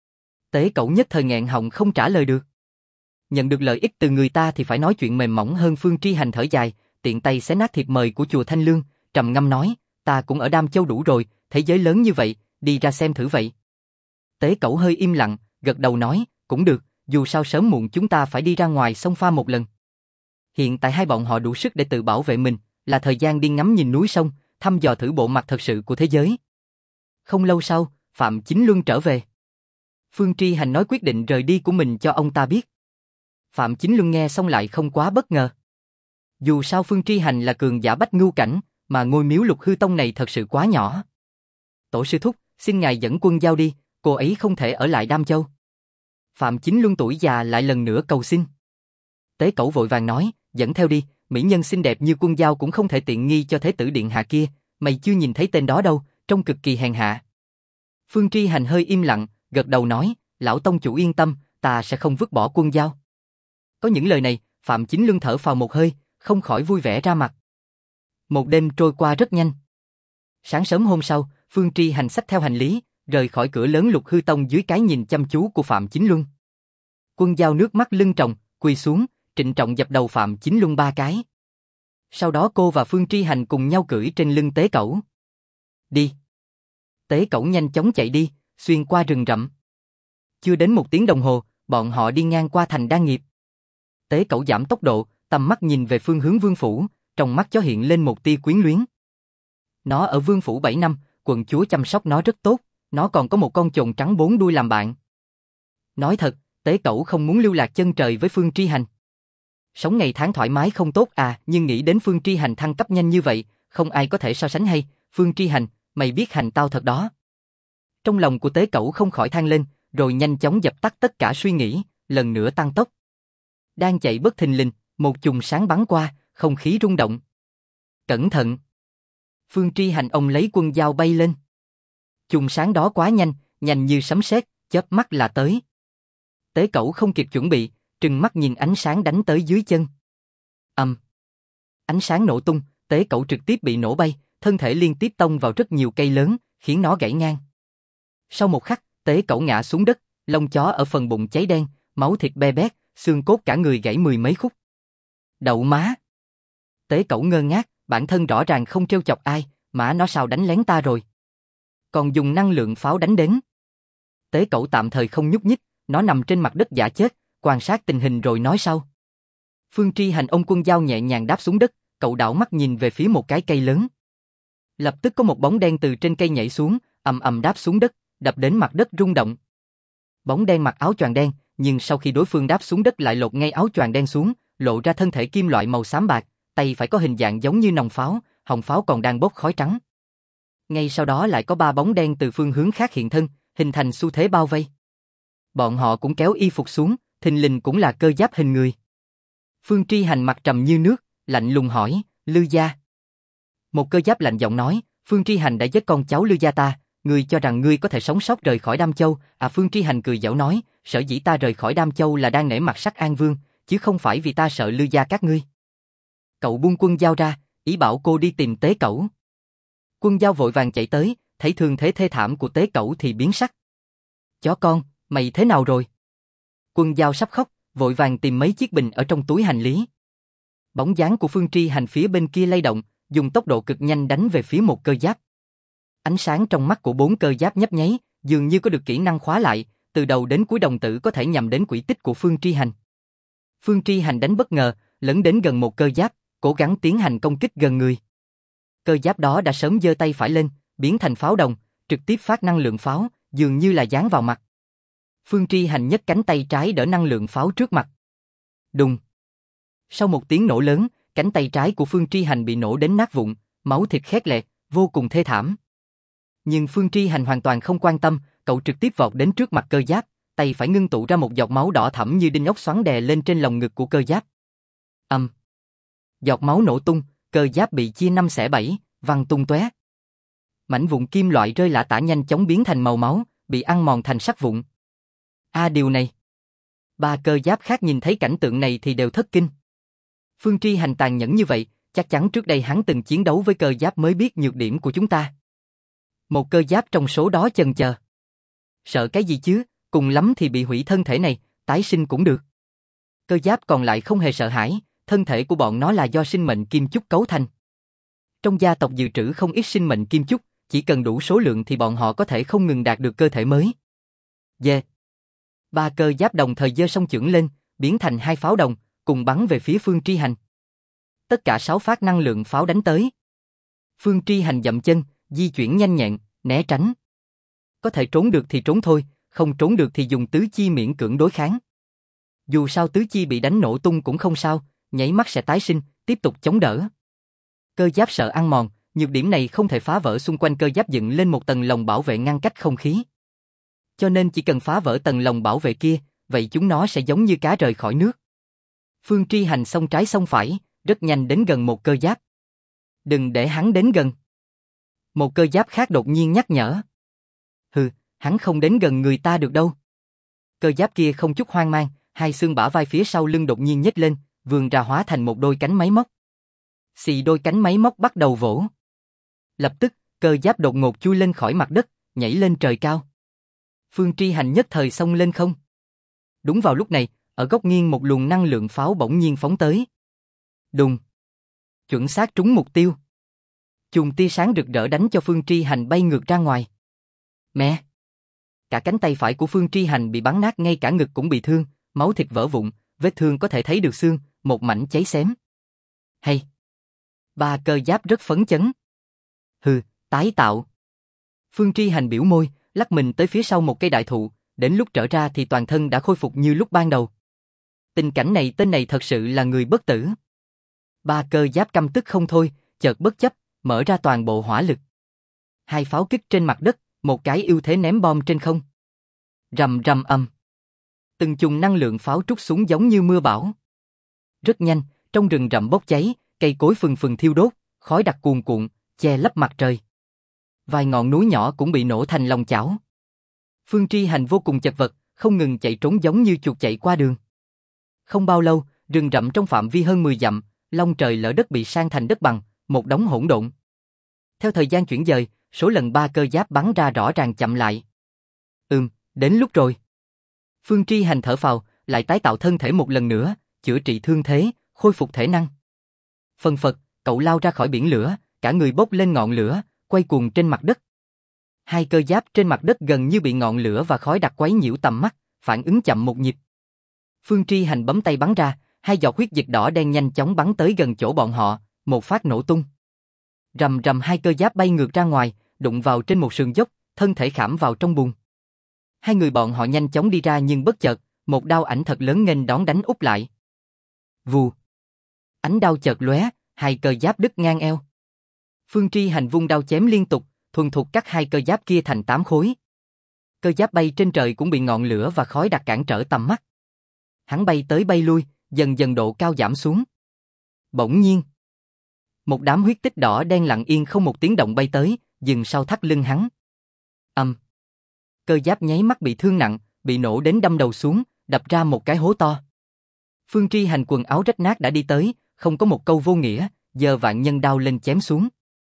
Tế Cẩu nhất thời nghẹn họng không trả lời được. Nhận được lợi ích từ người ta thì phải nói chuyện mềm mỏng hơn. Phương Tri Hành thở dài, tiện tay xé nát thiệp mời của chùa Thanh Lương, trầm ngâm nói, ta cũng ở Đam Châu đủ rồi, thế giới lớn như vậy, đi ra xem thử vậy. Tế Cẩu hơi im lặng, gật đầu nói, cũng được, dù sao sớm muộn chúng ta phải đi ra ngoài xông pha một lần. Hiện tại hai bọn họ đủ sức để tự bảo vệ mình, là thời gian đi ngắm nhìn núi sông, thăm dò thử bộ mặt thật sự của thế giới. Không lâu sau, Phạm Chính Luân trở về. Phương Tri Hành nói quyết định rời đi của mình cho ông ta biết. Phạm Chính Luân nghe xong lại không quá bất ngờ. Dù sao Phương Tri Hành là cường giả bách ngưu cảnh, mà ngôi miếu Lục Hư Tông này thật sự quá nhỏ. Tổ sư thúc, xin ngài dẫn quân giao đi, cô ấy không thể ở lại Đam Châu. Phạm Chính Luân tuổi già lại lần nữa cầu xin. Tế Cẩu vội vàng nói, dẫn theo đi, mỹ nhân xinh đẹp như quân giao cũng không thể tiện nghi cho thế tử điện hạ kia, mày chưa nhìn thấy tên đó đâu, trông cực kỳ hèn hạ. Phương Tri Hành hơi im lặng, gật đầu nói, lão tông chủ yên tâm, ta sẽ không vứt bỏ quân giao. Có những lời này, Phạm Chính Luân thở phào một hơi, không khỏi vui vẻ ra mặt. Một đêm trôi qua rất nhanh. Sáng sớm hôm sau, Phương Tri Hành xách theo hành lý, rời khỏi cửa lớn Lục Hư Tông dưới cái nhìn chăm chú của Phạm Chính Luân. Quân giao nước mắt lưng tròng, quỳ xuống, trịnh trọng dập đầu Phạm Chính Luân 3 cái. Sau đó cô và Phương Tri Hành cùng nhau cưỡi trên lưng Tế Cẩu. Đi. Tế Cẩu nhanh chóng chạy đi, xuyên qua rừng rậm. Chưa đến 1 tiếng đồng hồ, bọn họ đi ngang qua thành Đan Nghiệp. Tế Cẩu giảm tốc độ, tầm mắt nhìn về phương hướng vương phủ, trong mắt chó hiện lên một tia quyến luyến. Nó ở vương phủ 7 năm, quận chúa chăm sóc nó rất tốt, nó còn có một con chồn trắng 4 đuôi làm bạn. Nói thật, Tế Cẩu không muốn lưu lạc chân trời với Phương Tri Hành. Sống ngày tháng thoải mái không tốt à, nhưng nghĩ đến Phương Tri Hành thăng cấp nhanh như vậy, không ai có thể so sánh hay. Phương Tri Hành, mày biết hành tao thật đó. Trong lòng của Tế Cẩu không khỏi than lên, rồi nhanh chóng dập tắt tất cả suy nghĩ, lần nữa tăng tốc. Đang chạy bất thình lình, một chùm sáng bắn qua, không khí rung động. Cẩn thận! Phương Tri Hành ông lấy quân dao bay lên. Chùm sáng đó quá nhanh, nhanh như sấm sét, chớp mắt là tới. Tế Cẩu không kịp chuẩn bị, trừng mắt nhìn ánh sáng đánh tới dưới chân. Ánh sáng nổ tung, Tế Cẩu trực tiếp bị nổ bay, thân thể liên tiếp tông vào rất nhiều cây lớn, khiến nó gãy ngang. Sau một khắc, Tế Cẩu ngã xuống đất, lông chó ở phần bụng cháy đen, máu thịt be bét, xương cốt cả người gãy 10 mấy khúc. Đậu má! Tế Cẩu ngơ ngác, bản thân rõ ràng không trêu chọc ai, mà nó sao đánh lén ta rồi. Còn dùng năng lượng pháo đánh đến. Tế Cẩu tạm thời không nhúc nhích, nó nằm trên mặt đất giả chết, quan sát tình hình rồi nói sau. Phương Tri Hành ông quân dao nhẹ nhàng đáp xuống đất, cậu đảo mắt nhìn về phía một cái cây lớn. Lập tức có một bóng đen từ trên cây nhảy xuống, ầm ầm đáp xuống đất, đập đến mặt đất rung động. Bóng đen mặc áo choàng đen, nhưng sau khi đối phương đáp xuống đất lại lột ngay áo choàng đen xuống, lộ ra thân thể kim loại màu xám bạc, tay phải có hình dạng giống như nòng pháo, họng pháo còn đang bốc khói trắng. Ngay sau đó lại có 3 bóng đen từ phương hướng khác hiện thân, hình thành xu thế bao vây. Bọn họ cũng kéo y phục xuống, thình lình cũng là cơ giáp hình người. Phương Tri Hành mặt trầm như nước, lạnh lùng hỏi, Lư gia. Một cơ giáp lạnh giọng nói, Phương Tri Hành đã giết con cháu Lư gia ta, ngươi cho rằng ngươi có thể sống sót rời khỏi Đam Châu, à? Phương Tri Hành cười giễu nói, sở dĩ ta rời khỏi Đam Châu là đang nể mặt Sắc An Vương, chứ không phải vì ta sợ Lư gia các ngươi. Cậu buông quân dao ra, ý bảo cô đi tìm Tế Cẩu. Quân dao vội vàng chạy tới, thấy thương thế thê thảm của Tế Cẩu thì biến sắc. Chó con, mày thế nào rồi? Quân dao sắp khóc, vội vàng tìm mấy chiếc bình ở trong túi hành lý. Bóng dáng của Phương Tri Hành phía bên kia lay động, dùng tốc độ cực nhanh đánh về phía một cơ giáp. Ánh sáng trong mắt của 4 cơ giáp nhấp nháy, dường như có được kỹ năng khóa lại, từ đầu đến cuối đồng tử có thể nhằm đến quỹ tích của Phương Tri Hành. Phương Tri Hành đánh bất ngờ, lấn đến gần một cơ giáp, cố gắng tiến hành công kích gần người. Cơ giáp đó đã sớm giơ tay phải lên, biến thành pháo đồng, trực tiếp phát năng lượng pháo, dường như là giáng vào mặt. Phương Tri Hành nhấc cánh tay trái đỡ năng lượng pháo trước mặt. Đùng! Sau một tiếng nổ lớn, cánh tay trái của Phương Tri Hành bị nổ đến nát vụn, máu thịt khét lẹt, vô cùng thê thảm. Nhưng Phương Tri Hành hoàn toàn không quan tâm, cậu trực tiếp vọt đến trước mặt cơ giáp, tay phải ngưng tụ ra một giọt máu đỏ thẫm như đinh ốc xoắn đè lên trên lồng ngực của cơ giáp. Giọt máu nổ tung, cơ giáp bị chia 5 xẻ 7, văng tung tóe. Mảnh vụn kim loại rơi lả tả nhanh chóng biến thành màu máu, bị ăn mòn thành sắt vụn. Điều này. 3 cơ giáp khác nhìn thấy cảnh tượng này thì đều thất kinh. Phương Tri Hành tàn nhẫn như vậy, chắc chắn trước đây hắn từng chiến đấu với cơ giáp mới biết nhược điểm của chúng ta. Một cơ giáp trong số đó chần chờ. Sợ cái gì chứ, cùng lắm thì bị hủy thân thể này, tái sinh cũng được. Cơ giáp còn lại không hề sợ hãi, thân thể của bọn nó là do sinh mệnh kim chúc cấu thành. Trong gia tộc dự trữ không ít sinh mệnh kim chúc, chỉ cần đủ số lượng thì bọn họ có thể không ngừng đạt được cơ thể mới. 3 cơ giáp đồng thời giơ song chưởng lên, biến thành 2 pháo đồng, cùng bắn về phía Phương Tri Hành. Tất cả 6 phát năng lượng pháo đánh tới. Phương Tri Hành dậm chân, di chuyển nhanh nhẹn, né tránh. Có thể trốn được thì trốn thôi, không trốn được thì dùng tứ chi miễn cưỡng đối kháng. Dù sao tứ chi bị đánh nổ tung cũng không sao, nhảy mắt sẽ tái sinh, tiếp tục chống đỡ. Cơ giáp sợ ăn mòn, nhược điểm này không thể phá vỡ, xung quanh cơ giáp dựng lên một tầng lồng bảo vệ ngăn cách không khí. Cho nên chỉ cần phá vỡ tầng lồng bảo vệ kia, vậy chúng nó sẽ giống như cá rời khỏi nước. Phương Tri Hành xông trái xông phải, rất nhanh đến gần một cơ giáp. Đừng để hắn đến gần. Một cơ giáp khác đột nhiên nhắc nhở. Hừ, hắn không đến gần người ta được đâu. Cơ giáp kia không chút hoang mang, hai xương bả vai phía sau lưng đột nhiên nhếch lên, vươn ra hóa thành một đôi cánh máy móc. Xì, đôi cánh máy móc bắt đầu vỗ. Lập tức, cơ giáp đột ngột chui lên khỏi mặt đất, nhảy lên trời cao. Phương Tri Hành nhất thời xông lên không. Đúng vào lúc này, ở góc nghiêng một luồng năng lượng pháo bỗng nhiên phóng tới. Đùng. Chuẩn xác trúng mục tiêu. Chùm tia sáng rực rỡ đánh cho Phương Tri Hành bay ngược ra ngoài. Mẹ! Cả cánh tay phải của Phương Tri Hành bị bắn nát, ngay cả ngực cũng bị thương, máu thịt vỡ vụn, vết thương có thể thấy được xương, một mảnh cháy xém. Hay! Ba cơ giáp rất phấn chấn. Hừ, tái tạo. Phương Tri Hành biểu môi, lắc mình tới phía sau một cây đại thụ, đến lúc trở ra thì toàn thân đã khôi phục như lúc ban đầu. Tình cảnh này, tên này thật sự là người bất tử. Ba cơ giáp căm tức không thôi, chợt bất chấp, mở ra toàn bộ hỏa lực. Hai pháo kích trên mặt đất, một cái ưu thế ném bom trên không. Rầm rầm âm. Từng chùm năng lượng pháo trút xuống giống như mưa bão. Rất nhanh, trong rừng rậm bốc cháy, cây cối phừng phừng thiêu đốt, khói đặc cuồn cuộn, che lấp mặt trời. Vài ngọn núi nhỏ cũng bị nổ thành lòng chảo. Phương Tri Hành vô cùng chật vật, không ngừng chạy trốn giống như chuột chạy qua đường. Không bao lâu, rừng rậm trong phạm vi hơn 10 dặm, long trời lở đất bị san thành đất bằng, một đống hỗn độn. Theo thời gian chuyển dời, số lần ba cơ giáp bắn ra rõ ràng chậm lại. Đến lúc rồi. Phương Tri Hành thở phào, lại tái tạo thân thể một lần nữa, chữa trị thương thế, khôi phục thể năng. Phần phật, cậu lao ra khỏi biển lửa, cả người bốc lên ngọn lửa, quay cuồng trên mặt đất. Hai cơ giáp trên mặt đất gần như bị ngọn lửa và khói đặc quấy nhiễu tầm mắt, phản ứng chậm một nhịp. Phương Tri Hành bấm tay bắn ra, hai giọt huyết dịch đỏ đen nhanh chóng bắn tới gần chỗ bọn họ, một phát nổ tung. Rầm rầm, hai cơ giáp bay ngược ra ngoài, đụng vào trên một sườn dốc, thân thể khảm vào trong bùn. Hai người bọn họ nhanh chóng đi ra nhưng bất chợt, một đao ảnh thật lớn nghênh đón đánh úp lại. Vù. Ánh đao chợt lóe, hai cơ giáp đứt ngang eo. Phương Tri Hành vung đao chém liên tục, thuần thục cắt hai cơ giáp kia thành 8 khối. Cơ giáp bay trên trời cũng bị ngọn lửa và khói đặc cản trở tầm mắt. Hắn bay tới bay lui, dần dần độ cao giảm xuống. Bỗng nhiên, một đám huyết tích đỏ đen lặng yên không một tiếng động bay tới, dừng sau thắt lưng hắn. Cơ giáp nháy mắt bị thương nặng, bị nổ đến đâm đầu xuống, đập ra một cái hố to. Phương Tri Hành quần áo rách nát đã đi tới, không có một câu vô nghĩa, giơ vạn nhân đao lên chém xuống.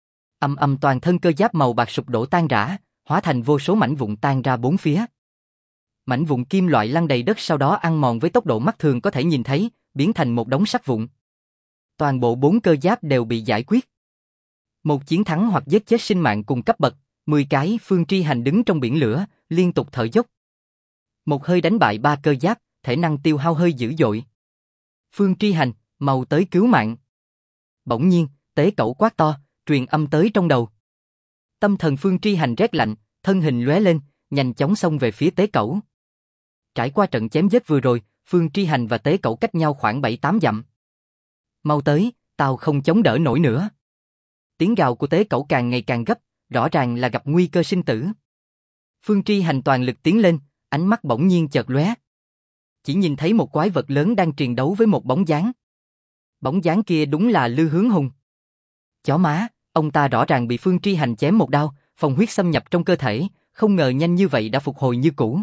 Toàn thân cơ giáp màu bạc sụp đổ tan rã, hóa thành vô số mảnh vụn tan ra bốn phía. Mảnh vụn kim loại lăn đầy đất, sau đó ăn mòn với tốc độ mắt thường có thể nhìn thấy, biến thành một đống sắt vụn. Toàn bộ 4 cơ giáp đều bị giải quyết. Một chiến thắng hoặc giết chết sinh mạng cùng cấp bậc, 10 cái. Phương Tri Hành đứng trong biển lửa, liên tục thở dốc. Một hơi đánh bại 3 cơ giáp, thể năng tiêu hao hơi dữ dội. Phương Tri Hành, mau tới cứu mạng. Bỗng nhiên, tế cẩu quát to, truyền âm tới trong đầu. Tâm thần Phương Tri Hành rét lạnh, thân hình lóe lên, nhanh chóng xông về phía tế cẩu. Trải qua trận chém giết vừa rồi, Phương Tri Hành và tế cẩu cách nhau khoảng 7-8 dặm. Mau tới, tao không chống đỡ nổi nữa. Tiếng gào của tế cẩu càng ngày càng gấp, rõ ràng là gặp nguy cơ sinh tử. Phương Tri Hành toàn lực tiến lên, ánh mắt bỗng nhiên chợt lóe. Chỉ nhìn thấy một quái vật lớn đang triền đấu với một bóng dáng. Bóng dáng kia đúng là Lư Hướng Hùng. Chó má, ông ta rõ ràng bị Phương Tri Hành chém một đao, phong huyết xâm nhập trong cơ thể, không ngờ nhanh như vậy đã phục hồi như cũ.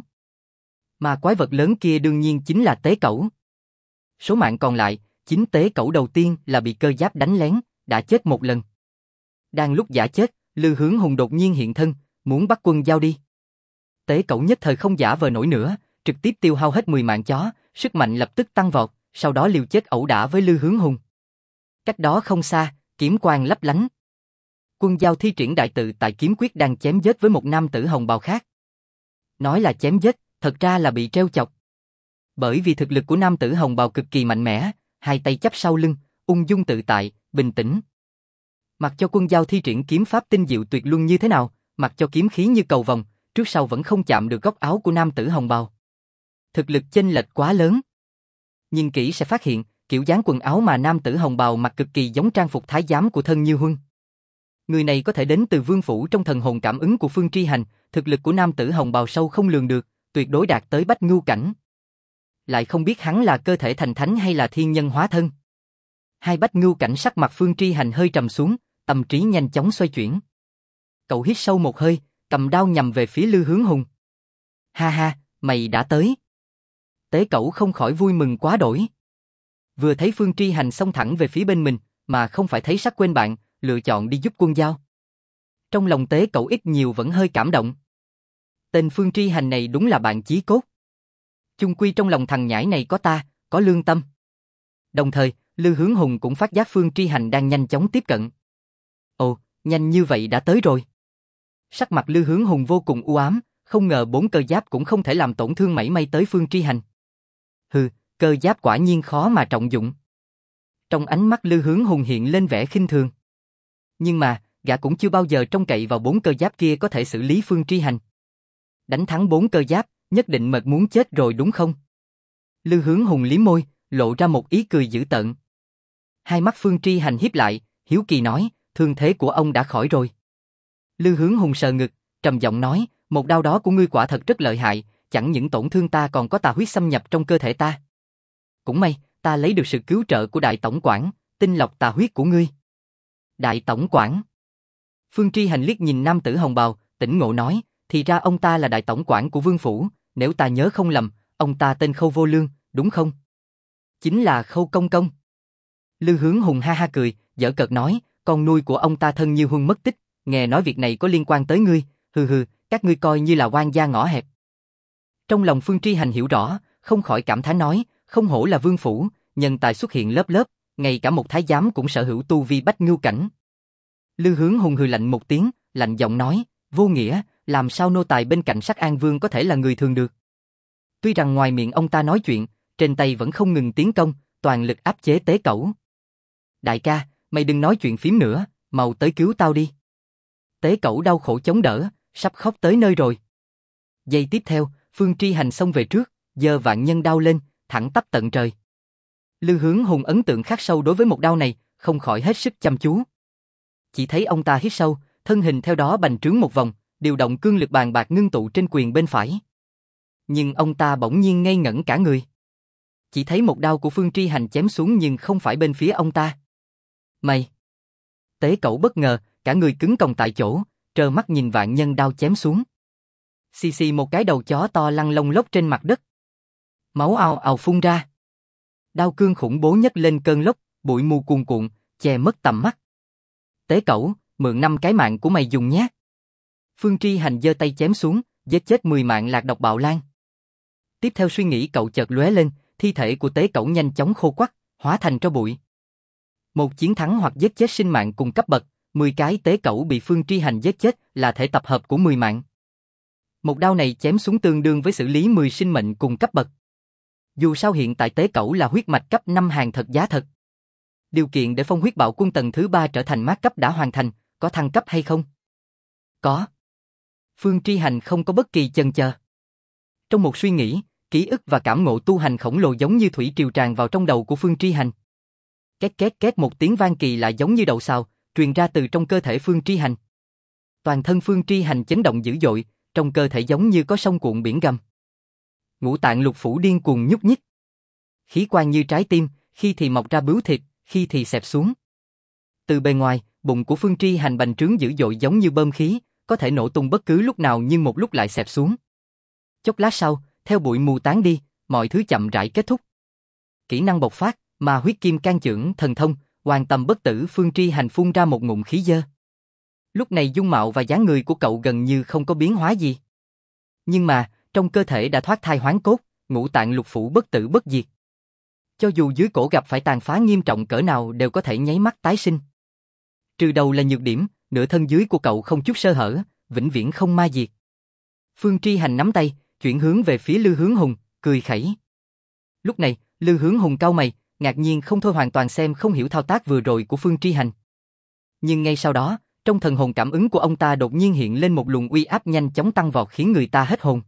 Mà quái vật lớn kia đương nhiên chính là tế cẩu. Số mạng còn lại, chính tế cẩu đầu tiên là bị cơ giáp đánh lén, đã chết một lần. Đang lúc giả chết, Lư Hướng Hùng đột nhiên hiện thân, muốn bắt quân giao đi. Tế cẩu nhất thời không giả vờ nổi nữa, trực tiếp tiêu hao hết 10 mạng chó, sức mạnh lập tức tăng vọt, sau đó liều chết ẩu đả với Lư Hướng Hùng. Cách đó không xa, kiếm quang lấp lánh. Quân giao thi triển đại tự tại kiếm quyết đang chém giết với một nam tử hồng bào khác. Nói là chém giết, thật ra là bị treo chọc. Bởi vì thực lực của nam tử hồng bào cực kỳ mạnh mẽ, hai tay chắp sau lưng, ung dung tự tại, bình tĩnh. Mặc cho quân giao thi triển kiếm pháp tinh diệu tuyệt luân như thế nào, mặc cho kiếm khí như cầu vồng, trước sau vẫn không chạm được góc áo của nam tử hồng bào. Thực lực chênh lệch quá lớn. Nhìn kỹ sẽ phát hiện, kiểu dáng quần áo mà nam tử hồng bào mặc cực kỳ giống trang phục thái giám của thân Như Huân. Người này có thể đến từ vương phủ trong thần hồn cảm ứng của Phương Tri Hành, thực lực của nam tử hồng bào sâu không lường được, tuyệt đối đạt tới bách ngưu cảnh. Lại không biết hắn là cơ thể thành thánh hay là thiên nhân hóa thân. Hai bách ngưu cảnh sắc mặt Phương Tri Hành hơi trầm xuống, tâm trí nhanh chóng xoay chuyển. Cậu hít sâu một hơi, cầm đao nhằm về phía Lư Hướng Hùng. Ha ha, mày đã tới. Tế Cẩu không khỏi vui mừng quá đỗi. Vừa thấy Phương Tri Hành xông thẳng về phía bên mình, mà không phải thấy sắc quên bạn, lựa chọn đi giúp quân giao. Trong lòng Tế Cẩu ít nhiều vẫn hơi cảm động. Tên Phương Tri Hành này đúng là bạn chí cốt. Chung quy trong lòng thằng nhãi này có ta, có lương tâm. Đồng thời, Lư Hướng Hùng cũng phát giác Phương Tri Hành đang nhanh chóng tiếp cận. Ồ, nhanh như vậy đã tới rồi. Sắc mặt Lư Hướng Hùng vô cùng u ám, không ngờ 4 cơ giáp cũng không thể làm tổn thương mảy may tới Phương Tri Hành. Hừ, cơ giáp quả nhiên khó mà trọng dụng. Trong ánh mắt Lư Hướng Hùng hiện lên vẻ khinh thường. Nhưng mà, gã cũng chưa bao giờ trông cậy vào 4 cơ giáp kia có thể xử lý Phương Tri Hành. Đánh thắng 4 cơ giáp, nhất định mệt muốn chết rồi đúng không? Lư Hướng Hùng liếm môi, lộ ra một ý cười dữ tợn. Hai mắt Phương Tri Hành híp lại, hiếu kỳ nói, thương thế của ông đã khỏi rồi. Lư Hướng Hùng sờ ngực, trầm giọng nói, một đao đó của ngươi quả thật rất lợi hại, chẳng những tổn thương ta còn có tà huyết xâm nhập trong cơ thể ta. Cũng may, ta lấy được sự cứu trợ của Đại Tổng quản, tinh lọc tà huyết của ngươi. Đại Tổng quản. Phương Tri Hành liếc nhìn nam tử hồng bào, tỉnh ngộ nói, thì ra ông ta là Đại Tổng quản của Vương Phủ, nếu ta nhớ không lầm, ông ta tên Khâu Vô Lương, đúng không? Chính là Khâu Công Công. Lư Hướng Hùng ha ha cười, giỡn cợt nói, con nuôi của ông ta thân như huân mất tích, nghe nói việc này có liên quan tới ngươi, hừ hừ, các ngươi coi như là quan gia ngõ hẹp. Trong lòng Phương Tri Hành hiểu rõ, không khỏi cảm thán nói, không hổ là Vương Phủ, nhân tài xuất hiện lớp lớp, ngay cả một thái giám cũng sở hữu tu vi bách ngưu cảnh. Lư Hướng Hùng hừ lạnh một tiếng, lạnh giọng nói, vô nghĩa, làm sao nô tài bên cạnh Sắc An Vương có thể là người thường được. Tuy rằng ngoài miệng ông ta nói chuyện, trên tay vẫn không ngừng tiến công, toàn lực áp chế Tế Cẩu. Đại ca, mày đừng nói chuyện phím nữa, mau tới cứu tao đi. Tế Cẩu đau khổ chống đỡ, sắp khóc tới nơi rồi. Giây tiếp theo, Phương Tri Hành xông về trước, giơ vạn nhân đao lên, thẳng tắp tận trời. Lư Hướng Hùng ấn tượng khắc sâu đối với một đao này, không khỏi hết sức chăm chú. Chỉ thấy ông ta hít sâu, thân hình theo đó bành trướng một vòng, điều động cương lực bàn bạc ngưng tụ trên quyền bên phải. Nhưng ông ta bỗng nhiên ngây ngẩn cả người. Chỉ thấy một đao của Phương Tri Hành chém xuống nhưng không phải bên phía ông ta. Mày! Tế Cẩu bất ngờ, cả người cứng còng tại chỗ, trơ mắt nhìn vạn nhân đao chém xuống. Xì xì một cái đầu chó to lăn lông lốc trên mặt đất. Máu ào ào phun ra. Đao cương khủng bố nhấc lên cơn lốc, bụi mù cuồn cuộn, che mất tầm mắt. Tế Cẩu, mượn 5 cái mạng của mày dùng nhé. Phương Tri Hành giơ tay chém xuống, giết chết 10 mạng lạc độc bạo lan. Tiếp theo suy nghĩ cậu chợt lóe lên, thi thể của Tế Cẩu nhanh chóng khô quắt, hóa thành tro bụi. Một chiến thắng hoặc giết chết sinh mạng cùng cấp bậc, 10 cái Tế Cẩu bị Phương Tri Hành giết chết là thể tập hợp của 10 mạng. Một đao này chém xuống tương đương với xử lý 10 sinh mệnh cùng cấp bậc. Dù sao hiện tại Tế Cẩu là huyết mạch cấp 5 hàng thật giá thật. Điều kiện để phong huyết bạo quân tầng thứ 3 trở thành mát cấp đã hoàn thành, có thăng cấp hay không? Có. Phương Tri Hành không có bất kỳ chần chờ. Trong một suy nghĩ, ký ức và cảm ngộ tu hành khổng lồ giống như thủy triều tràn vào trong đầu của Phương Tri Hành. Két két két một tiếng vang kỳ lạ giống như đầu sào, truyền ra từ trong cơ thể Phương Tri Hành. Toàn thân Phương Tri Hành chấn động dữ dội, trong cơ thể giống như có sông cuộn biển gầm. Ngũ tạng lục phủ điên cuồng nhúc nhích. Khí quan như trái tim, khi thì mọc ra bướu thịt, khi thì xẹp xuống. Từ bề ngoài, bụng của Phương Tri Hành bành trướng dữ dội giống như bơm khí, có thể nổ tung bất cứ lúc nào nhưng một lúc lại xẹp xuống. Chốc lát sau, theo bụi mù tán đi, mọi thứ chậm rãi kết thúc. Kỹ năng bộc phát, mà huyết kim can chưởng thần thông, hoàn tâm bất tử. Phương Tri Hành phun ra một ngụm khí dơ. Lúc này dung mạo và dáng người của cậu gần như không có biến hóa gì. Nhưng mà, trong cơ thể đã thoát thai hoán cốt, ngũ tạng lục phủ bất tử bất diệt. Cho dù dưới cổ gặp phải tàn phá nghiêm trọng cỡ nào đều có thể nháy mắt tái sinh. Trừ đầu là nhược điểm, nửa thân dưới của cậu không chút sơ hở, vĩnh viễn không ma diệt. Phương Tri Hành nắm tay, chuyển hướng về phía Lư Hướng Hùng, cười khẩy. Lúc này, Lư Hướng Hùng cau mày, ngạc nhiên không thôi hoàn toàn xem không hiểu thao tác vừa rồi của Phương Tri Hành. Nhưng ngay sau đó, trong thần hồn cảm ứng của ông ta đột nhiên hiện lên một luồng uy áp nhanh chóng tăng vọt khiến người ta hết hồn.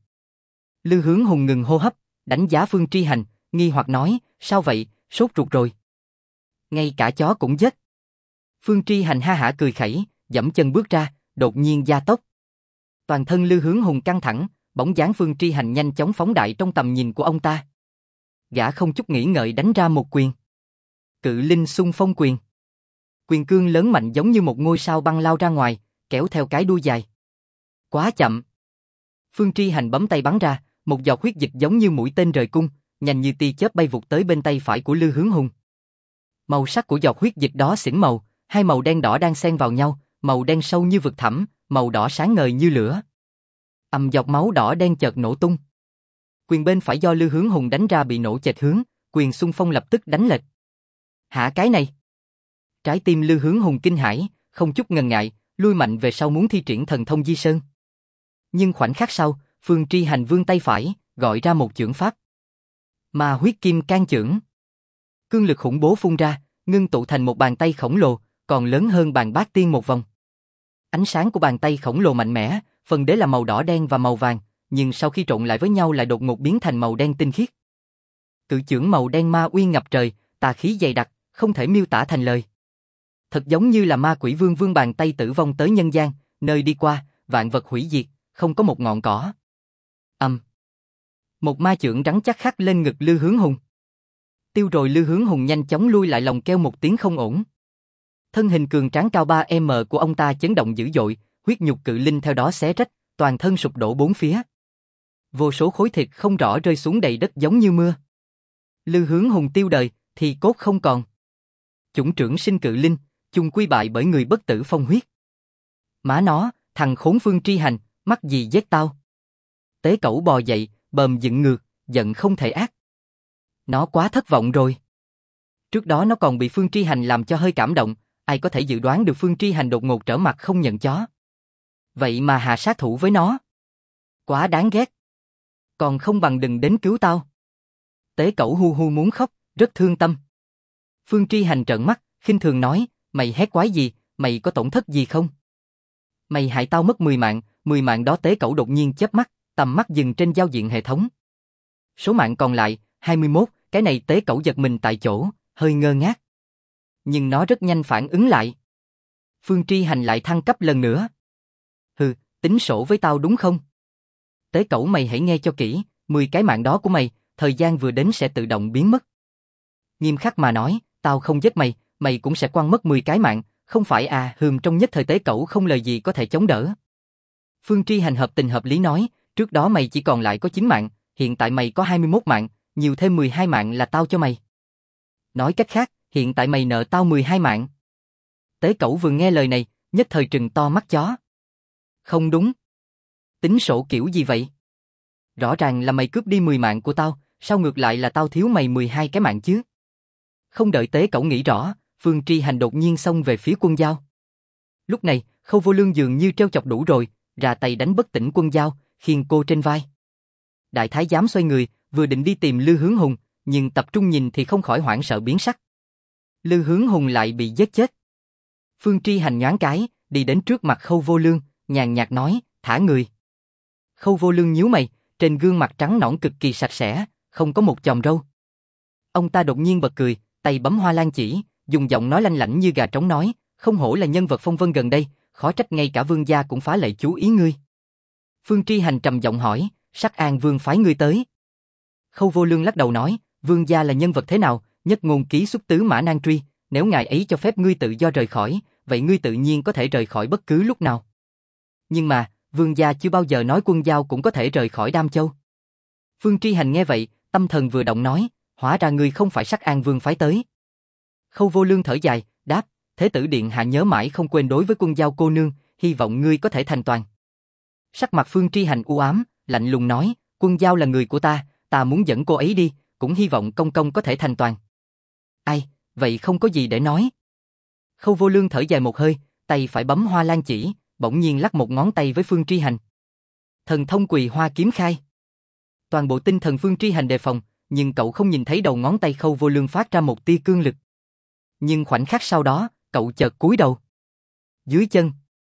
Lư Hướng Hùng ngừng hô hấp, đánh giá Phương Tri Hành, nghi hoặc nói, sao vậy, sốt ruột rồi. Ngay cả chó cũng giết. Phương Tri Hành ha hả cười khẩy, dẫm chân bước ra, đột nhiên gia tốc. Toàn thân Lư Hướng Hùng căng thẳng, bóng dáng Phương Tri Hành nhanh chóng phóng đại trong tầm nhìn của ông ta. Gã không chút nghĩ ngợi đánh ra một quyền. Cự linh xung phong quyền. Quyền cương lớn mạnh giống như một ngôi sao băng lao ra ngoài, kéo theo cái đuôi dài. Quá chậm. Phương Tri Hành bấm tay bắn ra, một giọt huyết dịch giống như mũi tên rời cung, nhanh như tia chớp bay vụt tới bên tay phải của Lư Hướng Hùng. Màu sắc của giọt huyết dịch đó xỉn màu, hai màu đen đỏ đang xen vào nhau, màu đen sâu như vực thẳm, màu đỏ sáng ngời như lửa. Giọt máu đỏ đen chợt nổ tung. Quyền bên phải do Lư Hướng Hùng đánh ra bị nổ chệch hướng, quyền xung phong lập tức đánh lệch. Hả cái này? Trái tim Lư Hướng Hùng kinh hãi, không chút ngần ngại, lui mạnh về sau muốn thi triển thần thông Di Sơn. Nhưng khoảnh khắc sau, Phương Tri Hành vươn tay phải, gọi ra một chưởng pháp. Ma huyết kim can chưởng. Cương lực khủng bố phun ra, ngưng tụ thành một bàn tay khổng lồ, còn lớn hơn bàn bát tiên một vòng. Ánh sáng của bàn tay khổng lồ mạnh mẽ, phần đế là màu đỏ đen và màu vàng, nhưng sau khi trộn lại với nhau lại đột ngột biến thành màu đen tinh khiết. Cự chưởng màu đen ma uy ngập trời, tà khí dày đặc, không thể miêu tả thành lời. Thật giống như là ma quỷ vương vươn bàn tay tử vong tới nhân gian, nơi đi qua, vạn vật hủy diệt, không có một ngọn cỏ. Một ma chưởng rắn chắc khắc lên ngực Lư Hướng Hùng. Tiêu rồi Lư Hướng Hùng nhanh chóng lui lại, lòng kêu một tiếng không ổn. Thân hình cường tráng cao 3m của ông ta chấn động dữ dội, huyết nhục cự linh theo đó xé rách, toàn thân sụp đổ bốn phía. Vô số khối thịt không rõ rơi xuống đầy đất giống như mưa. Lư Hướng Hùng tiêu đời, thì cốt không còn. Chủng trưởng sinh cự linh, chung quy bại bởi người bất tử phong huyết. Má nó, thằng khốn Phương Tri Hành, mắc gì giết tao? Tế Cẩu bò dậy, bờm dựng ngược, giận không thể ác. Nó quá thất vọng rồi. Trước đó nó còn bị Phương Tri Hành làm cho hơi cảm động, ai có thể dự đoán được Phương Tri Hành đột ngột trở mặt không nhận chó. Vậy mà hạ sát thủ với nó. Quá đáng ghét. Còn không bằng đừng đến cứu tao. Tế Cẩu hu hu muốn khóc, rất thương tâm. Phương Tri Hành trợn mắt, khinh thường nói, mày hét quái gì, mày có tổn thất gì không? Mày hại tao mất 10 mạng đó. Tế Cẩu đột nhiên chớp mắt, tầm mắt dừng trên giao diện hệ thống. Số mạng còn lại, 21, cái này Tế Cẩu giật mình tại chỗ, hơi ngơ ngác. Nhưng nó rất nhanh phản ứng lại. Phương Tri Hành lại thăng cấp lần nữa. Hừ, tính sổ với tao đúng không? Tế Cẩu mày hãy nghe cho kỹ, 10 cái mạng đó của mày, thời gian vừa đến sẽ tự động biến mất. Nghiêm khắc mà nói, tao không giết mày, mày cũng sẽ quăng mất 10 cái mạng, không phải à? Trong nhất thời Tế Cẩu không lời gì có thể chống đỡ. Phương Tri Hành hợp tình hợp lý nói, trước đó mày chỉ còn lại có 9 mạng, hiện tại mày có 21 mạng, nhiều thêm 12 mạng là tao cho mày. Nói cách khác, hiện tại mày nợ tao 12 mạng. Tế Cẩu vừa nghe lời này, nhất thời trừng to mắt chó. Không đúng. Tính sổ kiểu gì vậy? Rõ ràng là mày cướp đi 10 mạng của tao, sao ngược lại là tao thiếu mày 12 cái mạng chứ? Không đợi Tế Cẩu nghĩ rõ, Phương Tri Hành đột nhiên xông về phía Quân Dao. Lúc này, Khâu Vô Lương dường như trêu chọc đủ rồi, ra tay đánh bất tỉnh Quân Dao, khiêng cô trên vai. Đại thái giám xoay người, vừa định đi tìm Lư Hướng Hùng, nhưng tập trung nhìn thì không khỏi hoảng sợ biến sắc. Lư Hướng Hùng lại bị giết chết. Phương Tri Hành nhoáng cái, đi đến trước mặt Khâu Vô Lương, nhàn nhạt nói, thả người. Khâu Vô Lương nhíu mày, trên gương mặt trắng nõn cực kỳ sạch sẽ, không có một chòm râu. Ông ta đột nhiên bật cười, tay bấm hoa lan chỉ, dùng giọng nói lanh lảnh như gà trống nói, không hổ là nhân vật phong vân gần đây, khó trách ngay cả vương gia cũng phá lệ chú ý ngươi. Phương Tri Hành trầm giọng hỏi, Sắc An Vương phái ngươi tới. Khâu Vô Lương lắc đầu nói, vương gia là nhân vật thế nào, nhất ngôn ký xuất tứ mã nan truy, nếu ngài ấy cho phép ngươi tự do rời khỏi, vậy ngươi tự nhiên có thể rời khỏi bất cứ lúc nào. Nhưng mà, vương gia chưa bao giờ nói Quân Dao cũng có thể rời khỏi Đam Châu. Phương Tri Hành nghe vậy, tâm thần vừa động nói, hóa ra ngươi không phải Sắc An Vương phái tới. Khâu Vô Lương thở dài, đáp, Thế tử điện hạ nhớ mãi không quên đối với Quân Dao cô nương, hy vọng ngươi có thể thành toàn. Sắc mặt Phương Tri Hành u ám, lạnh lùng nói, Quân Dao là người của ta muốn dẫn cô ấy đi, cũng hy vọng công công có thể thành toàn. Ai, vậy không có gì để nói. Khâu Vô Lương thở dài một hơi, tay phải bấm hoa lan chỉ, bỗng nhiên lắc một ngón tay với Phương Tri Hành. Thần thông Quỳ Hoa kiếm khai. Toàn bộ tinh thần Phương Tri Hành đề phòng, nhưng cậu không nhìn thấy đầu ngón tay Khâu Vô Lương phát ra một tia cương lực. Nhưng khoảnh khắc sau đó, cậu chợt cúi đầu. Dưới chân,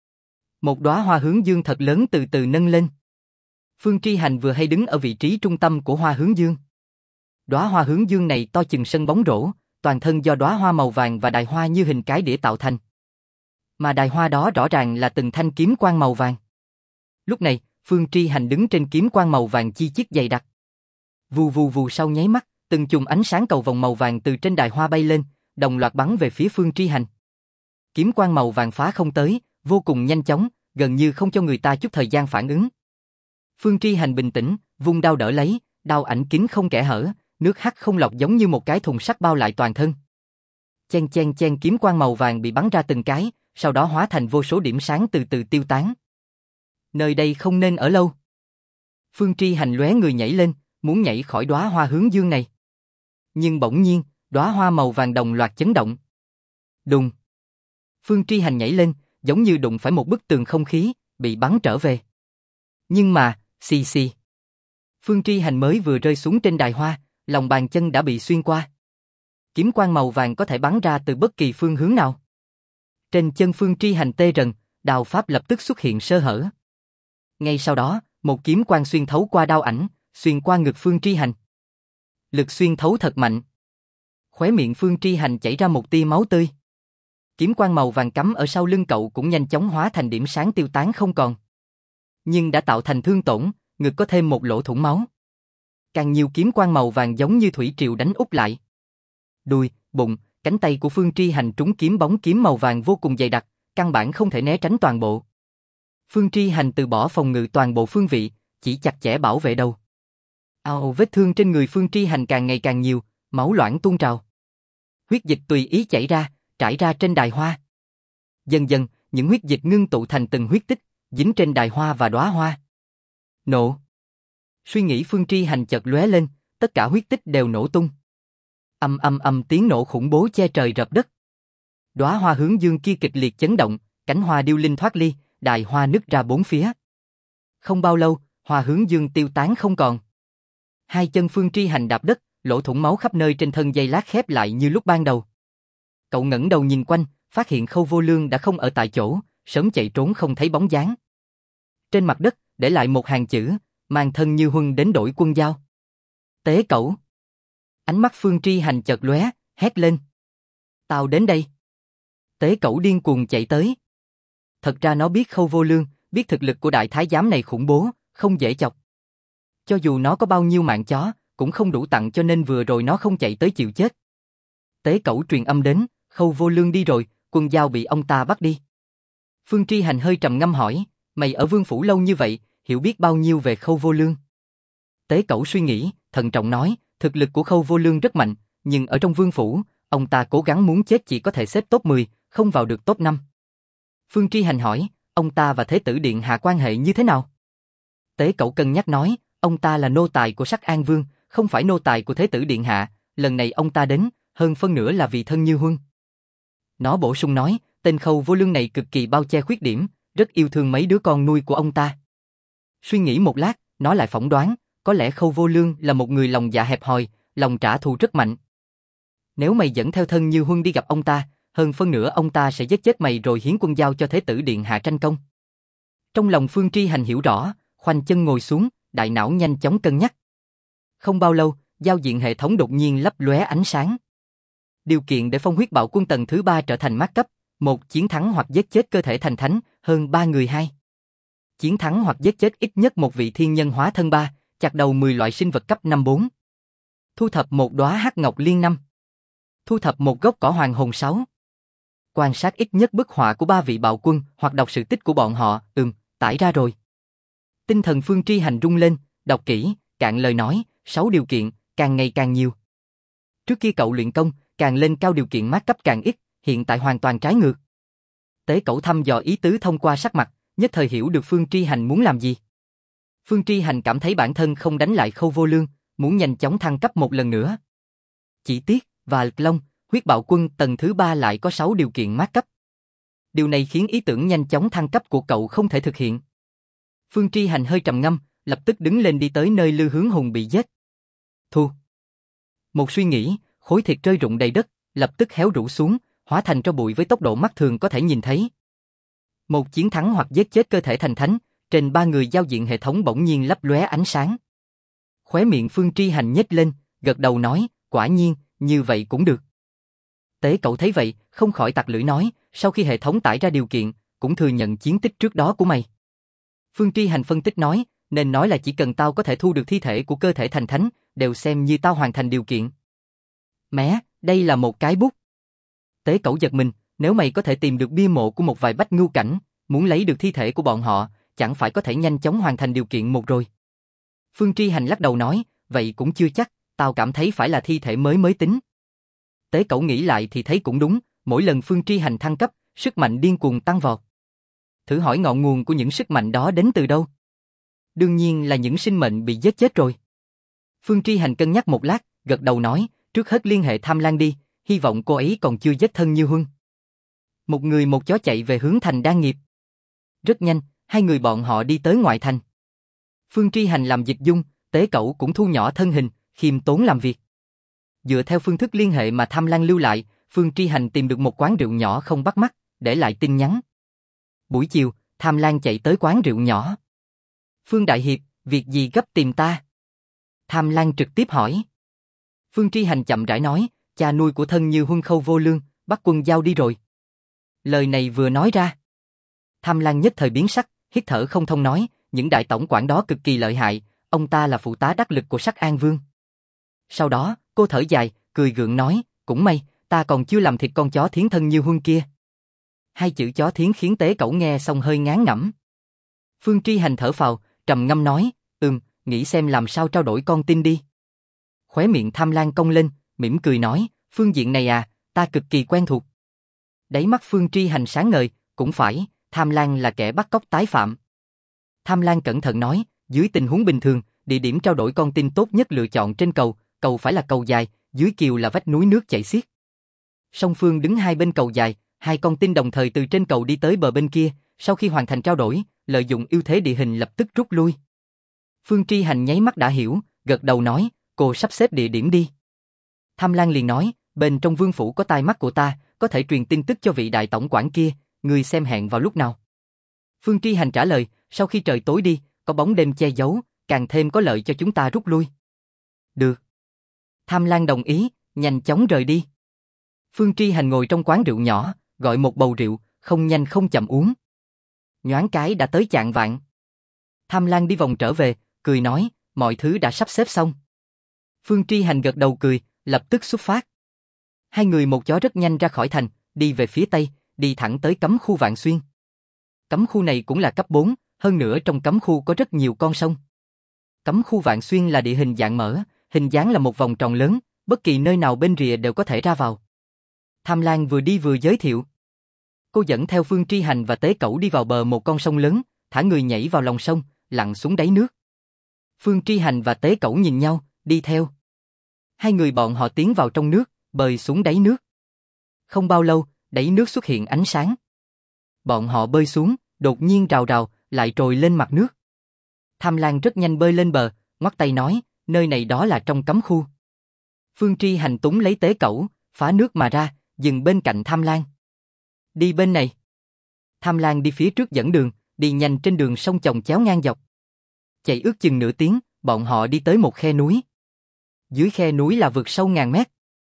một đóa hoa hướng dương thật lớn từ từ nâng lên. Phương Tri Hành vừa hay đứng ở vị trí trung tâm của hoa hướng dương. Đóa hoa hướng dương này to chừng sân bóng rổ, toàn thân do đóa hoa màu vàng và đài hoa như hình cái đĩa tạo thành. Mà đài hoa đó rõ ràng là từng thanh kiếm quang màu vàng. Lúc này, Phương Tri Hành đứng trên kiếm quang màu vàng chi chít dày đặc. Vù vù vù, sau nháy mắt, từng chùm ánh sáng cầu vồng màu vàng từ trên đài hoa bay lên, đồng loạt bắn về phía Phương Tri Hành. Kiếm quang màu vàng phá không tới, vô cùng nhanh chóng, gần như không cho người ta chút thời gian phản ứng. Phương Tri Hành bình tĩnh, vung đao đỡ lấy, đao ảnh kín không kẽ hở, nước hắt không lọt giống như một cái thùng sắt bao lại toàn thân. Chen chen chen, kiếm quang màu vàng bị bắn ra từng cái, sau đó hóa thành vô số điểm sáng từ từ tiêu tán. Nơi đây không nên ở lâu. Phương Tri Hành lóe người nhảy lên, muốn nhảy khỏi đóa hoa hướng dương này. Nhưng bỗng nhiên, đóa hoa màu vàng đồng loạt chấn động. Đùng. Phương Tri Hành nhảy lên, giống như đụng phải một bức tường không khí, bị bắn trở về. Nhưng mà, xì xì. Phương Tri Hành mới vừa rơi xuống trên đài hoa, lòng bàn chân đã bị xuyên qua. Kiếm quang màu vàng có thể bắn ra từ bất kỳ phương hướng nào. Trên chân Phương Tri Hành tê rần, đao pháp lập tức xuất hiện sơ hở. Ngay sau đó, một kiếm quang xuyên thấu qua đao ảnh, xuyên qua ngực Phương Tri Hành. Lực xuyên thấu thật mạnh. Khóe miệng Phương Tri Hành chảy ra một tia máu tươi. Kiếm quang màu vàng cắm ở sau lưng cậu cũng nhanh chóng hóa thành điểm sáng tiêu tán không còn. Nhưng đã tạo thành thương tổn, ngực có thêm một lỗ thủng máu. Càng nhiều kiếm quang màu vàng giống như thủy triều đánh úp lại. Đùi, bụng, cánh tay của Phương Tri Hành trúng kiếm bóng kiếm màu vàng vô cùng dày đặc, căn bản không thể né tránh toàn bộ. Phương Tri Hành từ bỏ phòng ngự toàn bộ phương vị, chỉ chặt chẽ bảo vệ đầu. Vết thương trên người Phương Tri Hành càng ngày càng nhiều, máu loãng tuôn trào. Huyết dịch tùy ý chảy ra, trải ra trên đài hoa. Dần dần, những huyết dịch ngưng tụ thành từng huyết tích, dính trên đài hoa và đóa hoa. Nổ. Suy nghĩ Phương Tri Hành chợt lóe lên, tất cả huyết tích đều nổ tung. Âm âm âm, tiếng nổ khủng bố che trời rập đất. Đóa hoa hướng dương kia kịch liệt chấn động, cánh hoa điêu linh thoát ly, đài hoa nứt ra bốn phía. Không bao lâu, hoa hướng dương tiêu tán không còn. Hai chân Phương Tri Hành đạp đất, lỗ thủng máu khắp nơi trên thân giây lát khép lại như lúc ban đầu. Cậu ngẩng đầu nhìn quanh, phát hiện Khâu Vô Lương đã không ở tại chỗ, sớm chạy trốn không thấy bóng dáng. Trên mặt đất, để lại một hàng chữ, mang thân Như Huân đến đổi quân giao. Tế Cẩu. Ánh mắt Phương Tri Hành chợt lóe, hét lên. Tao đến đây. Tế Cẩu điên cuồng chạy tới. Thật ra nó biết Khâu Vô Lương, biết thực lực của đại thái giám này khủng bố, không dễ chọc. Cho dù nó có bao nhiêu mạng chó, cũng không đủ tặng, cho nên vừa rồi nó không chạy tới chịu chết. Tế Cẩu truyền âm đến, Khâu Vô Lương đi rồi, quân giao bị ông ta bắt đi. Phương Tri Hành hơi trầm ngâm hỏi, mày ở Vương Phủ lâu như vậy, hiểu biết bao nhiêu về Khâu Vô Lương? Tế Cẩu suy nghĩ, thận trọng nói, thực lực của Khâu Vô Lương rất mạnh, nhưng ở trong Vương Phủ, ông ta cố gắng muốn chết chỉ có thể xếp top 10, không vào được top 5. Phương Tri Hành hỏi, ông ta và Thế tử Điện Hạ quan hệ như thế nào? Tế Cẩu cân nhắc nói, ông ta là nô tài của Sắc An Vương, không phải nô tài của Thế tử Điện Hạ, lần này ông ta đến, hơn phân nửa là vì thân Như Huân. Nó bổ sung nói, tên Khâu Vô Lương này cực kỳ bao che khuyết điểm, rất yêu thương mấy đứa con nuôi của ông ta. Suy nghĩ một lát, nó lại phỏng đoán, có lẽ Khâu Vô Lương là một người lòng dạ hẹp hòi, lòng trả thù rất mạnh. Nếu mày dẫn theo thân Như Huân đi gặp ông ta, hơn phân nửa ông ta sẽ giết chết mày rồi hiến quân giao cho Thế tử Điện Hạ tranh công. Trong lòng Phương Tri Hành hiểu rõ, khoanh chân ngồi xuống, đại não nhanh chóng cân nhắc. Không bao lâu, giao diện hệ thống đột nhiên lấp lóe ánh sáng. Điều kiện để phong huyết bạo quân tầng thứ 3 trở thành mát cấp, 1. Chiến thắng hoặc giết chết cơ thể thành thánh, hơn 3 người 2. Chiến thắng hoặc giết chết ít nhất một vị thiên nhân hóa thân 3, chặt đầu 10 loại sinh vật cấp 5-4. Thu thập một đóa hắc ngọc liên 5. Thu thập một gốc cỏ hoàng hồn 6. Quan sát ít nhất bức họa của 3 vị bạo quân hoặc đọc sự tích của bọn họ, tải ra rồi. Tinh thần Phương Tri Hành rung lên, đọc kỹ, cạn lời nói, 6 điều kiện, càng ngày càng nhiều. Trước kia cậu luyện công, càng lên cao điều kiện mát cấp càng ít, hiện tại hoàn toàn trái ngược. Tế Cẩu thăm dò ý tứ thông qua sắc mặt, nhất thời hiểu được Phương Tri Hành muốn làm gì. Phương Tri Hành cảm thấy bản thân không đánh lại Khâu Vô Lương, muốn nhanh chóng thăng cấp một lần nữa. Chỉ tiếc, và Long, huyết bạo quân tầng thứ 3 lại có 6 điều kiện mát cấp. Điều này khiến ý tưởng nhanh chóng thăng cấp của cậu không thể thực hiện. Phương Tri Hành hơi trầm ngâm, lập tức đứng lên đi tới nơi Lư Hướng Hùng bị giết. Thu. Một suy nghĩ, khối thịt rơi rụng đầy đất, lập tức héo rũ xuống, hóa thành tro bụi với tốc độ mắt thường có thể nhìn thấy. Một chiến thắng hoặc giết chết cơ thể thành thánh, trên 3 người giao diện hệ thống bỗng nhiên lấp lóe ánh sáng. Khóe miệng Phương Tri Hành nhếch lên, gật đầu nói, quả nhiên, như vậy cũng được. Tế Cẩu thấy vậy, không khỏi tặc lưỡi nói, sau khi hệ thống tải ra điều kiện, cũng thừa nhận chiến tích trước đó của mày. Phương Tri Hành phân tích nói, nên nói là chỉ cần tao có thể thu được thi thể của cơ thể thành thánh, đều xem như tao hoàn thành điều kiện. Mẹ, đây là một cái bút. Tế Cẩu giật mình, nếu mày có thể tìm được bia mộ của một vài bách ngưu cảnh, muốn lấy được thi thể của bọn họ, chẳng phải có thể nhanh chóng hoàn thành điều kiện một rồi. Phương Tri Hành lắc đầu nói, vậy cũng chưa chắc, tao cảm thấy phải là thi thể mới tính. Tế Cẩu nghĩ lại thì thấy cũng đúng, mỗi lần Phương Tri Hành thăng cấp, sức mạnh điên cuồng tăng vọt. Thử hỏi ngọn nguồn của những sức mạnh đó đến từ đâu? Đương nhiên là những sinh mệnh bị giết chết rồi. Phương Tri Hành cân nhắc một lát, gật đầu nói, trước hết liên hệ Tham Lang đi, hy vọng cô ấy còn chưa giết thân Như Huân. Một người một chó chạy về hướng thành Đan Nghiệp. Rất nhanh, hai người bọn họ đi tới ngoại thành. Phương Tri Hành làm dịch dung, Tế Cẩu cũng thu nhỏ thân hình, khiêm tốn làm việc. Dựa theo phương thức liên hệ mà Tham Lang lưu lại, Phương Tri Hành tìm được một quán rượu nhỏ không bắt mắt, để lại tin nhắn. Buổi chiều, Tham Lang chạy tới quán rượu nhỏ. Phương Đại Hiệp, việc gì gấp tìm ta? Tham Lang trực tiếp hỏi. Phương Tri Hành chậm rãi nói, cha nuôi của thân Như Huân Khâu Vô Lương, bắt quân giao đi rồi. Lời này vừa nói ra. Tham Lang nhất thời biến sắc, hít thở không thông nói, những đại tổng quản đó cực kỳ lợi hại, ông ta là phụ tá đắc lực của Sắc An Vương. Sau đó, cô thở dài, cười gượng nói, cũng may, ta còn chưa làm thịt con chó thiến thân Như Huân kia. Hai chữ chó thiến khiến Tế Cẩu nghe xong hơi ngán ngẩm. Phương Tri Hành thở phào, trầm ngâm nói, nghĩ xem làm sao trao đổi con tin đi. Khóe miệng Tham Lang cong lên, mỉm cười nói, phương diện này à, ta cực kỳ quen thuộc. Đáy mắt Phương Tri Hành sáng ngời, cũng phải, Tham Lang là kẻ bắt cóc tái phạm. Tham Lang cẩn thận nói, dưới tình huống bình thường, địa điểm trao đổi con tin tốt nhất lựa chọn trên cầu, cầu phải là cầu dài, dưới kiều là vách núi nước chảy xiết. Song phương đứng hai bên cầu dài, hai con tin đồng thời từ trên cầu đi tới bờ bên kia, sau khi hoàn thành trao đổi, lợi dụng ưu thế địa hình lập tức rút lui. Phương Tri Hành nháy mắt đã hiểu, gật đầu nói, cô sắp xếp địa điểm đi. Tham Lang liền nói, bên trong vương phủ có tai mắt của ta, có thể truyền tin tức cho vị đại tổng quản kia, người xem hẹn vào lúc nào. Phương Tri Hành trả lời, sau khi trời tối đi, có bóng đêm che giấu, càng thêm có lợi cho chúng ta rút lui. Được. Tham Lang đồng ý, nhanh chóng rời đi. Phương Tri Hành ngồi trong quán rượu nhỏ, gọi một bầu rượu, không nhanh không chậm uống. Nhoáng cái đã tới chạng vạng. Tham Lang đi vòng trở về, cười nói, mọi thứ đã sắp xếp xong. Phương Tri Hành gật đầu cười, lập tức xuất phát. Hai người một chó rất nhanh ra khỏi thành, đi về phía tây, đi thẳng tới cấm khu Vạn Xuyên. Cấm khu này cũng là cấp 4, hơn nữa trong cấm khu có rất nhiều con sông. Cấm khu Vạn Xuyên là địa hình dạng mở, hình dáng là một vòng tròn lớn, bất kỳ nơi nào bên rìa đều có thể ra vào. Tham Lang vừa đi vừa giới thiệu. Cô dẫn theo Phương Tri Hành và Tế Cẩu đi vào bờ một con sông lớn, thả người nhảy vào lòng sông, lặn xuống đáy nước. Phương Tri Hành và Tế Cẩu nhìn nhau, đi theo. Hai người bọn họ tiến vào trong nước, bơi xuống đáy nước. Không bao lâu, đáy nước xuất hiện ánh sáng. Bọn họ bơi xuống, đột nhiên rào rào, lại trồi lên mặt nước. Tham Lang rất nhanh bơi lên bờ, ngoắc tay nói, nơi này đó là trong cấm khu. Phương Tri Hành túng lấy Tế Cẩu, phá nước mà ra, dừng bên cạnh Tham Lang. Đi bên này. Tham Lang đi phía trước dẫn đường, đi nhanh trên đường sông chồng chéo ngang dọc. Chạy ước chừng nửa tiếng, bọn họ đi tới một khe núi. Dưới khe núi là vực sâu ngàn mét.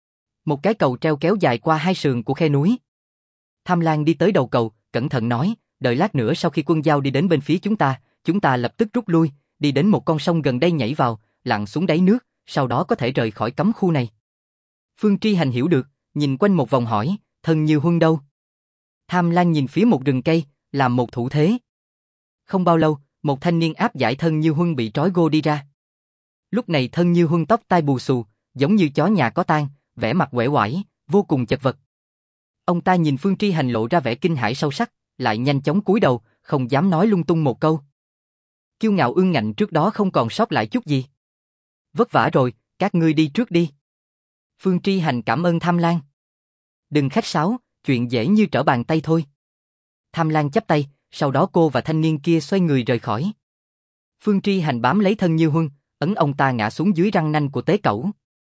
Một cái cầu treo kéo dài qua hai sườn của khe núi. Tham Lang đi tới đầu cầu, cẩn thận nói, đợi lát nữa sau khi quân giao đi đến bên phía chúng ta lập tức rút lui, đi đến một con sông gần đây nhảy vào, lặn xuống đáy nước, sau đó có thể rời khỏi cấm khu này. Phương Tri Hành hiểu được, nhìn quanh một vòng hỏi, thân Như Huân đâu? Tham Lang nhìn phía một rừng cây, làm một thủ thế. Không bao lâu, một thanh niên áp giải thân Như Huân bị trói gô đi ra. Lúc này thân Như Huân tóc tai bù xù, giống như chó nhà có tang, vẻ mặt uể oải, vô cùng chật vật. Ông ta nhìn Phương Tri Hành lộ ra vẻ kinh hãi sâu sắc, lại nhanh chóng cúi đầu, không dám nói lung tung một câu. Kiêu ngạo ương ngạnh trước đó không còn sót lại chút gì. Vất vả rồi, các ngươi đi trước đi. Phương Tri Hành cảm ơn Tham Lang. Đừng khách sáo, chuyện dễ như trở bàn tay thôi. Tham Lang chắp tay, sau đó cô và thanh niên kia xoay người rời khỏi. Phương Tri Hành bám lấy thân Như Huân, ấn ông ta ngã xuống dưới răng nanh của Tế Cẩu.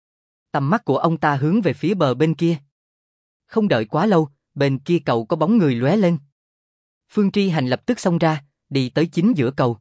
Tầm mắt của ông ta hướng về phía bờ bên kia. Không đợi quá lâu, bên kia cầu có bóng người lóe lên. Phương Tri Hành lập tức xông ra, đi tới chính giữa cầu.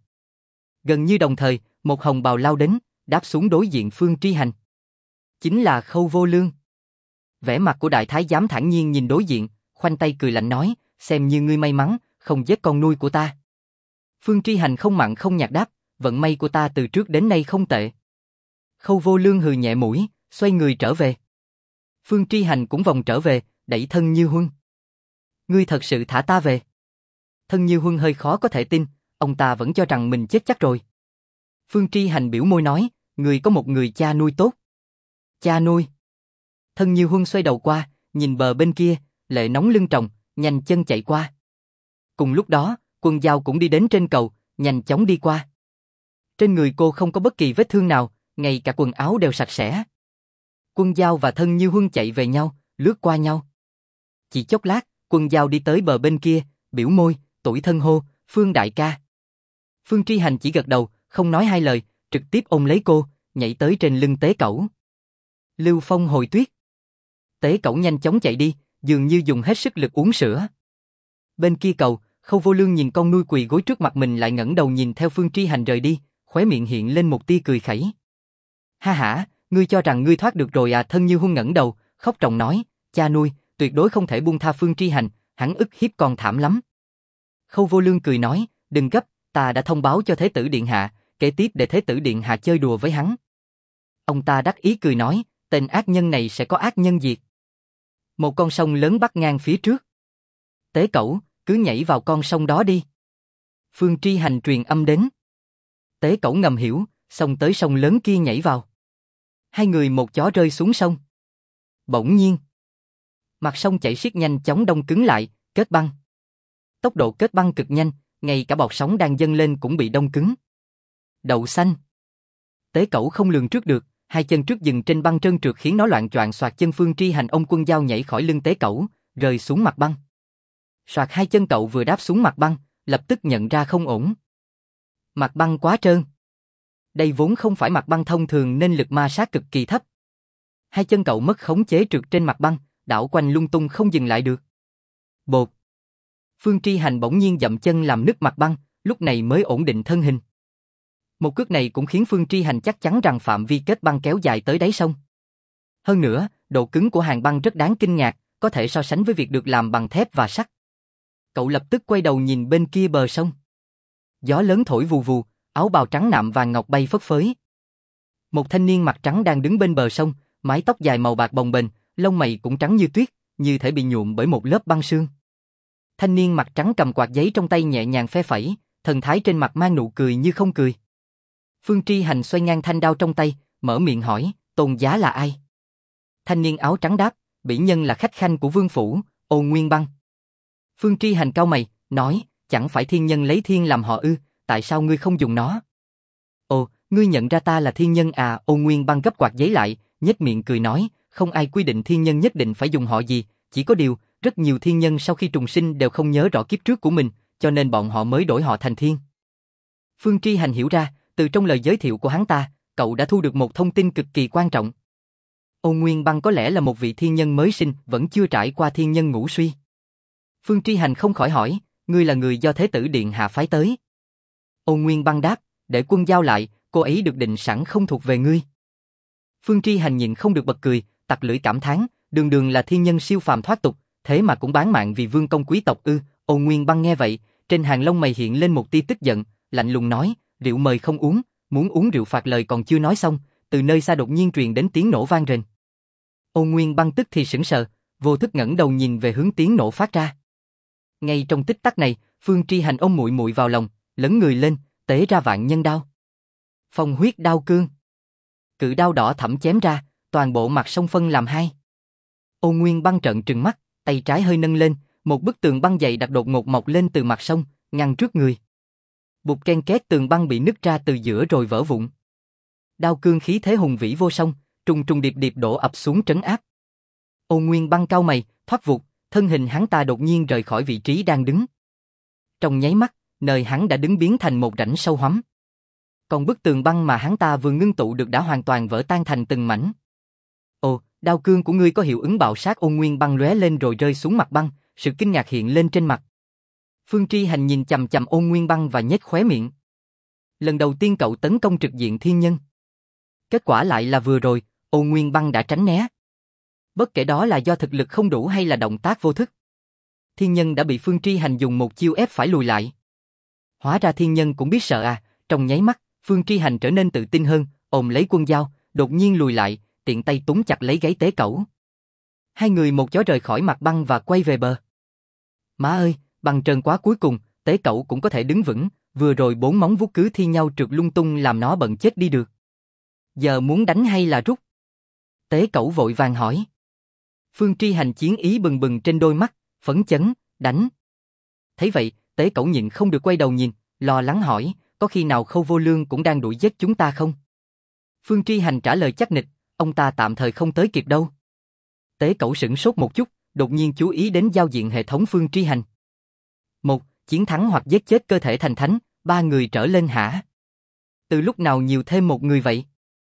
Gần như đồng thời, một hồng bào lao đến, đáp xuống đối diện Phương Tri Hành. Chính là Khâu Vô Lương. Vẻ mặt của đại thái giám thản nhiên nhìn đối diện, khoanh tay cười lạnh nói, xem như ngươi may mắn, không giết con nuôi của ta. Phương Tri Hành không mặn không nhạt đáp, vận may của ta từ trước đến nay không tệ. Khâu Vô Lương hừ nhẹ mũi, xoay người trở về. Phương Tri Hành cũng vòng trở về, đẩy Thân Như Huân. Ngươi thật sự thả ta về? Thân Như Huân hơi khó có thể tin, ông ta vẫn cho rằng mình chết chắc rồi. Phương Tri Hành biểu môi nói, ngươi có một người cha nuôi tốt. Cha nuôi? Thân Như Huân xoay đầu qua, nhìn bờ bên kia, lệ nóng lưng tròng, nhanh chân chạy qua. Cùng lúc đó, Quân Giao cũng đi đến trên cầu, nhanh chóng đi qua. Trên người cô không có bất kỳ vết thương nào, ngay cả quần áo đều sạch sẽ. Quân Giao và Thân Như Huân chạy về nhau, lướt qua nhau. Chỉ chốc lát, Quân Giao đi tới bờ bên kia, biểu môi, tủi thân hô, Phương đại ca. Phương Tri Hành chỉ gật đầu, không nói hai lời, trực tiếp ôm lấy cô, nhảy tới trên lưng Tế Cẩu. Lưu phong hồi tuyết. Tế Cẩu nhanh chóng chạy đi, dường như dùng hết sức lực uống sữa. Bên kia cầu, Khâu Vô Lương nhìn con nuôi quỳ gối trước mặt mình lại ngẩng đầu nhìn theo Phương Tri Hành rời đi, khóe miệng hiện lên một tia cười khẩy. Ha hả, ngươi cho rằng ngươi thoát được rồi à? Thân Như Huân ngẩng đầu, khóc ròng nói, cha nuôi, tuyệt đối không thể buông tha Phương Tri Hành, hắn ức hiếp con thảm lắm. Khâu Vô Lương cười nói, đừng gấp, ta đã thông báo cho Thế tử Điện Hạ, kế tiếp để Thế tử Điện Hạ chơi đùa với hắn. Ông ta đắc ý cười nói, tên ác nhân này sẽ có ác nhân diệt. Một con sông lớn bắc ngang phía trước. Tế Cẩu, cứ nhảy vào con sông đó đi. Phương Tri Hành truyền âm đến. Tế Cẩu ngầm hiểu, xông tới sông lớn kia nhảy vào. Hai người một chó rơi xuống sông. Bỗng nhiên, mặt sông chảy xiết nhanh chóng đông cứng lại, kết băng. Tốc độ kết băng cực nhanh, ngay cả bọt sóng đang dâng lên cũng bị đông cứng. Đậu xanh. Tế Cẩu không lường trước được, hai chân trước dừng trên băng trơn trượt khiến nó loạng choạng xoạc chân. Phương Tri Hành ông Quân Giao nhảy khỏi lưng Tế Cẩu, rơi xuống mặt băng. Xoạc hai chân cậu vừa đáp xuống mặt băng, lập tức nhận ra không ổn. Mặt băng quá trơn. Đây vốn không phải mặt băng thông thường nên lực ma sát cực kỳ thấp. Hai chân cậu mất khống chế trượt trên mặt băng, đảo quanh lung tung không dừng lại được. Bột. Phương Tri Hành bỗng nhiên dậm chân làm nứt mặt băng, lúc này mới ổn định thân hình. Một cước này cũng khiến Phương Tri Hành chắc chắn rằng phạm vi kết băng kéo dài tới đáy sông. Hơn nữa, độ cứng của hàng băng rất đáng kinh ngạc, có thể so sánh với việc được làm bằng thép và sắt. Cậu lập tức quay đầu nhìn bên kia bờ sông. Gió lớn thổi vù vù, áo bào trắng nạm vàng ngọc bay phất phới. Một thanh niên mặt trắng đang đứng bên bờ sông, mái tóc dài màu bạc bồng bềnh, lông mày cũng trắng như tuyết, như thể bị nhuộm bởi một lớp băng sương. Thanh niên mặt trắng cầm quạt giấy trong tay nhẹ nhàng phe phẩy, thần thái trên mặt mang nụ cười như không cười. Phương Tri Hành xoay ngang thanh đao trong tay, mở miệng hỏi, Tôn giá là ai? Thanh niên áo trắng đáp, bỉ nhân là khách khanh của vương phủ, Ôn Nguyên Băng. Phương Tri Hành cau mày, nói, chẳng phải thiên nhân lấy thiên làm họ ư, tại sao ngươi không dùng nó? Ồ, ngươi nhận ra ta là thiên nhân à? Ôn Nguyên Băng gấp quạt giấy lại, nhếch miệng cười nói, không ai quy định thiên nhân nhất định phải dùng họ gì, chỉ có điều, rất nhiều thiên nhân sau khi trùng sinh đều không nhớ rõ kiếp trước của mình, cho nên bọn họ mới đổi họ thành thiên. Phương Tri Hành hiểu ra, từ trong lời giới thiệu của hắn ta, cậu đã thu được một thông tin cực kỳ quan trọng. Ôn Nguyên Băng có lẽ là một vị thiên nhân mới sinh, vẫn chưa trải qua thiên nhân ngũ suy. Phương Tri Hành không khỏi hỏi, ngươi là người do Thế tử Điện Hạ phái tới. Ôn Nguyên Băng đáp, để Quân Giao lại, cô ấy được định sẵn không thuộc về ngươi. Phương Tri Hành nhìn không được bật cười, tặc lưỡi cảm thán, đường đường là thiên nhân siêu phàm thoát tục, thế mà cũng bán mạng vì vương công quý tộc ư? Ôn Nguyên Băng nghe vậy, trên hàng lông mày hiện lên một tia tức giận, lạnh lùng nói, rượu mời không uống, muốn uống rượu phạt. Lời còn chưa nói xong, từ nơi xa đột nhiên truyền đến tiếng nổ vang rền. Ôn Nguyên Băng tức thì sững sờ, vô thức ngẩng đầu nhìn về hướng tiếng nổ phát ra. Ngay trong tích tắc này, Phương Tri Hành ôm muội muội vào lòng, lấn người lên, tế ra vạn nhân đao. Phong huyết đao cương. Cự đao đỏ thẫm chém ra, toàn bộ mặt sông phân làm hai. Ôn Nguyên Băng trợn trừng mắt, tay trái hơi nâng lên, một bức tường băng dày đặc đột ngột mọc lên từ mặt sông, ngăn trước người. Bụp ken két, tường băng bị nứt ra từ giữa rồi vỡ vụn. Đao cương khí thế hùng vĩ vô song, trùng trùng điệp điệp đổ ập xuống trấn áp. Ôn Nguyên Băng cau mày, thoát vụt, thân hình hắn ta đột nhiên rời khỏi vị trí đang đứng. Trong nháy mắt, nơi hắn đã đứng biến thành một rãnh sâu hoắm. Còn bức tường băng mà hắn ta vừa ngưng tụ được đã hoàn toàn vỡ tan thành từng mảnh. Ồ, đao cương của ngươi có hiệu ứng bạo sát. Ôn Nguyên Băng lóe lên rồi rơi xuống mặt băng, sự kinh ngạc hiện lên trên mặt. Phương Tri Hành nhìn chằm chằm Ôn Nguyên Băng và nhếch khóe miệng. Lần đầu tiên cậu tấn công trực diện thiên nhân. Kết quả lại là vừa rồi, Ôn Nguyên Băng đã tránh né. Bất kể đó là do thực lực không đủ hay là động tác vô thức. Thiên Nhân đã bị Phương Tri Hành dùng một chiêu ép phải lùi lại. Hóa ra Thiên Nhân cũng biết sợ à, trong nháy mắt, Phương Tri Hành trở nên tự tin hơn, ôm lấy quân dao, đột nhiên lùi lại, tiện tay túm chặt lấy gáy Tế Cẩu. Hai người một chó rời khỏi mặt băng và quay về bờ. Má ơi, băng trơn quá, cuối cùng, Tế Cẩu cũng có thể đứng vững, vừa rồi 4 móng vuốt cứ thi nhau trượt lung tung làm nó bận chết đi được. Giờ muốn đánh hay là rút? Tế Cẩu vội vàng hỏi. Phương Tri Hành chiến ý bừng bừng trên đôi mắt, phấn chấn, đánh. Thấy vậy, Tế Cẩu nhịn không được quay đầu nhìn, lo lắng hỏi, có khi nào Khâu Vô Lương cũng đang đuổi giết chúng ta không? Phương Tri Hành trả lời chắc nịch, ông ta tạm thời không tới kịp đâu. Tế Cẩu sửng sốt một chút, đột nhiên chú ý đến giao diện hệ thống Phương Tri Hành. 1. Chiến thắng hoặc giết chết cơ thể thành thánh, 3 người trở lên hả? Từ lúc nào nhiều thêm một người vậy?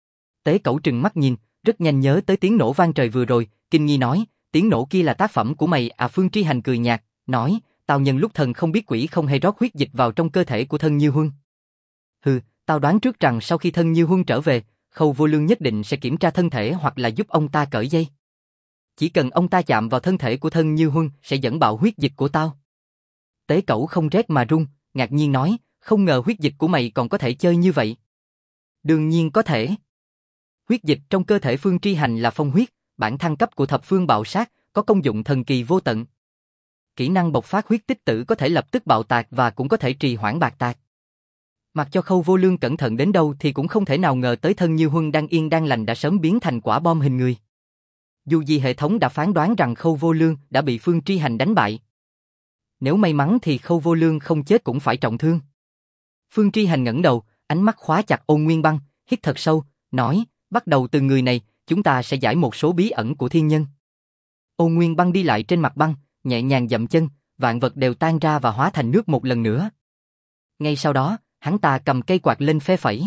Tế Cẩu trừng mắt nhìn, rất nhanh nhớ tới tiếng nổ vang trời vừa rồi, kinh nghi nói, tiếng nổ kia là tác phẩm của mày à? Phương Tri Hành cười nhạt, nói, tao nhân lúc thần không biết quỷ không hay rót huyết dịch vào trong cơ thể của Thân Như Huân. Hừ, tao đoán trước rằng sau khi Thân Như Huân trở về, Khâu Vô Lương nhất định sẽ kiểm tra thân thể hoặc là giúp ông ta cởi dây. Chỉ cần ông ta chạm vào thân thể của Thân Như Huân sẽ dẫn bạo huyết dịch của tao. Tế Cẩu không rét mà run, ngạc nhiên nói, không ngờ huyết dịch của mày còn có thể chơi như vậy. Đương nhiên có thể. Huyết dịch trong cơ thể Phương Tri Hành là phong huyết, bản thăng cấp của thập phương bạo sát, có công dụng thần kỳ vô tận. Kỹ năng bộc phát huyết tích tử có thể lập tức bạo tạc và cũng có thể trì hoãn bạc tạc. Mặc cho Khâu Vô Lương cẩn thận đến đâu thì cũng không thể nào ngờ tới Thân Như Huân đang yên đang lành đã sớm biến thành quả bom hình người. Dù gì hệ thống đã phán đoán rằng Khâu Vô Lương đã bị Phương Tri Hành đánh bại. Nếu may mắn thì Khâu Vô Lương không chết cũng phải trọng thương. Phương Tri Hành ngẩng đầu, ánh mắt khóa chặt Ôn Nguyên Băng, hít thật sâu, nói, bắt đầu từ người này, chúng ta sẽ giải một số bí ẩn của thiên nhân. Ôn Nguyên Băng đi lại trên mặt băng, nhẹ nhàng dậm chân, vạn vật đều tan ra và hóa thành nước một lần nữa. Ngay sau đó, hắn ta cầm cây quạt lên phe phẩy.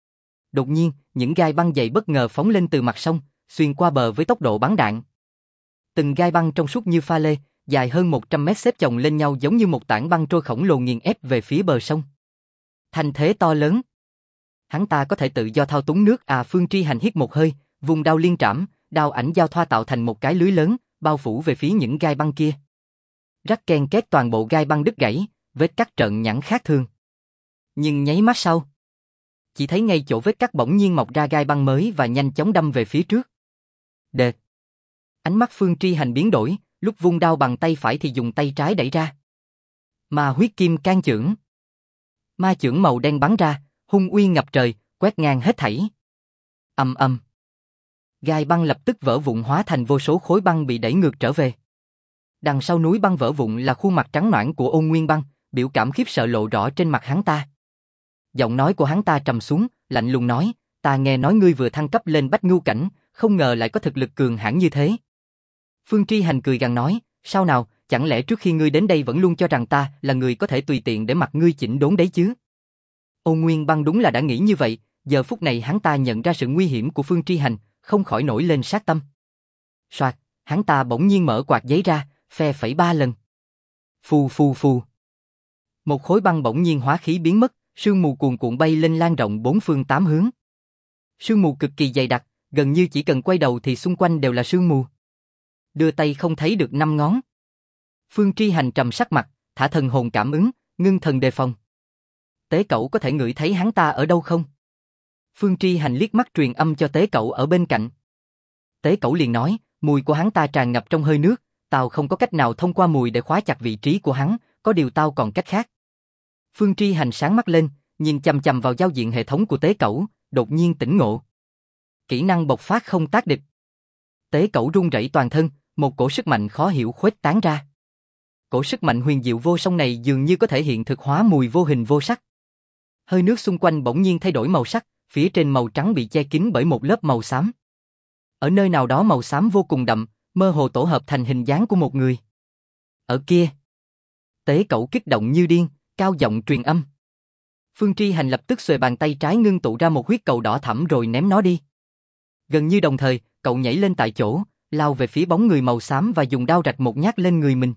Đột nhiên, những gai băng dày bất ngờ phóng lên từ mặt sông, xuyên qua bờ với tốc độ bắn đạn. Từng gai băng trong suốt như pha lê, dài hơn 100 mét xếp chồng lên nhau giống như một tảng băng trôi khổng lồ nghiền ép về phía bờ sông. Thành thế to lớn. Hắn ta có thể tự do thao túng nước à? Phương Tri Hành hít một hơi, vùng đao liên trảm, đao ảnh giao thoa tạo thành một cái lưới lớn, bao phủ về phía những gai băng kia. Rắc ken két, toàn bộ gai băng đứt gãy, vết cắt trợn nhẵn khác thường. Nhưng nháy mắt sau, chỉ thấy ngay chỗ vết cắt bỗng nhiên mọc ra gai băng mới và nhanh chóng đâm về phía trước. Đệt! Ánh mắt Phương Tri Hành biến đổi, lúc vung đao bằng tay phải thì dùng tay trái đẩy ra. Ma huyết kim can chưởng. Ma chưởng màu đen bắn ra, hung uy ngập trời, quét ngang hết thảy. Ầm ầm. Gai băng lập tức vỡ vụn hóa thành vô số khối băng bị đẩy ngược trở về. Đằng sau núi băng vỡ vụn là khuôn mặt trắng nõn của Ôn Nguyên Băng, biểu cảm khiếp sợ lộ rõ trên mặt hắn ta. Giọng nói của hắn ta trầm xuống, lạnh lùng nói, ta nghe nói ngươi vừa thăng cấp lên Bách Ngưu cảnh, không ngờ lại có thực lực cường hãn như thế. Phương Tri Hành cười gằn nói, sao nào, chẳng lẽ trước khi ngươi đến đây vẫn luôn cho rằng ta là người có thể tùy tiện để mặc ngươi chỉnh đốn đấy chứ? Ôn Nguyên Băng đúng là đã nghĩ như vậy, giờ phút này hắn ta nhận ra sự nguy hiểm của Phương Tri Hành, không khỏi nổi lên sát tâm. Soạt, hắn ta bỗng nhiên mở quạt giấy ra, phe phẩy 3 lần. Phù phù phù. Một khối băng bỗng nhiên hóa khí biến mất, sương mù cuồn cuộn bay lên lan rộng 4 phương 8 hướng. Sương mù cực kỳ dày đặc, gần như chỉ cần quay đầu thì xung quanh đều là sương mù. Đưa tay không thấy được 5 ngón. Phương Tri Hành trầm sắc mặt, thả thần hồn cảm ứng, ngưng thần đề phòng. Tế Cẩu có thể ngửi thấy hắn ta ở đâu không? Phương Tri Hành liếc mắt truyền âm cho Tế Cẩu ở bên cạnh. Tế Cẩu liền nói, mùi của hắn ta tràn ngập trong hơi nước, tao không có cách nào thông qua mùi để khóa chặt vị trí của hắn, có điều tao còn cách khác. Phương Tri Hành sáng mắt lên, nhìn chằm chằm vào giao diện hệ thống của Tế Cẩu, đột nhiên tỉnh ngộ. Kỹ năng bộc phát không tác địch. Tế Cẩu run rẩy toàn thân, một cổ sức mạnh khó hiểu khuếch tán ra. Cổ sức mạnh huyền diệu vô song này dường như có thể hiện thực hóa mùi vô hình vô sắc. Hơi nước xung quanh bỗng nhiên thay đổi màu sắc, phía trên màu trắng bị che kín bởi một lớp màu xám. Ở nơi nào đó màu xám vô cùng đậm, mơ hồ tổ hợp thành hình dáng của một người. Ở kia. Tế Cẩu kích động như điên, cao giọng truyền âm. Phương Tri Hành lập tức xuề bàn tay trái ngưng tụ ra một huyết cầu đỏ thẫm rồi ném nó đi. Gần như đồng thời, cậu nhảy lên tại chỗ, lao về phía bóng người màu xám và dùng đao rạch một nhát lên người mình.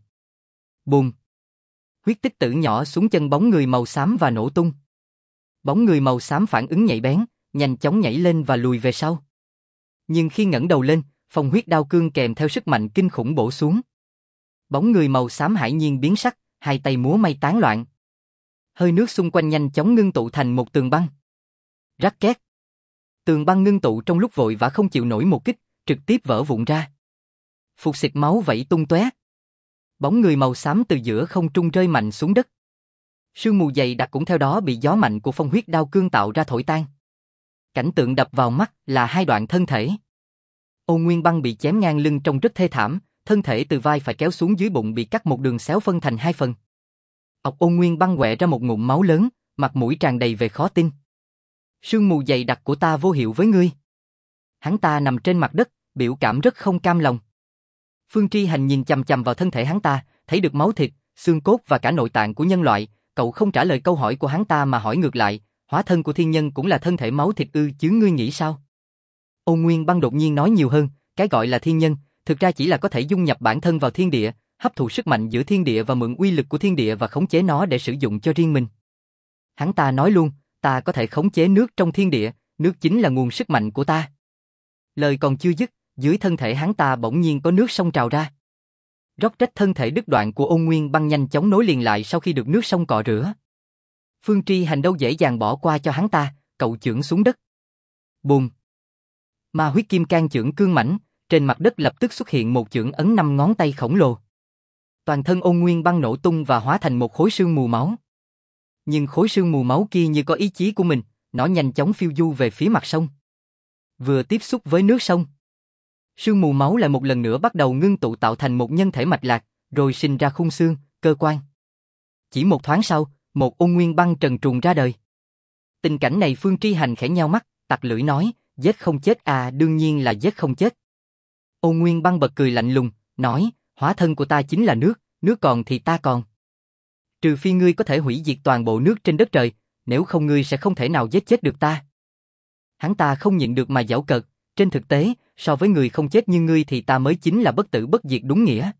Bùm! Huyết tích tử nhỏ xuống chân bóng người màu xám và nổ tung. Bóng người màu xám phản ứng nhạy bén, nhanh chóng nhảy lên và lùi về sau. Nhưng khi ngẩng đầu lên, phong huyết đao cương kèm theo sức mạnh kinh khủng bổ xuống. Bóng người màu xám hải nhiên biến sắc, hai tay múa may tán loạn. Hơi nước xung quanh nhanh chóng ngưng tụ thành một tường băng. Rắc két. Tường băng ngưng tụ trong lúc vội vã không chịu nổi một kích, trực tiếp vỡ vụn ra. Phụt xịt máu vẩy tung tóe. Bóng người màu xám từ giữa không trung rơi mạnh xuống đất. Sương mù dày đặc cũng theo đó bị gió mạnh của phong huyết đao cương tạo ra thổi tan. Cảnh tượng đập vào mắt là hai đoạn thân thể. Ôn Nguyên Băng bị chém ngang lưng trông rất thê thảm, thân thể từ vai phải kéo xuống dưới bụng bị cắt một đường xéo phân thành hai phần. Ôn Nguyên Băng quẹ ra một ngụm máu lớn, mặt mũi tràn đầy về khó tin. Sương mù dày đặc của ta vô hiệu với ngươi. Hắn ta nằm trên mặt đất, biểu cảm rất không cam lòng. Phương Tri Hành nhìn chằm chằm vào thân thể hắn ta, thấy được máu thịt, xương cốt và cả nội tạng của nhân loại, cậu không trả lời câu hỏi của hắn ta mà hỏi ngược lại, hóa thân của thiên nhân cũng là thân thể máu thịt ư chứ ngươi nghĩ sao? Ôn Nguyên Băng đột nhiên nói nhiều hơn, cái gọi là thiên nhân, thực ra chỉ là có thể dung nhập bản thân vào thiên địa, hấp thụ sức mạnh giữa thiên địa và mượn uy lực của thiên địa và khống chế nó để sử dụng cho riêng mình. Hắn ta nói luôn, ta có thể khống chế nước trong thiên địa, nước chính là nguồn sức mạnh của ta. Lời còn chưa dứt, dưới thân thể hắn ta bỗng nhiên có nước sông trào ra. Róc rách thân thể đứt đoạn của Ôn Nguyên Băng nhanh chóng nối liền lại sau khi được nước sông cọ rửa. Phương Tri Hành đâu dễ dàng bỏ qua cho hắn ta, cậu chưởng xuống đất. Bùm! Ma huyết kim can chưởng cương mãnh, trên mặt đất lập tức xuất hiện một chưởng ấn 5 ngón tay khổng lồ. Toàn thân Ôn Nguyên Băng nổ tung và hóa thành một khối sương mù máu. Nhưng khối sương mù máu kia như có ý chí của mình, nó nhanh chóng phiêu du về phía mặt sông. Vừa tiếp xúc với nước sông, sương mù máu lại một lần nữa bắt đầu ngưng tụ tạo thành một nhân thể mạch lạc, rồi sinh ra khung xương, cơ quan. Chỉ một thoáng sau, một Ôn Nguyên Băng trần truồng ra đời. Tình cảnh này Phương Tri Hành khẽ nheo mắt, tặc lưỡi nói, giết không chết à, đương nhiên là giết không chết. Ôn Nguyên Băng bật cười lạnh lùng, nói, hóa thân của ta chính là nước, nước còn thì ta còn. Trừ phi ngươi có thể hủy diệt toàn bộ nước trên đất trời, nếu không ngươi sẽ không thể nào giết chết được ta. Hắn ta không nhịn được mà giễu cợt, trên thực tế, so với người không chết như ngươi thì ta mới chính là bất tử bất diệt đúng nghĩa.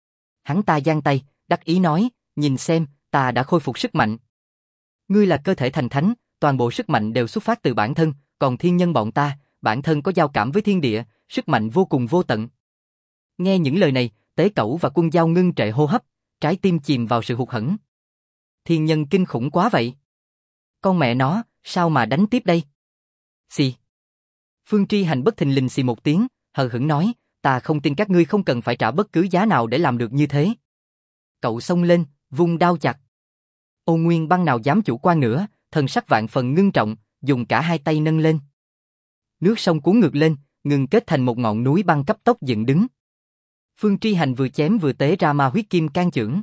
Hắn ta giang tay, đắc ý nói, nhìn xem, ta đã khôi phục sức mạnh. Ngươi là cơ thể thành thánh, toàn bộ sức mạnh đều xuất phát từ bản thân, còn thiên nhân bọn ta, bản thân có giao cảm với thiên địa, sức mạnh vô cùng vô tận. Nghe những lời này, Tế Cẩu và Quân Dao ngưng trệ hô hấp, trái tim chìm vào sự hụt hẫng. Thiên nhân kinh khủng quá vậy. Con mẹ nó, sao mà đánh tiếp đây? Xì. Phương Tri Hành bất thình lình xì một tiếng, hờ hững nói, ta không tin các ngươi không cần phải trả bất cứ giá nào để làm được như thế. Cậu xông lên, vung đao chặt. Ôn Nguyên Băng nào dám chủ quan nữa, thần sắc vạn phần ngưng trọng, dùng cả hai tay nâng lên. Nước sông cuốn ngược lên, ngừng kết thành một ngọn núi băng cấp tốc dựng đứng. Phương Tri Hành vừa chém vừa tế ra ma huyết kim can chưởng.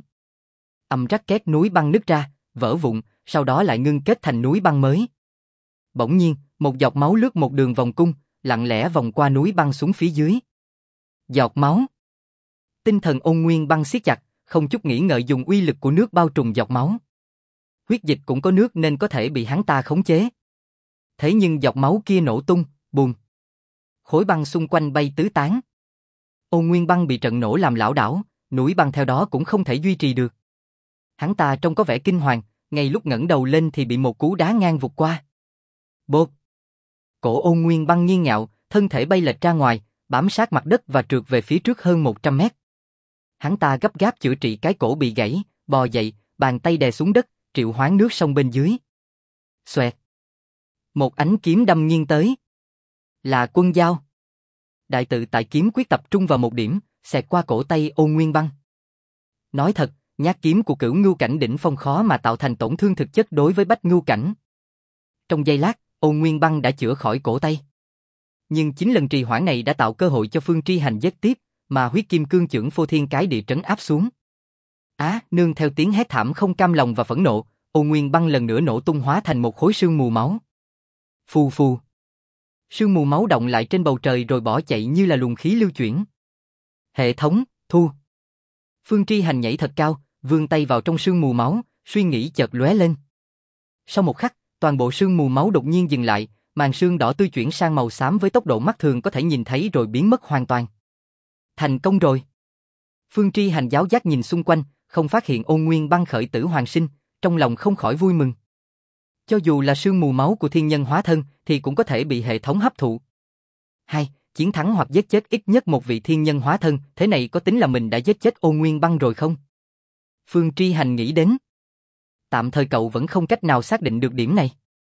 Ầm rắc két, núi băng nứt ra, vỡ vụn, sau đó lại ngưng kết thành núi băng mới. Bỗng nhiên, một giọt máu lướt một đường vòng cung, lặng lẽ vòng qua núi băng xuống phía dưới. Giọt máu. Tinh thần Ôn Nguyên Băng siết chặt, không chút nghĩ ngợi dùng uy lực của nước bao trùm giọt máu. Huyết dịch cũng có nước nên có thể bị hắn ta khống chế. Thế nhưng giọt máu kia nổ tung, bùm. Khối băng xung quanh bay tứ tán. Ôn Nguyên Băng bị trận nổ làm lảo đảo, núi băng theo đó cũng không thể duy trì được. Hắn ta trông có vẻ kinh hoàng, ngay lúc ngẩng đầu lên thì bị một cú đá ngang vụt qua. Bột. Cổ Ôn Nguyên Băng nghiêng ngạo, thân thể bay lệch ra ngoài, bám sát mặt đất và trượt về phía trước hơn 100 mét. Hắn ta gấp gáp chữa trị cái cổ bị gãy, bò dậy, bàn tay đè xuống đất, triệu hoán nước sông bên dưới. Xoẹt. Một ánh kiếm đâm nghiêng tới. Là Quân Dao. Đại tự tại kiếm quyết tập trung vào một điểm, xẹt qua cổ tay Ôn Nguyên Băng. Nói thật, nhát kiếm của Cửu Ngưu Cảnh đỉnh phong khó mà tạo thành tổn thương thực chất đối với Bách Ngưu Cảnh. Trong giây lát, Ôn Nguyên Băng đã chữa khỏi cổ tay. Nhưng chính lần trì hoãn này đã tạo cơ hội cho Phương Tri Hành giết tiếp, mà huyết kim cương chưởng phô thiên cái địa trấn áp xuống. Nương theo tiếng hét thảm không cam lòng và phẫn nộ, Ôn Nguyên Băng lần nữa nổ tung hóa thành một khối sương mù máu. Phù phù. Sương mù máu động lại trên bầu trời rồi bỏ chạy như là luồng khí lưu chuyển. Hệ thống, thu. Phương Tri Hành nhảy thật cao, vươn tay vào trong sương mù máu, suy nghĩ chợt lóe lên. Sau một khắc, toàn bộ sương mù máu đột nhiên dừng lại, màn sương đỏ tươi chuyển sang màu xám với tốc độ mắt thường có thể nhìn thấy rồi biến mất hoàn toàn. Thành công rồi. Phương Tri Hành giáo giác nhìn xung quanh, không phát hiện Ôn Nguyên Băng khởi tử hoàn sinh, trong lòng không khỏi vui mừng. Cho dù là sương mù máu của thiên nhân hóa thân thì cũng có thể bị hệ thống hấp thụ. chiến thắng hoặc giết chết ít nhất một vị thiên nhân hóa thân, thế này có tính là mình đã giết chết Ôn Nguyên Băng rồi không? Phương Tri Hành nghĩ đến. Tạm thời cậu vẫn không cách nào xác định được điểm này.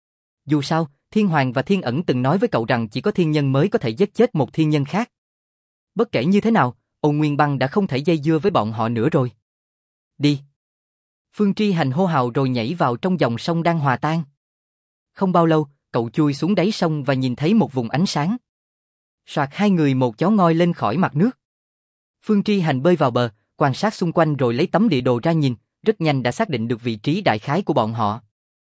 Dù sao, Thiên Hoàng và Thiên Ẩn từng nói với cậu rằng chỉ có thiên nhân mới có thể giết chết một thiên nhân khác. Bất kể như thế nào, Ôn Nguyên Băng đã không thể dây dưa với bọn họ nữa rồi. Đi. Phương Tri Hành hô hào rồi nhảy vào trong dòng sông đang hòa tan. Không bao lâu, cậu chui xuống đáy sông và nhìn thấy một vùng ánh sáng. Soạt, hai người một chó ngoi lên khỏi mặt nước. Phương Tri Hành bơi vào bờ, quan sát xung quanh rồi lấy tấm địa đồ ra nhìn, rất nhanh đã xác định được vị trí đại khái của bọn họ.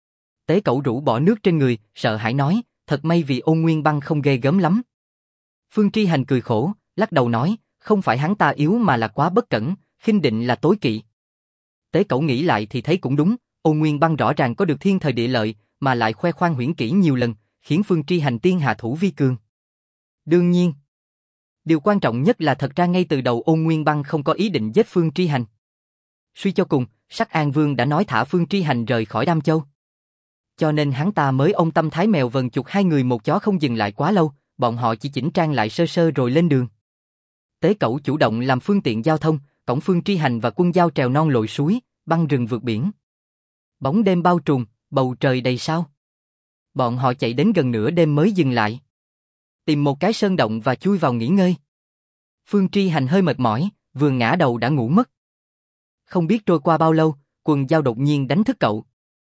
Tế Cẩu rũ bỏ nước trên người, sợ hãi nói, thật may vì Ôn Nguyên Băng không ghê gớm lắm. Phương Tri Hành cười khổ, lắc đầu nói, không phải hắn ta yếu mà là quá bất cẩn, khinh định là tối kỵ. Tế Cẩu nghĩ lại thì thấy cũng đúng, Ôn Nguyên Băng rõ ràng có được thiên thời địa lợi, mà lại khoe khoang huyễn kỹ nhiều lần, khiến Phương Tri Hành tiên hạ thủ vi cường. Đương nhiên, điều quan trọng nhất là thật ra ngay từ đầu Ôn Nguyên Băng không có ý định giết Phương Tri Hành. Suy cho cùng, Sắc An Vương đã nói thả Phương Tri Hành rời khỏi Đam Châu. Cho nên hắn ta mới ông tâm thái mèo vần chuột hai người một chó không dừng lại quá lâu, bọn họ chỉ chỉnh trang lại sơ sơ rồi lên đường. Tế Cẩu chủ động làm phương tiện giao thông, cõng Phương Tri Hành và quân giao trèo non lội suối, băng rừng vượt biển. Bóng đêm bao trùm, bầu trời đầy sao. Bọn họ chạy đến gần nửa đêm mới dừng lại. Tìm một cái sơn động và chui vào nghỉ ngơi. Phương Tri Hành hơi mệt mỏi, vừa ngã đầu đã ngủ mất. Không biết trôi qua bao lâu, Quần Dao đột nhiên đánh thức cậu.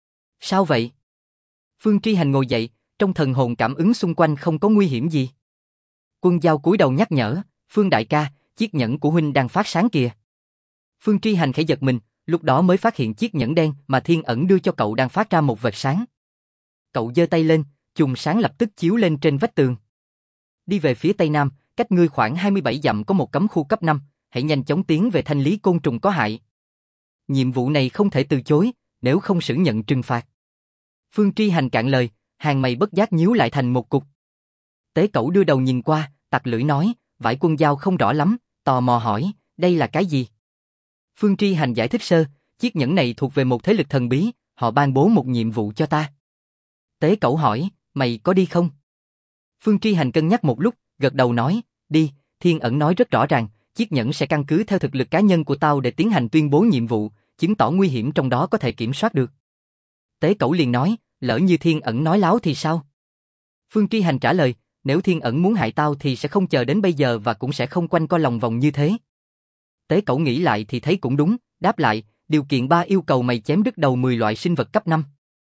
Sao vậy? Phương Tri Hành ngồi dậy, trong thần hồn cảm ứng xung quanh không có nguy hiểm gì. Quần Dao cúi đầu nhắc nhở, Phương đại ca, chiếc nhẫn của huynh đang phát sáng kìa. Phương Tri Hành khẽ giật mình, lúc đó mới phát hiện chiếc nhẫn đen mà Thiên Ẩn đưa cho cậu đang phát ra một vệt sáng. Cậu giơ tay lên, chùm sáng lập tức chiếu lên trên vách tường. Đi về phía tây nam, cách ngươi khoảng 27 dặm có một cấm khu cấp 5, hãy nhanh chóng tiến về thanh lý côn trùng có hại. Nhiệm vụ này không thể từ chối, nếu không xử nhận trừng phạt. Phương Tri Hành cạn lời, hàng mày bất giác nhíu lại thành một cục. Tế Cẩu đưa đầu nhìn qua, tặc lưỡi nói, vải Quân Dao không rõ lắm, tò mò hỏi, đây là cái gì? Phương Tri Hành giải thích sơ, chiếc nhẫn này thuộc về một thế lực thần bí, họ ban bố một nhiệm vụ cho ta. Tế Cẩu hỏi, mày có đi không? Phương Tri Hành cân nhắc một lúc, gật đầu nói, đi, Thiên Ẩn nói rất rõ ràng, chiếc nhẫn sẽ căn cứ theo thực lực cá nhân của tao để tiến hành tuyên bố nhiệm vụ, chứng tỏ nguy hiểm trong đó có thể kiểm soát được. Tế Cẩu liền nói, lỡ như Thiên Ẩn nói láo thì sao? Phương Tri Hành trả lời, nếu Thiên Ẩn muốn hại tao thì sẽ không chờ đến bây giờ và cũng sẽ không quanh co lòng vòng như thế. Tế Cẩu nghĩ lại thì thấy cũng đúng, đáp lại, điều kiện 3 yêu cầu mày chém đứt đầu 10 loại sinh vật cấp 5.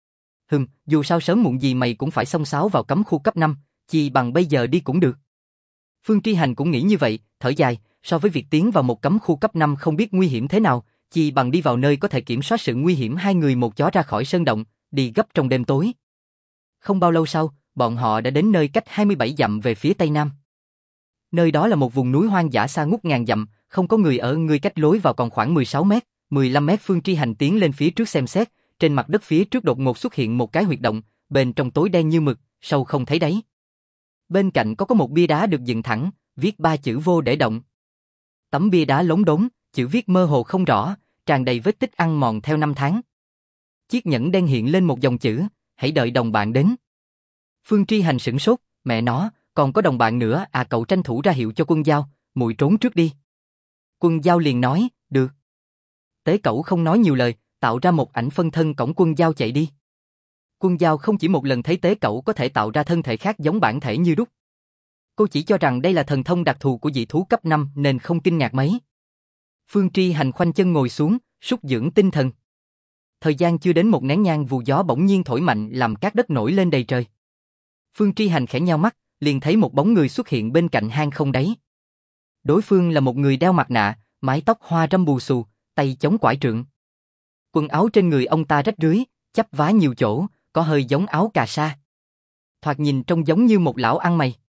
Dù sao sớm muộn gì mày cũng phải xông xáo vào cấm khu cấp 5, chỉ bằng bây giờ đi cũng được. Phương Tri Hành cũng nghĩ như vậy, thở dài, so với việc tiến vào một cấm khu cấp 5 không biết nguy hiểm thế nào, chỉ bằng đi vào nơi có thể kiểm soát sự nguy hiểm hai người một chó ra khỏi sơn động, đi gấp trong đêm tối. Không bao lâu sau, bọn họ đã đến nơi cách 27 dặm về phía tây nam. Nơi đó là một vùng núi hoang dã xa ngút ngàn dặm, không có người ở, người cách lối vào còn khoảng 16 mét, 15 mét. Phương Tri Hành tiến lên phía trước xem xét, trên mặt đất phía trước đột ngột xuất hiện một cái huyệt động, bên trong tối đen như mực, sâu không thấy đáy. Bên cạnh có một bia đá được dựng thẳng, viết 3 chữ vô để động. Tấm bia đá lốm đốm, chữ viết mơ hồ không rõ, tràn đầy vết tích ăn mòn theo năm tháng. Chiếc nhẫn đen hiện lên một dòng chữ, hãy đợi đồng bạn đến. Phương Tri Hành sửng sốt, mẹ nó, còn có đồng bạn nữa à? Cậu tranh thủ ra hiệu cho Quân Dao, muội trốn trước đi. Quân Dao liền nói, được. Tế Cẩu không nói nhiều lời, tạo ra một ảnh phân thân cõng Quân Dao chạy đi. Quân Dao không chỉ một lần thấy Tế Cẩu có thể tạo ra thân thể khác giống bản thể như đúc. Cô chỉ cho rằng đây là thần thông đặc thù của dị thú cấp 5 nên không kinh ngạc mấy. Phương Tri Hành khoanh chân ngồi xuống, súc dưỡng tinh thần. Thời gian chưa đến một nén nhang, vù gió bỗng nhiên thổi mạnh làm cát đất nổi lên đầy trời. Phương Tri Hành khẽ nheo mắt, liền thấy một bóng người xuất hiện bên cạnh hang không đáy. Đối phương là một người đeo mặt nạ, mái tóc hoa râm bù xù, tay chống quải trượng. Quần áo trên người ông ta rách rưới, chắp vá nhiều chỗ, có hơi giống áo cà sa. Thoạt nhìn trông giống như một lão ăn mày.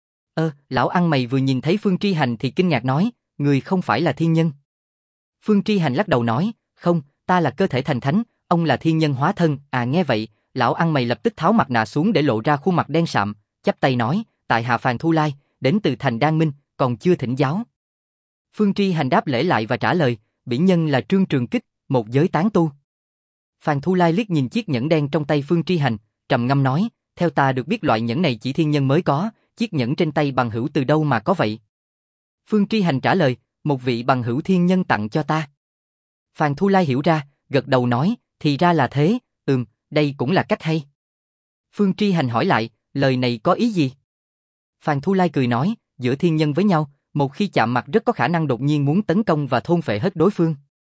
Lão ăn mày vừa nhìn thấy Phương Tri Hành thì kinh ngạc nói, người không phải là thiên nhân. Phương Tri Hành lắc đầu nói, không, ta là cơ thể thành thánh, ông là thiên nhân hóa thân. À, nghe vậy, lão ăn mày lập tức tháo mặt nạ xuống để lộ ra khuôn mặt đen sạm, chắp tay nói, tại hạ Phàn Thu Lai, đến từ thành Đan Minh, còn chưa thỉnh giáo. Phương Tri Hành đáp lễ lại và trả lời, bỉ nhân là Trương Trường Kích, một giới tán tu. Phàn Thu Lai liếc nhìn chiếc nhẫn đen trong tay Phương Tri Hành, trầm ngâm nói, theo ta được biết loại nhẫn này chỉ thiên nhân mới có, chiếc nhẫn trên tay bằng hữu từ đâu mà có vậy? Phương Tri Hành trả lời, một vị bằng hữu thiên nhân tặng cho ta. Phàn Thu Lai hiểu ra, gật đầu nói, thì ra là thế, đây cũng là cách hay. Phương Tri Hành hỏi lại, lời này có ý gì? Phàn Thu Lai cười nói, giữa thiên nhân với nhau, một khi chạm mặt rất có khả năng đột nhiên muốn tấn công và thôn phệ hết đối phương.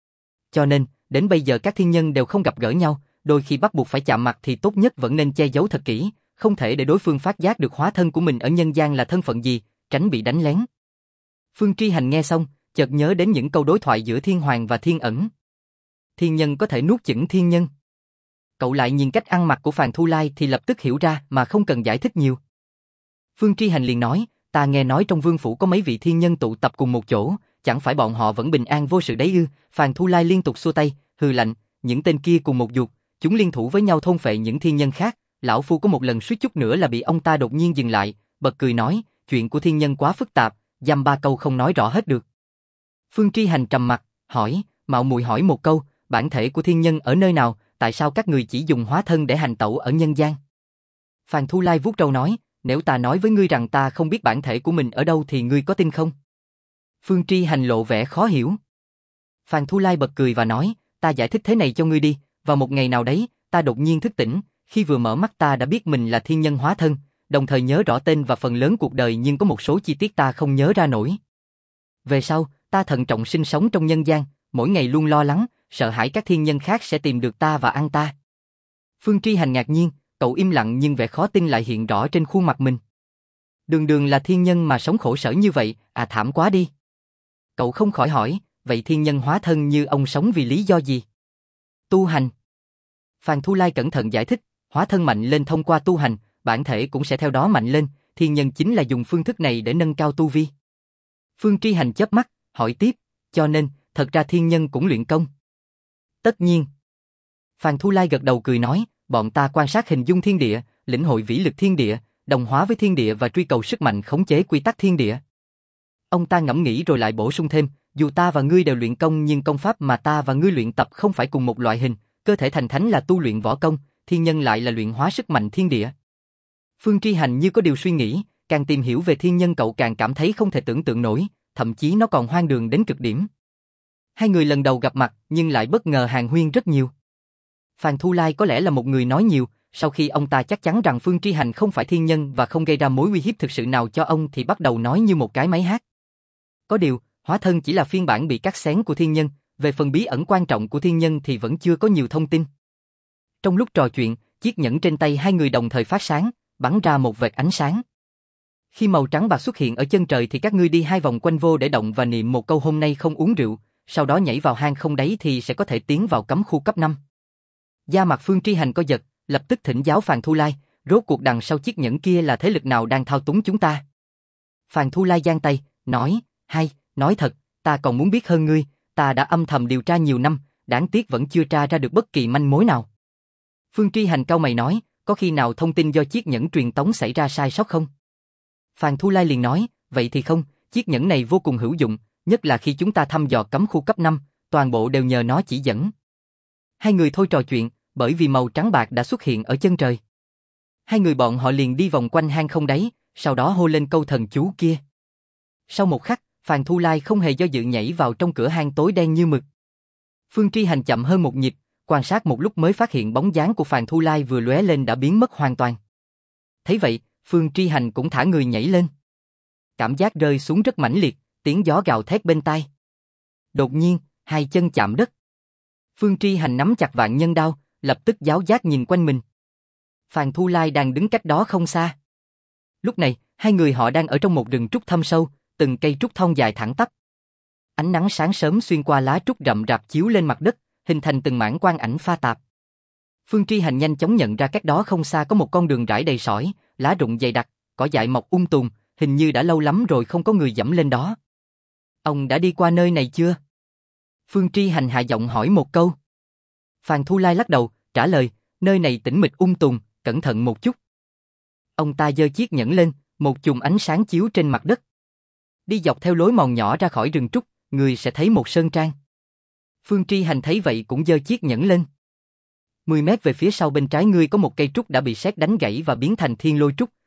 Cho nên, đến bây giờ các thiên nhân đều không gặp gỡ nhau, đôi khi bắt buộc phải chạm mặt thì tốt nhất vẫn nên che giấu thật kỹ, không thể để đối phương phát giác được hóa thân của mình ở nhân gian là thân phận gì, tránh bị đánh lén. Phương Tri Hành nghe xong, chợt nhớ đến những câu đối thoại giữa Thiên Hoàng và Thiên Ẩn. Thiên nhân có thể nuốt chửng thiên nhân. Cậu lại nhìn cách ăn mặc của Phàn Thu Lai thì lập tức hiểu ra mà không cần giải thích nhiều. Phương Tri Hành liền nói, ta nghe nói trong vương phủ có mấy vị thiên nhân tụ tập cùng một chỗ, chẳng phải bọn họ vẫn bình an vô sự đấy ư? Phàn Thu Lai liên tục xua tay, hừ lạnh, những tên kia cùng một ruột, chúng liên thủ với nhau thôn phệ những thiên nhân khác. Lão phu có một lần suýt chút nữa là bị ông ta đột nhiên dừng lại, bật cười nói, chuyện của thiên nhân quá phức tạp, dăm ba câu không nói rõ hết được. Phương Tri Hành trầm mặt, hỏi, mạo muội hỏi một câu, bản thể của thiên nhân ở nơi nào, tại sao các người chỉ dùng hóa thân để hành tẩu ở nhân gian? Phàn Thu Lai vuốt râu nói, nếu ta nói với ngươi rằng ta không biết bản thể của mình ở đâu thì ngươi có tin không? Phương Tri Hành lộ vẻ khó hiểu. Phàn Thu Lai bật cười và nói, ta giải thích thế này cho ngươi đi, vào một ngày nào đấy, ta đột nhiên thức tỉnh, khi vừa mở mắt ta đã biết mình là thiên nhân hóa thân, đồng thời nhớ rõ tên và phần lớn cuộc đời nhưng có một số chi tiết ta không nhớ ra nổi. Về sau, ta thận trọng sinh sống trong nhân gian, mỗi ngày luôn lo lắng, sợ hãi các thiên nhân khác sẽ tìm được ta và ăn ta. Phương Tri Hành ngạc nhiên, cậu im lặng nhưng vẻ khó tin lại hiện rõ trên khuôn mặt mình. Đường đường là thiên nhân mà sống khổ sở như vậy, thảm quá đi. Cậu không khỏi hỏi, vậy thiên nhân hóa thân như ông sống vì lý do gì? Tu hành. Phàn Thu Lai cẩn thận giải thích, hóa thân mạnh lên thông qua tu hành, bản thể cũng sẽ theo đó mạnh lên, thiên nhân chính là dùng phương thức này để nâng cao tu vi. Phương Tri Hành chớp mắt, hỏi tiếp, cho nên, thật ra thiên nhân cũng luyện công. Tất nhiên. Phàn Thu Lai gật đầu cười nói, bọn ta quan sát hình dung thiên địa, lĩnh hội vĩ lực thiên địa, đồng hóa với thiên địa và truy cầu sức mạnh khống chế quy tắc thiên địa. Ông ta ngẫm nghĩ rồi lại bổ sung thêm, dù ta và ngươi đều luyện công nhưng công pháp mà ta và ngươi luyện tập không phải cùng một loại hình, cơ thể thành thánh là tu luyện võ công, thiên nhân lại là luyện hóa sức mạnh thiên địa. Phương Tri Hành như có điều suy nghĩ, càng tìm hiểu về thiên nhân cậu càng cảm thấy không thể tưởng tượng nổi, thậm chí nó còn hoang đường đến cực điểm. Hai người lần đầu gặp mặt nhưng lại bất ngờ hàn huyên rất nhiều. Phàn Thu Lai có lẽ là một người nói nhiều, sau khi ông ta chắc chắn rằng Phương Tri Hành không phải thiên nhân và không gây ra mối uy hiếp thực sự nào cho ông thì bắt đầu nói như một cái máy hát. Có điều, hóa thân chỉ là phiên bản bị cắt xén của thiên nhân, về phần bí ẩn quan trọng của thiên nhân thì vẫn chưa có nhiều thông tin. Trong lúc trò chuyện, chiếc nhẫn trên tay hai người đồng thời phát sáng, bắn ra một vệt ánh sáng. Khi màu trắng bạc xuất hiện ở chân trời thì các ngươi đi 2 vòng quanh vô để động và niệm một câu hôm nay không uống rượu, sau đó nhảy vào hang không đáy thì sẽ có thể tiến vào cấm khu cấp 5. Da mặt Phương Tri Hành co giật, lập tức thỉnh giáo Phàn Thu Lai, rốt cuộc đằng sau chiếc nhẫn kia là thế lực nào đang thao túng chúng ta? Phàn Thu Lai giang tay, nói, nói thật, ta còn muốn biết hơn ngươi, ta đã âm thầm điều tra nhiều năm, đáng tiếc vẫn chưa tra ra được bất kỳ manh mối nào. Phương Tri Hành cau mày nói, có khi nào thông tin do chiếc nhẫn truyền tống xảy ra sai sót không? Phàn Thu Lai liền nói, vậy thì không, chiếc nhẫn này vô cùng hữu dụng, nhất là khi chúng ta thăm dò cấm khu cấp 5, toàn bộ đều nhờ nó chỉ dẫn. Hai người thôi trò chuyện, bởi vì màu trắng bạc đã xuất hiện ở chân trời. Hai người bọn họ liền đi vòng quanh hang không đáy, sau đó hô lên câu thần chú kia. Sau một khắc, Phàn Thu Lai không hề do dự nhảy vào trong cửa hang tối đen như mực. Phương Tri Hành chậm hơn một nhịp, quan sát một lúc mới phát hiện bóng dáng của Phàn Thu Lai vừa lóe lên đã biến mất hoàn toàn. Thấy vậy, Phương Tri Hành cũng thả người nhảy lên. Cảm giác rơi xuống rất mãnh liệt, tiếng gió gào thét bên tai. Đột nhiên, hai chân chạm đất. Phương Tri Hành nắm chặt vạn nhân đao, lập tức giáo giác nhìn quanh mình. Phàn Thu Lai đang đứng cách đó không xa. Lúc này, hai người họ đang ở trong một rừng trúc thâm sâu, từng cây trúc thon dài thẳng tắp. Ánh nắng sáng sớm xuyên qua lá trúc rậm rạp chiếu lên mặt đất, hình thành từng mảng quang ảnh pha tạp. Phương Tri Hành nhanh chóng nhận ra cách đó không xa có một con đường rải đầy sỏi, lá rụng dày đặc, cỏ dại mọc tùm, hình như đã lâu lắm rồi không có người dẫm lên đó. Ông đã đi qua nơi này chưa? Phương Tri Hành hạ giọng hỏi một câu. Phàn Thu Lai lắc đầu, trả lời, nơi này tĩnh mịch tùm, cẩn thận một chút. Ông ta giơ chiếc nhẫn lên, một chùm ánh sáng chiếu trên mặt đất. Đi dọc theo lối mòn nhỏ ra khỏi rừng trúc, người sẽ thấy một sơn trang. Phương Tri Hành thấy vậy cũng giơ chiếc nhẫn lên. 10 mét về phía sau bên trái ngươi có một cây trúc đã bị sét đánh gãy và biến thành thiên lôi trúc,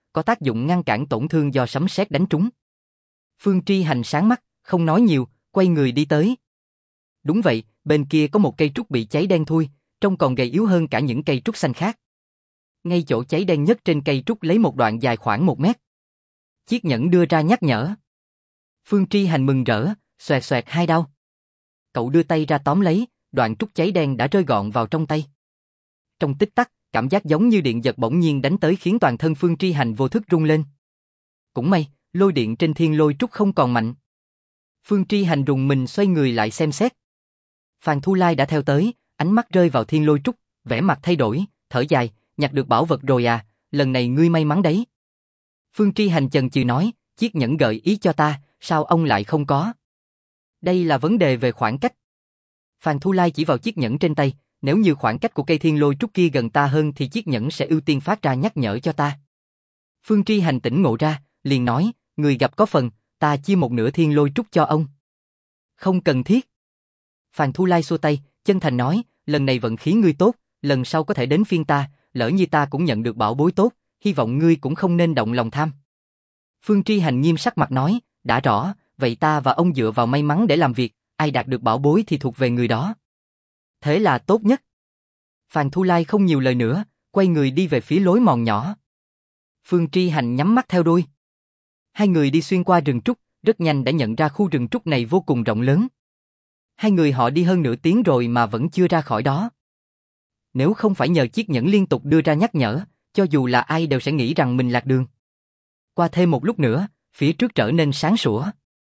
có tác dụng ngăn cản tổn thương do sấm sét đánh trúng. Phương Tri Hành sáng mắt, không nói nhiều, quay người đi tới. Đúng vậy, bên kia có một cây trúc bị cháy đen thui, trông còn gầy yếu hơn cả những cây trúc xanh khác. Ngay chỗ cháy đen nhất trên cây trúc lấy một đoạn dài khoảng 1 mét. Chiếc nhẫn đưa ra nhắc nhở. Phương Tri Hành mừng rỡ, xoẹt xoẹt 2 đao. Cậu đưa tay ra tóm lấy, đoạn trúc cháy đen đã rơi gọn vào trong tay. Trong tích tắc, cảm giác giống như điện giật bỗng nhiên đánh tới khiến toàn thân Phương Tri Hành vô thức rung lên. Cũng may, lôi điện trên thiên lôi trúc không còn mạnh. Phương Tri Hành rùng mình xoay người lại xem xét. Phàn Thu Lai đã theo tới, ánh mắt rơi vào thiên lôi trúc, vẻ mặt thay đổi, thở dài, nhặt được bảo vật rồi à, lần này ngươi may mắn đấy. Phương Tri Hành chần chừ nói, chiếc nhẫn gợi ý cho ta, sao ông lại không có? Đây là vấn đề về khoảng cách. Phàn Thu Lai chỉ vào chiếc nhẫn trên tay, nếu như khoảng cách của cây thiên lôi trúc kia gần ta hơn thì chiếc nhẫn sẽ ưu tiên phát ra nhắc nhở cho ta. Phương Tri Hành tỉnh ngộ ra, liền nói, người gặp có phần, ta chia một nửa thiên lôi trúc cho ông. Không cần thiết. Phàn Thu Lai xua tay, chân thành nói, lần này vận khí ngươi tốt, lần sau có thể đến phiên ta, lỡ như ta cũng nhận được bảo bối tốt, hy vọng ngươi cũng không nên động lòng tham. Phương Tri Hành nghiêm sắc mặt nói, đã rõ, vậy ta và ông dựa vào may mắn để làm việc, ai đạt được bảo bối thì thuộc về người đó. Thế là tốt nhất. Phàn Thu Lai không nhiều lời nữa, quay người đi về phía lối mòn nhỏ. Phương Tri Hành nhắm mắt theo đuôi. Hai người đi xuyên qua rừng trúc, rất nhanh đã nhận ra khu rừng trúc này vô cùng rộng lớn. Hai người họ đi hơn nửa tiếng rồi mà vẫn chưa ra khỏi đó. Nếu không phải nhờ chiếc nhẫn liên tục đưa ra nhắc nhở, cho dù là ai đều sẽ nghĩ rằng mình lạc đường. Qua thêm một lúc nữa, phía trước trở nên sáng sủa.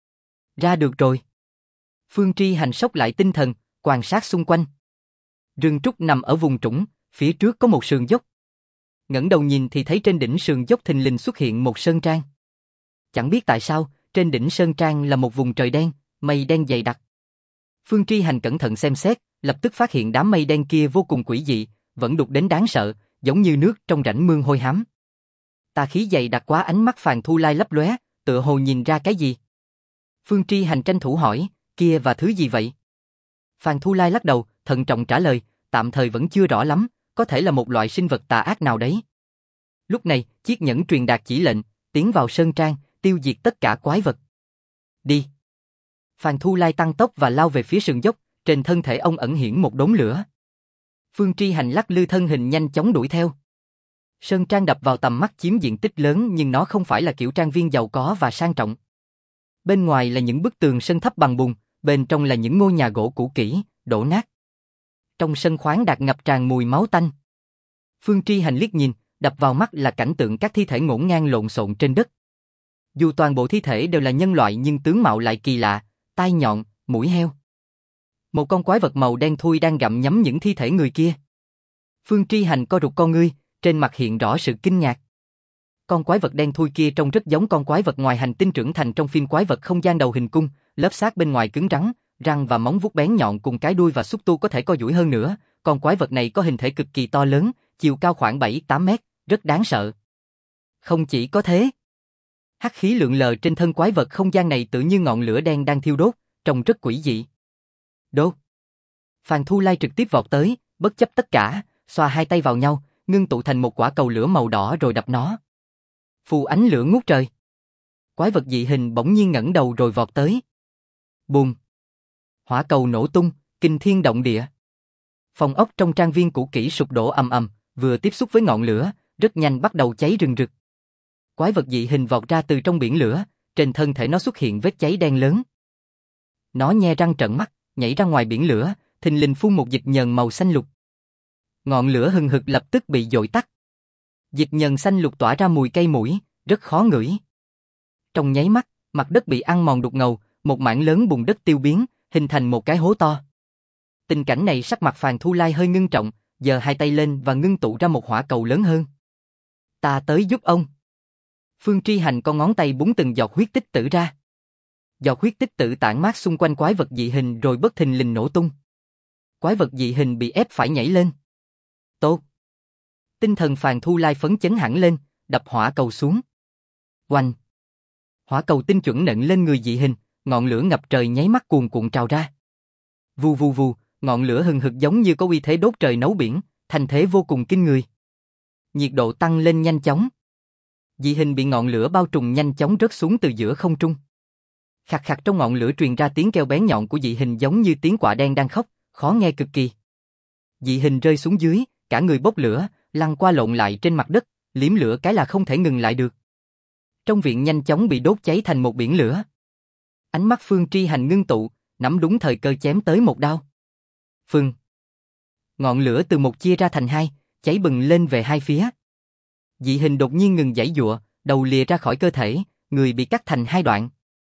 Ra được rồi. Phương Tri Hành sốc lại tinh thần, quan sát xung quanh. Rừng trúc nằm ở vùng trũng, phía trước có một sườn dốc. Ngẩng đầu nhìn thì thấy trên đỉnh sườn dốc thình lình xuất hiện một sơn trang. Chẳng biết tại sao, trên đỉnh sơn trang là một vùng trời đen, mây đen dày đặc. Phương Tri Hành cẩn thận xem xét, lập tức phát hiện đám mây đen kia vô cùng quỷ dị, vẫn đục đến đáng sợ, giống như nước trong rãnh mương hôi hám. Tà khí dày đặc quá, ánh mắt Phàn Thu Lai lấp lóe, tựa hồ nhìn ra cái gì. Phương Tri Hành tranh thủ hỏi, kia và thứ gì vậy? Phàn Thu Lai lắc đầu, thận trọng trả lời, tạm thời vẫn chưa rõ lắm, có thể là một loại sinh vật tà ác nào đấy. Lúc này, chiếc nhẫn truyền đạt chỉ lệnh, tiến vào sơn trang, tiêu diệt tất cả quái vật. Đi. Phàn Thu Lai tăng tốc và lao về phía sườn dốc, trên thân thể ông ẩn hiện một đốm lửa. Phương Tri Hành lắc lư thân hình nhanh chóng đuổi theo. Sơn trang đập vào tầm mắt chiếm diện tích lớn nhưng nó không phải là kiểu trang viên giàu có và sang trọng. Bên ngoài là những bức tường sân thấp bằng bùn, bên trong là những ngôi nhà gỗ cũ kỹ, đổ nát. Trong sân khoáng đạt ngập tràn mùi máu tanh. Phương Tri Hành liếc nhìn, đập vào mắt là cảnh tượng các thi thể ngổn ngang lộn xộn trên đất. Dù toàn bộ thi thể đều là nhân loại nhưng tướng mạo lại kỳ lạ, tai nhọn, mũi heo. Một con quái vật màu đen thui đang gặm nhấm những thi thể người kia. Phương Tri Hành co rụt con ngươi, trên mặt hiện rõ sự kinh ngạc. Con quái vật đen thui kia trông rất giống con quái vật ngoài hành tinh trưởng thành trong phim quái vật không gian đầu hình cung, lớp xác bên ngoài cứng rắn, răng và móng vuốt bén nhọn cùng cái đuôi và xúc tu có thể co duỗi hơn nữa. Con quái vật này có hình thể cực kỳ to lớn, chiều cao khoảng 7-8 mét, rất đáng sợ. Không chỉ có thế, hắc khí lượn lờ trên thân quái vật không gian này tự như ngọn lửa đen đang thiêu đốt, trông rất quỷ dị. Đốt. Phàn Thu Lai trực tiếp vọt tới, bất chấp tất cả, xoa hai tay vào nhau, ngưng tụ thành một quả cầu lửa màu đỏ rồi đập nó. Phù ánh lửa ngút trời. Quái vật dị hình bỗng nhiên ngẩng đầu rồi vọt tới. Bùm. Hỏa cầu nổ tung, kinh thiên động địa. Phòng ốc trong trang viên cũ kỹ sụp đổ ầm ầm, vừa tiếp xúc với ngọn lửa, rất nhanh bắt đầu cháy rừng rực. Quái vật dị hình vọt ra từ trong biển lửa, trên thân thể nó xuất hiện vết cháy đen lớn. Nó nhe răng trợn mắt, nhảy ra ngoài biển lửa, thình lình phun một dịch nhờn màu xanh lục. Ngọn lửa hừng hực lập tức bị dội tắt. Dịch nhờn xanh lục tỏa ra mùi cây mũi, rất khó ngửi. Trong nháy mắt, mặt đất bị ăn mòn đục ngầu, một mảng lớn bùn đất tiêu biến, hình thành một cái hố to. Tình cảnh này sắc mặt Phàn Thu Lai hơi ngưng trọng, giơ hai tay lên và ngưng tụ ra một hỏa cầu lớn hơn. Ta tới giúp ông. Phương Tri Hành con ngón tay búng từng giọt huyết tích tử ra. Giọt huyết tích tử tản mát xung quanh quái vật dị hình rồi bất thình lình nổ tung. Quái vật dị hình bị ép phải nhảy lên. Tốt. Tinh thần Phàn Thu Lai phấn chấn hẳn lên, đập hỏa cầu xuống. Oanh. Hỏa cầu tinh chuẩn nện lên người dị hình, ngọn lửa ngập trời nháy mắt cuồn cuộn trào ra. Vù vù vù, ngọn lửa hừng hực giống như có uy thế đốt trời nấu biển, thành thế vô cùng kinh người. Nhiệt độ tăng lên nhanh chóng. Dị hình bị ngọn lửa bao trùm nhanh chóng rớt xuống từ giữa không trung. Khạc khạc trong ngọn lửa truyền ra tiếng kêu bén nhọn của dị hình giống như tiếng quạ đen đang khóc, khó nghe cực kỳ. Dị hình rơi xuống dưới, cả người bốc lửa, lăn qua lộn lại trên mặt đất, liếm lửa cái là không thể ngừng lại được. Trong viện nhanh chóng bị đốt cháy thành một biển lửa. Ánh mắt Phương Tri Hành ngưng tụ, nắm đúng thời cơ chém tới một đao. Phừng. Ngọn lửa từ một chia ra thành hai, cháy bừng lên về hai phía. Dị hình đột nhiên ngừng giãy giụa, đầu lìa ra khỏi cơ thể, người bị cắt thành hai đoạn.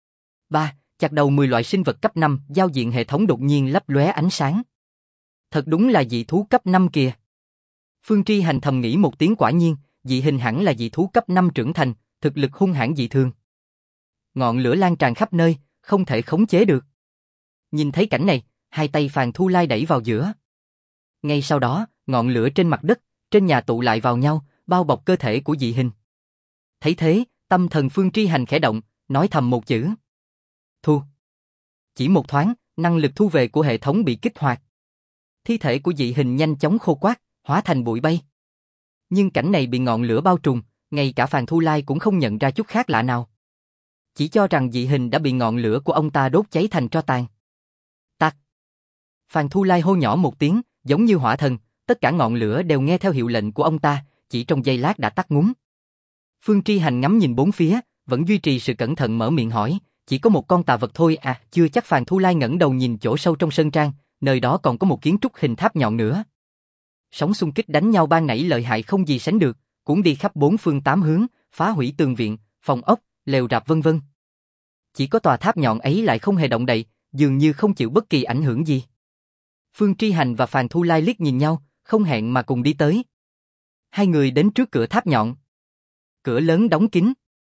3. Chặt đầu 10 loại sinh vật cấp 5, giao diện hệ thống đột nhiên lấp lóe ánh sáng. Thật đúng là dị thú cấp 5 kìa. Phương Tri Hành thầm nghĩ một tiếng, quả nhiên, dị hình hẳn là dị thú cấp 5 trưởng thành, thực lực hung hãn dị thường. Ngọn lửa lan tràn khắp nơi, không thể khống chế được. Nhìn thấy cảnh này, hai tay Phàn Thu Lai đẩy vào giữa. Ngay sau đó, ngọn lửa trên mặt đất, trên nhà tụ lại vào nhau, bao bọc cơ thể của dị hình. Thấy thế, tâm thần Phương Tri Hành khẽ động, nói thầm một chữ. Thu. Chỉ một thoáng, năng lực thu về của hệ thống bị kích hoạt. Thi thể của dị hình nhanh chóng khô quát, hóa thành bụi bay. Nhưng cảnh này bị ngọn lửa bao trùm, ngay cả Phàn Thu Lai cũng không nhận ra chút khác lạ nào. Chỉ cho rằng dị hình đã bị ngọn lửa của ông ta đốt cháy thành tro tàn. Tắt. Phàn Thu Lai hô nhỏ một tiếng, giống như hỏa thần, tất cả ngọn lửa đều nghe theo hiệu lệnh của ông ta, chỉ trong giây lát đã tắt ngúm. Phương Tri Hành ngắm nhìn bốn phía, vẫn duy trì sự cẩn thận mở miệng hỏi, chỉ có một con tà vật thôi à? Chưa chắc. Phàn Thu Lai ngẩng đầu nhìn chỗ sâu trong sơn trang, nơi đó còn có một kiến trúc hình tháp nhọn nữa. Sóng xung kích đánh nhau ban nãy lợi hại không gì sánh được, cuốn đi khắp bốn phương tám hướng, phá hủy tường viện, phòng ốc, lều rạp vân vân. Chỉ có tòa tháp nhọn ấy lại không hề động đậy, dường như không chịu bất kỳ ảnh hưởng gì. Phương Tri Hành và Phàn Thu Lai liếc nhìn nhau, không hẹn mà cùng đi tới. Hai người đến trước cửa tháp nhọn. Cửa lớn đóng kín.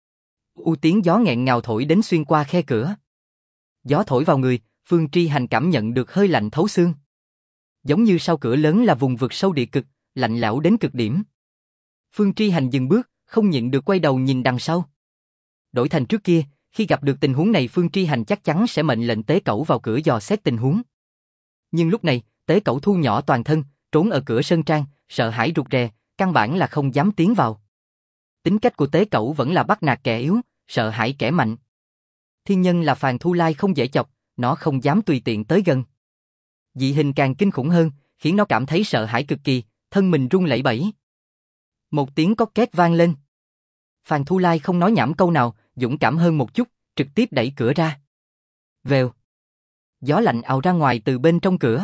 Tiếng gió nghẹn ngào thổi đến xuyên qua khe cửa. Gió thổi vào người, Phương Tri Hành cảm nhận được hơi lạnh thấu xương. Giống như sau cửa lớn là vùng vực sâu địa cực, lạnh lẽo đến cực điểm. Phương Tri Hành dừng bước, không nhịn được quay đầu nhìn đằng sau. Đổi thành trước kia, khi gặp được tình huống này Phương Tri Hành chắc chắn sẽ mệnh lệnh Tế Cẩu vào cửa dò xét tình huống. Nhưng lúc này, Tế Cẩu thu nhỏ toàn thân, trốn ở cửa sơn trang, sợ hãi rụt rè, căn bản là không dám tiến vào. Tính cách của Tế Cẩu vẫn là bắt nạt kẻ yếu, sợ hãi kẻ mạnh. Thiên nhân là Phàn Thu Lai không dễ chọc, nó không dám tùy tiện tới gần. Dị hình càng kinh khủng hơn, khiến nó cảm thấy sợ hãi cực kỳ, thân mình run lẩy bẩy. Một tiếng cót két vang lên. Phàn Thu Lai không nói nhảm câu nào, dũng cảm hơn một chút, trực tiếp đẩy cửa ra. Vèo. Gió lạnh ào ra ngoài từ bên trong cửa.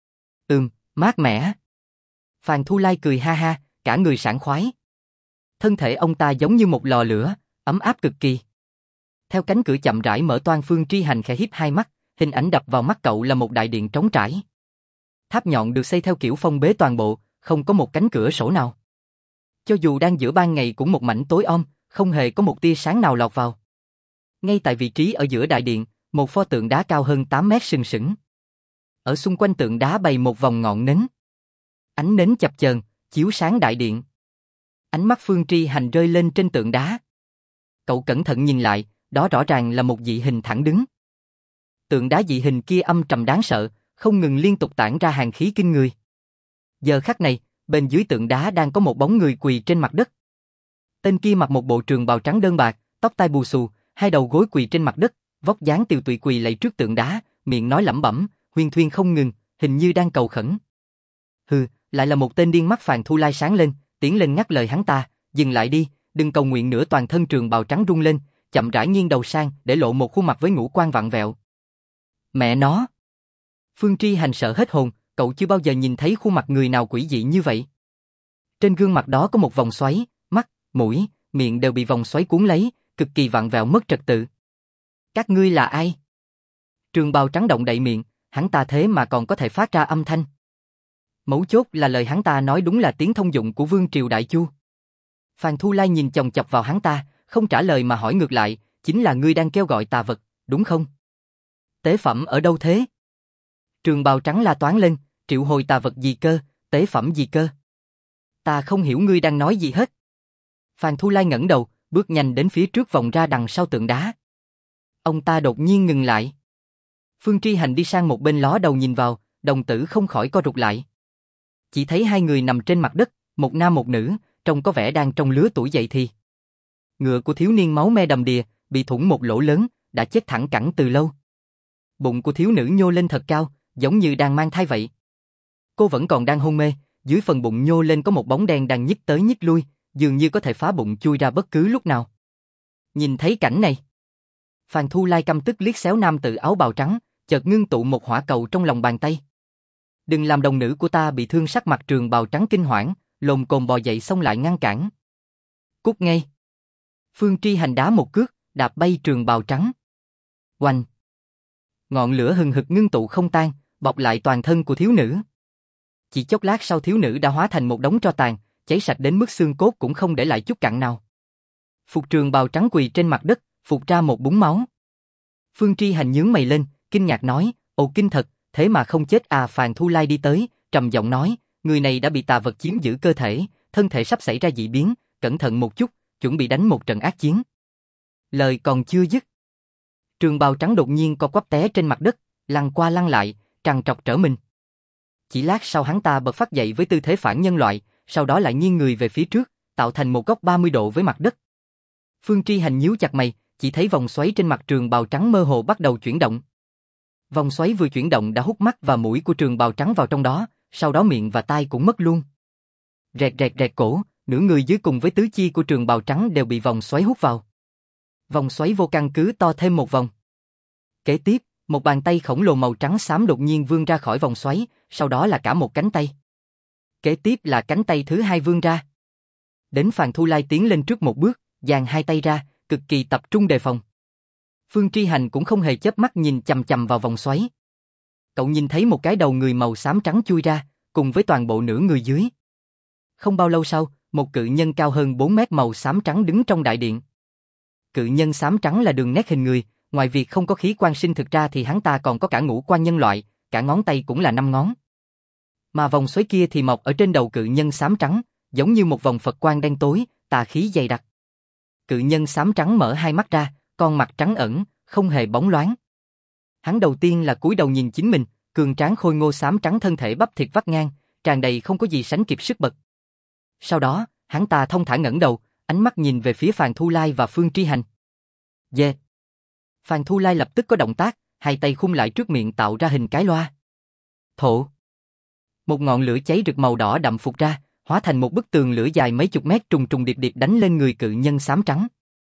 Mát mẻ. Phàn Thu Lai cười ha ha, cả người sảng khoái. Thân thể ông ta giống như một lò lửa, ấm áp cực kỳ. Theo cánh cửa chậm rãi mở toang, Phương Tri Hành khẽ híp hai mắt, hình ảnh đập vào mắt cậu là một đại điện trống trải. Tháp nhọn được xây theo kiểu phong bế toàn bộ, không có một cánh cửa sổ nào. Cho dù đang giữa ban ngày cũng một mảnh tối om, không hề có một tia sáng nào lọt vào. Ngay tại vị trí ở giữa đại điện, một pho tượng đá cao hơn 8 mét sừng sững. Ở xung quanh tượng đá bày một vòng ngọn nến. Ánh nến chập chờn, chiếu sáng đại điện. Ánh mắt Phương Tri Hành rơi lên trên tượng đá. Cậu cẩn thận nhìn lại, đó rõ ràng là một dị hình thẳng đứng. Tượng đá dị hình kia âm trầm đáng sợ, không ngừng liên tục tản ra hàn khí kinh người. Giờ khắc này, bên dưới tượng đá đang có một bóng người quỳ trên mặt đất. Tên kia mặc một bộ trường bào trắng đơn bạc, tóc tai bù xù, hai đầu gối quỳ trên mặt đất, vóc dáng tiều tụy quỳ lạy trước tượng đá, miệng nói lẩm bẩm, huyên thuyên không ngừng, hình như đang cầu khẩn. Hừ, lại là một tên điên. Mắt Phàn Thu Lai sáng lên, tiến lên ngắt lời hắn ta, dừng lại đi, đừng cầu nguyện nữa. Toàn thân trường bào trắng rung lên, chậm rãi nghiêng đầu sang để lộ một khuôn mặt với ngũ quan vặn vẹo. Mẹ nó! Phương Tri Hành sợ hết hồn, cậu chưa bao giờ nhìn thấy khuôn mặt người nào quỷ dị như vậy. Trên gương mặt đó có một vòng xoáy, mắt, mũi, miệng đều bị vòng xoáy cuốn lấy, cực kỳ vặn vẹo mất trật tự. Các ngươi là ai? Trường bào trắng động đậy miệng, hắn ta thế mà còn có thể phát ra âm thanh. Mấu chốt là lời hắn ta nói đúng là tiếng thông dụng của Vương Triều Đại Chu. Phàn Thu Lai nhìn chòng chọc vào hắn ta, không trả lời mà hỏi ngược lại, chính là ngươi đang kêu gọi tà vật, đúng không? Tế phẩm ở đâu thế? Trường bào trắng la toáng lên, triệu hồi tà vật gì cơ, tế phẩm gì cơ? Ta không hiểu ngươi đang nói gì hết. Phàn Thu Lai ngẩng đầu, bước nhanh đến phía trước vòng ra đằng sau tượng đá. Ông ta đột nhiên ngừng lại. Phương Tri Hành đi sang một bên ló đầu nhìn vào, đồng tử không khỏi co rụt lại. Chỉ thấy hai người nằm trên mặt đất, một nam một nữ, trông có vẻ đang trong lứa tuổi dậy thì. ngựa của thiếu niên máu me đầm đìa, bị thủng một lỗ lớn, đã chết thẳng cẳng từ lâu. Bụng của thiếu nữ nhô lên thật cao, giống như đang mang thai vậy. Cô vẫn còn đang hôn mê, dưới phần bụng nhô lên có một bóng đen đang nhích tới nhích lui, dường như có thể phá bụng chui ra bất cứ lúc nào. Nhìn thấy cảnh này, Phàn Thu Lai căm tức liếc xéo nam tử áo bào trắng, chợt ngưng tụ một hỏa cầu trong lòng bàn tay. Đừng làm đồng nữ của ta bị thương. Sắc mặt trường bào trắng kinh hoảng, lồm cồm bò dậy xông lại ngăn cản. Cút ngay! Phương Tri Hành đá một cước, đạp bay trường bào trắng. Oanh! Ngọn lửa hừng hực ngưng tụ không tan, bọc lại toàn thân của thiếu nữ. Chỉ chốc lát sau thiếu nữ đã hóa thành một đống tro tàn, cháy sạch đến mức xương cốt cũng không để lại chút cặn nào. Phục trường bào trắng quỳ trên mặt đất, phục ra một búng máu. Phương Tri Hành nhướng mày lên, kinh ngạc nói, ồ kinh thật, thế mà không chết à. Phàn Thu Lai đi tới, trầm giọng nói, người này đã bị tà vật chiếm giữ cơ thể, thân thể sắp xảy ra dị biến, cẩn thận một chút, chuẩn bị đánh một trận ác chiến. Lời còn chưa dứt, trường bào trắng đột nhiên co quắp té trên mặt đất, lăn qua lăn lại, trằn trọc trở mình. Chỉ lát sau hắn ta bật phát dậy với tư thế phản nhân loại, sau đó lại nghiêng người về phía trước, tạo thành một góc 30 độ với mặt đất. Phương Tri Hành nhíu chặt mày, chỉ thấy vòng xoáy trên mặt trường bào trắng mơ hồ bắt đầu chuyển động. Vòng xoáy vừa chuyển động đã hút mắt và mũi của trường bào trắng vào trong đó, sau đó miệng và tai cũng mất luôn. Rẹt rẹt rẹt cổ, nửa người dưới cùng với tứ chi của trường bào trắng đều bị vòng xoáy hút vào. Vòng xoáy vô căn cứ to thêm một vòng. Kế tiếp, một bàn tay khổng lồ màu trắng xám đột nhiên vươn ra khỏi vòng xoáy, sau đó là cả một cánh tay. Kế tiếp là cánh tay thứ hai vươn ra. Đến Phàn Thu Lai tiến lên trước một bước, dang hai tay ra, cực kỳ tập trung đề phòng. Phương Tri Hành cũng không hề chớp mắt nhìn chằm chằm vào vòng xoáy. Cậu nhìn thấy một cái đầu người màu xám trắng chui ra, cùng với toàn bộ nửa người dưới. Không bao lâu sau, một cự nhân cao hơn 4 mét màu xám trắng đứng trong đại điện. Cự nhân xám trắng là đường nét hình người, ngoài việc không có khí quan sinh thực ra thì hắn ta còn có cả ngũ quan nhân loại, cả ngón tay cũng là 5 ngón. Mà vòng xoáy kia thì mọc ở trên đầu cự nhân xám trắng, giống như một vòng Phật quang đen tối, tà khí dày đặc. Cự nhân xám trắng mở hai mắt ra, con mặt trắng ẩn, không hề bóng loáng. Hắn đầu tiên là cúi đầu nhìn chính mình, cường tráng khôi ngô xám trắng thân thể bắp thịt vắt ngang, tràn đầy không có gì sánh kịp sức bật. Sau đó, hắn ta thông thả ngẩng đầu, ánh mắt nhìn về phía Phàn Thu Lai và Phương Tri Hành. Dê! Phàn Thu Lai lập tức có động tác, hai tay khum lại trước miệng tạo ra hình cái loa. Thổ! Một ngọn lửa cháy rực màu đỏ đậm phụt ra, hóa thành một bức tường lửa dài mấy chục mét trùng trùng điệp điệp đánh lên người cự nhân xám trắng.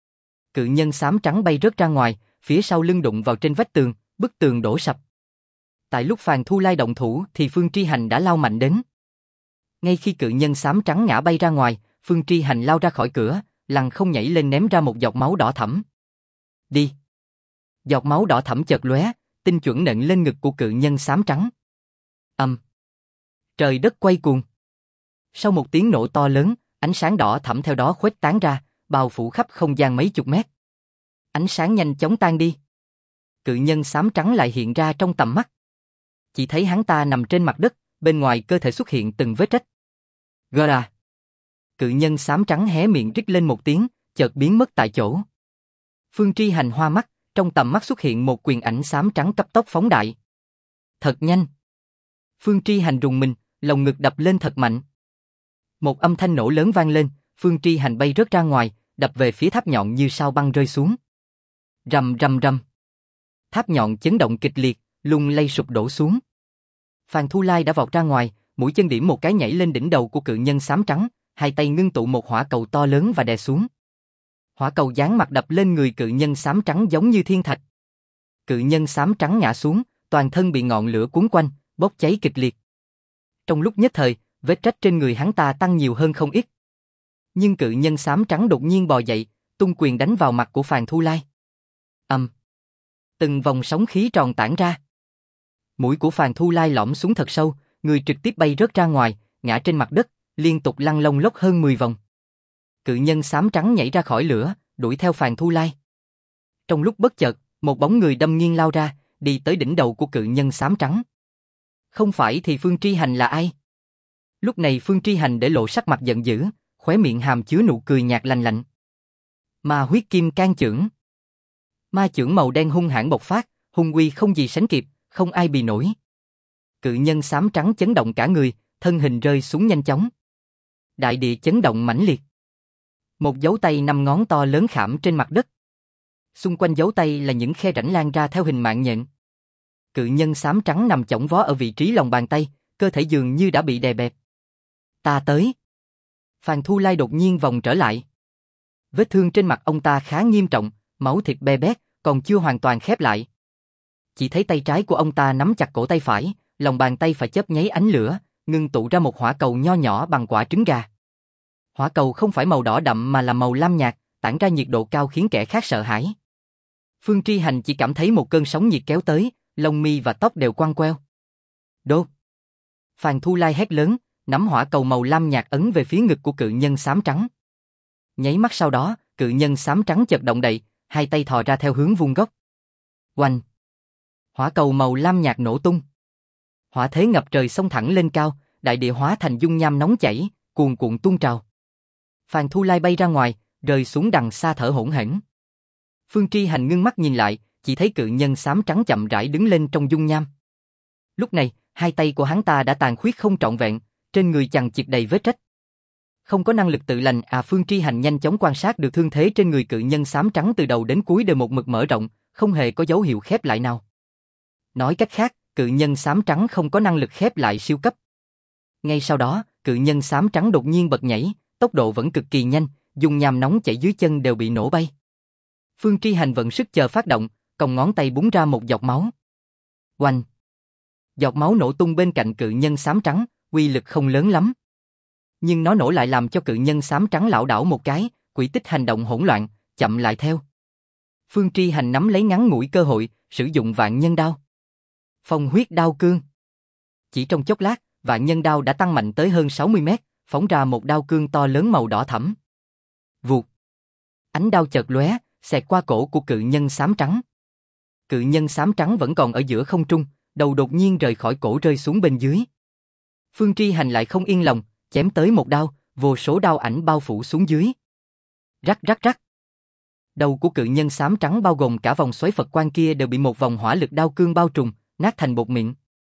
Cự nhân xám trắng bay rớt ra ngoài, phía sau lưng đụng vào trên vách tường, bức tường đổ sập. Tại lúc Phàn Thu Lai động thủ thì Phương Tri Hành đã lao mạnh đến. Ngay khi cự nhân xám trắng ngã bay ra ngoài, Phương Tri Hành lao ra khỏi cửa, lăng không nhảy lên ném ra một giọt máu đỏ thẫm. Đi! Giọt máu đỏ thẫm chợt lóe, tinh chuẩn nện lên ngực của cự nhân xám trắng. Trời đất quay cuồng. Sau một tiếng nổ to lớn, ánh sáng đỏ thẫm theo đó khuếch tán ra, bao phủ khắp không gian mấy chục mét. Ánh sáng nhanh chóng tan đi. Cự nhân xám trắng lại hiện ra trong tầm mắt. Chỉ thấy hắn ta nằm trên mặt đất, bên ngoài cơ thể xuất hiện từng vết rách. Gora! Cự nhân xám trắng hé miệng rít lên một tiếng, chợt biến mất tại chỗ. Phương Tri Hành hoa mắt, trong tầm mắt xuất hiện một quyền ảnh xám trắng cấp tốc phóng đại. Thật nhanh! Phương Tri Hành rùng mình, lồng ngực đập lên thật mạnh. Một âm thanh nổ lớn vang lên, Phương Tri Hành bay rớt ra ngoài, đập về phía tháp nhọn như sao băng rơi xuống. Rầm rầm rầm. Tháp nhọn chấn động kịch liệt, lung lay sụp đổ xuống. Phàn Thu Lai đã vọt ra ngoài, mũi chân điểm một cái nhảy lên đỉnh đầu của cự nhân xám trắng, hai tay ngưng tụ một hỏa cầu to lớn và đè xuống. Hỏa cầu giáng mặt đập lên người cự nhân xám trắng giống như thiên thạch. Cự nhân xám trắng ngã xuống, toàn thân bị ngọn lửa cuốn quanh, bốc cháy kịch liệt. Trong lúc nhất thời, vết rách trên người hắn ta tăng nhiều hơn không ít. Nhưng cự nhân xám trắng đột nhiên bò dậy, tung quyền đánh vào mặt của Phàn Thu Lai. Từng vòng sóng khí tròn tản ra. Mũi của Phàn Thu Lai lõm xuống thật sâu, người trực tiếp bay rớt ra ngoài, ngã trên mặt đất, liên tục lăn lông lốc hơn 10 vòng. Cự nhân xám trắng nhảy ra khỏi lửa, đuổi theo Phàn Thu Lai. Trong lúc bất chợt, một bóng người đâm nghiêng lao ra, đi tới đỉnh đầu của cự nhân xám trắng. Không phải thì Phương Tri Hành là ai? Lúc này Phương Tri Hành để lộ sắc mặt giận dữ, khóe miệng hàm chứa nụ cười nhạt lành lạnh. Ma huyết kim can chưởng. Ma chưởng màu đen hung hãn bộc phát, hung uy không gì sánh kịp, không ai bì nổi. Cự nhân xám trắng chấn động cả người, thân hình rơi xuống nhanh chóng. Đại địa chấn động mãnh liệt. Một dấu tay 5 ngón to lớn khảm trên mặt đất. Xung quanh dấu tay là những khe rãnh lan ra theo hình mạng nhện. Cự nhân xám trắng nằm chõng vó ở vị trí lòng bàn tay, cơ thể dường như đã bị đè bẹp. Ta tới. Phàn Thu Lai đột nhiên vòng trở lại. Vết thương trên mặt ông ta khá nghiêm trọng, máu thịt be bét, còn chưa hoàn toàn khép lại. Chỉ thấy tay trái của ông ta nắm chặt cổ tay phải, lòng bàn tay phải chớp nháy ánh lửa, ngưng tụ ra một hỏa cầu nho nhỏ bằng quả trứng gà. Hỏa cầu không phải màu đỏ đậm mà là màu lam nhạt, tản ra nhiệt độ cao khiến kẻ khác sợ hãi. Phương Tri Hành chỉ cảm thấy một cơn sóng nhiệt kéo tới, lông mi và tóc đều quăn queo. Đốt! Phàn Thu Lai hét lớn, nắm hỏa cầu màu lam nhạt ấn về phía ngực của cự nhân xám trắng. Nháy mắt sau đó, cự nhân xám trắng chợt động đậy, hai tay thò ra theo hướng vuông góc. Oanh! Hỏa cầu màu lam nhạt nổ tung. Hỏa thế ngập trời xông thẳng lên cao, đại địa hóa thành dung nham nóng chảy, cuồn cuộn tuôn trào. Phàn Thu Lai bay ra ngoài, rơi xuống đằng xa thở hổn hển. Phương Tri Hành ngưng mắt nhìn lại, chỉ thấy cự nhân xám trắng chậm rãi đứng lên trong dung nham. Lúc này, hai tay của hắn ta đã tàn khuyết không trọn vẹn, trên người chằng chịt đầy vết rách. Không có năng lực tự lành, Phương Tri Hành nhanh chóng quan sát được thương thế trên người cự nhân xám trắng từ đầu đến cuối đều một mực mở rộng, không hề có dấu hiệu khép lại nào. Nói cách khác, cự nhân xám trắng không có năng lực khép lại siêu cấp. Ngay sau đó, cự nhân xám trắng đột nhiên bật nhảy, tốc độ vẫn cực kỳ nhanh, dung nham nóng chảy dưới chân đều bị nổ bay. Phương Tri Hành vận sức chờ phát động, còng ngón tay búng ra một giọt máu. Oanh! Giọt máu nổ tung bên cạnh cự nhân xám trắng, uy lực không lớn lắm. Nhưng nó nổ lại làm cho cự nhân xám trắng lảo đảo một cái, quỹ tích hành động hỗn loạn, chậm lại theo. Phương Tri Hành nắm lấy ngắn ngủi cơ hội, sử dụng vạn nhân đao. Phong huyết đao cương. Chỉ trong chốc lát, vạn nhân đao đã tăng mạnh tới hơn 60 mét, phóng ra một đao cương to lớn màu đỏ thẫm. Vụt. Ánh đao chợt lóe, xẹt qua cổ của cự nhân xám trắng. Cự nhân xám trắng vẫn còn ở giữa không trung, đầu đột nhiên rời khỏi cổ rơi xuống bên dưới. Phương Tri Hành lại không yên lòng, chém tới một đao, vô số đao ảnh bao phủ xuống dưới. Rắc rắc rắc. Đầu của cự nhân xám trắng bao gồm cả vòng xoáy Phật quan kia đều bị một vòng hỏa lực đao cương bao trùm, nát thành bột mịn.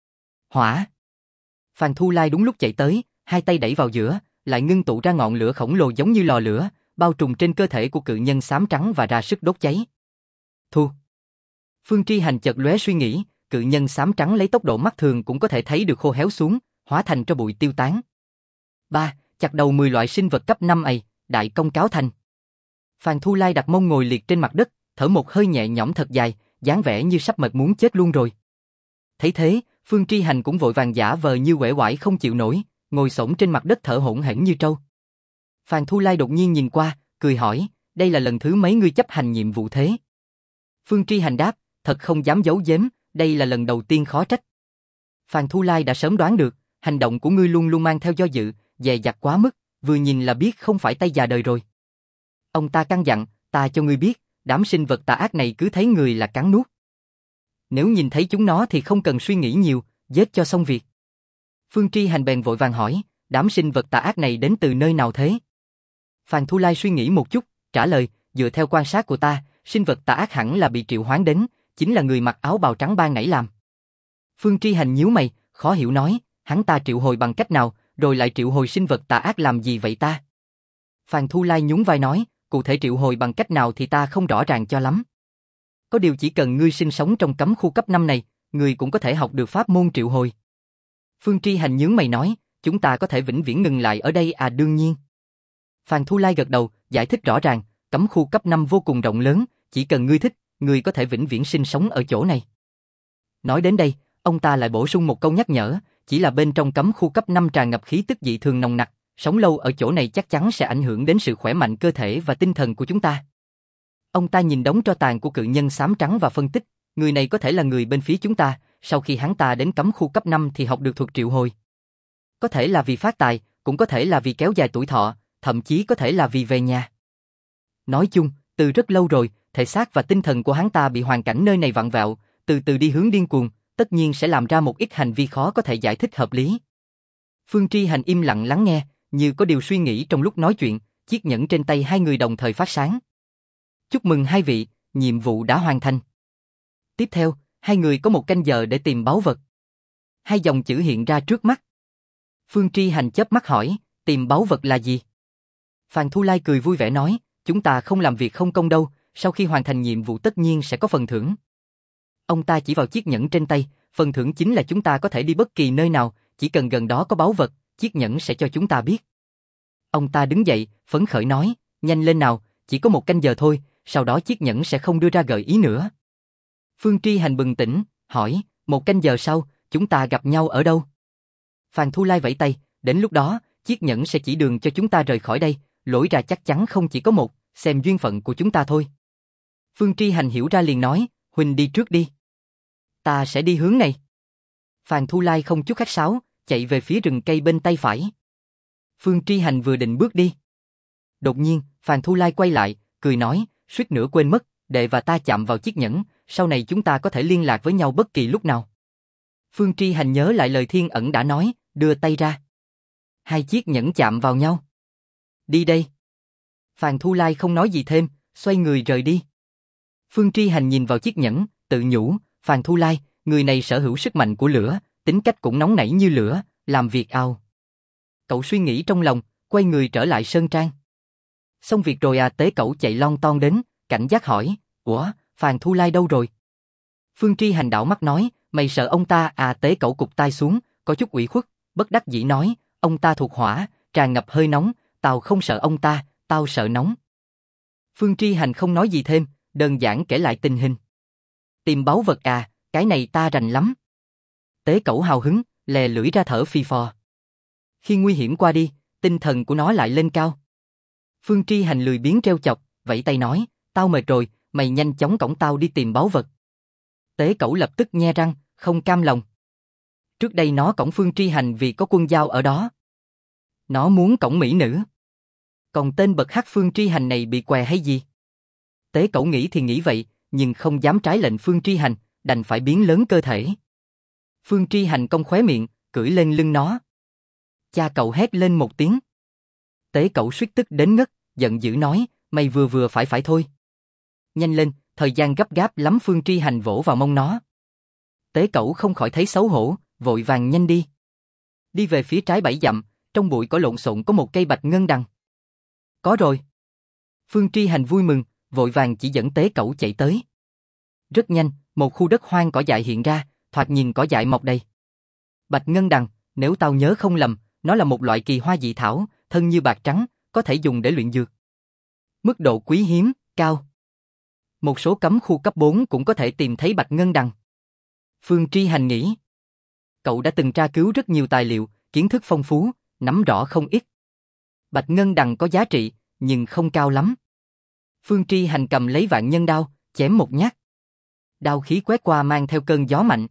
Hỏa. Phàn Thu Lai đúng lúc chạy tới, hai tay đẩy vào giữa, lại ngưng tụ ra ngọn lửa khổng lồ giống như lò lửa, bao trùm trên cơ thể của cự nhân xám trắng và ra sức đốt cháy. Thu. Phương Tri Hành chợt lóe suy nghĩ, cự nhân xám trắng lấy tốc độ mắt thường cũng có thể thấy được khô héo xuống, hóa thành tro bụi tiêu tán. 3. Chặt đầu 10 loại sinh vật cấp 5 ầy, đại công cáo thành. Phàn Thu Lai đặt mông ngồi liệt trên mặt đất, thở một hơi nhẹ nhõm thật dài, dáng vẻ như sắp mệt muốn chết luôn rồi. Thấy thế, Phương Tri Hành cũng vội vàng giả vờ như uể oải không chịu nổi, ngồi xổm trên mặt đất thở hổn hển như trâu. Phàn Thu Lai đột nhiên nhìn qua, cười hỏi, đây là lần thứ mấy ngươi chấp hành nhiệm vụ thế? Phương Tri Hành đáp, thật không dám giấu giếm, đây là lần đầu tiên khó trách. Phàn Thu Lai đã sớm đoán được, hành động của ngươi luôn luôn mang theo do dự, dè dặt quá mức, vừa nhìn là biết không phải tay già đời rồi. Ông ta căn dặn, ta cho ngươi biết, đám sinh vật tà ác này cứ thấy người là cắn nuốt. Nếu nhìn thấy chúng nó thì không cần suy nghĩ nhiều, giết cho xong việc. Phương Tri Hành bèn vội vàng hỏi, đám sinh vật tà ác này đến từ nơi nào thế? Phàn Thu Lai suy nghĩ một chút, trả lời, dựa theo quan sát của ta, sinh vật tà ác hẳn là bị triệu hoán đến, chính là người mặc áo bào trắng ban nãy làm. Phương Tri Hành nhíu mày, khó hiểu nói, hắn ta triệu hồi bằng cách nào, rồi lại triệu hồi sinh vật tà ác làm gì vậy ta? Phàn Thu Lai nhún vai nói, cụ thể triệu hồi bằng cách nào thì ta không rõ ràng cho lắm. Có điều chỉ cần ngươi sinh sống trong cấm khu cấp 5 này, ngươi cũng có thể học được pháp môn triệu hồi. Phương Tri Hành nhướng mày nói, chúng ta có thể vĩnh viễn ngừng lại ở đây đương nhiên. Phàn Thu Lai gật đầu, giải thích rõ ràng, cấm khu cấp 5 vô cùng rộng lớn, chỉ cần ngươi thích, ngươi có thể vĩnh viễn sinh sống ở chỗ này. Nói đến đây, ông ta lại bổ sung một câu nhắc nhở, chỉ là bên trong cấm khu cấp 5 tràn ngập khí tức dị thường nồng nặc, sống lâu ở chỗ này chắc chắn sẽ ảnh hưởng đến sự khỏe mạnh cơ thể và tinh thần của chúng ta. Ông ta nhìn đống tro tàn của cự nhân xám trắng và phân tích, người này có thể là người bên phía chúng ta, sau khi hắn ta đến cấm khu cấp 5 thì học được thuật triệu hồi. Có thể là vì phát tài, cũng có thể là vì kéo dài tuổi thọ, thậm chí có thể là vì về nhà. Nói chung, từ rất lâu rồi, thể xác và tinh thần của hắn ta bị hoàn cảnh nơi này vặn vẹo, từ từ đi hướng điên cuồng, tất nhiên sẽ làm ra một ít hành vi khó có thể giải thích hợp lý. Phương Tri Hành im lặng lắng nghe, như có điều suy nghĩ trong lúc nói chuyện, chiếc nhẫn trên tay hai người đồng thời phát sáng. Chúc mừng hai vị, nhiệm vụ đã hoàn thành. Tiếp theo, hai người có một canh giờ để tìm báu vật. Hai dòng chữ hiện ra trước mắt. Phương Tri Hành chớp mắt hỏi, tìm báu vật là gì? Phan Thu Lai cười vui vẻ nói, chúng ta không làm việc không công đâu, sau khi hoàn thành nhiệm vụ tất nhiên sẽ có phần thưởng. Ông ta chỉ vào chiếc nhẫn trên tay, phần thưởng chính là chúng ta có thể đi bất kỳ nơi nào, chỉ cần gần đó có báu vật, chiếc nhẫn sẽ cho chúng ta biết. Ông ta đứng dậy, phấn khởi nói, nhanh lên nào, chỉ có 1 canh giờ thôi, sau đó chiếc nhẫn sẽ không đưa ra gợi ý nữa. Phương Tri Hành bừng tỉnh, hỏi, 1 canh giờ sau, chúng ta gặp nhau ở đâu? Phan Thu Lai vẫy tay, đến lúc đó, chiếc nhẫn sẽ chỉ đường cho chúng ta rời khỏi đây, lối ra chắc chắn không chỉ có một, xem duyên phận của chúng ta thôi. Phương Tri Hành hiểu ra liền nói, huynh đi trước đi. Ta sẽ đi hướng này. Phan Thu Lai không chút khách sáo, chạy về phía rừng cây bên tay phải. Phương Tri Hành vừa định bước đi. Đột nhiên, Phan Thu Lai quay lại, cười nói, suýt nữa quên mất, đệ và ta chạm vào chiếc nhẫn, sau này chúng ta có thể liên lạc với nhau bất kỳ lúc nào. Phương Tri Hành nhớ lại lời Thiên Ẩn đã nói, đưa tay ra. 2 chiếc nhẫn chạm vào nhau. Đi đây. Phan Thu Lai không nói gì thêm, xoay người rời đi. Phương Tri Hành nhìn vào chiếc nhẫn, tự nhủ, Phan Thu Lai, người này sở hữu sức mạnh của lửa, tính cách cũng nóng nảy như lửa, làm việc ao. Cậu suy nghĩ trong lòng, quay người trở lại sơn trang. Xong việc rồi Tế Cẩu chạy lon ton đến, cảnh giác hỏi, ủa, Phan Thu Lai đâu rồi? Phương Tri Hành đảo mắt nói, mày sợ ông ta? Tế Cẩu cụp tai xuống, có chút ủy khuất, bất đắc dĩ nói, ông ta thuộc hỏa, tràn ngập hơi nóng, tao không sợ ông ta, tao sợ nóng. Phương Tri Hành không nói gì thêm, đơn giản kể lại tình hình. Tìm báu vật cái này ta rành lắm. Tế Cẩu hào hứng, lè lưỡi ra thở phì phò. Khi nguy hiểm qua đi, tinh thần của nó lại lên cao. Phương Tri Hành lười biếng trêu chọc, vẫy tay nói, tao mệt rồi, mày nhanh chóng cõng tao đi tìm báu vật. Tế Cẩu lập tức nhe răng, không cam lòng. Trước đây nó cõng Phương Tri Hành vì có quân giao ở đó. Nó muốn cõng mỹ nữ. Còn tên bật hắc Phương Tri Hành này bị què hay gì? Tế Cẩu nghĩ thì nghĩ vậy, nhưng không dám trái lệnh Phương Tri Hành, đành phải biến lớn cơ thể. Phương Tri Hành cong khóe miệng, cưỡi lên lưng nó. Cha cậu hét lên một tiếng. Tế Cẩu suýt tức đến ngất, giận dữ nói, mày vừa vừa phải thôi. Nhanh lên, thời gian gấp gáp lắm. Phương Tri Hành vỗ vào mông nó. Tế Cẩu không khỏi thấy xấu hổ, vội vàng nhanh đi. Đi về phía trái 7 dặm, trong bụi cỏ lộn xộn có một cây bạch ngân đằng. Có rồi. Phương Tri Hành vui mừng, vội vàng chỉ dẫn Tế Cẩu chạy tới. Rất nhanh, một khu đất hoang cỏ dại hiện ra, thoạt nhìn cỏ dại mọc đầy. Bạch ngân đằng, nếu tao nhớ không lầm, nó là một loại kỳ hoa dị thảo, thân như bạc trắng, có thể dùng để luyện dược. Mức độ quý hiếm, cao. Một số cấm khu cấp 4 cũng có thể tìm thấy bạch ngân đằng. Phương Tri Hành nghĩ. Cậu đã từng tra cứu rất nhiều tài liệu, kiến thức phong phú, nắm rõ không ít. Bạch ngân đằng có giá trị, nhưng không cao lắm. Phương Tri Hành cầm lấy vạn nhân đao, chém một nhát. Đao khí quét qua mang theo cơn gió mạnh.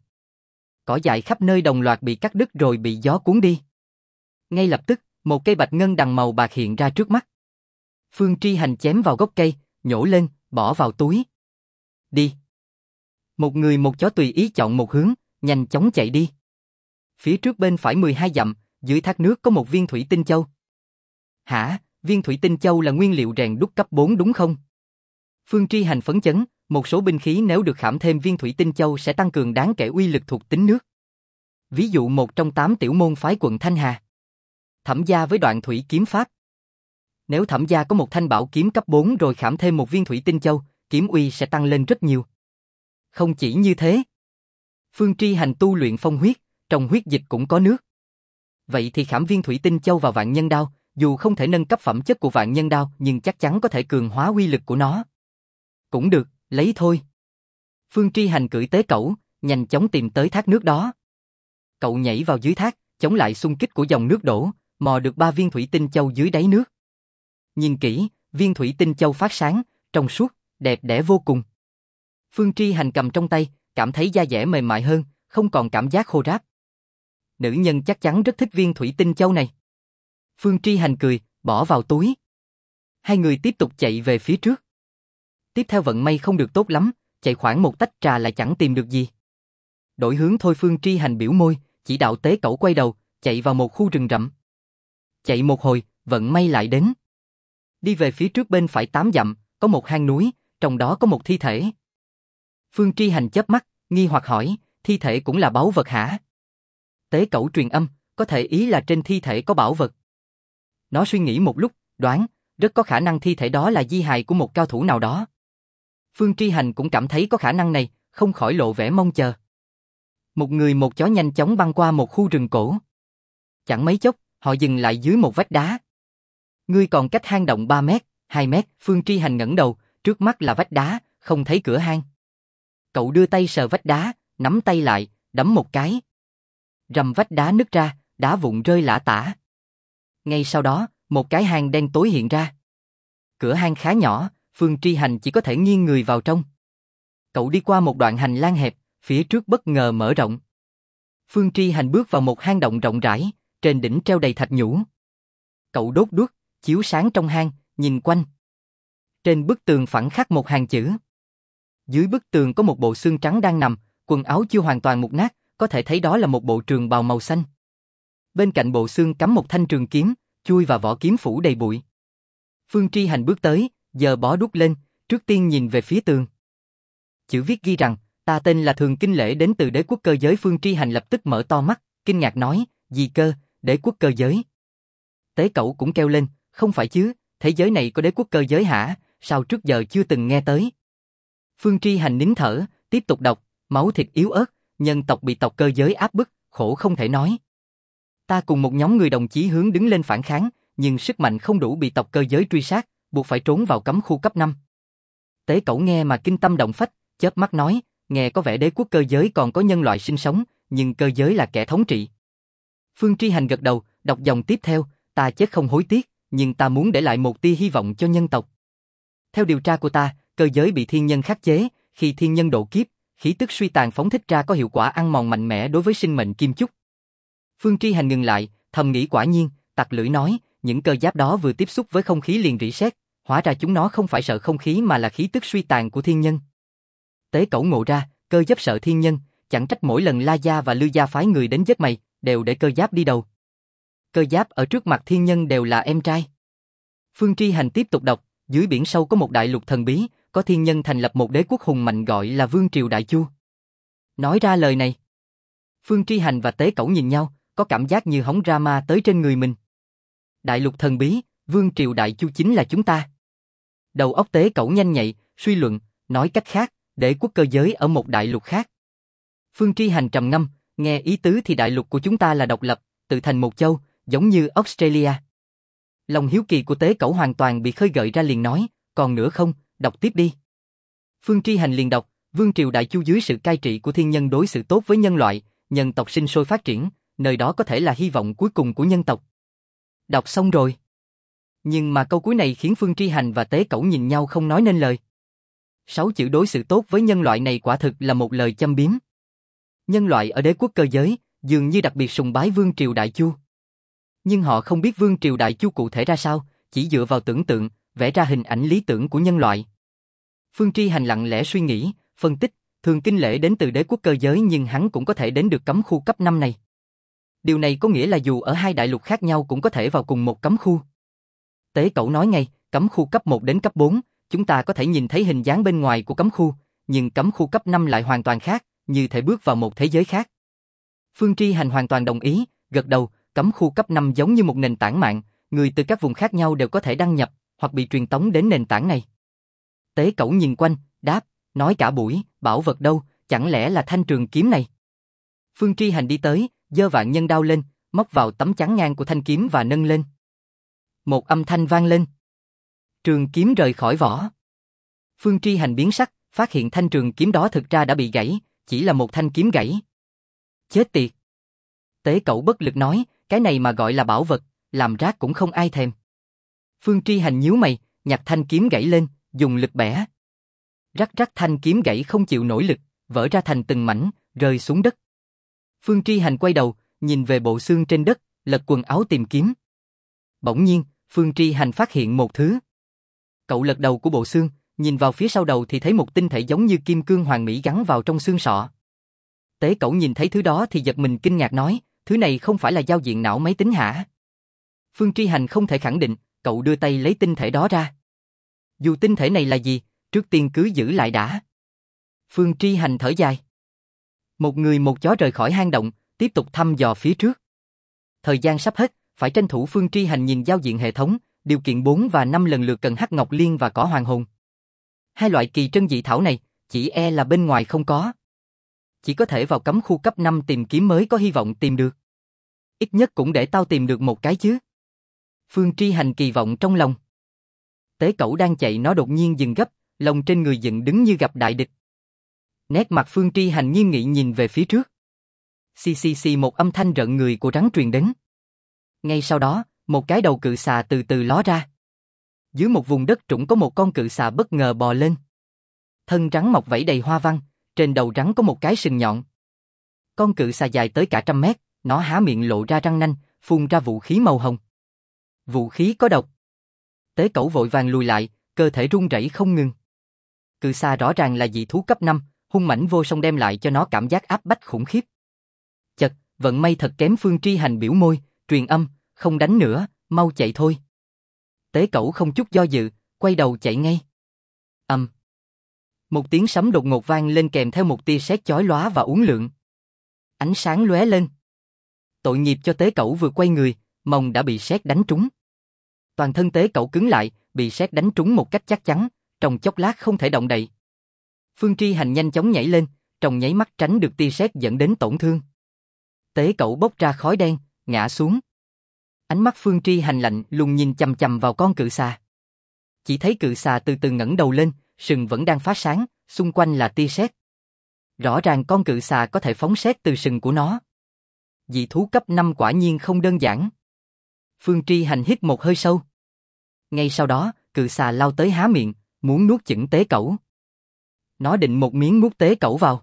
Cỏ dại khắp nơi đồng loạt bị cắt đứt rồi bị gió cuốn đi. Ngay lập tức, một cây bạch ngân đằng màu bạc hiện ra trước mắt. Phương Tri Hành chém vào gốc cây, nhổ lên, bỏ vào túi. Đi. Một người một chó tùy ý chọn một hướng, nhanh chóng chạy đi. Phía trước bên phải 12 dặm, dưới thác nước có một viên thủy tinh châu. Hả, viên thủy tinh châu là nguyên liệu rèn đúc cấp 4 đúng không? Phương Tri Hành phấn chấn, một số binh khí nếu được khảm thêm viên thủy tinh châu sẽ tăng cường đáng kể uy lực thuộc tính nước. Ví dụ một trong 8 tiểu môn phái quận Thanh Hà. Thẩm gia với đoạn thủy kiếm pháp. Nếu Thẩm gia có một thanh bảo kiếm cấp 4 rồi khảm thêm một viên thủy tinh châu, kiếm uy sẽ tăng lên rất nhiều. Không chỉ như thế. Phương Tri Hành tu luyện phong huyết, trong huyết dịch cũng có nước. Vậy thì khảm viên thủy tinh châu vào vạn nhân đao, dù không thể nâng cấp phẩm chất của vạn nhân đao nhưng chắc chắn có thể cường hóa uy lực của nó. Cũng được, lấy thôi. Phương Tri Hành cưỡi Tế Cẩu, nhanh chóng tìm tới thác nước đó. Cậu nhảy vào dưới thác, chống lại xung kích của dòng nước đổ, mò được 3 viên thủy tinh châu dưới đáy nước. Nhìn kỹ, viên thủy tinh châu phát sáng, trong suốt, đẹp đẽ vô cùng. Phương Tri Hành cầm trong tay, cảm thấy da dẻ mềm mại hơn, không còn cảm giác khô ráp. Nữ nhân chắc chắn rất thích viên thủy tinh châu này. Phương Tri Hành cười, bỏ vào túi. Hai người tiếp tục chạy về phía trước. Tiếp theo vận may không được tốt lắm, chạy khoảng một tách trà lại chẳng tìm được gì. Đổi hướng thôi. Phương Tri Hành biểu môi, chỉ đạo Tế Cẩu quay đầu, chạy vào một khu rừng rậm. Chạy một hồi, vận may lại đến. Đi về phía trước bên phải 8 dặm, có một hang núi, trong đó có một thi thể. Phương Tri Hành chớp mắt, nghi hoặc hỏi, thi thể cũng là báu vật hả? Tế Cẩu truyền âm, có thể ý là trên thi thể có bảo vật. Nó suy nghĩ một lúc, đoán, rất có khả năng thi thể đó là di hài của một cao thủ nào đó. Phương Tri Hành cũng cảm thấy có khả năng này, không khỏi lộ vẻ mong chờ. Một người một chó nhanh chóng băng qua một khu rừng cổ. Chẳng mấy chốc, họ dừng lại dưới một vách đá. Ngươi còn cách hang động 3 mét, 2 mét, Phương Tri Hành ngẩng đầu, trước mắt là vách đá, không thấy cửa hang. Cậu đưa tay sờ vách đá, nắm tay lại, đấm một cái. Rầm, vách đá nứt ra, đá vụn rơi lả tả. Ngay sau đó, một cái hang đen tối hiện ra. Cửa hang khá nhỏ, Phương Tri Hành chỉ có thể nghiêng người vào trong. Cậu đi qua một đoạn hành lang hẹp, phía trước bất ngờ mở rộng. Phương Tri Hành bước vào một hang động rộng rãi, trên đỉnh treo đầy thạch nhũ. Cậu đốt đuốc, chiếu sáng trong hang, nhìn quanh. Trên bức tường phẳng khắc một hàng chữ. Dưới bức tường có một bộ xương trắng đang nằm, quần áo chưa hoàn toàn mục nát, có thể thấy đó là một bộ trường bào màu xanh. Bên cạnh bộ xương cắm một thanh trường kiếm, chui và vỏ kiếm phủ đầy bụi. Phương Tri Hành bước tới, giơ bó đuốc lên, trước tiên nhìn về phía tường. Chữ viết ghi rằng, ta tên là Thường Kinh Lễ đến từ đế quốc cơ giới. Phương Tri Hành lập tức mở to mắt, kinh ngạc nói, gì cơ, đế quốc cơ giới. Tế Cẩu cũng kêu lên, không phải chứ, thế giới này có đế quốc cơ giới hả, sao trước giờ chưa từng nghe tới. Phương Tri Hành nín thở, tiếp tục đọc, máu thịt yếu ớt, nhân tộc bị tộc cơ giới áp bức, khổ không thể nói. Ta cùng một nhóm người đồng chí hướng đứng lên phản kháng, nhưng sức mạnh không đủ bị tộc cơ giới truy sát, buộc phải trốn vào cấm khu cấp 5. Tế Cẩu nghe mà kinh tâm động phách, chớp mắt nói, nghe có vẻ đế quốc cơ giới còn có nhân loại sinh sống, nhưng cơ giới là kẻ thống trị. Phương Tri Hành gật đầu, đọc dòng tiếp theo, ta chết không hối tiếc, nhưng ta muốn để lại một tia hy vọng cho nhân tộc. Theo điều tra của ta, cơ giới bị thiên nhân khắc chế, khi thiên nhân độ kiếp, khí tức suy tàn phóng thích ra có hiệu quả ăn mòn mạnh mẽ đối với sinh mệnh kim chúc. Phương Tri Hành ngừng lại, thầm nghĩ quả nhiên, tặc lưỡi nói, những cơ giáp đó vừa tiếp xúc với không khí liền rỉ sét, hóa ra chúng nó không phải sợ không khí mà là khí tức suy tàn của thiên nhân. Tế Cẩu ngộ ra, cơ giáp sợ thiên nhân, chẳng trách mỗi lần La Gia và Lư Gia phái người đến giết mày, đều để cơ giáp đi đầu. Cơ giáp ở trước mặt thiên nhân đều là em trai. Phương Tri Hành tiếp tục đọc, dưới biển sâu có một đại lục thần bí, có thiên nhân thành lập một đế quốc hùng mạnh gọi là Vương Triều Đại Chu. Nói ra lời này, Phương Tri Hành và Tế Cẩu nhìn nhau, có cảm giác như hóng drama tới trên người mình. Đại lục thần bí, Vương Triều Đại Chu chính là chúng ta. Đầu óc Tế Cẩu nhanh nhạy, suy luận, nói cách khác, đế quốc cơ giới ở một đại lục khác. Phương Tri Hành trầm ngâm, nghe ý tứ thì đại lục của chúng ta là độc lập, tự thành một châu, giống như Australia. Lòng hiếu kỳ của Tế Cẩu hoàn toàn bị khơi gợi ra, liền nói, còn nữa không, đọc tiếp đi. Phương Tri Hành liền đọc, Vương Triều Đại Chu dưới sự cai trị của thiên nhân đối xử tốt với nhân loại, nhân tộc sinh sôi phát triển, nơi đó có thể là hy vọng cuối cùng của nhân tộc. Đọc xong rồi. Nhưng mà câu cuối này khiến Phương Tri Hành và Tế Cẩu nhìn nhau không nói nên lời. 6 chữ đối xử tốt với nhân loại này quả thực là một lời châm biếm. Nhân loại ở đế quốc cơ giới dường như đặc biệt sùng bái Vương Triều Đại Chu. Nhưng họ không biết Vương Triều Đại Chu cụ thể ra sao, chỉ dựa vào tưởng tượng, vẽ ra hình ảnh lý tưởng của nhân loại. Phương Tri Hành lặng lẽ suy nghĩ, phân tích, Thường Kinh Lễ đến từ đế quốc cơ giới nhưng hắn cũng có thể đến được cấm khu cấp 5 này. Điều này có nghĩa là dù ở hai đại lục khác nhau cũng có thể vào cùng một cấm khu. Tế Cẩu nói ngay, cấm khu cấp 1 đến cấp 4, chúng ta có thể nhìn thấy hình dáng bên ngoài của cấm khu, nhưng cấm khu cấp 5 lại hoàn toàn khác, như thể bước vào một thế giới khác. Phương Tri Hành hoàn toàn đồng ý, gật đầu, cấm khu cấp 5 giống như một nền tảng mạng, người từ các vùng khác nhau đều có thể đăng nhập, hoặc bị truyền tống đến nền tảng này. Tế Cẩu nhìn quanh, đáp, nói cả buổi, bảo vật đâu, chẳng lẽ là thanh trường kiếm này? Phương Tri Hành đi tới, giơ vạn nhân đao lên, móc vào tấm chắn ngang của thanh kiếm và nâng lên. Một âm thanh vang lên. Trường kiếm rời khỏi vỏ. Phương Tri Hành biến sắc, phát hiện thanh trường kiếm đó thực ra đã bị gãy, chỉ là một thanh kiếm gãy. Chết tiệt. Tế Cẩu bất lực nói, cái này mà gọi là bảo vật, làm rác cũng không ai thèm. Phương Tri Hành nhíu mày, nhặt thanh kiếm gãy lên, dùng lực bẻ. Rắc rắc, thanh kiếm gãy không chịu nổi lực, vỡ ra thành từng mảnh, rơi xuống đất. Phương Tri Hành quay đầu, nhìn về bộ xương trên đất, lật quần áo tìm kiếm. Bỗng nhiên, Phương Tri Hành phát hiện một thứ. Cậu lật đầu của bộ xương, nhìn vào phía sau đầu thì thấy một tinh thể giống như kim cương hoàn mỹ gắn vào trong xương sọ. Tế Cẩu nhìn thấy thứ đó thì giật mình kinh ngạc nói, thứ này không phải là giao diện não máy tính hả? Phương Tri Hành không thể khẳng định, cậu đưa tay lấy tinh thể đó ra. Dù tinh thể này là gì, trước tiên cứ giữ lại đã. Phương Tri Hành thở dài. Một người một chó rời khỏi hang động, tiếp tục thăm dò phía trước. Thời gian sắp hết, phải tranh thủ. Phương Tri Hành nhìn giao diện hệ thống, Điều kiện 4 và 5 lần lượt cần hắc ngọc liên và cỏ hoàng hồn. Hai loại kỳ trân dị thảo này, chỉ e là bên ngoài không có. Chỉ có thể vào cấm khu cấp 5 tìm kiếm mới có hy vọng tìm được. Ít nhất cũng để tao tìm được một cái chứ. Phương Tri Hành kỳ vọng trong lòng. Tế Cẩu đang chạy nó đột nhiên dừng gấp, lông trên người dựng đứng như gặp đại địch. Nét mặt Phương Tri Hành nghiêm nghị nhìn về phía trước. Xì xì xì, một âm thanh rợn người của rắn truyền đến. Ngay sau đó, một cái đầu cự xà từ từ ló ra. Dưới một vùng đất trũng có một con cự xà bất ngờ bò lên. Thân rắn mọc vảy đầy hoa văn, trên đầu rắn có một cái sừng nhọn. Con cự xà dài tới cả 100 mét, nó há miệng lộ ra răng nanh, phun ra vũ khí màu hồng. Vũ khí có độc. Tế Cẩu vội vàng lùi lại, cơ thể run rẩy không ngừng. Cự xà rõ ràng là dị thú cấp 5, hung mãnh vô song đem lại cho nó cảm giác áp bách khủng khiếp. Chật, vận may thật kém. Phương Tri Hành biểu môi, truyền âm, không đánh nữa, mau chạy thôi. Tế Cẩu không chút do dự, quay đầu chạy ngay. Một tiếng sấm đột ngột vang lên kèm theo một tia sét chói lóa và uốn lượn. Ánh sáng lóe lên. Tội nghiệp cho Tế Cẩu vừa quay người, mông đã bị sét đánh trúng. Toàn thân Tế Cẩu cứng lại, bị sét đánh trúng một cách chắc chắn, trong chốc lát không thể động đậy. Phương Tri Hành nhanh chóng nhảy lên, trong nháy mắt tránh được tia sét dẫn đến tổn thương. Tế Cẩu bốc ra khói đen, ngã xuống. Ánh mắt Phương Tri Hành lạnh lùng nhìn chằm chằm vào con cự xà. Chỉ thấy cự xà từ từ ngẩng đầu lên, sừng vẫn đang phát sáng, xung quanh là tia sét. Rõ ràng con cự xà có thể phóng sét từ sừng của nó. Dị thú cấp 5 quả nhiên không đơn giản. Phương Tri Hành hít một hơi sâu. Ngay sau đó, cự xà lao tới há miệng, muốn nuốt chửng Tế Cẩu. Nó định một miếng nuốt Tế Cẩu vào.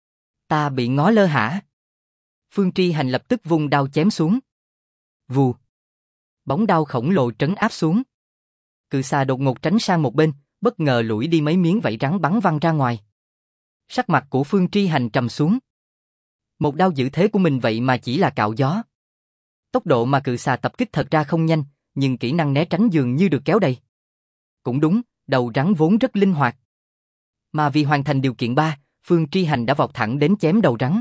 Ta bị ngó lơ hả? Phương Tri Hành lập tức vung đao chém xuống. Vù. Bóng đao khổng lồ trấn áp xuống. Cự xà đột ngột tránh sang một bên, bất ngờ lủi đi mấy miếng vảy rắn bắn văng ra ngoài. Sắc mặt của Phương Tri Hành trầm xuống. Một đao giữ thế của mình vậy mà chỉ là cạo gió. Tốc độ mà cự xà tập kích thật ra không nhanh, nhưng kỹ năng né tránh dường như được kéo đầy. Cũng đúng, đầu rắn vốn rất linh hoạt. Mà vì hoàn thành điều kiện 3, Phương Tri Hành đã vọt thẳng đến chém đầu rắn.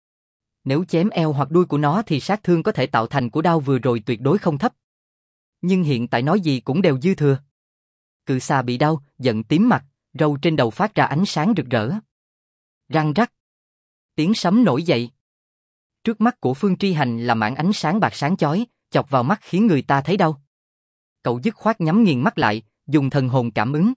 Nếu chém eo hoặc đuôi của nó thì sát thương có thể tạo thành của đao vừa rồi tuyệt đối không thấp. Nhưng hiện tại nói gì cũng đều dư thừa. Cự xà bị đau, giận tím mặt, râu trên đầu phát ra ánh sáng rực rỡ. Răng rắc. Tiếng sấm nổi dậy. Trước mắt của Phương Tri Hành là mảng ánh sáng bạc sáng chói, chọc vào mắt khiến người ta thấy đau. Cậu dứt khoát nhắm nghiền mắt lại, dùng thần hồn cảm ứng.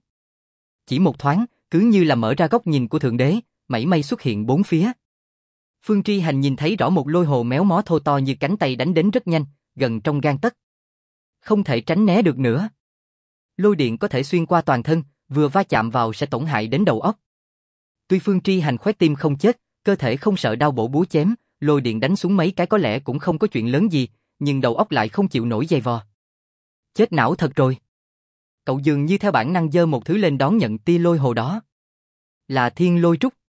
Chỉ một thoáng, cứ như là mở ra góc nhìn của Thượng Đế, mảy may xuất hiện bốn phía. Phương Tri Hành nhìn thấy rõ một lôi hồ méo mó thô to như cánh tay đánh đến rất nhanh, gần trong gang tấc. Không thể tránh né được nữa. Lôi điện có thể xuyên qua toàn thân, vừa va chạm vào sẽ tổn hại đến đầu óc. Tuy Phương Tri Hành khoét tim không chết, cơ thể không sợ đau bổ búa chém, lôi điện đánh xuống mấy cái có lẽ cũng không có chuyện lớn gì, nhưng đầu óc lại không chịu nổi dày vò. Chết não thật rồi. Cậu dường như theo bản năng giơ một thứ lên đón nhận tia lôi hồ đó. Là thiên lôi trúc.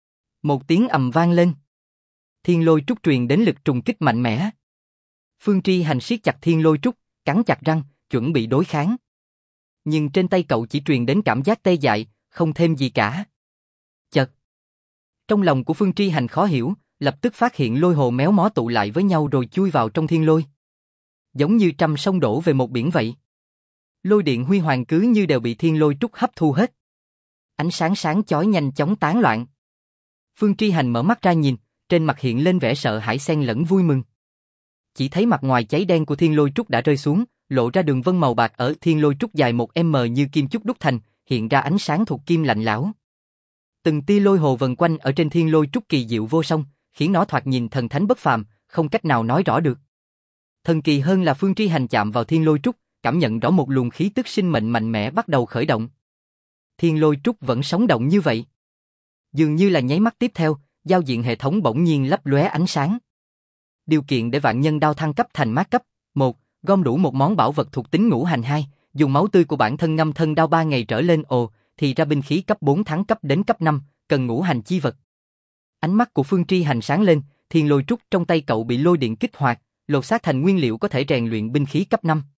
Một tiếng ầm vang lên. Thiên lôi trúc truyền đến lực trùng kích mạnh mẽ. Phương Tri Hành siết chặt thiên lôi trúc, cắn chặt răng, chuẩn bị đối kháng. Nhưng trên tay cậu chỉ truyền đến cảm giác tê dại, không thêm gì cả. Chợt. Trong lòng của Phương Tri Hành khó hiểu, lập tức phát hiện lôi hồ méo mó tụ lại với nhau rồi chui vào trong thiên lôi. Giống như trăm sông đổ về một biển vậy. Lôi điện huy hoàng cứ như đều bị thiên lôi trúc hấp thu hết. Ánh sáng sáng chói nhanh chóng tán loạn. Phương Tri Hành mở mắt ra nhìn, trên mặt hiện lên vẻ sợ hãi xen lẫn vui mừng. Chỉ thấy mặt ngoài cháy đen của thiên lôi trúc đã rơi xuống, lộ ra đường vân màu bạc ở thiên lôi trúc dài 1m như kim chúc đúc thành, hiện ra ánh sáng thuộc kim lạnh lẽo. Từng tia lôi hồ vần quanh ở trên thiên lôi trúc kỳ diệu vô song, khiến nó thoạt nhìn thần thánh bất phàm, không cách nào nói rõ được. Thần kỳ hơn là Phương Tri Hành chạm vào thiên lôi trúc, cảm nhận rõ một luồng khí tức sinh mệnh mạnh mẽ bắt đầu khởi động. Thiên lôi trúc vẫn sống động như vậy. Dường như là nháy mắt tiếp theo, giao diện hệ thống bỗng nhiên lấp lóe ánh sáng. Điều kiện để vạn nhân đao thăng cấp thành mát cấp: 1. Gom đủ một món bảo vật thuộc tính ngũ hành. 2. Dùng máu tươi của bản thân ngâm thân đao 3 ngày trở lên. Thì ra binh khí cấp 4 thăng cấp đến cấp 5, cần ngũ hành chi vật. Ánh mắt của Phương Tri Hành sáng lên, thiên lôi trúc trong tay cậu bị lôi điện kích hoạt, lột xác thành nguyên liệu có thể rèn luyện binh khí cấp 5.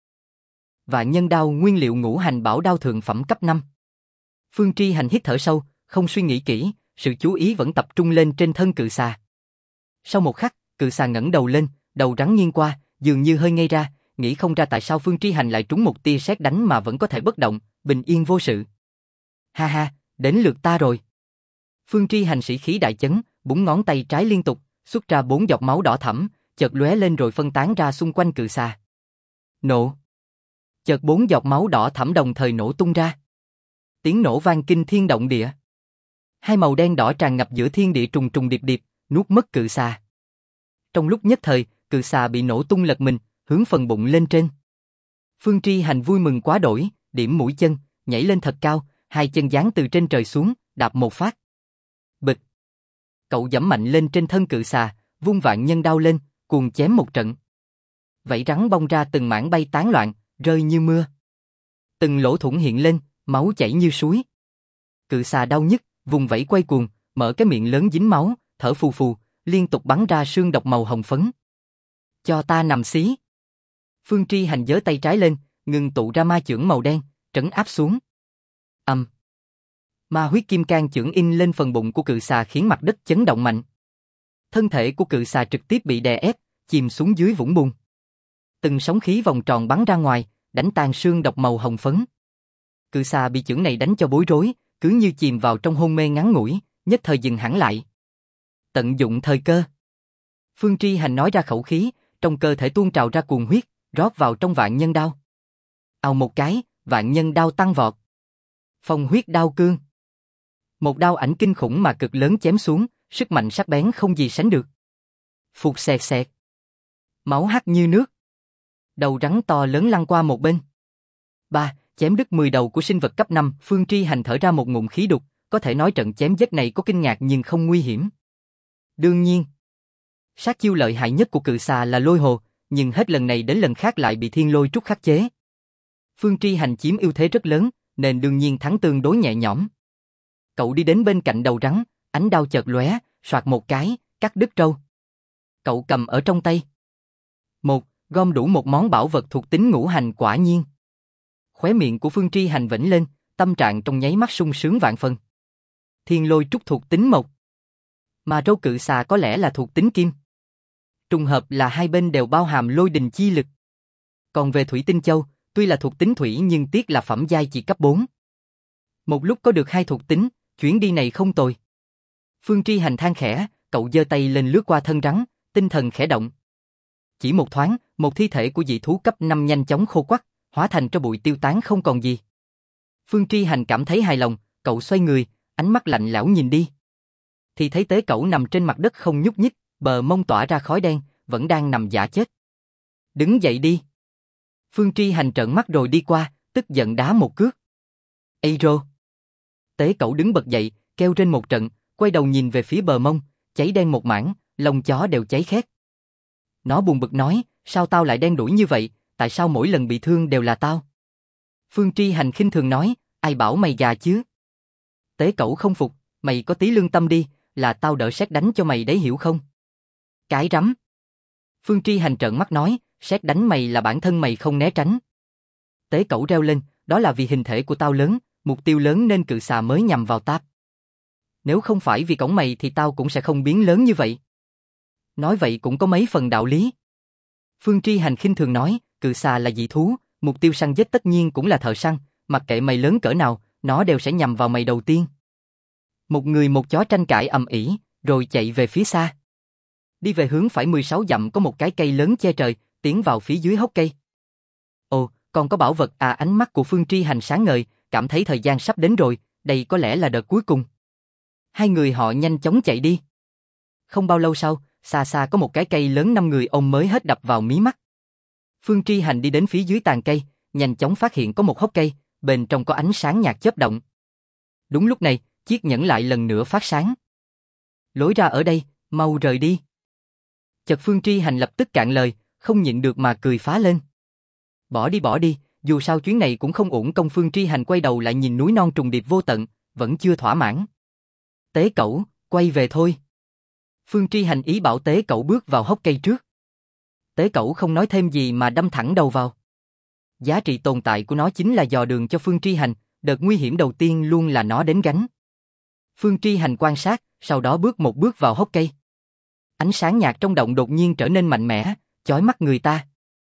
Vạn nhân đao nguyên liệu ngũ hành bảo đao thượng phẩm cấp 5. Phương Tri Hành hít thở sâu, không suy nghĩ kỹ, sự chú ý vẫn tập trung lên trên thân cự xà. Sau một khắc, cự xà ngẩng đầu lên, đầu rắn nghiêng qua, dường như hơi ngây ra, nghĩ không ra tại sao Phương Tri Hành lại trúng một tia sét đánh mà vẫn có thể bất động, bình yên vô sự. Ha ha, đến lượt ta rồi. Phương Tri Hành sĩ khí đại chấn, búng ngón tay trái liên tục, xuất ra 4 giọt máu đỏ thẫm, chợt lóe lên rồi phân tán ra xung quanh cự xà. Nổ. Chợt 4 giọt máu đỏ thẫm đồng thời nổ tung ra. Tiếng nổ vang kinh thiên động địa. Hai màu đen đỏ tràn ngập giữa thiên địa trùng trùng điệp điệp, nuốt mất cự xà. Trong lúc nhất thời, cự xà bị nổ tung lật mình, hướng phần bụng lên trên. Phương Tri Hành vui mừng quá đỗi, điểm mũi chân, nhảy lên thật cao, hai chân giáng từ trên trời xuống, đạp một phát. Bịch. Cậu giẫm mạnh lên trên thân cự xà, vung vạn nhân đao lên, cuồng chém một trận. Vảy rắn bong ra từng mảng bay tán loạn, rơi như mưa. Từng lỗ thủng hiện lên, máu chảy như suối. Cự xà đau nhức, vùng vẫy quay cuồng, mở cái miệng lớn dính máu, thở phù phù, liên tục bắn ra sương độc màu hồng phấn. Cho ta nằm xí. Phương Tri Hành giơ tay trái lên, ngừng tụ ra ma chưởng màu đen, trấn áp xuống. Ma huyết kim cang chưởng in lên phần bụng của cự xà khiến mặt đất chấn động mạnh. Thân thể của cự xà trực tiếp bị đè ép, chìm xuống dưới vũng bùn. Từng sóng khí vòng tròn bắn ra ngoài, đánh tan sương độc màu hồng phấn. Cự xà bị chưởng này đánh cho bối rối, cứ như chìm vào trong hôn mê ngắn ngủi, nhất thời dừng hẳn lại. Tận dụng thời cơ. Phương Tri Hành nói ra khẩu khí, trong cơ thể tuôn trào ra cuồng huyết, rót vào trong vạn nhân đao. Ào một cái, vạn nhân đao tăng vọt. Phong huyết đao cương. Một đao ảnh kinh khủng mà cực lớn chém xuống, sức mạnh sắc bén không gì sánh được. Phụt xẹt xẹt. Máu hắt như nước. Đầu rắn to lớn lăn qua một bên. Chém đứt 10 đầu của sinh vật cấp 5, Phương Tri Hành thở ra một ngụm khí đục, có thể nói trận chém giết này có kinh ngạc nhưng không nguy hiểm. Đương nhiên, sát chiêu lợi hại nhất của cự xà là lôi hồ, nhưng hết lần này đến lần khác lại bị thiên lôi trúc khắc chế. Phương Tri Hành chiếm ưu thế rất lớn, nên đương nhiên thắng tương đối nhẹ nhõm. Cậu đi đến bên cạnh đầu rắn, ánh đao chợt lóe, soạt một cái, cắt đứt râu. Cậu cầm ở trong tay. Gom đủ một món bảo vật thuộc tính ngũ hành quả nhiên. Khóe miệng của Phương Tri Hành vểnh lên, tâm trạng trong nháy mắt sung sướng vạn phần. Thiên lôi trúc thuộc tính mộc, mà râu cự xà có lẽ là thuộc tính kim. Trùng hợp là hai bên đều bao hàm lôi đình chi lực. Còn về thủy tinh châu, tuy là thuộc tính thủy nhưng tiếc là phẩm giai chỉ cấp 4. Một lúc có được hai thuộc tính, chuyến đi này không tồi. Phương Tri Hành than khẽ, cậu giơ tay lên lướt qua thân rắn, tinh thần khẽ động. Chỉ một thoáng, một thi thể của dị thú cấp 5 nhanh chóng khô quắt, hóa thành tro bụi tiêu tán không còn gì. Phương Tri Hành cảm thấy hài lòng, cậu xoay người, ánh mắt lạnh lẽo nhìn đi. Thì thấy tế cẩu nằm trên mặt đất không nhúc nhích, bờ mông tỏa ra khói đen, vẫn đang nằm giả chết. Đứng dậy đi. Phương Tri Hành trợn mắt rồi đi qua, tức giận đá một cước. Ây rô. Tế cẩu đứng bật dậy, kêu trên một trận, quay đầu nhìn về phía bờ mông, cháy đen một mảng, lông chó đều cháy khét. Nó buồn bực nói, sao tao lại đen đủi như vậy, tại sao mỗi lần bị thương đều là tao? Phương Tri Hành khinh thường nói, ai bảo mày gà chứ? Tế cẩu không phục, mày có tí lương tâm đi, là tao đỡ sét đánh cho mày đấy hiểu không? Cái rắm. Phương Tri Hành trợn mắt nói, sét đánh mày là bản thân mày không né tránh. Tế cẩu reo lên, đó là vì hình thể của tao lớn, mục tiêu lớn nên cự xà mới nhằm vào táp. Nếu không phải vì cổng mày thì tao cũng sẽ không biến lớn như vậy. Nói vậy cũng có mấy phần đạo lý. Phương Tri Hành khinh thường nói, cự xà là dị thú, mục tiêu săn giết tất nhiên cũng là thợ săn, mặc kệ mày lớn cỡ nào, nó đều sẽ nhằm vào mày đầu tiên. Một người một chó tranh cãi ầm ĩ, rồi chạy về phía xa. Đi về hướng phải 16 dặm có một cái cây lớn che trời, tiến vào phía dưới hốc cây. Ồ, còn có bảo vật à, ánh mắt của Phương Tri Hành sáng ngời, cảm thấy thời gian sắp đến rồi, đây có lẽ là đợt cuối cùng. Hai người họ nhanh chóng chạy đi. Không bao lâu sau, xa xa có một cái cây lớn 5 người ôm mới hết đập vào mí mắt. Phương Tri Hành đi đến phía dưới tàn cây, nhanh chóng phát hiện có một hốc cây, bên trong có ánh sáng nhạt chớp động. Đúng lúc này, chiếc nhẫn lại lần nữa phát sáng. Lối ra ở đây, mau rời đi. Chợt Phương Tri Hành lập tức cạn lời, không nhịn được mà cười phá lên. Bỏ đi, dù sao chuyến này cũng không uổng công. Phương Tri Hành quay đầu lại nhìn núi non trùng điệp vô tận, vẫn chưa thỏa mãn. Tế cẩu, quay về thôi. Phương Tri Hành ý bảo tế cẩu bước vào hốc cây trước. Tế cẩu không nói thêm gì mà đâm thẳng đầu vào. Giá trị tồn tại của nó chính là dò đường cho Phương Tri Hành, đợt nguy hiểm đầu tiên luôn là nó đến gánh. Phương Tri Hành quan sát, sau đó bước một bước vào hốc cây. Ánh sáng nhạt trong động đột nhiên trở nên mạnh mẽ, chói mắt người ta.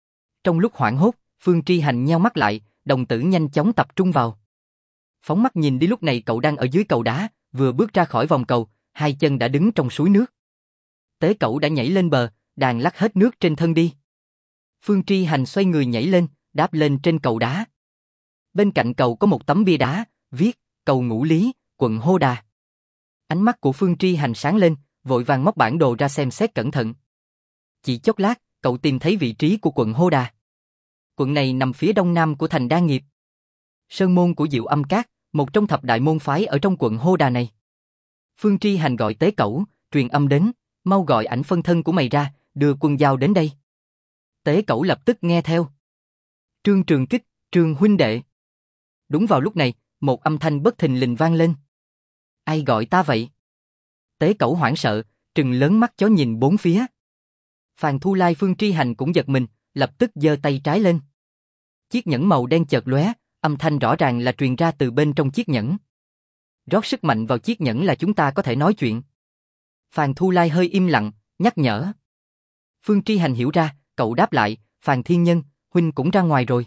Trong lúc hoảng hốt, Phương Tri Hành nheo mắt lại, đồng tử nhanh chóng tập trung vào. Phóng mắt nhìn đi lúc này cậu đang ở dưới cầu đá, vừa bước ra khỏi vòng cầu, hai chân đã đứng trong suối nước. Tế Cẩu đã nhảy lên bờ, đàn lắc hết nước trên thân đi. Phương Tri Hành xoay người nhảy lên, đáp lên trên cầu đá. Bên cạnh cầu có một tấm bia đá, viết, cầu Ngũ Lý, quận Hô Đà. Ánh mắt của Phương Tri Hành sáng lên, vội vàng móc bản đồ ra xem xét cẩn thận. Chỉ chốc lát, cậu tìm thấy vị trí của quận Hô Đà. Quận này nằm phía đông nam của thành Đa Nghiệp. Sơn môn của Diệu Âm Các, một trong thập đại môn phái ở trong quận Hô Đà này. Phương Tri Hành gọi Tế Cẩu, truyền âm đến, mau gọi ảnh phân thân của mày ra, đưa Quân Giao đến đây. Tế Cẩu lập tức nghe theo. Trương Trường Kích, Trương huynh đệ. Đúng vào lúc này, một âm thanh bất thình lình vang lên. Ai gọi ta vậy? Tế Cẩu hoảng sợ, trừng lớn mắt chó nhìn bốn phía. Phàn Thu Lai Phương Tri Hành cũng giật mình, lập tức giơ tay trái lên. Chiếc nhẫn màu đen chợt lóe, âm thanh rõ ràng là truyền ra từ bên trong chiếc nhẫn. Rót sức mạnh vào chiếc nhẫn là chúng ta có thể nói chuyện. Phàn Thu Lai hơi im lặng, nhắc nhở. Phương Tri Hành hiểu ra, cậu đáp lại, Phàn Thiên Nhân, huynh cũng ra ngoài rồi.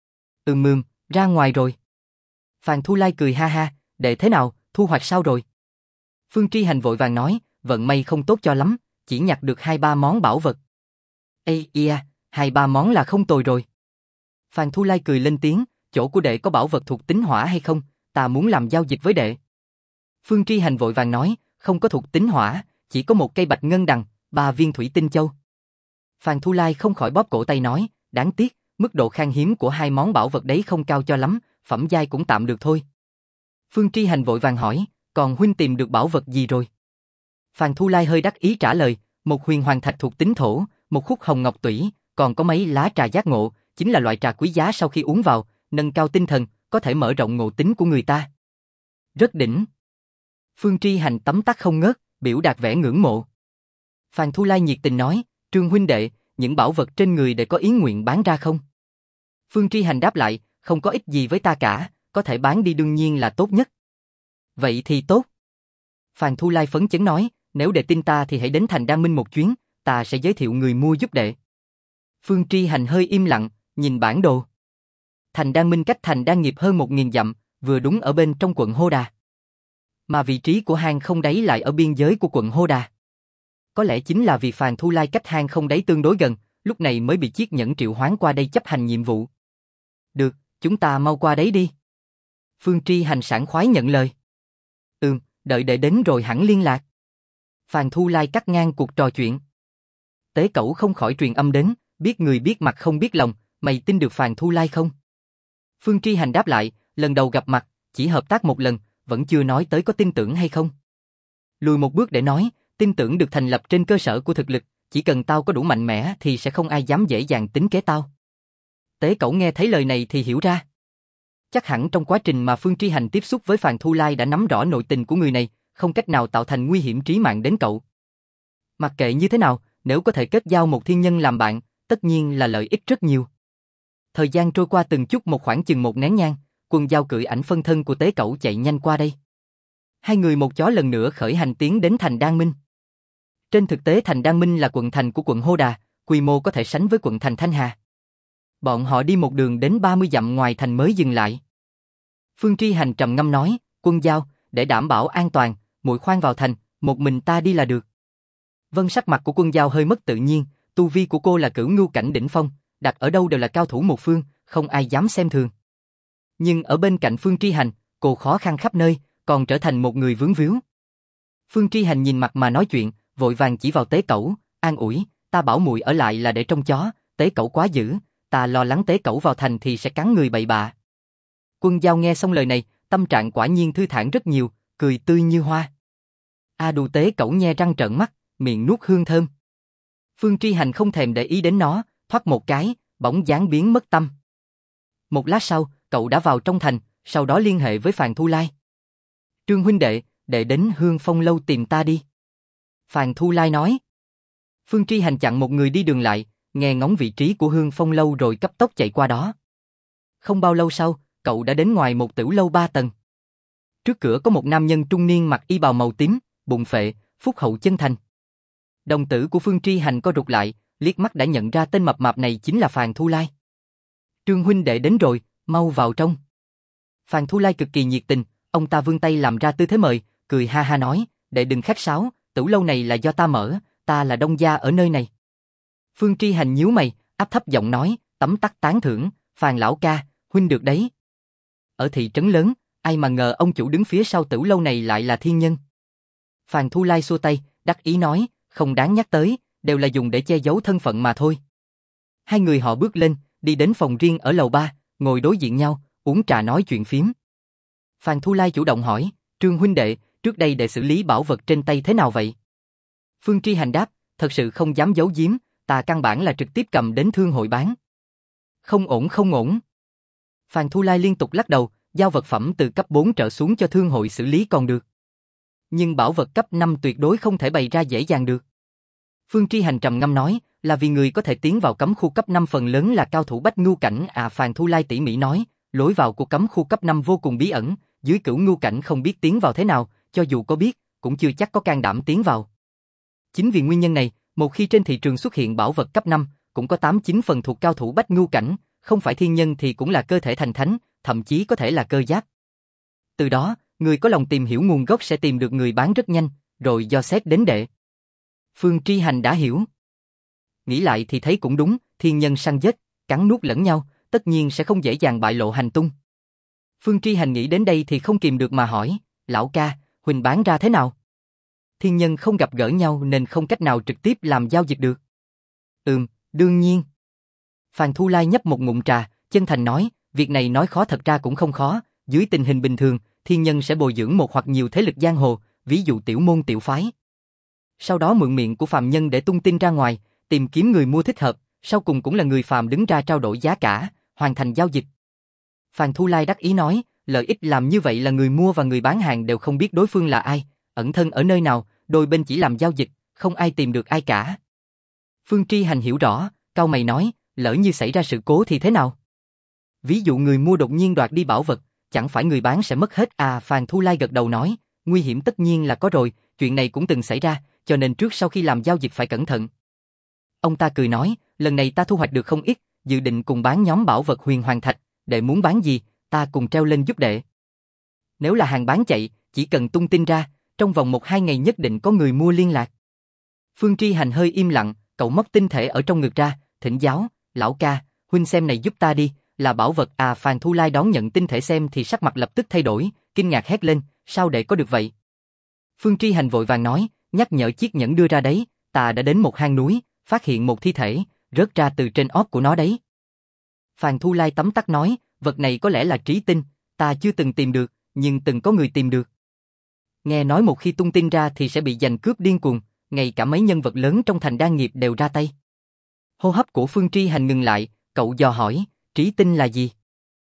Ra ngoài rồi. Phàn Thu Lai cười ha ha, đệ thế nào, thu hoạch sao rồi? Phương Tri Hành vội vàng nói, vận may không tốt cho lắm, chỉ nhặt được 2-3 món bảo vật. Ây ia, 2-3 món là không tồi rồi. Phàn Thu Lai cười lên tiếng, chỗ của đệ có bảo vật thuộc tính hỏa hay không, ta muốn làm giao dịch với đệ. Phương Tri Hành vội vàng nói, không có thuộc tính hỏa, chỉ có một cây bạch ngân đằng, 3 viên thủy tinh châu. Phàn Thu Lai không khỏi bóp cổ tay nói, đáng tiếc, mức độ khan hiếm của 2 món bảo vật đấy không cao cho lắm, phẩm giai cũng tạm được thôi. Phương Tri Hành vội vàng hỏi, còn huynh tìm được bảo vật gì rồi? Phàn Thu Lai hơi đắc ý trả lời, một huyền hoàng thạch thuộc tính thổ, một khúc hồng ngọc tủy, còn có mấy lá trà giác ngộ, chính là loại trà quý giá sau khi uống vào, nâng cao tinh thần, có thể mở rộng ngộ tính của người ta. Rất đỉnh. Phương Tri Hành tấm tắc không ngớt, biểu đạt vẻ ngưỡng mộ. Phàn Thu Lai nhiệt tình nói, Trương huynh đệ, những bảo vật trên người để có ý nguyện bán ra không? Phương Tri Hành đáp lại, không có ích gì với ta cả, có thể bán đi đương nhiên là tốt nhất. Vậy thì tốt. Phàn Thu Lai phấn chấn nói, nếu đệ tin ta thì hãy đến thành Đa Minh một chuyến, ta sẽ giới thiệu người mua giúp đệ. Phương Tri Hành hơi im lặng, nhìn bản đồ. Thành Đa Minh cách thành Đa Nghiệp hơn 1000 dặm, vừa đúng ở bên trong quận Hô Đà. Mà vị trí của hang không đáy lại ở biên giới của quận Hô Đà. Có lẽ chính là vì Phàn Thu Lai cách hang không đáy tương đối gần, lúc này mới bị chiếc nhẫn triệu hoán qua đây chấp hành nhiệm vụ. Được, chúng ta mau qua đấy đi. Phương Tri Hành sảng khoái nhận lời. Đợi đệ đến rồi hẳn liên lạc. Phàn Thu Lai cắt ngang cuộc trò chuyện. Tế Cẩu không khỏi truyền âm đến, biết người biết mặt không biết lòng, mày tin được Phàn Thu Lai không? Phương Tri Hành đáp lại, lần đầu gặp mặt, chỉ hợp tác một lần, vẫn chưa nói tới có tin tưởng hay không. Lùi một bước để nói, tin tưởng được thành lập trên cơ sở của thực lực, chỉ cần tao có đủ mạnh mẽ thì sẽ không ai dám dễ dàng tính kế tao. Tế Cẩu nghe thấy lời này thì hiểu ra. Chắc hẳn trong quá trình mà Phương Tri Hành tiếp xúc với Phàn Thu Lai đã nắm rõ nội tình của người này, không cách nào tạo thành nguy hiểm trí mạng đến cậu. Mặc kệ như thế nào, nếu có thể kết giao một thiên nhân làm bạn, tất nhiên là lợi ích rất nhiều. Thời gian trôi qua từng chút một, khoảng chừng 1 nén nhang, Quân Giao cưỡi ảnh phân thân của Tế Cẩu chạy nhanh qua đây. Hai người một chó lần nữa khởi hành tiến đến thành Đan Minh. Trên thực tế thành Đan Minh là quận thành của quận Hô Đà, quy mô có thể sánh với quận thành Thanh Hà. Bọn họ đi một đường đến 30 dặm ngoài thành mới dừng lại. Phương Tri Hành trầm ngâm nói, Quân Giao, để đảm bảo an toàn, muội khoan vào thành, một mình ta đi là được. Vân, sắc mặt của Quân Giao hơi mất tự nhiên, tu vi của cô là cửu ngưu cảnh đỉnh phong, đặt ở đâu đều là cao thủ một phương, không ai dám xem thường. Nhưng ở bên cạnh Phương Tri Hành, cô khó khăn khắp nơi, còn trở thành một người vướng víu. Phương Tri Hành nhìn mặt mà nói chuyện, vội vàng chỉ vào Tế Cẩu, an ủi, ta bảo muội ở lại là để trông chó, Tế Cẩu quá dữ, ta lo lắng Tế Cẩu vào thành thì sẽ cắn người bậy bạ. Quân Giao nghe xong lời này, tâm trạng quả nhiên thư thản rất nhiều, cười tươi như hoa. Đù, Tế Cẩu nhe răng trợn mắt, miệng nuốt hương thơm. Phương Tri Hành không thèm để ý đến nó, thoát một cái, bỗng dáng biến mất tâm. Một lát sau, cậu đã vào trong thành, sau đó liên hệ với Phàn Thu Lai. Trương huynh đệ, đệ đến Hương Phong lâu tìm ta đi. Phàn Thu Lai nói. Phương Tri Hành chặn một người đi đường lại, nghe ngóng vị trí của Hương Phong lâu rồi cấp tốc chạy qua đó. Không bao lâu sau, cậu đã đến ngoài một tiểu lâu 3 tầng. Trước cửa có một nam nhân trung niên mặc y bào màu tím, bụng phệ, phúc hậu chân thành. Đồng tử của Phương Tri Hành co rụt lại, liếc mắt đã nhận ra tên mập mạp này chính là Phàn Thu Lai. Trương huynh đệ đến rồi, mau vào trong. Phàn Thu Lai cực kỳ nhiệt tình, ông ta vươn tay làm ra tư thế mời, cười ha ha nói, đệ đừng khách sáo, tử lâu này là do ta mở, ta là đông gia ở nơi này. Phương Tri Hành nhíu mày, áp thấp giọng nói, tấm tắc tán thưởng, Phàn lão ca, huynh được đấy. Ở thị trấn lớn, ai mà ngờ ông chủ đứng phía sau tử lâu này lại là thiên nhân. Phàn Thu Lai xua tay, đắc ý nói, không đáng nhắc tới, đều là dùng để che giấu thân phận mà thôi. Hai người họ bước lên, đi đến phòng riêng ở lầu 3, ngồi đối diện nhau, uống trà nói chuyện phiếm. Phàn Thu Lai chủ động hỏi, Trương huynh đệ, trước đây đệ xử lý bảo vật trên tay thế nào vậy? Phương Tri Hành đáp, thật sự không dám giấu giếm, ta căn bản là trực tiếp cầm đến thương hội bán. Không ổn không ổn. Phàn Thu Lai liên tục lắc đầu, giao vật phẩm từ cấp 4 trở xuống cho thương hội xử lý còn được. Nhưng bảo vật cấp 5 tuyệt đối không thể bày ra dễ dàng được. Phương Tri Hành trầm ngâm nói, là vì người có thể tiến vào cấm khu cấp 5 phần lớn là cao thủ bách ngưu cảnh à. Phàn Thu Lai tỉ mỉ nói, lối vào của cấm khu cấp 5 vô cùng bí ẩn, dưới cửu ngưu cảnh không biết tiến vào thế nào, cho dù có biết, cũng chưa chắc có can đảm tiến vào. Chính vì nguyên nhân này, một khi trên thị trường xuất hiện bảo vật cấp 5, cũng có 8-9 phần thuộc cao thủ bách ngưu cảnh, không phải thiên nhân thì cũng là cơ thể thành thánh, thậm chí có thể là cơ giáp. Từ đó, người có lòng tìm hiểu nguồn gốc sẽ tìm được người bán rất nhanh, rồi do xét đến đệ. Phương Tri Hành đã hiểu. Nghĩ lại thì thấy cũng đúng, thiên nhân săn giết, cắn nuốt lẫn nhau, tất nhiên sẽ không dễ dàng bại lộ hành tung. Phương Tri Hành nghĩ đến đây thì không kìm được mà hỏi, lão ca, huynh bán ra thế nào? Thiên nhân không gặp gỡ nhau nên không cách nào trực tiếp làm giao dịch được. Đương nhiên. Phàn Thu Lai nhấp một ngụm trà, chân thành nói, việc này nói khó thật ra cũng không khó, dưới tình hình bình thường, thiên nhân sẽ bồi dưỡng một hoặc nhiều thế lực giang hồ, ví dụ tiểu môn tiểu phái. Sau đó mượn miệng của phàm nhân để tung tin ra ngoài, tìm kiếm người mua thích hợp, sau cùng cũng là người phàm đứng ra trao đổi giá cả, hoàn thành giao dịch. Phàn Thu Lai đắc ý nói, lợi ích làm như vậy là người mua và người bán hàng đều không biết đối phương là ai, ẩn thân ở nơi nào, đôi bên chỉ làm giao dịch, không ai tìm được ai cả. Phương Tri Hành hiểu rõ, cau mày nói, lỡ như xảy ra sự cố thì thế nào? Ví dụ người mua đột nhiên đoạt đi bảo vật, chẳng phải người bán sẽ mất hết à? Phàn Thu Lai gật đầu nói, nguy hiểm tất nhiên là có rồi, chuyện này cũng từng xảy ra, cho nên trước sau khi làm giao dịch phải cẩn thận. Ông ta cười nói, lần này ta thu hoạch được không ít, dự định cùng bán nhóm bảo vật Huyền Hoàng Thạch, đệ muốn bán gì, ta cùng treo lên giúp đệ. Nếu là hàng bán chạy, chỉ cần tung tin ra, trong vòng 1-2 ngày nhất định có người mua liên lạc. Phương Tri Hành hơi im lặng, cậu móc tinh thể ở trong ngực ra, thỉnh giáo, lão ca, huynh xem này giúp ta đi, là bảo vật à? Phàn Thu Lai đón nhận tinh thể xem thì sắc mặt lập tức thay đổi, kinh ngạc hét lên, sao đệ có được vậy? Phương Tri Hành vội vàng nói, nhắc nhở chiếc nhẫn đưa ra đấy, ta đã đến một hang núi, phát hiện một thi thể, rớt ra từ trên ót của nó đấy. Phàn Thu Lai tấm tắc nói, vật này có lẽ là trí tinh, ta chưa từng tìm được, nhưng từng có người tìm được. Nghe nói một khi tung tin ra thì sẽ bị giành cướp điên cuồng, ngay cả mấy nhân vật lớn trong thành đan nghiệp đều ra tay. Hô hấp của Phương Tri Hành ngừng lại, cậu dò hỏi, trí tinh là gì?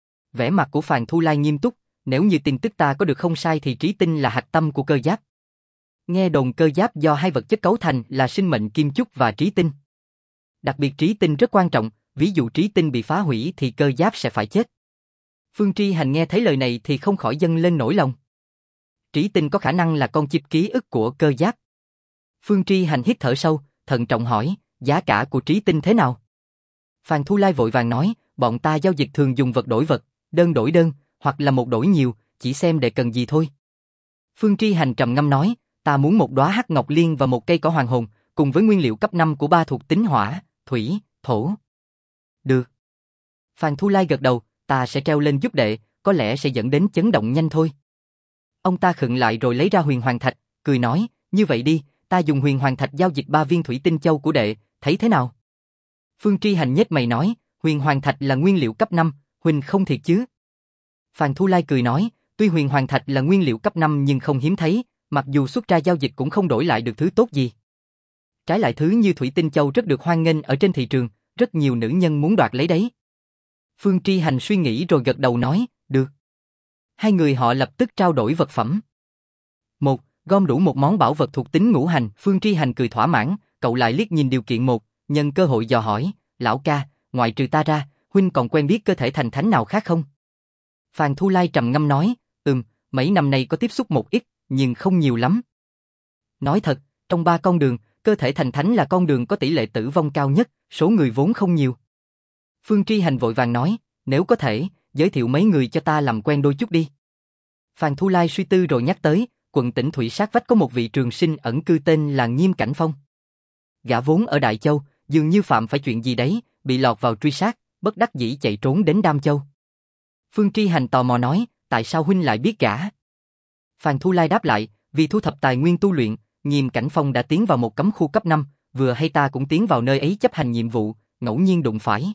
Vẻ mặt của Phàn Thu Lai nghiêm túc, nếu như tin tức ta có được không sai thì trí tinh là hạch tâm của cơ giáp. Nghe đồn cơ giáp do hai vật chất cấu thành là sinh mệnh kim chúc và trí tinh. Đặc biệt trí tinh rất quan trọng, ví dụ trí tinh bị phá hủy thì cơ giáp sẽ phải chết. Phương Tri Hành nghe thấy lời này thì không khỏi dâng lên nỗi lòng. Trí tinh có khả năng là con chip ký ức của cơ giáp. Phương Tri Hành hít thở sâu, thận trọng hỏi, giá cả của trí tinh thế nào? Phàn Thu Lai vội vàng nói, bọn ta giao dịch thường dùng vật đổi vật, đơn đổi đơn, hoặc là một đổi nhiều, chỉ xem để cần gì thôi. Phương Tri Hành trầm ngâm nói, ta muốn một đóa hắc ngọc liên và một cây cỏ hoàng hồn, cùng với nguyên liệu cấp 5 của 3 thuộc tính hỏa, thủy, thổ. Được. Phàn Thu Lai gật đầu, ta sẽ treo lên giúp đệ, có lẽ sẽ dẫn đến chấn động nhanh thôi. Ông ta khựng lại rồi lấy ra Huyền Hoàng Thạch, cười nói, như vậy đi, ta dùng Huyền Hoàng Thạch giao dịch 3 viên thủy tinh châu của đệ, thấy thế nào? Phương Tri Hành nhếch mày nói, Huyền Hoàng Thạch là nguyên liệu cấp 5, huynh không thiệt chứ? Phàn Thu Lai cười nói, tuy Huyền Hoàng Thạch là nguyên liệu cấp 5 nhưng không hiếm thấy, mặc dù xuất ra giao dịch cũng không đổi lại được thứ tốt gì. Trái lại thứ như thủy tinh châu rất được hoan nghênh ở trên thị trường, rất nhiều nữ nhân muốn đoạt lấy đấy. Phương Tri Hành suy nghĩ rồi gật đầu nói, được. Hai người họ lập tức trao đổi vật phẩm. Một, gom đủ một món bảo vật thuộc tính ngũ hành. Phương Tri Hành cười thỏa mãn, cậu lại liếc nhìn điều kiện một, nhân cơ hội dò hỏi, lão ca, ngoại trừ ta ra, huynh còn quen biết cơ thể thành thánh nào khác không? Phàn Thu Lai trầm ngâm nói, mấy năm nay có tiếp xúc một ít, nhưng không nhiều lắm. Nói thật, trong 3 con đường, cơ thể thành thánh là con đường có tỷ lệ tử vong cao nhất, số người vốn không nhiều. Phương Tri Hành vội vàng nói, nếu có thể, giới thiệu mấy người cho ta làm quen đôi chút đi. Phàn Thu Lai suy tư rồi nhắc tới, quận Tĩnh Thủy sát vách có một vị trường sinh ẩn cư tên là Nghiêm Cảnh Phong. Gã vốn ở Đại Châu, dường như phạm phải chuyện gì đấy, bị lọt vào truy sát, bất đắc dĩ chạy trốn đến Đam Châu. Phương Tri Hành tò mò nói, tại sao huynh lại biết gã? Phàn Thu Lai đáp lại, vì thu thập tài nguyên tu luyện, Nghiêm Cảnh Phong đã tiến vào một cấm khu cấp 5, vừa hay ta cũng tiến vào nơi ấy chấp hành nhiệm vụ, ngẫu nhiên đụng phải.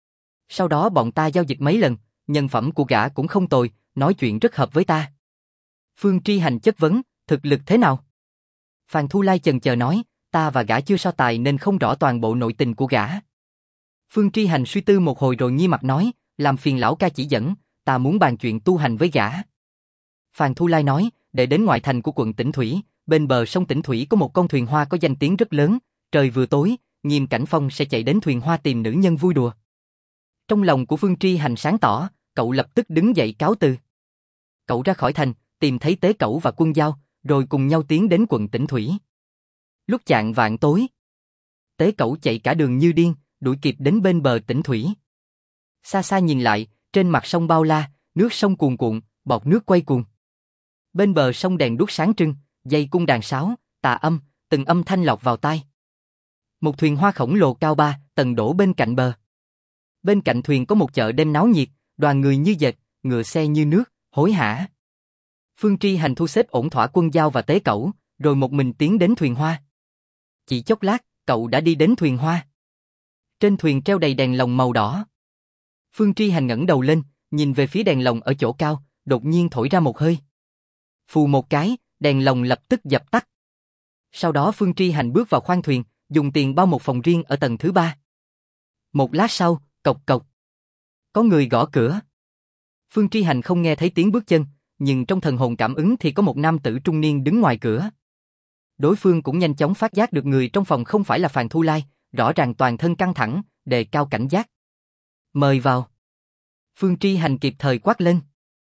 Sau đó bọn ta giao dịch mấy lần, nhân phẩm của gã cũng không tồi, nói chuyện rất hợp với ta. Phương Tri Hành chất vấn, thực lực thế nào? Phàn Thu Lai chần chờ nói, ta và gã chưa so tài nên không rõ toàn bộ nội tình của gã. Phương Tri Hành suy tư một hồi rồi nghiêm mặt nói, làm phiền lão ca chỉ dẫn, ta muốn bàn chuyện tu hành với gã. Phàn Thu Lai nói, để đến ngoại thành của quận Tĩnh Thủy, bên bờ sông Tĩnh Thủy có một con thuyền hoa có danh tiếng rất lớn, trời vừa tối, Nghiêm Cảnh Phong sẽ chạy đến thuyền hoa tìm nữ nhân vui đùa. Trong lòng của Phương Tri Hành sáng tỏ, cậu lập tức đứng dậy cáo từ. Cậu ra khỏi thành, tìm thấy Tế Cẩu và Quân Giao, rồi cùng nhau tiến đến quận Tĩnh Thủy. Lúc chạng vạng tối, Tế Cẩu chạy cả đường như điên, đuổi kịp đến bên bờ Tĩnh Thủy. Xa xa nhìn lại, trên mặt sông bao la, nước sông cuồn cuộn, bọt nước quay cuồng. Bên bờ sông đèn đuốc sáng trưng, dây cung đàn sáo, tà âm, từng âm thanh lọt vào tai. Một thuyền hoa khổng lồ cao 3 tầng đổ bên cạnh bờ. Bên cạnh thuyền có một chợ đêm náo nhiệt, đoàn người như dệt, ngựa xe như nước, hối hả. Phương Tri Hành thu xếp ổn thỏa Quân Giao và Tế Cẩu, rồi một mình tiến đến thuyền hoa. Chỉ chốc lát, cậu đã đi đến thuyền hoa. Trên thuyền treo đầy đèn lồng màu đỏ. Phương Tri Hành ngẩng đầu lên, nhìn về phía đèn lồng ở chỗ cao, đột nhiên thổi ra một hơi. Phù một cái, đèn lồng lập tức dập tắt. Sau đó Phương Tri Hành bước vào khoang thuyền, dùng tiền bao một phòng riêng ở tầng thứ 3. Một lát sau, cộc cộc. Có người gõ cửa. Phương Tri Hành không nghe thấy tiếng bước chân, nhưng trong thần hồn cảm ứng thì có một nam tử trung niên đứng ngoài cửa. Đối phương cũng nhanh chóng phát giác được người trong phòng không phải là Phàn Thu Lai, rõ ràng toàn thân căng thẳng, đề cao cảnh giác. Mời vào. Phương Tri Hành kịp thời quát lên.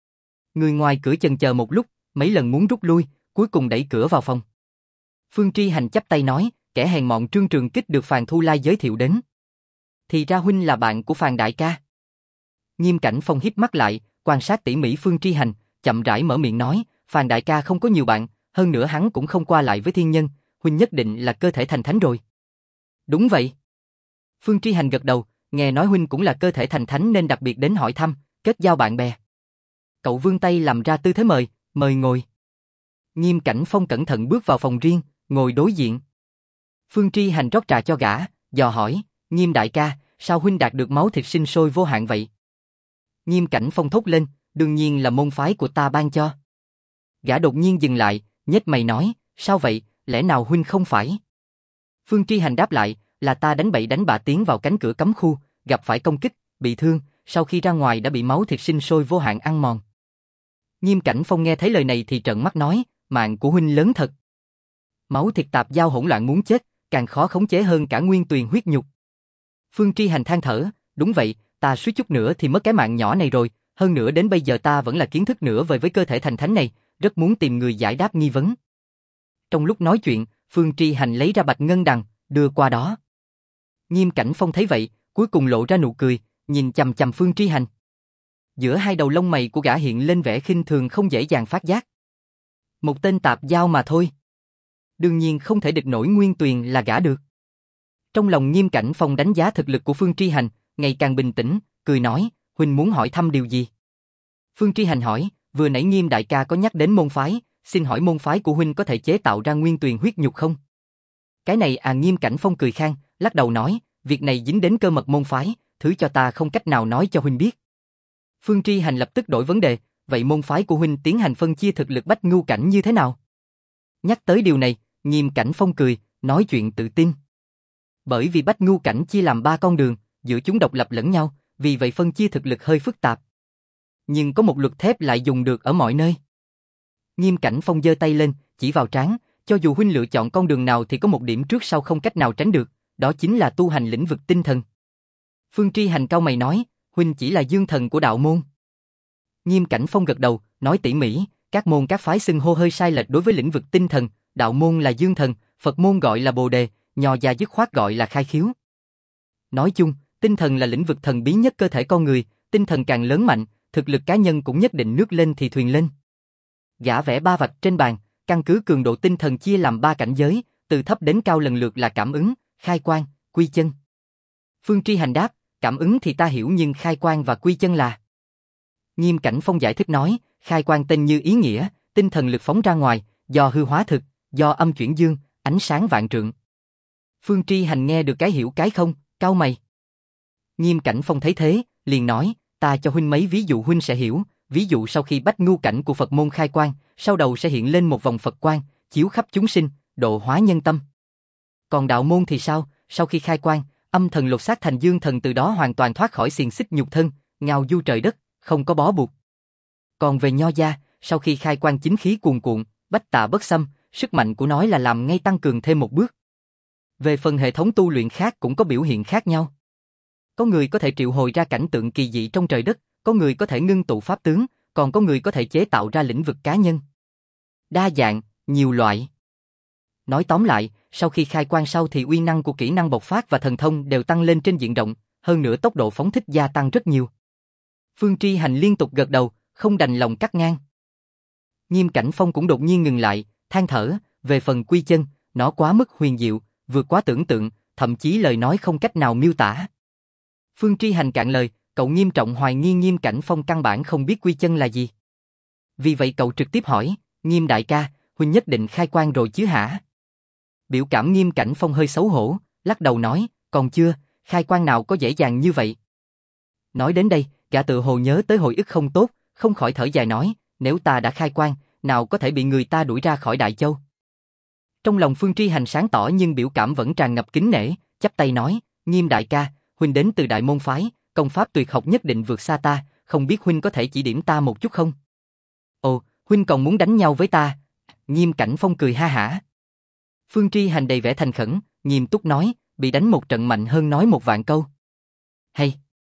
Người ngoài cửa chần chờ một lúc, mấy lần muốn rút lui, cuối cùng đẩy cửa vào phòng. Phương Tri Hành chắp tay nói, kẻ hèn mọn Trương Trường Kích được Phàn Thu Lai giới thiệu đến. Thì ra huynh là bạn của Phàn đại ca. Nghiêm Cảnh Phong híp mắt lại, quan sát tỉ mỉ Phương Tri Hành, chậm rãi mở miệng nói, Phàn đại ca không có nhiều bạn, hơn nữa hắn cũng không qua lại với thiên nhân, huynh nhất định là cơ thể thành thánh rồi. Đúng vậy. Phương Tri Hành gật đầu, nghe nói huynh cũng là cơ thể thành thánh nên đặc biệt đến hỏi thăm, kết giao bạn bè. Cậu vươn tay làm ra tư thế mời, mời ngồi. Nghiêm Cảnh Phong cẩn thận bước vào phòng riêng, ngồi đối diện. Phương Tri Hành rót trà cho gã, dò hỏi, Nghiêm đại ca, sao huynh đạt được máu thịt sinh sôi vô hạn vậy? Nghiêm Cảnh Phong thốt lên, đương nhiên là môn phái của ta ban cho. Gã đột nhiên dừng lại, nhếch mày nói, sao vậy, lẽ nào huynh không phải? Phương Tri Hành đáp lại, là ta đánh bậy đánh bạ tiến vào cánh cửa cấm khu, gặp phải công kích, bị thương, sau khi ra ngoài đã bị máu thịt sinh sôi vô hạn ăn mòn. Nghiêm Cảnh Phong nghe thấy lời này thì trợn mắt nói, mạng của huynh lớn thật. Máu thịt tạp giao hỗn loạn muốn chết, càng khó khống chế hơn cả nguyên tuyền huyết nhục. Phương Tri Hành than thở, đúng vậy, ta suýt chút nữa thì mất cái mạng nhỏ này rồi, hơn nữa đến bây giờ ta vẫn là kiến thức nửa vời với cơ thể thành thánh này, rất muốn tìm người giải đáp nghi vấn. Trong lúc nói chuyện, Phương Tri Hành lấy ra bạch ngân đằng, đưa qua đó. Nghiêm Cảnh Phong thấy vậy, cuối cùng lộ ra nụ cười, nhìn chằm chằm Phương Tri Hành. Giữa hai đầu lông mày của gã hiện lên vẻ khinh thường không dễ dàng phát giác. Một tên tạp giao mà thôi. Đương nhiên không thể địch nổi nguyên tuyền là gã được. Trong lòng Nghiêm Cảnh Phong đánh giá thực lực của Phương Tri Hành, ngày càng bình tĩnh, cười nói, huynh muốn hỏi thăm điều gì? Phương Tri Hành hỏi, vừa nãy Nghiêm đại ca có nhắc đến môn phái, xin hỏi môn phái của huynh có thể chế tạo ra nguyên tuyền huyết nhục không? Cái này à, Nghiêm Cảnh Phong cười khan, lắc đầu nói, việc này dính đến cơ mật môn phái, thứ cho ta không cách nào nói cho huynh biết. Phương Tri Hành lập tức đổi vấn đề, vậy môn phái của huynh tiến hành phân chia thực lực bách ngưu cảnh như thế nào? Nhắc tới điều này, Nghiêm Cảnh Phong cười, nói chuyện tự tin. Bởi vì bách ngưu cảnh chia làm 3 con đường, giữa chúng độc lập lẫn nhau, vì vậy phân chia thực lực hơi phức tạp. Nhưng có một luật thép lại dùng được ở mọi nơi. Nghiêm Cảnh Phong giơ tay lên, chỉ vào trán, cho dù huynh lựa chọn con đường nào thì có một điểm trước sau không cách nào tránh được, đó chính là tu hành lĩnh vực tinh thần. Phương Tri Hành cau mày nói, huynh chỉ là dương thần của đạo môn. Nghiêm Cảnh Phong gật đầu, nói tỉ mỉ, các môn các phái xưng hô hơi sai lệch đối với lĩnh vực tinh thần, đạo môn là dương thần, Phật môn gọi là Bồ đề, Nho gia dứt khoát gọi là khai khiếu. Nói chung, tinh thần là lĩnh vực thần bí nhất cơ thể con người, tinh thần càng lớn mạnh, thực lực cá nhân cũng nhất định nước lên thì thuyền lên. Gã vẽ ba vạch trên bàn, căn cứ cường độ tinh thần chia làm 3 cảnh giới, từ thấp đến cao lần lượt là cảm ứng, khai quan, quy chân. Phương Tri Hành đáp, cảm ứng thì ta hiểu nhưng khai quan và quy chân là... Nghiêm Cảnh Phong giải thích nói, khai quan tên như ý nghĩa, tinh thần lực phóng ra ngoài, do hư hóa thực, do âm chuyển dương, ánh sáng vạn trượng. Phương Tri Hành nghe được cái hiểu cái không, cau mày. Nghiêm Cảnh Phong thấy thế, liền nói, ta cho huynh mấy ví dụ huynh sẽ hiểu, ví dụ sau khi bách ngu cảnh của Phật môn khai quang, sau đầu sẽ hiện lên một vòng Phật quang, chiếu khắp chúng sinh, độ hóa nhân tâm. Còn đạo môn thì sao, sau khi khai quang, âm thần lột xác thành dương thần từ đó hoàn toàn thoát khỏi xiềng xích nhục thân, ngao du trời đất, không có bó buộc. Còn về Nho gia, sau khi khai quang chính khí cuồn cuộn, bách tà bất xâm, sức mạnh của nói là làm ngay tăng cường thêm một bước. Về phần hệ thống tu luyện khác cũng có biểu hiện khác nhau. Có người có thể triệu hồi ra cảnh tượng kỳ dị trong trời đất, có người có thể ngưng tụ pháp tướng, còn có người có thể chế tạo ra lĩnh vực cá nhân. Đa dạng, nhiều loại. Nói tóm lại, sau khi khai quang sau thì uy năng của kỹ năng bộc phát và thần thông đều tăng lên trên diện rộng, hơn nữa tốc độ phóng thích gia tăng rất nhiều. Phương Tri Hành liên tục gật đầu, không đành lòng cắt ngang. Nghiêm Cảnh Phong cũng đột nhiên ngừng lại, than thở, về phần quy chân, nó quá mức huyền diệu, vượt quá tưởng tượng, thậm chí lời nói không cách nào miêu tả. Phương Tri Hành cạn lời, cậu nghiêm trọng hoài nghi Nghiêm Cảnh Phong căn bản không biết quy chân là gì. Vì vậy cậu trực tiếp hỏi, Nghiêm đại ca, huynh nhất định khai quang rồi chứ hả? Biểu cảm Nghiêm Cảnh Phong hơi xấu hổ, lắc đầu nói, còn chưa, khai quang nào có dễ dàng như vậy. Nói đến đây, gã tự hồ nhớ tới hồi ức không tốt, không khỏi thở dài nói, nếu ta đã khai quang, nào có thể bị người ta đuổi ra khỏi Đại Châu. Trong lòng Phương Tri Hành sáng tỏ nhưng biểu cảm vẫn tràn ngập kính nể, chắp tay nói, Nghiêm đại ca, huynh đến từ Đại Môn phái, công pháp tuyệt học nhất định vượt xa ta, không biết huynh có thể chỉ điểm ta một chút không? Ồ, huynh còn muốn đánh nhau với ta? Nghiêm Cảnh Phong cười ha hả. Phương Tri Hành đầy vẻ thành khẩn, nghiêm túc nói, bị đánh một trận mạnh hơn nói một vạn câu. Hay.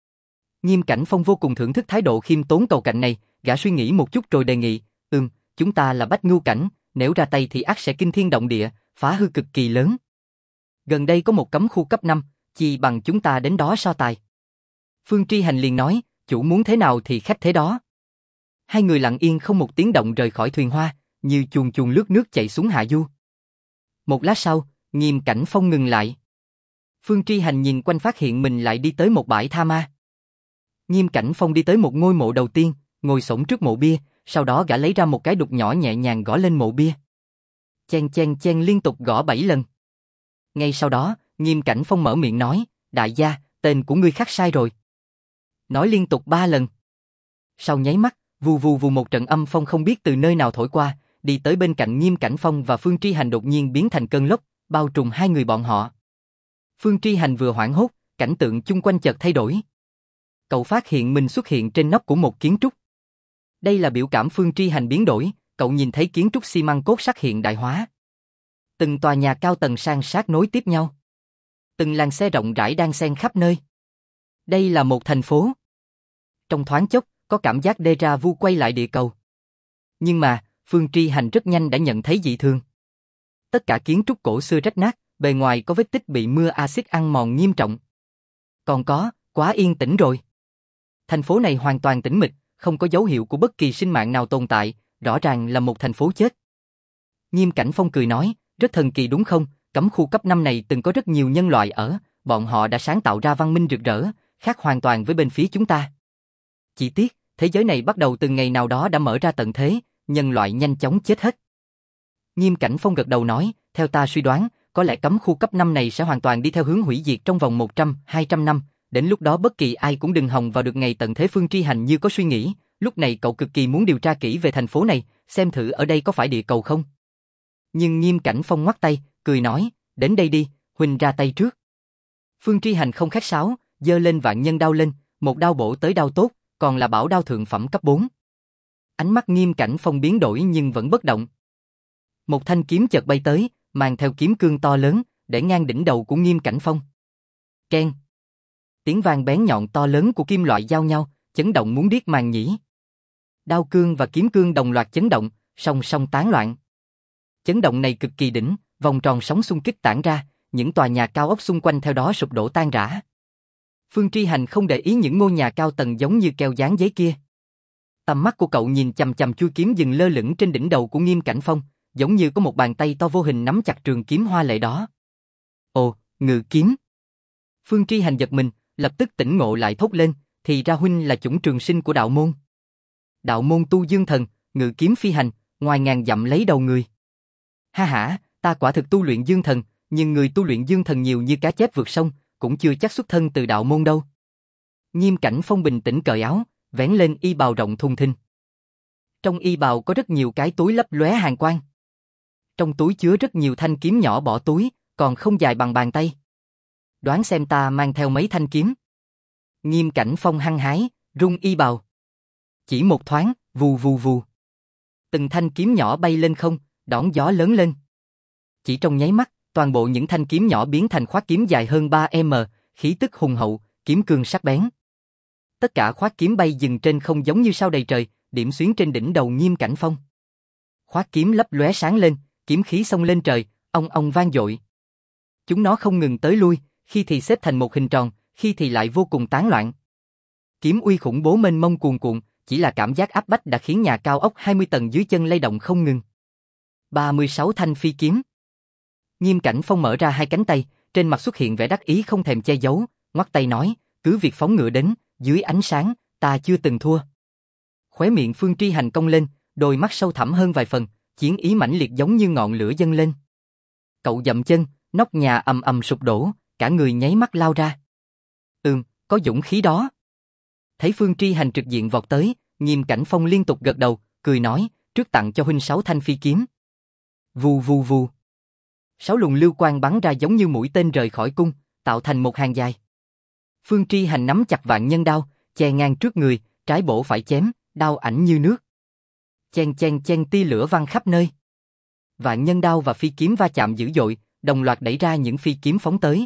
Nghiêm Cảnh Phong vô cùng thưởng thức thái độ khiêm tốn cầu cạnh này, gã suy nghĩ một chút rồi đề nghị, chúng ta là bách ngu cảnh, nếu ra tay thì ắt sẽ kinh thiên động địa, phá hư cực kỳ lớn. Gần đây có một cấm khu cấp 5, chi bằng chúng ta đến đó so tài. Phương Tri Hành liền nói, chủ muốn thế nào thì khách thế đó. Hai người lặng yên không một tiếng động rời khỏi thuyền hoa, như chuồn chuồn lướt nước chạy xuống hạ du. Một lát sau, Nghiêm Cảnh Phong ngừng lại. Phương Tri Hành nhìn quanh phát hiện mình lại đi tới một bãi tha ma. Nghiêm Cảnh Phong đi tới một ngôi mộ đầu tiên, ngồi xổm trước mộ bia, sau đó gã lấy ra một cái đục nhỏ nhẹ nhàng gõ lên mộ bia. Chen chen chen liên tục gõ 7 lần. Ngay sau đó, Nghiêm Cảnh Phong mở miệng nói, đại gia, tên của ngươi khắc sai rồi. Nói liên tục 3 lần. Sau nháy mắt, vù vù vù một trận âm phong không biết từ nơi nào thổi qua, đi tới bên cạnh Nghiêm Cảnh Phong và Phương Tri Hành đột nhiên biến thành cơn lốc, bao trùm hai người bọn họ. Phương Tri Hành vừa hoảng hốt, cảnh tượng chung quanh chợt thay đổi. Cậu phát hiện mình xuất hiện trên nóc của một kiến trúc. Đây là biểu cảm Phương Tri Hành biến đổi, cậu nhìn thấy kiến trúc xi măng cốt sắt hiện đại hóa. Từng tòa nhà cao tầng san sát nối tiếp nhau. Từng làn xe rộng rãi đang xen khắp nơi. Đây là một thành phố. Trong thoáng chốc, có cảm giác déjà vu quay lại địa cầu. Nhưng mà, Phương Tri Hành rất nhanh đã nhận thấy dị thường. Tất cả kiến trúc cổ xưa rách nát, bề ngoài có vết tích bị mưa axit ăn mòn nghiêm trọng. Còn có, quá yên tĩnh rồi. Thành phố này hoàn toàn tĩnh mịch, không có dấu hiệu của bất kỳ sinh mạng nào tồn tại, rõ ràng là một thành phố chết. Nghiêm Cảnh Phong cười nói, rất thần kỳ đúng không, cấm khu cấp 5 này từng có rất nhiều nhân loại ở, bọn họ đã sáng tạo ra văn minh rực rỡ, khác hoàn toàn với bên phía chúng ta. Chỉ tiếc, thế giới này bắt đầu từ ngày nào đó đã mở ra tận thế, nhân loại nhanh chóng chết hết. Nghiêm Cảnh Phong gật đầu nói, theo ta suy đoán, có lẽ cấm khu cấp 5 này sẽ hoàn toàn đi theo hướng hủy diệt trong vòng 100-200 năm, đến lúc đó bất kỳ ai cũng đừng hòng vào được ngày tận thế. Phương Tri Hành như có suy nghĩ, lúc này cậu cực kỳ muốn điều tra kỹ về thành phố này, xem thử ở đây có phải địa cầu không. Nhưng Nghiêm Cảnh Phong ngoắt tay, cười nói, đến đây đi, huynh ra tay trước. Phương Tri Hành không khách sáo, giơ lên vạn nhân đao lên, một đao bổ tới đao tốt, còn là bảo đao thượng phẩm cấp 4. Ánh mắt Nghiêm Cảnh Phong biến đổi nhưng vẫn bất động. Một thanh kiếm chợt bay tới, mang theo kiếm cương to lớn, để ngang đỉnh đầu của Nghiêm Cảnh Phong. Keng. Tiếng vang bén nhọn to lớn của kim loại giao nhau, chấn động muốn điếc màng nhĩ. Đao cương và kiếm cương đồng loạt chấn động, song song tán loạn. Chấn động này cực kỳ đỉnh, vòng tròn sóng xung kích tản ra, những tòa nhà cao ốc xung quanh theo đó sụp đổ tan rã. Phương Tri Hành không để ý những ngôi nhà cao tầng giống như keo dán giấy kia. Tầm mắt của cậu nhìn chằm chằm chuôi kiếm dừng lơ lửng trên đỉnh đầu của Nghiêm Cảnh Phong, giống như có một bàn tay to vô hình nắm chặt trường kiếm hoa lệ đó. Ồ, ngự kiếm. Phương Tri Hành giật mình, lập tức tỉnh ngộ lại thốt lên, thì ra huynh là chủng trường sinh của đạo môn. Đạo môn tu dương thần, ngự kiếm phi hành, ngoài ngàn dặm lấy đầu người. Ha ha, ta quả thực tu luyện dương thần, nhưng người tu luyện dương thần nhiều như cá chép vượt sông, cũng chưa chắc xuất thân từ đạo môn đâu. Nghiêm Cảnh Phong bình tĩnh cởi áo, vén lên y bào rộng thùng thình. Trong y bào có rất nhiều cái túi lấp lóe hàn quang. Trong túi chứa rất nhiều thanh kiếm nhỏ bỏ túi, còn không dài bằng bàn tay. Đoán xem ta mang theo mấy thanh kiếm. Nghiêm Cảnh Phong hăng hái, rung y bào. Chỉ một thoáng, vù vù vù. Từng thanh kiếm nhỏ bay lên không, đón gió lớn lên. Chỉ trong nháy mắt, toàn bộ những thanh kiếm nhỏ biến thành khoát kiếm dài hơn 3m, khí tức hùng hậu, kiếm cương sắc bén. Tất cả khoát kiếm bay dừng trên không giống như sao đầy trời, điểm xuyến trên đỉnh đầu Nghiêm Cảnh Phong. Khoát kiếm lấp lóe sáng lên, kiếm khí xông lên trời, ong ong vang dội. Chúng nó không ngừng tới lui, khi thì xếp thành một hình tròn, khi thì lại vô cùng tán loạn. Kiếm uy khủng bố mênh mông cuồn cuộn, chỉ là cảm giác áp bách đã khiến nhà cao ốc 20 tầng dưới chân lay động không ngừng. 36 thanh phi kiếm. Nghiêm Cảnh Phong mở ra hai cánh tay, trên mặt xuất hiện vẻ đắc ý không thèm che giấu, ngoắc tay nói, cứ việc phóng ngựa đến, dưới ánh sáng, ta chưa từng thua. Khóe miệng Phương Tri Hành cong lên, đôi mắt sâu thẳm hơn vài phần, chiến ý mãnh liệt giống như ngọn lửa dâng lên. Cậu dậm chân, nóc nhà ầm ầm sụp đổ, cả người nháy mắt lao ra. Có dũng khí đó. Thấy Phương Tri Hành trực diện vọt tới, Nghiêm Cảnh Phong liên tục gật đầu, cười nói, trước tặng cho huynh 6 thanh phi kiếm. Vù vù vù. 6 luồng lưu quang bắn ra giống như mũi tên rời khỏi cung, tạo thành một hàng dài. Phương Tri Hành nắm chặt vạn nhân đao, che ngang trước người, trái bổ phải chém, đao ảnh như nước. Chen chen chen tia lửa văng khắp nơi. Vạn nhân đao và phi kiếm va chạm dữ dội, đồng loạt đẩy ra những phi kiếm phóng tới.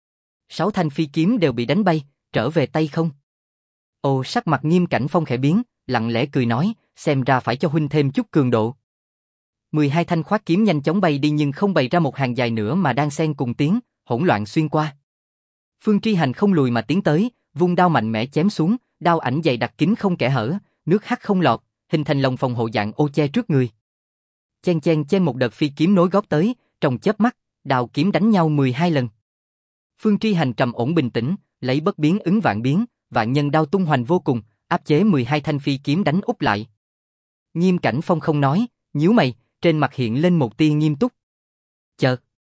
6 thanh phi kiếm đều bị đánh bay, trở về tay không. Ồ, sắc mặt Nghiêm Cảnh Phong khẽ biến, lặng lẽ cười nói, xem ra phải cho huynh thêm chút cường độ. 12 thanh khoát kiếm nhanh chóng bay đi nhưng không bày ra một hàng dài nữa mà đang xen cùng tiến, hỗn loạn xuyên qua. Phương Tri Hành không lùi mà tiến tới, vung đao mạnh mẽ chém xuống, đao ảnh dày đặc kín không kẽ hở, nước hắt không lọt, hình thành lồng phòng hộ dạng ô che trước người. Chen chen chen một đợt phi kiếm nối gót tới, trong chớp mắt, đao kiếm đánh nhau 12 lần. Phương Tri Hành trầm ổn bình tĩnh, lấy bất biến ứng vạn biến, vạn nhân đao tung hoành vô cùng, áp chế 12 thanh phi kiếm đánh úp lại. Nghiêm Cảnh Phong không nói, nhíu mày, trên mặt hiện lên một tia nghiêm túc. Chợt,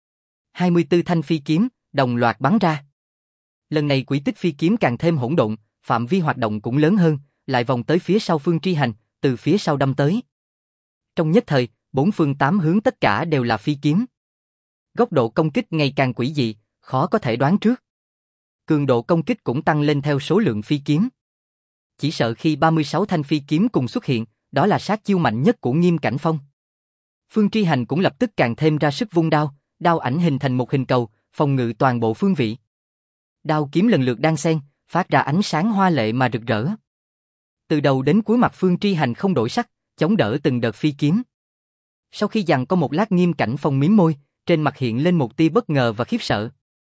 24 thanh phi kiếm đồng loạt bắn ra. Lần này quỹ tích phi kiếm càng thêm hỗn độn, phạm vi hoạt động cũng lớn hơn, lại vòng tới phía sau Phương Tri Hành, từ phía sau đâm tới. Trong nhất thời, 4 phương 8 hướng tất cả đều là phi kiếm. Góc độ công kích ngày càng quỷ dị, khó có thể đoán trước. Cường độ công kích cũng tăng lên theo số lượng phi kiếm. Chỉ sợ khi 36 thanh phi kiếm cùng xuất hiện, đó là sát chiêu mạnh nhất của Nghiêm Cảnh Phong. Phương Tri Hành cũng lập tức càng thêm ra sức vung đao, đao ảnh hình thành một hình cầu, phòng ngự toàn bộ phương vị. Đao kiếm lần lượt đan xen, phát ra ánh sáng hoa lệ mà rực rỡ. Từ đầu đến cuối mặt Phương Tri Hành không đổi sắc, chống đỡ từng đợt phi kiếm. Sau khi giằng có một lát Nghiêm Cảnh Phong mím môi, trên mặt hiện lên một tia bất ngờ và khiếp sợ.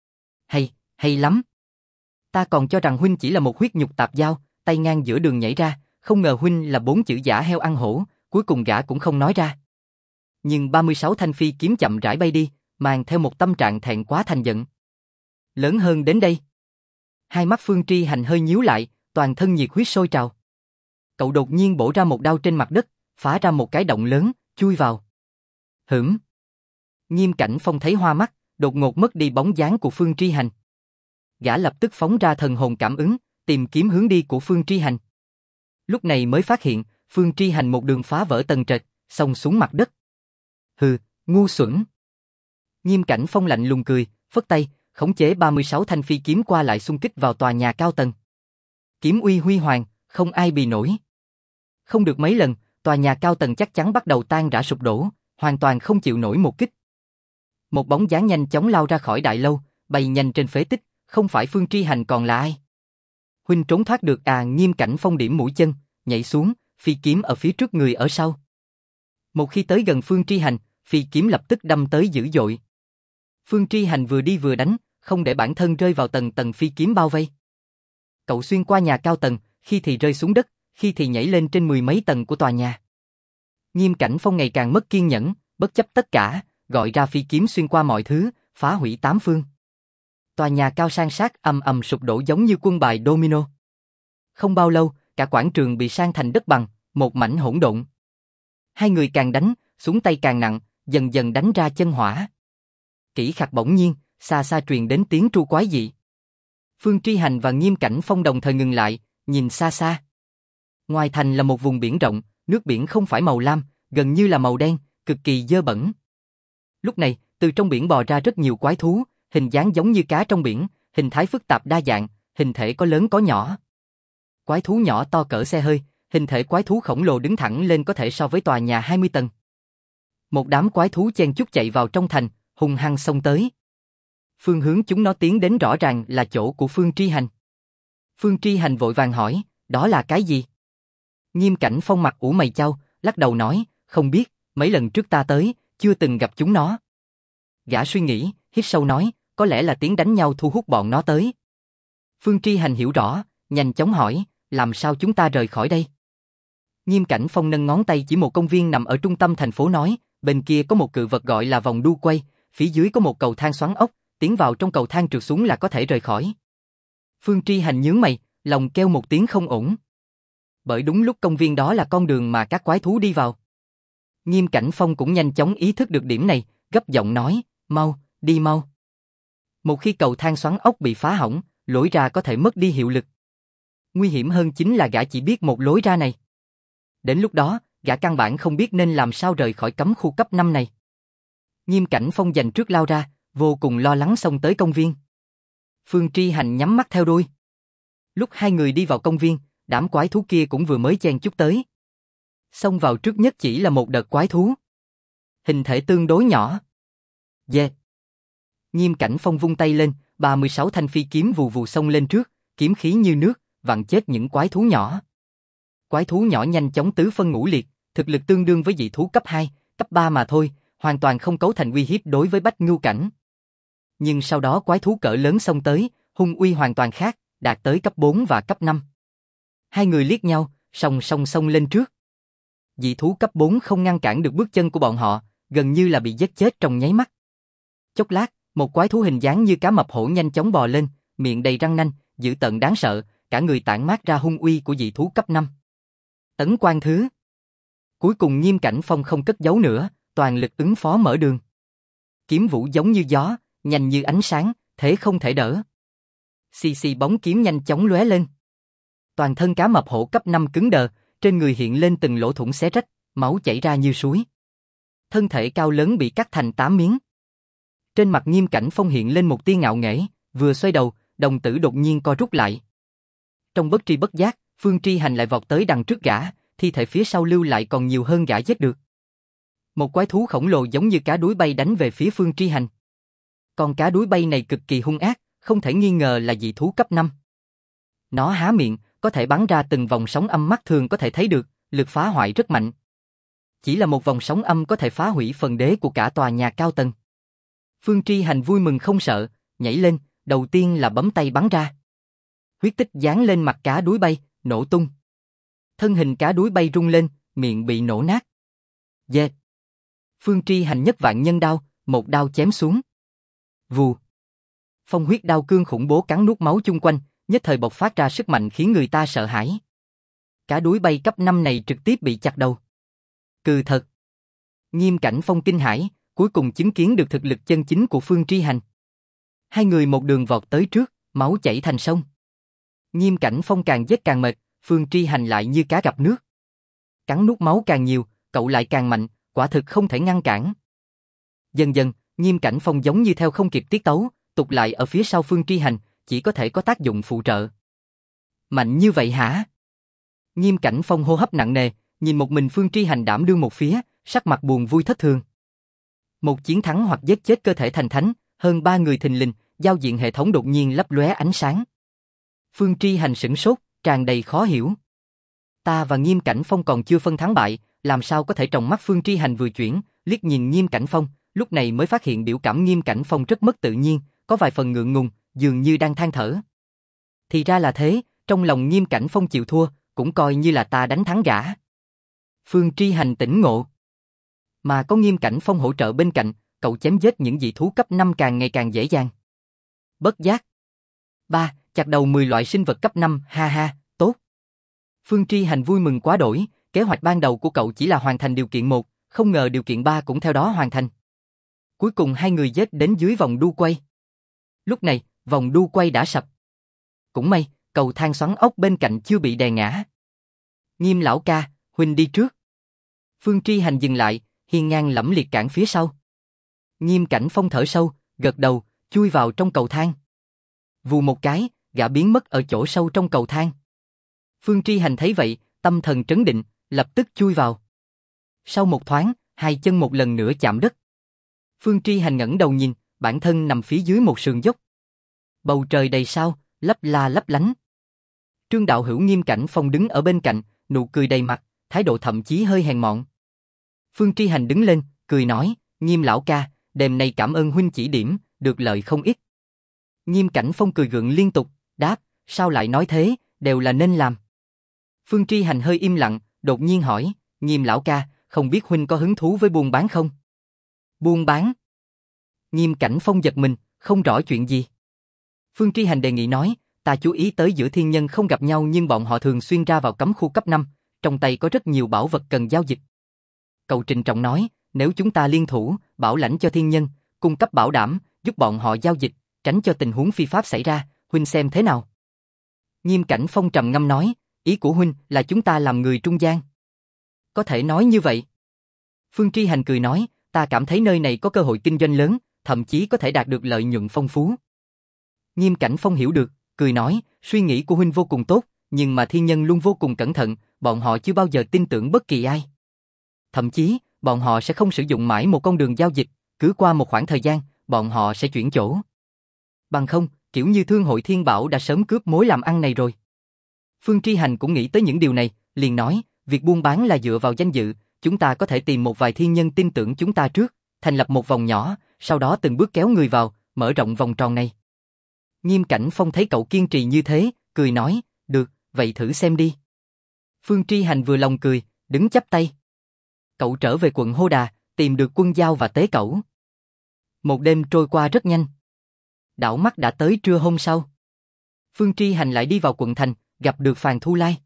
Hay lắm. Ta còn cho rằng huynh chỉ là một huyết nhục tạp dao, tay ngang giữa đường nhảy ra, không ngờ huynh là 4 chữ giả heo ăn hổ, cuối cùng gã cũng không nói ra. Nhưng 36 thanh phi kiếm chậm rãi bay đi, mang theo một tâm trạng thẹn quá thành giận. Lớn hơn đến đây. Hai mắt Phương Tri Hành hơi nhíu lại, toàn thân nhiệt huyết sôi trào. Cậu đột nhiên bổ ra một đao trên mặt đất, phá ra một cái động lớn, chui vào. Hửm. Nghiêm Cảnh Phong thấy hoa mắt, đột ngột mất đi bóng dáng của Phương Tri Hành. Gã lập tức phóng ra thần hồn cảm ứng, tìm kiếm hướng đi của Phương Tri Hành. Lúc này mới phát hiện, Phương Tri Hành một đường phá vỡ tầng trệt, xông xuống mặt đất. Hừ, ngu xuẩn. Nghiêm Cảnh Phong lạnh lùng cười, phất tay, khống chế 36 thanh phi kiếm qua lại xung kích vào tòa nhà cao tầng. Kiếm uy huy hoàng, không ai bì nổi. Không được mấy lần, tòa nhà cao tầng chắc chắn bắt đầu tan rã sụp đổ, hoàn toàn không chịu nổi một kích. Một bóng dáng nhanh chóng lao ra khỏi đại lâu, bay nhanh trên phế tích, không phải Phương Tri Hành còn là ai? Huynh trốn thoát được à? Nghiêm Cảnh Phong điểm mũi chân, nhảy xuống, phi kiếm ở phía trước người ở sau. Một khi tới gần Phương Tri Hành, phi kiếm lập tức đâm tới dữ dội. Phương Tri Hành vừa đi vừa đánh, không để bản thân rơi vào tầng tầng phi kiếm bao vây. Cậu xuyên qua nhà cao tầng, khi thì rơi xuống đất, khi thì nhảy lên trên mười mấy tầng của tòa nhà. Nghiêm Cảnh Phong ngày càng mất kiên nhẫn, bất chấp tất cả, gọi ra phi kiếm xuyên qua mọi thứ, phá hủy tám phương. Tòa nhà cao san sát ầm ầm sụp đổ giống như quân bài domino. Không bao lâu, cả quảng trường bị san thành đất bằng, một mảnh hỗn độn. Hai người càng đánh, xuống tay càng nặng, dần dần đánh ra chân hỏa. Kỷ khặc bỗng nhiên, xa xa truyền đến tiếng tru quái dị. Phương Tri Hành và Nghiêm Cảnh Phong đồng thời ngừng lại, nhìn xa xa. Ngoài thành là một vùng biển rộng, nước biển không phải màu lam, gần như là màu đen, cực kỳ dơ bẩn. Lúc này, từ trong biển bò ra rất nhiều quái thú, hình dáng giống như cá trong biển, hình thái phức tạp đa dạng, hình thể có lớn có nhỏ. Quái thú nhỏ to cỡ xe hơi, hình thể quái thú khổng lồ đứng thẳng lên có thể so với tòa nhà 20 tầng. Một đám quái thú chen chúc chạy vào trong thành, hung hăng xông tới. Phương hướng chúng nó tiến đến rõ ràng là chỗ của Phương Tri Hành. Phương Tri Hành vội vàng hỏi, đó là cái gì? Nghiêm Cảnh Phong mặt ủ mày chau, lắc đầu nói, không biết, mấy lần trước ta tới, chưa từng gặp chúng nó. Gã suy nghĩ, hít sâu nói, có lẽ là tiếng đánh nhau thu hút bọn nó tới. Phương Tri Hành hiểu rõ, nhanh chóng hỏi, làm sao chúng ta rời khỏi đây? Nghiêm Cảnh Phong nâng ngón tay chỉ một công viên nằm ở trung tâm thành phố nói, bên kia có một cự vật gọi là vòng đu quay, phía dưới có một cầu thang xoắn ốc, tiến vào trong cầu thang trượt xuống là có thể rời khỏi. Phương Tri Hành nhướng mày, lòng kêu một tiếng không ổn. Bởi đúng lúc công viên đó là con đường mà các quái thú đi vào. Nghiêm Cảnh Phong cũng nhanh chóng ý thức được điểm này, gấp giọng nói, mau, đi mau. Một khi cầu thang xoắn ốc bị phá hỏng, lối ra có thể mất đi hiệu lực. Nguy hiểm hơn chính là gã chỉ biết một lối ra này. Đến lúc đó, gã căn bản không biết nên làm sao rời khỏi cấm khu cấp 5 này. Nghiêm Cảnh Phong giành trước lao ra, vô cùng lo lắng xông tới công viên. Phương Tri Hành nhắm mắt theo đuôi. Lúc hai người đi vào công viên, đám quái thú kia cũng vừa mới chen chúc tới. Xông vào trước nhất chỉ là một đợt quái thú. Hình thể tương đối nhỏ. Yeah. Nghiêm Cảnh Phong vung tay lên, 36 thanh phi kiếm vù vù xông lên trước, kiếm khí như nước, vặn chết những quái thú nhỏ. Quái thú nhỏ nhanh chóng tứ phân ngũ liệt, thực lực tương đương với dị thú cấp 2, cấp 3 mà thôi, hoàn toàn không cấu thành uy hiếp đối với Bách Ngưu Cảnh. Nhưng sau đó quái thú cỡ lớn xông tới, hung uy hoàn toàn khác, đạt tới cấp 4 và cấp 5. Hai người liếc nhau, song song xông lên trước. Dị thú cấp 4 không ngăn cản được bước chân của bọn họ, gần như là bị giết chết trong nháy mắt. Chốc lát, một quái thú hình dáng như cá mập hổ nhanh chóng bò lên, miệng đầy răng nanh, dữ tợn đáng sợ, cả người tản mát ra hung uy của dị thú cấp 5. Tấn Quan Thứ. Cuối cùng Nghiêm Cảnh Phong không cất giấu nữa, toàn lực ứng phó mở đường. Kiếm vũ giống như gió, nhanh như ánh sáng, thế không thể đỡ. Xì xì bóng kiếm nhanh chóng lóe lên. Toàn thân cá mập hổ cấp 5 cứng đờ, trên người hiện lên từng lỗ thủng xé rách, máu chảy ra như suối. Thân thể cao lớn bị cắt thành 8 miếng. Trên mặt Nghiêm Cảnh Phong hiện lên một tia ngạo nghễ, vừa xoay đầu, đồng tử đột nhiên co rút lại. Trong bất tri bất giác, Phương Tri Hành lại vọt tới đằng trước gã, thi thể phía sau lưu lại còn nhiều hơn gã giết được. Một quái thú khổng lồ giống như cá đuối bay đánh về phía Phương Tri Hành. Con cá đuối bay này cực kỳ hung ác, không thể nghi ngờ là dị thú cấp 5. Nó há miệng, có thể bắn ra từng vòng sóng âm mắt thường có thể thấy được, lực phá hoại rất mạnh. Chỉ là một vòng sóng âm có thể phá hủy phần đế của cả tòa nhà cao tầng. Phương Tri Hành vui mừng không sợ, nhảy lên, đầu tiên là bấm tay bắn ra. Huyết tích dán lên mặt cá đuối bay, nổ tung. Thân hình cá đuối bay rung lên, miệng bị nổ nát. Yeah. Phương Tri Hành nhất vạn nhân đao, một đao chém xuống. Vù. Phong huyết đao cương khủng bố cắn nuốt máu chung quanh, nhất thời bộc phát ra sức mạnh khiến người ta sợ hãi. Cá đuối bay cấp 5 này trực tiếp bị chặt đầu. Cừ thật. Nghiêm Cảnh Phong kinh hãi, cuối cùng chứng kiến được thực lực chân chính của Phương Tri Hành. Hai người một đường vọt tới trước, máu chảy thành sông. Nghiêm Cảnh Phong càng giết càng mệt, Phương Tri Hành lại như cá gặp nước. Cắn nuốt máu càng nhiều, cậu lại càng mạnh, quả thực không thể ngăn cản. Dần dần, Nghiêm Cảnh Phong giống như theo không kịp tiết tấu, tụt lại ở phía sau Phương Tri Hành, chỉ có thể có tác dụng phụ trợ. Mạnh như vậy hả? Nghiêm Cảnh Phong hô hấp nặng nề, nhìn một mình Phương Tri Hành đảm đương một phía, sắc mặt buồn vui thất thường. Một chiến thắng hoặc giết chết cơ thể thành thánh, hơn 3 người thình lình, giao diện hệ thống đột nhiên lấp lóe ánh sáng. Phương Tri Hành sửng sốt, tràn đầy khó hiểu. Ta và Nghiêm Cảnh Phong còn chưa phân thắng bại, Làm sao có thể? Trong mắt Phương Tri Hành vừa chuyển, liếc nhìn Nghiêm Cảnh Phong, lúc này mới phát hiện biểu cảm Nghiêm Cảnh Phong rất mất tự nhiên, có vài phần ngượng ngùng, dường như đang than thở. Thì ra là thế, trong lòng Nghiêm Cảnh Phong chịu thua, cũng coi như là ta đánh thắng gã. Phương Tri Hành tỉnh ngộ. Mà có Nghiêm Cảnh Phong hỗ trợ bên cạnh, cậu chém giết những dị thú cấp 5 càng ngày càng dễ dàng. Bất giác. 3. Chặt đầu 10 loại sinh vật cấp 5, ha ha, tốt. Phương Tri Hành vui mừng quá đổi, kế hoạch ban đầu của cậu chỉ là hoàn thành điều kiện 1, không ngờ điều kiện 3 cũng theo đó hoàn thành. Cuối cùng hai người giết đến dưới vòng đu quay. Lúc này, vòng đu quay đã sập. Cũng may, cầu thang xoắn ốc bên cạnh chưa bị đè ngã. Nghiêm lão ca, huynh đi trước. Phương Tri Hành dừng lại, hiên ngang lẫm liệt cản phía sau. Nghiêm Cảnh Phong thở sâu, gật đầu, chui vào trong cầu thang. Vù một cái, gã biến mất ở chỗ sâu trong cầu thang. Phương Tri Hành thấy vậy, tâm thần trấn định, lập tức chui vào. Sau một thoáng, hai chân một lần nữa chạm đất. Phương Tri Hành ngẩng đầu nhìn, bản thân nằm phía dưới một sườn dốc. Bầu trời đầy sao, lấp la lấp lánh. Trương đạo hữu Nghiêm Cảnh Phong đứng ở bên cạnh, nụ cười đầy mặt, thái độ thậm chí hơi hèn mọn. Phương Tri Hành đứng lên, cười nói, Nghiêm lão ca, đêm nay cảm ơn huynh chỉ điểm, được lợi không ít. Nghiêm Cảnh Phong cười gượng liên tục, đáp, sao lại nói thế, đều là nên làm. Phương Tri Hành hơi im lặng, đột nhiên hỏi, Nghiêm lão ca, không biết huynh có hứng thú với buôn bán không? Buôn bán? Nghiêm Cảnh Phong giật mình, không rõ chuyện gì. Phương Tri Hành đề nghị nói, ta chú ý tới giữa thiên nhân không gặp nhau nhưng bọn họ thường xuyên ra vào cấm khu cấp 5, trong tay có rất nhiều bảo vật cần giao dịch. Cậu trịnh trọng nói, nếu chúng ta liên thủ, bảo lãnh cho thiên nhân, cung cấp bảo đảm, giúp bọn họ giao dịch, tránh cho tình huống phi pháp xảy ra, huynh xem thế nào? Nghiêm Cảnh Phong trầm ngâm nói, ý của huynh là chúng ta làm người trung gian. Có thể nói như vậy. Phương Tri Hành cười nói, ta cảm thấy nơi này có cơ hội kinh doanh lớn, thậm chí có thể đạt được lợi nhuận phong phú. Nghiêm Cảnh Phong hiểu được, cười nói, suy nghĩ của huynh vô cùng tốt, nhưng mà thiên nhân luôn vô cùng cẩn thận, bọn họ chưa bao giờ tin tưởng bất kỳ ai. Thậm chí, bọn họ sẽ không sử dụng mãi một con đường giao dịch, cứ qua một khoảng thời gian, bọn họ sẽ chuyển chỗ. Bằng không, kiểu như Thương hội Thiên Bảo đã sớm cướp mối làm ăn này rồi. Phương Tri Hành cũng nghĩ tới những điều này, liền nói, việc buôn bán là dựa vào danh dự, chúng ta có thể tìm một vài thiên nhân tin tưởng chúng ta trước, thành lập một vòng nhỏ, sau đó từng bước kéo người vào, mở rộng vòng tròn này. Nghiêm Cảnh Phong thấy cậu kiên trì như thế, cười nói, được, vậy thử xem đi. Phương Tri Hành vừa lòng cười, đứng chắp tay. Cậu trở về quận Hô Đà, tìm được quân giao và tế cẩu. Một đêm trôi qua rất nhanh. Đảo mắt đã tới trưa hôm sau. Phương Tri Hành lại đi vào quận thành, gặp được Phàn Thu Lai.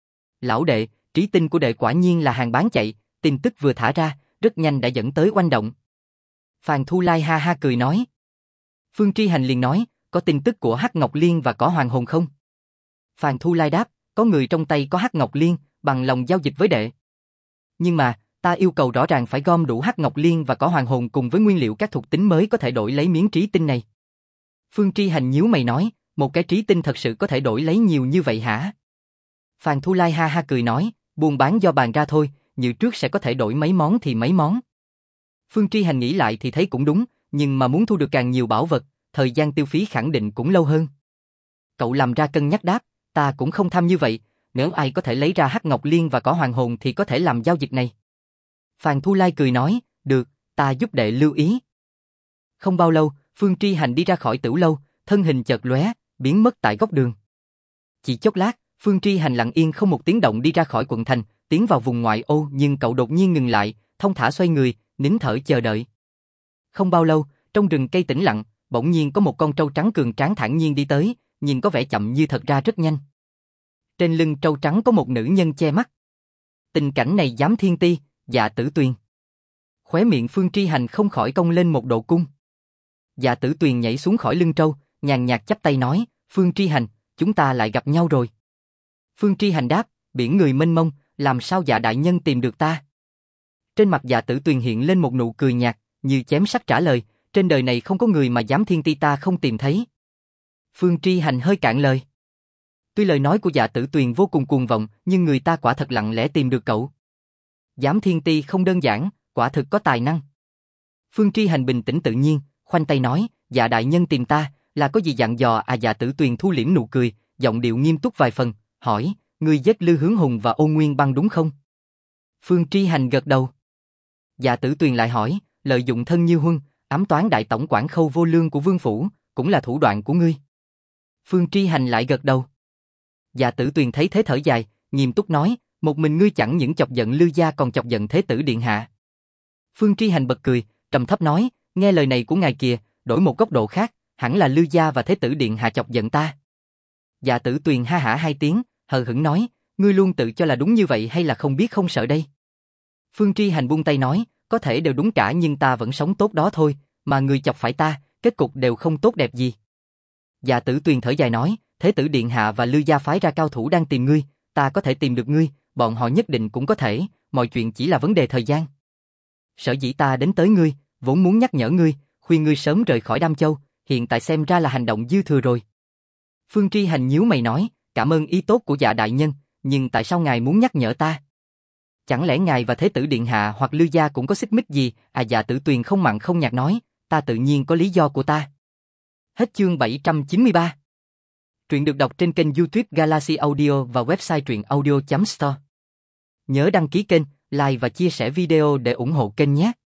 Lão đệ, trí tinh của đệ quả nhiên là hàng bán chạy, tin tức vừa thả ra, rất nhanh đã dẫn tới oanh động. Phàn Thu Lai ha ha cười nói. Phương Tri Hành liền nói, có tin tức của Hắc Ngọc Liên và Cỏ Hoàng Hồn không? Phàn Thu Lai đáp, có người trong tay có Hắc Ngọc Liên, bằng lòng giao dịch với đệ. Nhưng mà, ta yêu cầu rõ ràng phải gom đủ Hắc Ngọc Liên và Cỏ Hoàng Hồn cùng với nguyên liệu các thuộc tính mới có thể đổi lấy miếng trí tinh này. Phương Tri Hành nhíu mày nói, một cái trí tinh thật sự có thể đổi lấy nhiều như vậy hả? Phàn Thu Lai ha ha cười nói, buôn bán do bàn ra thôi, như trước sẽ có thể đổi mấy món thì mấy món. Phương Tri Hành nghĩ lại thì thấy cũng đúng, nhưng mà muốn thu được càng nhiều bảo vật, thời gian tiêu phí khẳng định cũng lâu hơn. Cậu làm ra cân nhắc đáp, ta cũng không tham như vậy, nếu ai có thể lấy ra Hắc Ngọc Liên và Cỏ Hoàng Hồn thì có thể làm giao dịch này. Phàn Thu Lai cười nói, được, ta giúp đệ lưu ý. Không bao lâu, Phương Tri Hành đi ra khỏi Tửu Lâu, thân hình chợt lóe, biến mất tại góc đường. Chỉ chốc lát, Phương Tri Hành lặng yên không một tiếng động đi ra khỏi quận thành, tiến vào vùng ngoại ô, nhưng cậu đột nhiên ngừng lại, thong thả xoay người, nín thở chờ đợi. Không bao lâu, trong rừng cây tĩnh lặng, bỗng nhiên có một con trâu trắng cường tráng thản nhiên đi tới, nhìn có vẻ chậm như thật ra rất nhanh. Trên lưng trâu trắng có một nữ nhân che mắt. Tình cảnh này Giám Thiên Ti, Dạ Tử Tuyền. Khóe miệng Phương Tri Hành không khỏi cong lên một độ cung. Dạ Tử Tuyền nhảy xuống khỏi lưng trâu, nhàn nhạt chắp tay nói, Phương Tri Hành, chúng ta lại gặp nhau rồi. Phương Tri Hành đáp, biển người mênh mông, làm sao Dạ đại nhân tìm được ta? Trên mặt Dạ Tử Tuyền hiện lên một nụ cười nhạt, như chém sắt trả lời, trên đời này không có người mà Giám Thiên Ti ta không tìm thấy. Phương Tri Hành hơi cạn lời. Tuy lời nói của Dạ Tử Tuyền vô cùng cuồng vọng, nhưng người ta quả thật lặng lẽ tìm được cậu. Giám Thiên Ti không đơn giản, quả thực có tài năng. Phương Tri Hành bình tĩnh tự nhiên, khoanh tay nói, Dạ đại nhân tìm ta, là có gì dặn dò à? Dạ Tử Tuyền thu liễm nụ cười, giọng điệu nghiêm túc vài phần, hỏi, ngươi giết Lư Hướng Hùng và Ôn Nguyên Băng đúng không? Phương Tri Hành gật đầu. Dạ Tử Tuyền lại hỏi, lợi dụng thân như huân, ám toán đại tổng quản Khâu Vô Lương của Vương Phủ, cũng là thủ đoạn của ngươi. Phương Tri Hành lại gật đầu. Dạ Tử Tuyền thấy thế thở dài, nghiêm túc nói, một mình ngươi chẳng những chọc giận Lư gia còn chọc giận Thế tử điện hạ. Phương Tri Hành bật cười, trầm thấp nói, nghe lời này của ngài kìa, đổi một góc độ khác, hẳn là Lư gia và Thế tử điện hạ chọc giận ta. Dạ Tử Tuyền ha hả hai tiếng, hờ hững nói, ngươi luôn tự cho là đúng như vậy hay là không biết không sợ đây? Phương Tri Hành buông tay nói, có thể đều đúng cả nhưng ta vẫn sống tốt đó thôi, mà ngươi chọc phải ta, kết cục đều không tốt đẹp gì. Dạ Tử Tuyền thở dài nói, Thế tử điện hạ và Lư gia phái ra cao thủ đang tìm ngươi, ta có thể tìm được ngươi, bọn họ nhất định cũng có thể, mọi chuyện chỉ là vấn đề thời gian. Sở dĩ ta đến tới ngươi, vốn muốn nhắc nhở ngươi, khuyên ngươi sớm rời khỏi Đam Châu, hiện tại xem ra là hành động dư thừa rồi. Phương Tri Hành nhíu mày nói, cảm ơn ý tốt của Dạ đại nhân, nhưng tại sao ngài muốn nhắc nhở ta? Chẳng lẽ ngài và Thế tử điện hạ hoặc Lư gia cũng có xích mích gì? Dạ Tử Tuyền không mặn không nhạt nói, ta tự nhiên có lý do của ta. Hết chương 793. Truyện được đọc trên kênh YouTube Galaxy Audio và website truyện audio.store. Nhớ đăng ký kênh, like và chia sẻ video để ủng hộ kênh nhé.